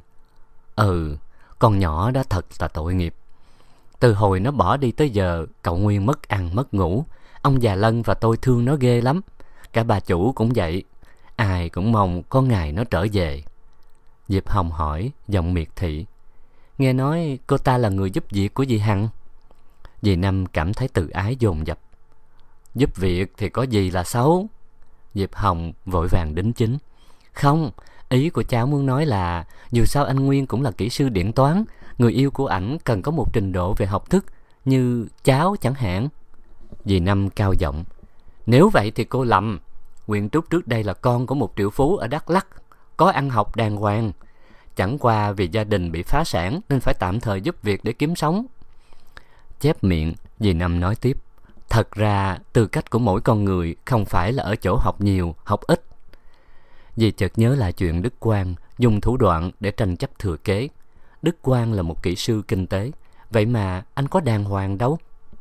"Con nhỏ đó thật là tội nghiệp. Từ hồi nó bỏ đi tới giờ, cậu Nguyên mất ăn mất ngủ. Ông già Lân và tôi thương nó ghê lắm. Cả bà chủ cũng vậy. Ai cũng mong có ngày nó trở về." Diệp Hồng hỏi, giọng miệt thị: "Nghe nói cô ta là người giúp việc của dì Hằng?" Dì Năm cảm thấy tự ái dồn dập: "Giúp việc thì có gì là xấu?" Diệp Hồng vội vàng đính chính: "Không, ý của cháu muốn nói là dù sao anh Nguyên cũng là kỹ sư điện toán. Người yêu của ảnh cần có một trình độ về học thức, như cháu chẳng hạn." Dì Năm cao giọng: "Nếu vậy thì cô lầm. Quyên Trúc trước đây là con của một triệu phú ở Đắk Lắk, có ăn học đàng hoàng. Chẳng qua vì gia đình bị phá sản nên phải tạm thời giúp việc để kiếm sống." Chép miệng, dì Năm nói tiếp: "Thật ra tư cách của mỗi con người không phải là ở chỗ học nhiều, học ít." Dì chợt nhớ lại chuyện Đức Quang dùng thủ đoạn để tranh chấp thừa kế. Đức Quang là một kỹ sư kinh tế, vậy mà anh có đàng hoàng đâu.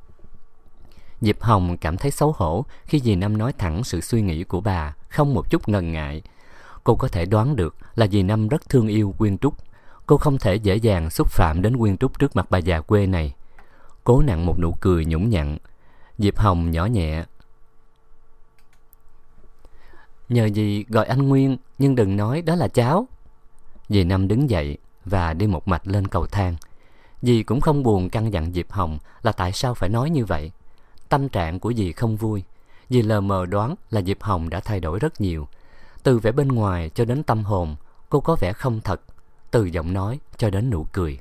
Diệp Hồng cảm thấy xấu hổ khi dì Năm nói thẳng sự suy nghĩ của bà, không một chút ngần ngại. Cô có thể đoán được là dì Năm rất thương yêu Quyên Trúc. Cô không thể dễ dàng xúc phạm đến Quyên Trúc trước mặt bà già quê này. Cố nặn một nụ cười nhũng nhặn, Diệp Hồng nhỏ nhẹ: "Nhờ dì gọi anh Nguyên, nhưng đừng nói đó là cháu." Dì Năm đứng dậy và đi một mạch lên cầu thang. Dì cũng không buồn căn dặn Diệp Hồng là tại sao phải nói như vậy. Tâm trạng của dì không vui. Dì lờ mờ đoán là Diệp Hồng đã thay đổi rất nhiều. Từ vẻ bên ngoài cho đến tâm hồn, cô có vẻ không thật. Từ giọng nói cho đến nụ cười.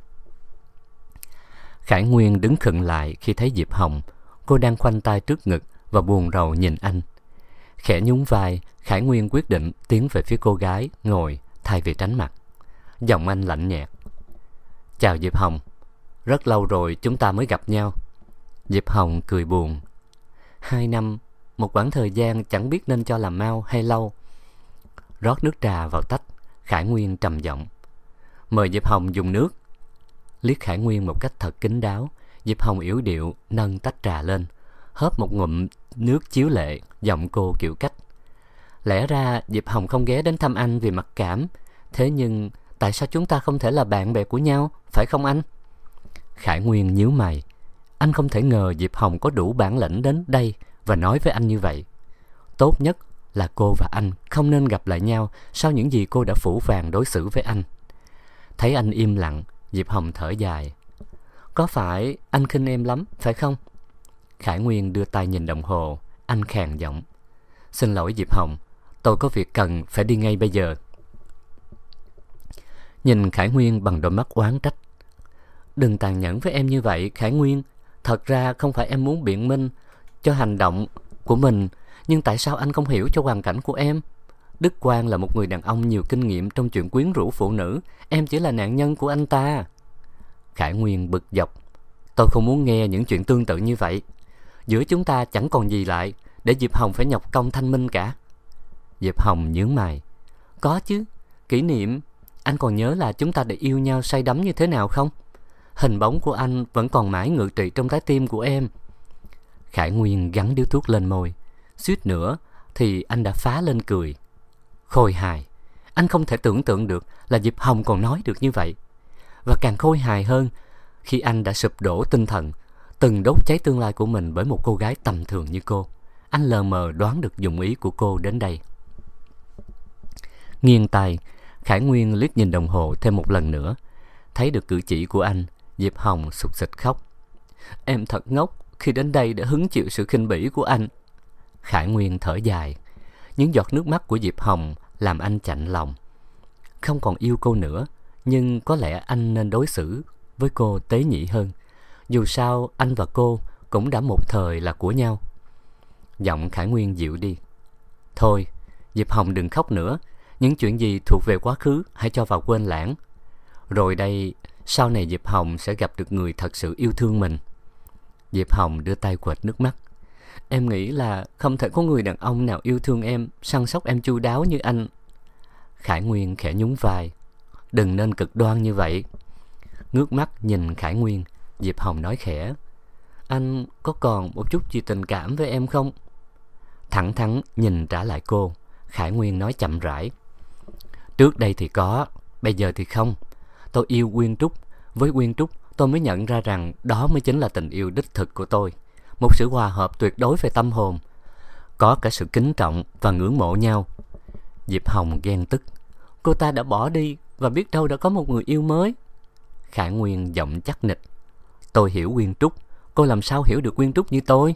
Khải Nguyên đứng khựng lại khi thấy Diệp Hồng. Cô đang khoanh tay trước ngực và buồn rầu nhìn anh. Khẽ nhún vai, Khải Nguyên quyết định tiến về phía cô gái ngồi thay vì tránh mặt. Giọng anh lạnh nhạt: "Chào Diệp Hồng, rất lâu rồi chúng ta mới gặp nhau." Diệp Hồng cười buồn: 2 năm, một quãng thời gian chẳng biết nên cho là mau hay lâu. Rót nước trà vào tách, Khải Nguyên trầm giọng: "Mời Diệp Hồng dùng nước." Liếc Khải Nguyên một cách thật kín đáo, Diệp Hồng yểu điệu nâng tách trà lên, hớp một ngụm nước chiếu lệ, giọng cô kiểu cách: "Lẽ ra Diệp Hồng không ghé đến thăm anh vì mặc cảm, thế nhưng tại sao chúng ta không thể là bạn bè của nhau, phải không anh?" Khải Nguyên nhíu mày. Anh không thể ngờ Diệp Hồng có đủ bản lĩnh đến đây và nói với anh như vậy. Tốt nhất là cô và anh không nên gặp lại nhau sau những gì cô đã phũ phàng đối xử với anh. Thấy anh im lặng, Diệp Hồng thở dài: "Có phải anh khinh em lắm, phải không?" Khải Nguyên đưa tay nhìn đồng hồ. Anh khàn giọng: "Xin lỗi Diệp Hồng, tôi có việc cần phải đi ngay bây giờ." Nhìn Khải Nguyên bằng đôi mắt oán trách: "Đừng tàn nhẫn với em như vậy, Khải Nguyên. Thật ra không phải em muốn biện minh cho hành động của mình, nhưng tại sao anh không hiểu cho hoàn cảnh của em? Đức Quang là một người đàn ông nhiều kinh nghiệm trong chuyện quyến rũ phụ nữ, em chỉ là nạn nhân của anh ta." Khải Nguyên bực dọc: "Tôi không muốn nghe những chuyện tương tự như vậy. Giữa chúng ta chẳng còn gì lại để Diệp Hồng phải nhọc công thanh minh cả." Diệp Hồng nhướng mày: "Có chứ, kỷ niệm. Anh còn nhớ là chúng ta đã yêu nhau say đắm như thế nào không? Hình bóng của anh vẫn còn mãi ngự trị trong trái tim của em." Khải Nguyên gắn điếu thuốc lên môi. Suýt nữa thì anh đã phá lên cười. Khôi hài. Anh không thể tưởng tượng được là Diệp Hồng còn nói được như vậy. Và càng khôi hài hơn khi anh đã sụp đổ tinh thần, từng đốt cháy tương lai của mình bởi một cô gái tầm thường như cô. Anh lờ mờ đoán được dụng ý của cô đến đây. Nghiêng tay, Khải Nguyên liếc nhìn đồng hồ thêm một lần nữa. Thấy được cử chỉ của anh, Diệp Hồng sụt sịt khóc: "Em thật ngốc khi đến đây để hứng chịu sự khinh bỉ của anh." Khải Nguyên thở dài. Những giọt nước mắt của Diệp Hồng làm anh chạnh lòng. Không còn yêu cô nữa, nhưng có lẽ anh nên đối xử với cô tế nhị hơn. Dù sao anh và cô cũng đã một thời là của nhau. Giọng Khải Nguyên dịu đi: "Thôi, Diệp Hồng đừng khóc nữa. Những chuyện gì thuộc về quá khứ hãy cho vào quên lãng. Rồi đây, sau này Diệp Hồng sẽ gặp được người thật sự yêu thương mình." Diệp Hồng đưa tay quệt nước mắt: "Em nghĩ là không thể có người đàn ông nào yêu thương em, săn sóc em chu đáo như anh." Khải Nguyên khẽ nhún vai: "Đừng nên cực đoan như vậy." Ngước mắt nhìn Khải Nguyên, Diệp Hồng nói khẽ: "Anh có còn một chút gì tình cảm với em không?" Thẳng thắn nhìn trả lại cô, Khải Nguyên nói chậm rãi: "Trước đây thì có, bây giờ thì không. Tôi yêu Quyên Trúc. Với Quyên Trúc tôi mới nhận ra rằng đó mới chính là tình yêu đích thực của tôi. Một sự hòa hợp tuyệt đối về tâm hồn. Có cả sự kính trọng và ngưỡng mộ nhau." Diệp Hồng ghen tức: "Cô ta đã bỏ đi và biết đâu đã có một người yêu mới." Khải Nguyên giọng chắc nịch: "Tôi hiểu Quyên Trúc, cô làm sao hiểu được Quyên Trúc như tôi?"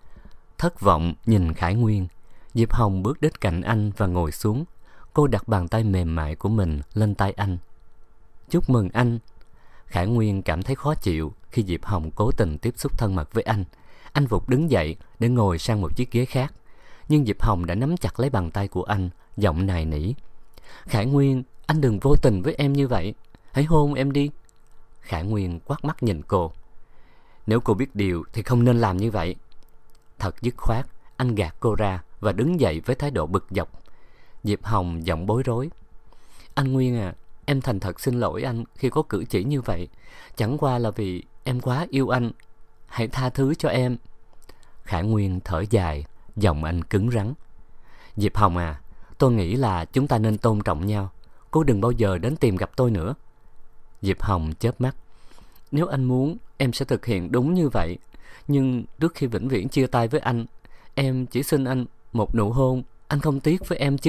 Thất vọng nhìn Khải Nguyên, Diệp Hồng bước đến cạnh anh và ngồi xuống. Cô đặt bàn tay mềm mại của mình lên tay anh. "Chúc mừng anh." Khải Nguyên cảm thấy khó chịu khi Diệp Hồng cố tình tiếp xúc thân mật với anh. Anh vụt đứng dậy để ngồi sang một chiếc ghế khác. Nhưng Diệp Hồng đã nắm chặt lấy bàn tay của anh, giọng nài nỉ: "Khải Nguyên, anh đừng vô tình với em như vậy. Hãy hôn em đi." Khải Nguyên quát mắt nhìn cô: "Nếu cô biết điều thì không nên làm như vậy." Thật dứt khoát, anh gạt cô ra và đứng dậy với thái độ bực dọc. Diệp Hồng giọng bối rối: "Anh Nguyên à, em thành thật xin lỗi anh khi có cử chỉ như vậy. Chẳng qua là vì em quá yêu anh. Hãy tha thứ cho em." Khải Nguyên thở dài, giọng anh cứng rắn: "Diệp Hồng à, tôi nghĩ là chúng ta nên tôn trọng nhau. Cô đừng bao giờ đến tìm gặp tôi nữa." Diệp Hồng chớp mắt: "Nếu anh muốn, em sẽ thực hiện đúng như vậy. Nhưng trước khi vĩnh viễn chia tay với anh, em chỉ xin anh một nụ hôn. Anh không tiếc với em chứ?"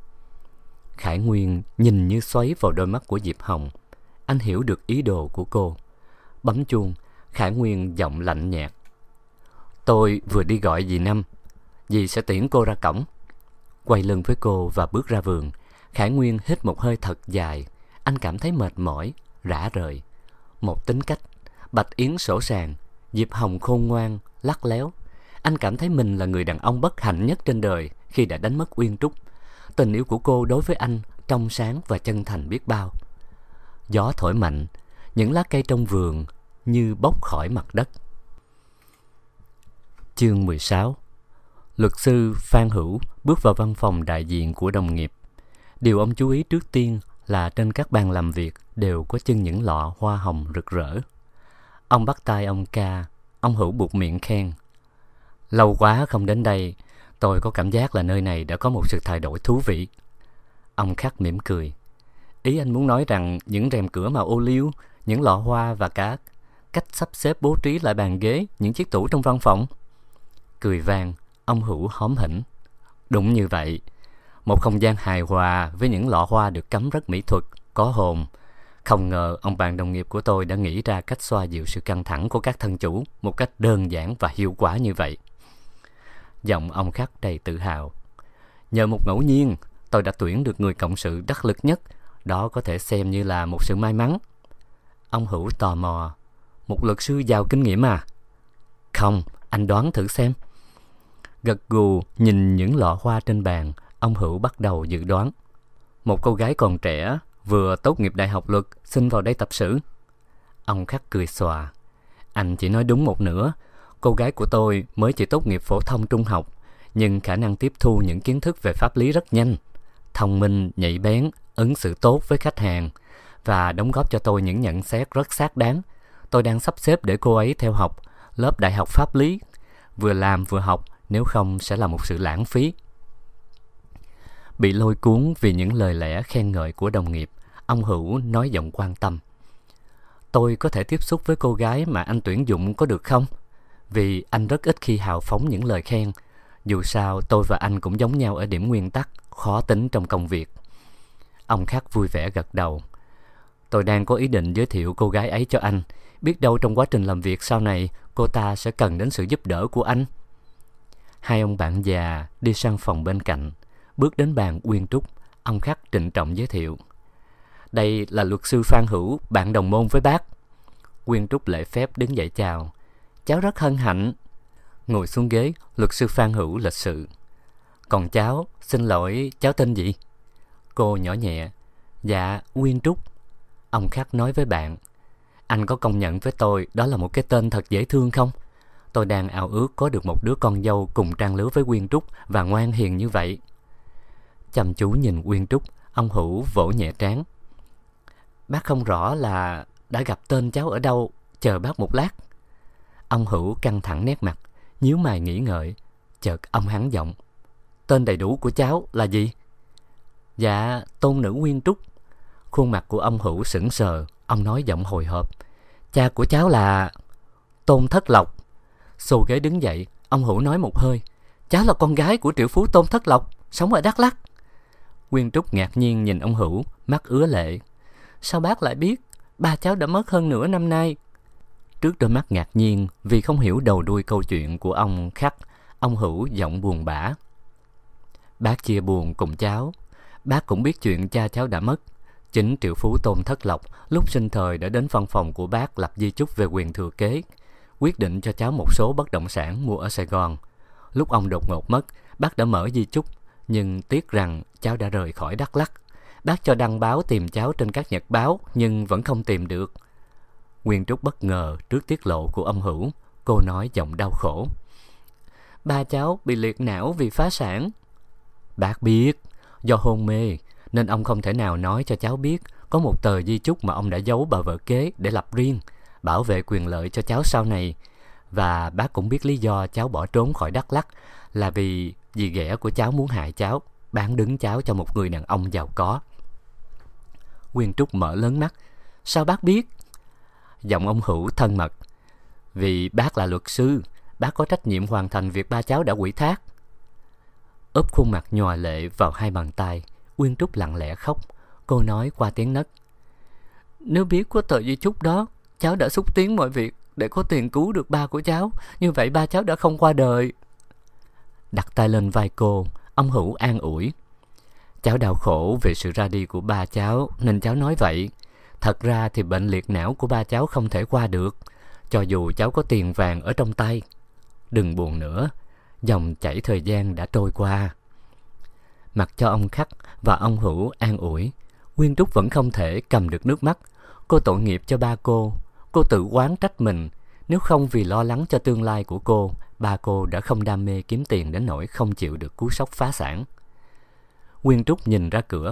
Khải Nguyên nhìn như xoáy vào đôi mắt của Diệp Hồng. Anh hiểu được ý đồ của cô. Bấm chuông, Khải Nguyên giọng lạnh nhạt: "Tôi vừa đi gọi dì Năm. Dì sẽ tiễn cô ra cổng." Quay lưng với cô và bước ra vườn, Khải Nguyên hít một hơi thật dài. Anh cảm thấy mệt mỏi, rã rời. Một tính cách, Bạch Yến sỗ sàng, Diệp Hồng khôn ngoan, lắt léo. Anh cảm thấy mình là người đàn ông bất hạnh nhất trên đời khi đã đánh mất Uyên Trúc. Tình yêu của cô đối với anh trong sáng và chân thành biết bao. Gió thổi mạnh, những lá cây trong vườn như bốc khỏi mặt đất. Chương 16. Luật sư Phan Hữu bước vào văn phòng đại diện của đồng nghiệp. Điều ông chú ý trước tiên là trên các bàn làm việc đều có trưng những lọ hoa hồng rực rỡ. Ông bắt tay ông Ca, ông Hữu buột miệng khen. Lâu quá không đến đây, tôi có cảm giác là nơi này đã có một sự thay đổi thú vị. Ông Khắc mỉm cười. Ý anh muốn nói rằng những rèm cửa màu ô liu, những lọ hoa và cả cách sắp xếp bố trí lại bàn ghế, những chiếc tủ trong văn phòng. Cười vang, ông Hữu hóm hỉnh. Đúng như vậy. Một không gian hài hòa với những lọ hoa được cắm rất mỹ thuật, có hồn. Không ngờ ông bạn đồng nghiệp của tôi đã nghĩ ra cách xoa dịu sự căng thẳng của các thân chủ một cách đơn giản và hiệu quả như vậy. Giọng ông Khắc đầy tự hào. Nhờ một ngẫu nhiên, tôi đã tuyển được người cộng sự đắc lực nhất. Đó có thể xem như là một sự may mắn. Ông Hữu tò mò. Một luật sư giàu kinh nghiệm à? Không, anh đoán thử xem. Gật gù nhìn những lọ hoa trên bàn, ông Hữu bắt đầu dự đoán. Một cô gái còn trẻ, vừa tốt nghiệp đại học luật, xin vào đây tập sự. Ông Khắc cười xòa. Anh chỉ nói đúng một nửa. Cô gái của tôi mới chỉ tốt nghiệp phổ thông trung học, nhưng khả năng tiếp thu những kiến thức về pháp lý rất nhanh. Thông minh, nhạy bén, ứng xử tốt với khách hàng và đóng góp cho tôi những nhận xét rất xác đáng. Tôi đang sắp xếp để cô ấy theo học lớp đại học pháp lý. Vừa làm vừa học, nếu không sẽ là một sự lãng phí. Bị lôi cuốn vì những lời lẽ khen ngợi của đồng nghiệp, ông Hữu nói giọng quan tâm. Tôi có thể tiếp xúc với cô gái mà anh tuyển dụng có được không? Vì anh rất ít khi hào phóng những lời khen. Dù sao tôi và anh cũng giống nhau ở điểm nguyên tắc, khó tính trong công việc. Ông Khắc vui vẻ gật đầu. Tôi đang có ý định giới thiệu cô gái ấy cho anh. Biết đâu trong quá trình làm việc sau này, cô ta sẽ cần đến sự giúp đỡ của anh. Hai ông bạn già đi sang phòng bên cạnh. Bước đến bàn Uyên Trúc, ông Khắc trịnh trọng giới thiệu. Đây là luật sư Phan Hữu, bạn đồng môn với bác. Uyên Trúc lễ phép đứng dậy chào. Cháu rất hân hạnh. Ngồi xuống ghế, luật sư Phan Hữu lịch sự. Còn cháu, xin lỗi, cháu tên gì? Cô nhỏ nhẹ. Dạ, Uyên Trúc. Ông Khắc nói với bạn. Anh có công nhận với tôi đó là một cái tên thật dễ thương không? Tôi đang ao ước có được một đứa con dâu cùng trang lứa với Uyên Trúc và ngoan hiền như vậy. Chăm chú nhìn Uyên Trúc, ông Hữu vỗ nhẹ trán. Bác không rõ là đã gặp tên cháu ở đâu, chờ bác một lát. Ông Hữu căng thẳng nét mặt, nhíu mày nghĩ ngợi. Chợt ông hắn giọng. Tên đầy đủ của cháu là gì? Dạ, tôn nữ Uyên Trúc. Khuôn mặt của ông Hữu sững sờ, ông nói giọng hồi hộp. Cha của cháu là Tôn Thất Lộc. Xô ghế đứng dậy, ông Hữu nói một hơi. Cháu là con gái của triệu phú Tôn Thất Lộc, sống ở Đắk Lắk. Uyên Trúc ngạc nhiên nhìn ông Hữu, mắt ứa lệ. Sao bác lại biết? Ba cháu đã mất hơn nửa năm nay. Trước đôi mắt ngạc nhiên vì không hiểu đầu đuôi câu chuyện của ông Khắc, ông Hữu giọng buồn bã. Bác chia buồn cùng cháu. Bác cũng biết chuyện cha cháu đã mất. Chính triệu phú Tôn Thất Lộc lúc sinh thời đã đến văn phòng của bác lập di chúc về quyền thừa kế, quyết định cho cháu một số bất động sản mua ở Sài Gòn. Lúc ông đột ngột mất, bác đã mở di chúc, nhưng tiếc rằng cháu đã rời khỏi Đắk Lắk. Bác cho đăng báo tìm cháu trên các nhật báo, nhưng vẫn không tìm được. Uyên Trúc bất ngờ trước tiết lộ của ông Hữu. Cô nói giọng đau khổ. Ba cháu bị liệt não vì phá sản. Bác biết, do hôn mê, nên ông không thể nào nói cho cháu biết có một tờ di chúc mà ông đã giấu bà vợ kế để lập riêng, bảo vệ quyền lợi cho cháu sau này. Và bác cũng biết lý do cháu bỏ trốn khỏi Đắk Lắk là vì dì ghẻ của cháu muốn hại cháu, bán đứng cháu cho một người đàn ông giàu có. Uyên Trúc mở lớn mắt. Sao bác biết? Giọng ông Hữu thân mật. Vì bác là luật sư, bác có trách nhiệm hoàn thành việc ba cháu đã ủy thác. Úp khuôn mặt nhòa lệ vào hai bàn tay, Uyên Trúc lặng lẽ khóc. Cô nói qua tiếng nấc. Nếu biết có tờ di chúc đó, cháu đã xúc tiến mọi việc để có tiền cứu được ba của cháu. Như vậy ba cháu đã không qua đời. Đặt tay lên vai cô, ông Hữu an ủi. Cháu đau khổ về sự ra đi của ba cháu nên cháu nói vậy. Thật ra thì bệnh liệt não của ba cháu không thể qua được, cho dù cháu có tiền vàng ở trong tay. Đừng buồn nữa, dòng chảy thời gian đã trôi qua. Mặc cho ông Khắc và ông Hữu an ủi, Uyên Trúc vẫn không thể cầm được nước mắt. Cô tội nghiệp cho ba cô. Cô tự oán trách mình. Nếu không vì lo lắng cho tương lai của cô, ba cô đã không đam mê kiếm tiền đến nỗi không chịu được cú sốc phá sản. Uyên Trúc nhìn ra cửa,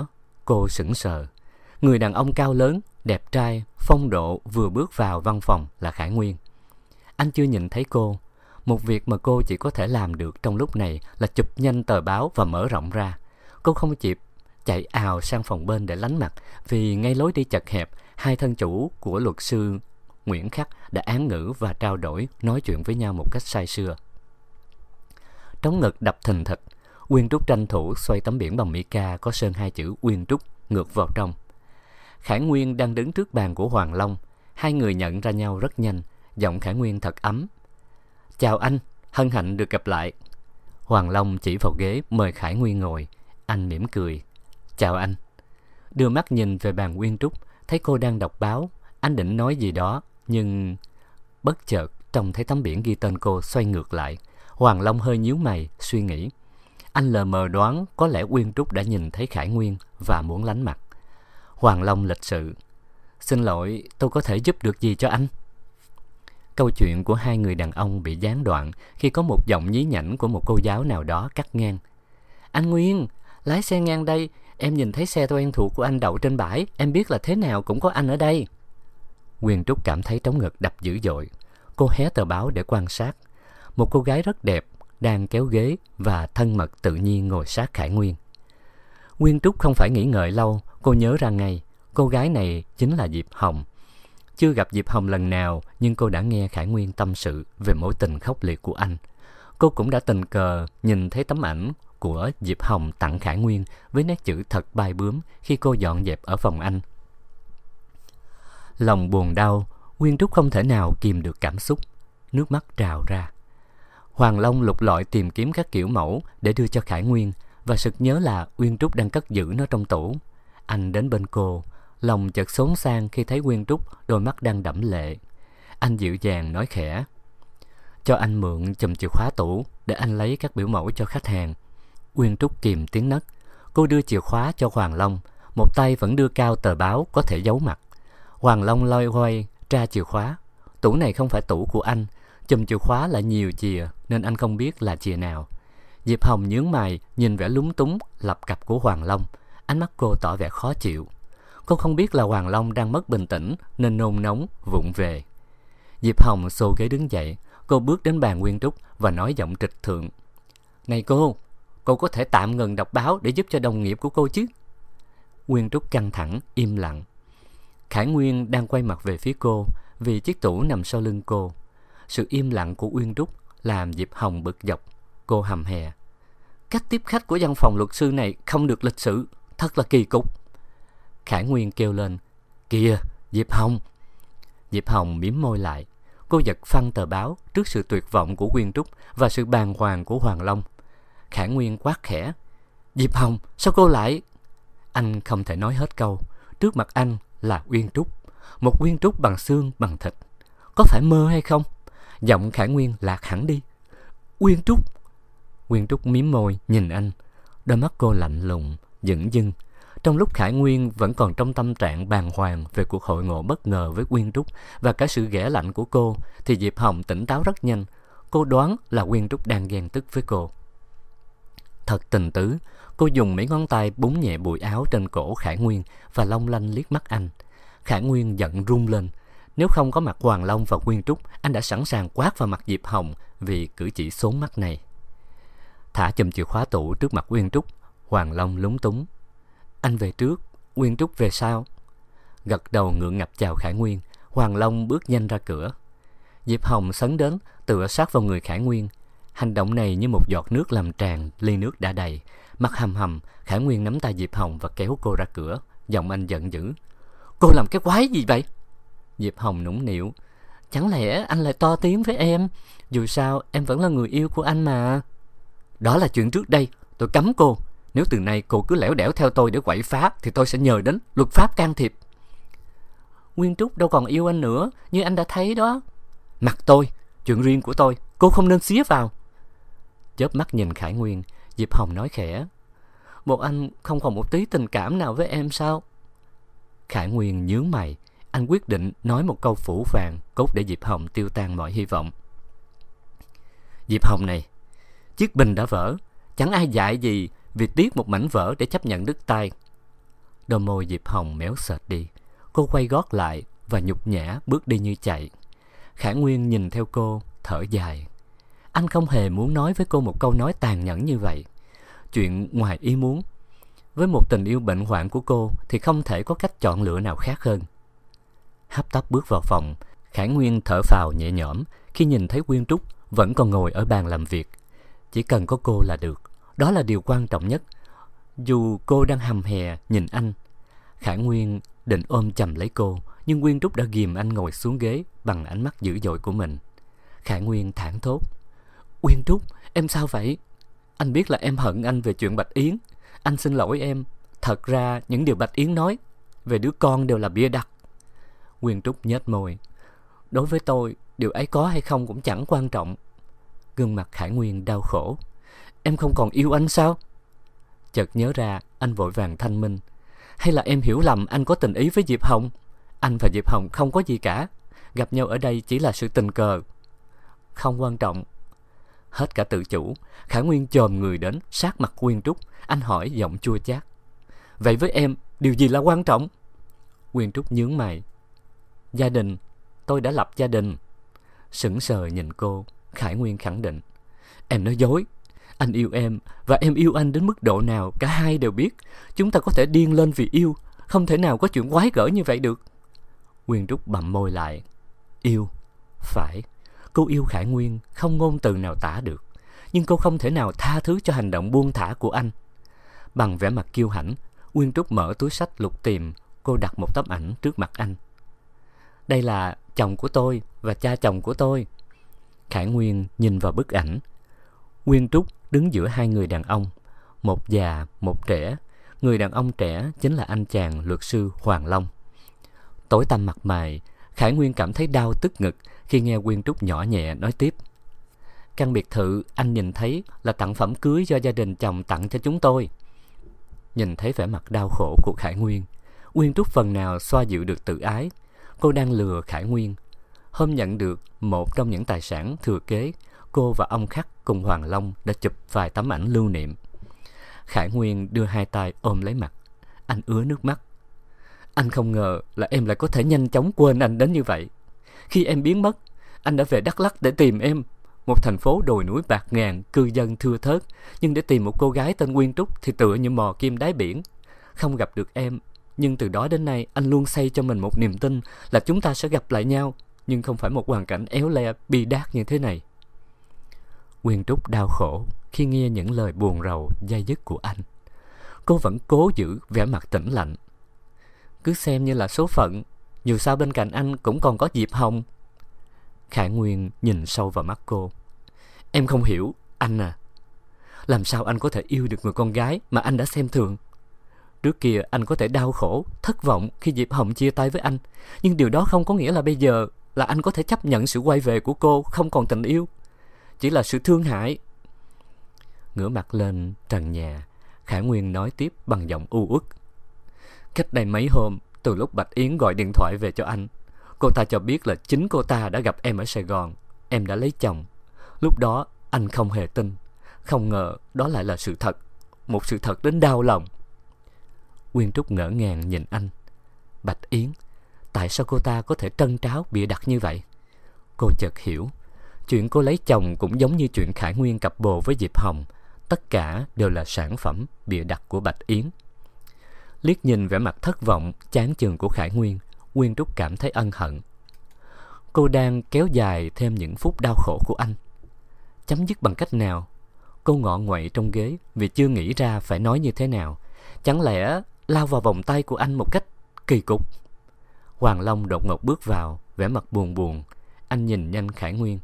Cô sững sờ. Người đàn ông cao lớn, đẹp trai, phong độ vừa bước vào văn phòng là Khải Nguyên. Anh chưa nhìn thấy cô. Một việc mà cô chỉ có thể làm được trong lúc này là chụp nhanh tờ báo và mở rộng ra. Cô không kịp chạy ào sang phòng bên để lánh mặt, vì ngay lối đi chật hẹp, hai thân chủ của luật sư Nguyễn Khắc đã án ngữ và trao đổi, nói chuyện với nhau một cách say sưa. Trống ngực đập thình thịch, Uyên Trúc tranh thủ xoay tấm biển bằng mica có sơn hai chữ Uyên Trúc ngược vào trong. Khải Nguyên đang đứng trước bàn của Hoàng Long. Hai người nhận ra nhau rất nhanh. Giọng Khải Nguyên thật ấm. Chào anh, hân hạnh được gặp lại. Hoàng Long chỉ vào ghế mời Khải Nguyên ngồi. Anh mỉm cười. Chào anh. Đưa mắt nhìn về bàn Uyên Trúc, thấy cô đang đọc báo. Anh định nói gì đó, nhưng bất chợt trông thấy tấm biển ghi tên cô xoay ngược lại. Hoàng Long hơi nhíu mày, suy nghĩ. Anh lờ mờ đoán có lẽ Uyên Trúc đã nhìn thấy Khải Nguyên và muốn lánh mặt. Hoàng Long lịch sự. Xin lỗi, tôi có thể giúp được gì cho anh? Câu chuyện của hai người đàn ông bị gián đoạn khi có một giọng nhí nhảnh của một cô giáo nào đó cắt ngang. Anh Nguyên, lái xe ngang đây, em nhìn thấy xe quen thuộc của anh đậu trên bãi, em biết là thế nào cũng có anh ở đây. Uyên Trúc cảm thấy trống ngực đập dữ dội. Cô hé tờ báo để quan sát. Một cô gái rất đẹp đang kéo ghế và thân mật tự nhiên ngồi sát Khải Nguyên. Uyên Trúc không phải nghĩ ngợi lâu, cô nhớ ra ngay, cô gái này chính là Diệp Hồng. Chưa gặp Diệp Hồng lần nào, nhưng cô đã nghe Khải Nguyên tâm sự về mối tình khốc liệt của anh. Cô cũng đã tình cờ nhìn thấy tấm ảnh của Diệp Hồng tặng Khải Nguyên với nét chữ thật bay bướm khi cô dọn dẹp ở phòng anh. Lòng buồn đau, Uyên Trúc không thể nào kìm được cảm xúc, nước mắt trào ra. Hoàng Long lục lọi tìm kiếm các kiểu mẫu để đưa cho Khải Nguyên, và sực nhớ là Uyên Trúc đang cất giữ nó trong tủ. Anh đến bên cô, lòng chợt xốn sang khi thấy Uyên Trúc đôi mắt đang đẫm lệ. Anh dịu dàng nói khẽ. Cho anh mượn chùm chìa khóa tủ để anh lấy các biểu mẫu cho khách hàng. Uyên Trúc kìm tiếng nấc. Cô đưa chìa khóa cho Hoàng Long, một tay vẫn đưa cao tờ báo có thể giấu mặt. Hoàng Long loay hoay tra chìa khóa. Tủ này không phải tủ của anh, chùm chìa khóa là nhiều chìa nên anh không biết là chìa nào. Diệp Hồng nhướng mày nhìn vẻ lúng túng lập cập của Hoàng Long. Ánh mắt cô tỏ vẻ khó chịu. Cô không biết là Hoàng Long đang mất bình tĩnh nên nôn nóng vụng về. Diệp Hồng xô ghế đứng dậy. Cô bước đến bàn Uyên Trúc và nói giọng trịch thượng. Này cô có thể tạm ngừng đọc báo để giúp cho đồng nghiệp của cô chứ? Uyên Trúc căng thẳng, im lặng. Khải Nguyên đang quay mặt về phía cô vì chiếc tủ nằm sau lưng cô. Sự im lặng của Uyên Trúc làm Diệp Hồng bực dọc. Cô hầm hè. Cách tiếp khách của văn phòng luật sư này không được lịch sự, thật là kỳ cục. Khải Nguyên kêu lên. Kìa, Diệp Hồng. Diệp Hồng mím môi lại. Cô giật phăng tờ báo trước sự tuyệt vọng của Uyên Trúc và sự bàng hoàng của Hoàng Long. Khải Nguyên quát khẽ. Diệp Hồng, sao cô lại... Anh không thể nói hết câu. Trước mặt anh là Uyên Trúc. Một Uyên Trúc bằng xương, bằng thịt. Có phải mơ hay không? Giọng Khải Nguyên lạc hẳn đi. Uyên Trúc. Uyên Trúc mím môi nhìn anh. Đôi mắt cô lạnh lùng, dửng dưng. Trong lúc Khải Nguyên vẫn còn trong tâm trạng bàng hoàng về cuộc hội ngộ bất ngờ với Uyên Trúc và cả sự ghẻ lạnh của cô, thì Diệp Hồng tỉnh táo rất nhanh. Cô đoán là Uyên Trúc đang ghen tức với cô. Thật tình tứ, cô dùng mấy ngón tay búng nhẹ bụi áo trên cổ Khải Nguyên và long lanh liếc mắt anh. Khải Nguyên giận run lên. Nếu không có mặt Hoàng Long và Uyên Trúc, anh đã sẵn sàng quát vào mặt Diệp Hồng vì cử chỉ xốn mắt này. Thả chùm chìa khóa tủ trước mặt Uyên Trúc, Hoàng Long lúng túng. Anh về trước, Uyên Trúc về sau. Gật đầu ngượng ngập chào Khải Nguyên, Hoàng Long bước nhanh ra cửa. Diệp Hồng sấn đến, tựa sát vào người Khải Nguyên. Hành động này như một giọt nước làm tràn ly nước đã đầy. Mặt hầm hầm, Khải Nguyên nắm tay Diệp Hồng và kéo cô ra cửa. Giọng anh giận dữ. Cô làm cái quái gì vậy? Diệp Hồng nũng nịu. Chẳng lẽ anh lại to tiếng với em? Dù sao em vẫn là người yêu của anh mà. Đó là chuyện trước đây, tôi cấm cô. Nếu từ nay cô cứ lẻo đẻo theo tôi để quậy phá thì tôi sẽ nhờ đến luật pháp can thiệp. Uyên Trúc đâu còn yêu anh nữa, như anh đã thấy đó. Mặc tôi, chuyện riêng của tôi, cô không nên xía vào. Chớp mắt nhìn Khải Nguyên, Diệp Hồng nói khẽ. Bộ anh không còn một tí tình cảm nào với em sao? Khải Nguyên nhướng mày. Anh quyết định nói một câu phũ phàng, cốt để Diệp Hồng tiêu tan mọi hy vọng. Diệp Hồng này, chiếc bình đã vỡ, chẳng ai dạy gì vì tiếc một mảnh vỡ để chấp nhận đứt tay. Đôi môi Diệp Hồng méo sệt đi. Cô quay gót lại và nhục nhã bước đi như chạy. Khải Nguyên nhìn theo cô, thở dài. Anh không hề muốn nói với cô một câu nói tàn nhẫn như vậy. Chuyện ngoài ý muốn. Với một tình yêu bệnh hoạn của cô thì không thể có cách chọn lựa nào khác hơn. Hấp tấp bước vào phòng, Khải Nguyên thở phào nhẹ nhõm khi nhìn thấy Quyên Trúc vẫn còn ngồi ở bàn làm việc. Chỉ cần có cô là được, đó là điều quan trọng nhất. Dù cô đang hầm hè nhìn anh, Khải Nguyên định ôm chầm lấy cô, nhưng Quyên Trúc đã ghìm anh ngồi xuống ghế bằng ánh mắt dữ dội của mình. Khải Nguyên thảng thốt: Quyên Trúc, em sao vậy? Anh biết là em hận anh về chuyện Bạch Yến. Anh xin lỗi em. Thật ra những điều Bạch Yến nói về đứa con đều là bịa đặt. Quyên Trúc nhếch môi: Đối với tôi, điều ấy có hay không cũng chẳng quan trọng. Gương mặt Khải Nguyên đau khổ: Em không còn yêu anh sao? Chợt nhớ ra, anh vội vàng thanh minh: Hay là em hiểu lầm anh có tình ý với Diệp Hồng? Anh và Diệp Hồng không có gì cả. Gặp nhau ở đây chỉ là sự tình cờ. Không quan trọng. Hết cả tự chủ, Khải Nguyên chồm người đến sát mặt Quyên Trúc. Anh hỏi giọng chua chát: Vậy với em, điều gì là quan trọng? Quyên Trúc nhướng mày: Gia đình. Tôi đã lập gia đình. Sững sờ nhìn cô, Khải Nguyên khẳng định: Em nói dối. Anh yêu em và em yêu anh đến mức độ nào cả hai đều biết. Chúng ta có thể điên lên vì yêu. Không thể nào có chuyện quái gở như vậy được. Quyên Trúc bặm môi lại. Yêu. Phải, cô yêu Khải Nguyên không ngôn từ nào tả được. Nhưng cô không thể nào tha thứ cho hành động buông thả của anh. Bằng vẻ mặt kiêu hãnh, Quyên Trúc mở túi xách lục tìm. Cô đặt một tấm ảnh trước mặt anh. Đây là chồng của tôi và cha chồng của tôi. Khải Nguyên nhìn vào bức ảnh. Quyên Trúc đứng giữa hai người đàn ông, một già, một trẻ. Người đàn ông trẻ chính là anh chàng luật sư Hoàng Long. Tối tăm mặt mày, Khải Nguyên cảm thấy đau tức ngực khi nghe Quyên Trúc nhỏ nhẹ nói tiếp: Căn biệt thự anh nhìn thấy là tặng phẩm cưới do gia đình chồng tặng cho chúng tôi. Nhìn thấy vẻ mặt đau khổ của Khải Nguyên, Quyên Trúc phần nào xoa dịu được tự ái. Cô đang lừa Khải Nguyên. Hôm nhận được một trong những tài sản thừa kế, cô và ông Khắc cùng Hoàng Long đã chụp vài tấm ảnh lưu niệm. Khải Nguyên đưa hai tay ôm lấy mặt. Anh ứa nước mắt. Anh không ngờ là em lại có thể nhanh chóng quên anh đến như vậy. Khi em biến mất, anh đã về Đắk Lắk để tìm em. Một thành phố đồi núi bạt ngàn, cư dân thưa thớt. Nhưng để tìm một cô gái tên Quyên Trúc thì tựa như mò kim đáy biển. Không gặp được em, nhưng từ đó đến nay anh luôn xây cho mình một niềm tin là chúng ta sẽ gặp lại nhau. Nhưng không phải một hoàn cảnh éo le, bi đát như thế này. Quyên Trúc đau khổ khi nghe những lời buồn rầu, dai dứt của anh. Cô vẫn cố giữ vẻ mặt tĩnh lặng. Cứ xem như là số phận. Dù sao bên cạnh anh cũng còn có Diệp Hồng. Khải Nguyên nhìn sâu vào mắt cô. Em không hiểu, anh à. Làm sao anh có thể yêu được người con gái mà anh đã xem thường? Trước kia anh có thể đau khổ, thất vọng khi Diệp Hồng chia tay với anh. Nhưng điều đó không có nghĩa là bây giờ là anh có thể chấp nhận sự quay về của cô không còn tình yêu. Chỉ là sự thương hại. Ngửa mặt lên trần nhà, Khải Nguyên nói tiếp bằng giọng u uất. Cách đây mấy hôm, từ lúc Bạch Yến gọi điện thoại về cho anh, cô ta cho biết là chính cô ta đã gặp em ở Sài Gòn. Em đã lấy chồng. Lúc đó anh không hề tin. Không ngờ đó lại là sự thật. Một sự thật đến đau lòng. Quyên Trúc ngỡ ngàng nhìn anh. Bạch Yến, tại sao cô ta có thể trân tráo bịa đặt như vậy? Cô chợt hiểu. Chuyện cô lấy chồng cũng giống như chuyện Khải Nguyên cặp bồ với Diệp Hồng. Tất cả đều là sản phẩm bịa đặt của Bạch Yến. Liếc nhìn vẻ mặt thất vọng, chán chường của Khải Nguyên, Quyên Trúc cảm thấy ân hận. Cô đang kéo dài thêm những phút đau khổ của anh. Chấm dứt bằng cách nào? Cô ngọ nguậy trong ghế vì chưa nghĩ ra phải nói như thế nào. Chẳng lẽ lao vào vòng tay của anh một cách kỳ cục? Hoàng Long đột ngột bước vào, vẻ mặt buồn buồn. Anh nhìn nhanh Khải Nguyên.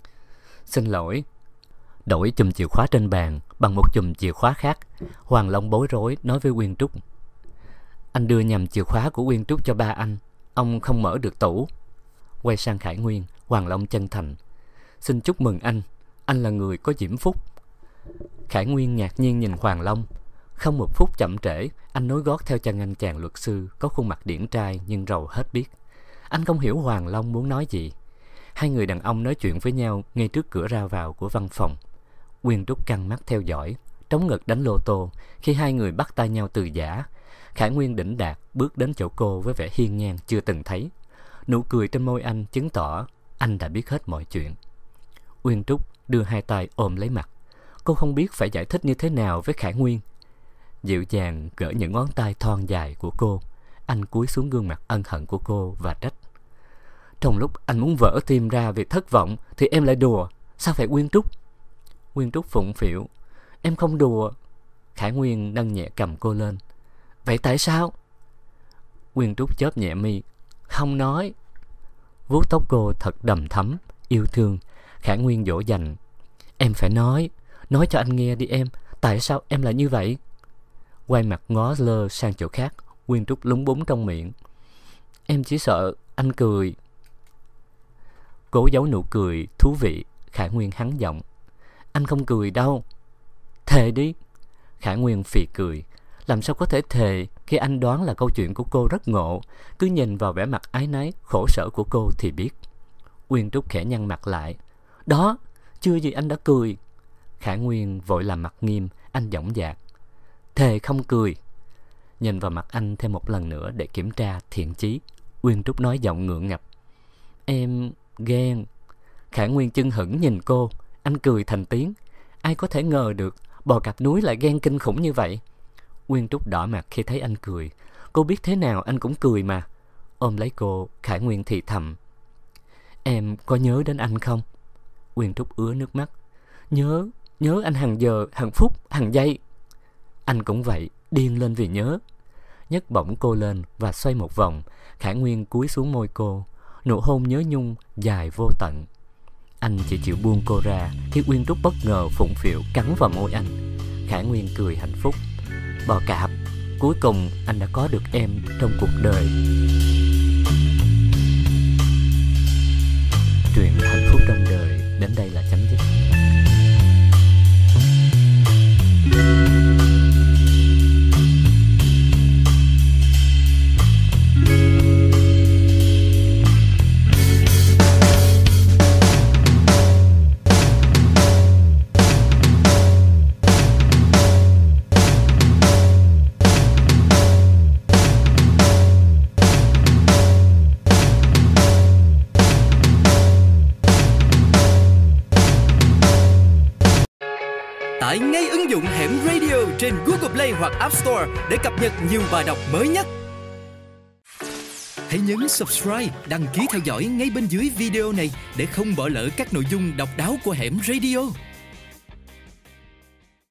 Xin lỗi. Đổi chùm chìa khóa trên bàn bằng một chùm chìa khóa khác, Hoàng Long bối rối nói với Quyên Trúc. Anh đưa nhầm chìa khóa của Quyên Trúc cho ba anh. Ông không mở được tủ. Quay sang Khải Nguyên, Hoàng Long chân thành. Xin chúc mừng anh là người có diễm phúc. Khải Nguyên ngạc nhiên nhìn Hoàng Long. Không một phút chậm trễ, anh nối gót theo chân anh chàng luật sư có khuôn mặt điển trai nhưng rầu hết biết. Anh không hiểu Hoàng Long muốn nói gì. Hai người đàn ông nói chuyện với nhau ngay trước cửa ra vào của văn phòng. Quyên Trúc căng mắt theo dõi, trống ngực đánh lô tô khi hai người bắt tay nhau từ giã. Khải Nguyên đỉnh đạt bước đến chỗ cô với vẻ hiên ngang chưa từng thấy. Nụ cười trên môi anh chứng tỏ anh đã biết hết mọi chuyện. Uyên Trúc đưa hai tay ôm lấy mặt. Cô không biết phải giải thích như thế nào với Khải Nguyên. Dịu dàng gỡ những ngón tay thon dài của cô. Anh cúi xuống gương mặt ân hận của cô và trách: trong lúc anh muốn vỡ tim ra vì thất vọng thì em lại đùa. Sao vậy Uyên Trúc? Uyên Trúc phụng phịu: em không đùa. Khải Nguyên nâng nhẹ cầm cô lên: vậy tại sao? Uyên Trúc chớp nhẹ mi: không nói. Vuốt tóc cô thật đầm thắm, yêu thương. Khải Nguyên dỗ dành: em phải nói cho anh nghe đi em. Tại sao em lại như vậy? Quay mặt ngó lơ sang chỗ khác, Uyên Trúc lúng búng trong miệng: em chỉ sợ anh cười. Cố giấu nụ cười thú vị, Khải Nguyên hắn giọng: anh không cười đâu. Thề đi. Khải Nguyên phì cười: làm sao có thể thề khi anh đoán là câu chuyện của cô rất ngộ. Cứ nhìn vào vẻ mặt áy náy, khổ sở của cô thì biết. Uyên Trúc khẽ nhăn mặt lại: đó, chưa gì anh đã cười. Khải Nguyên vội làm mặt nghiêm, anh dõng dạc: thề không cười. Nhìn vào mặt anh thêm một lần nữa để kiểm tra thiện chí, Uyên Trúc nói giọng ngượng ngập: em ghen. Khải Nguyên chưng hửng nhìn cô, anh cười thành tiếng. Ai có thể ngờ được bò cạp núi lại ghen kinh khủng như vậy. Uyên Trúc đỏ mặt khi thấy anh cười. Cô biết thế nào anh cũng cười mà. Ôm lấy cô, Khải Nguyên thì thầm: em có nhớ đến anh không? Uyên Trúc ứa nước mắt: Nhớ anh hàng giờ, hàng phút, hàng giây. Anh cũng vậy, điên lên vì nhớ. Nhấc bổng cô lên và xoay một vòng. Khải Nguyên cúi xuống môi cô. Nụ hôn nhớ nhung dài vô tận. Anh chỉ chịu buông cô ra khi Uyên Trúc bất ngờ phụng phịu cắn vào môi anh. Khải Nguyên cười hạnh phúc: bò cạp, cuối cùng anh đã có được em trong cuộc đời. Chuyện hạnh phúc trong đời đến đây là chấm dứt. Tải ngay ứng dụng Hẻm Radio trên Google Play hoặc App Store để cập nhật nhiều bài đọc mới nhất. Hãy nhấn subscribe, đăng ký theo dõi ngay bên dưới video này để không bỏ lỡ các nội dung độc đáo của Hẻm Radio.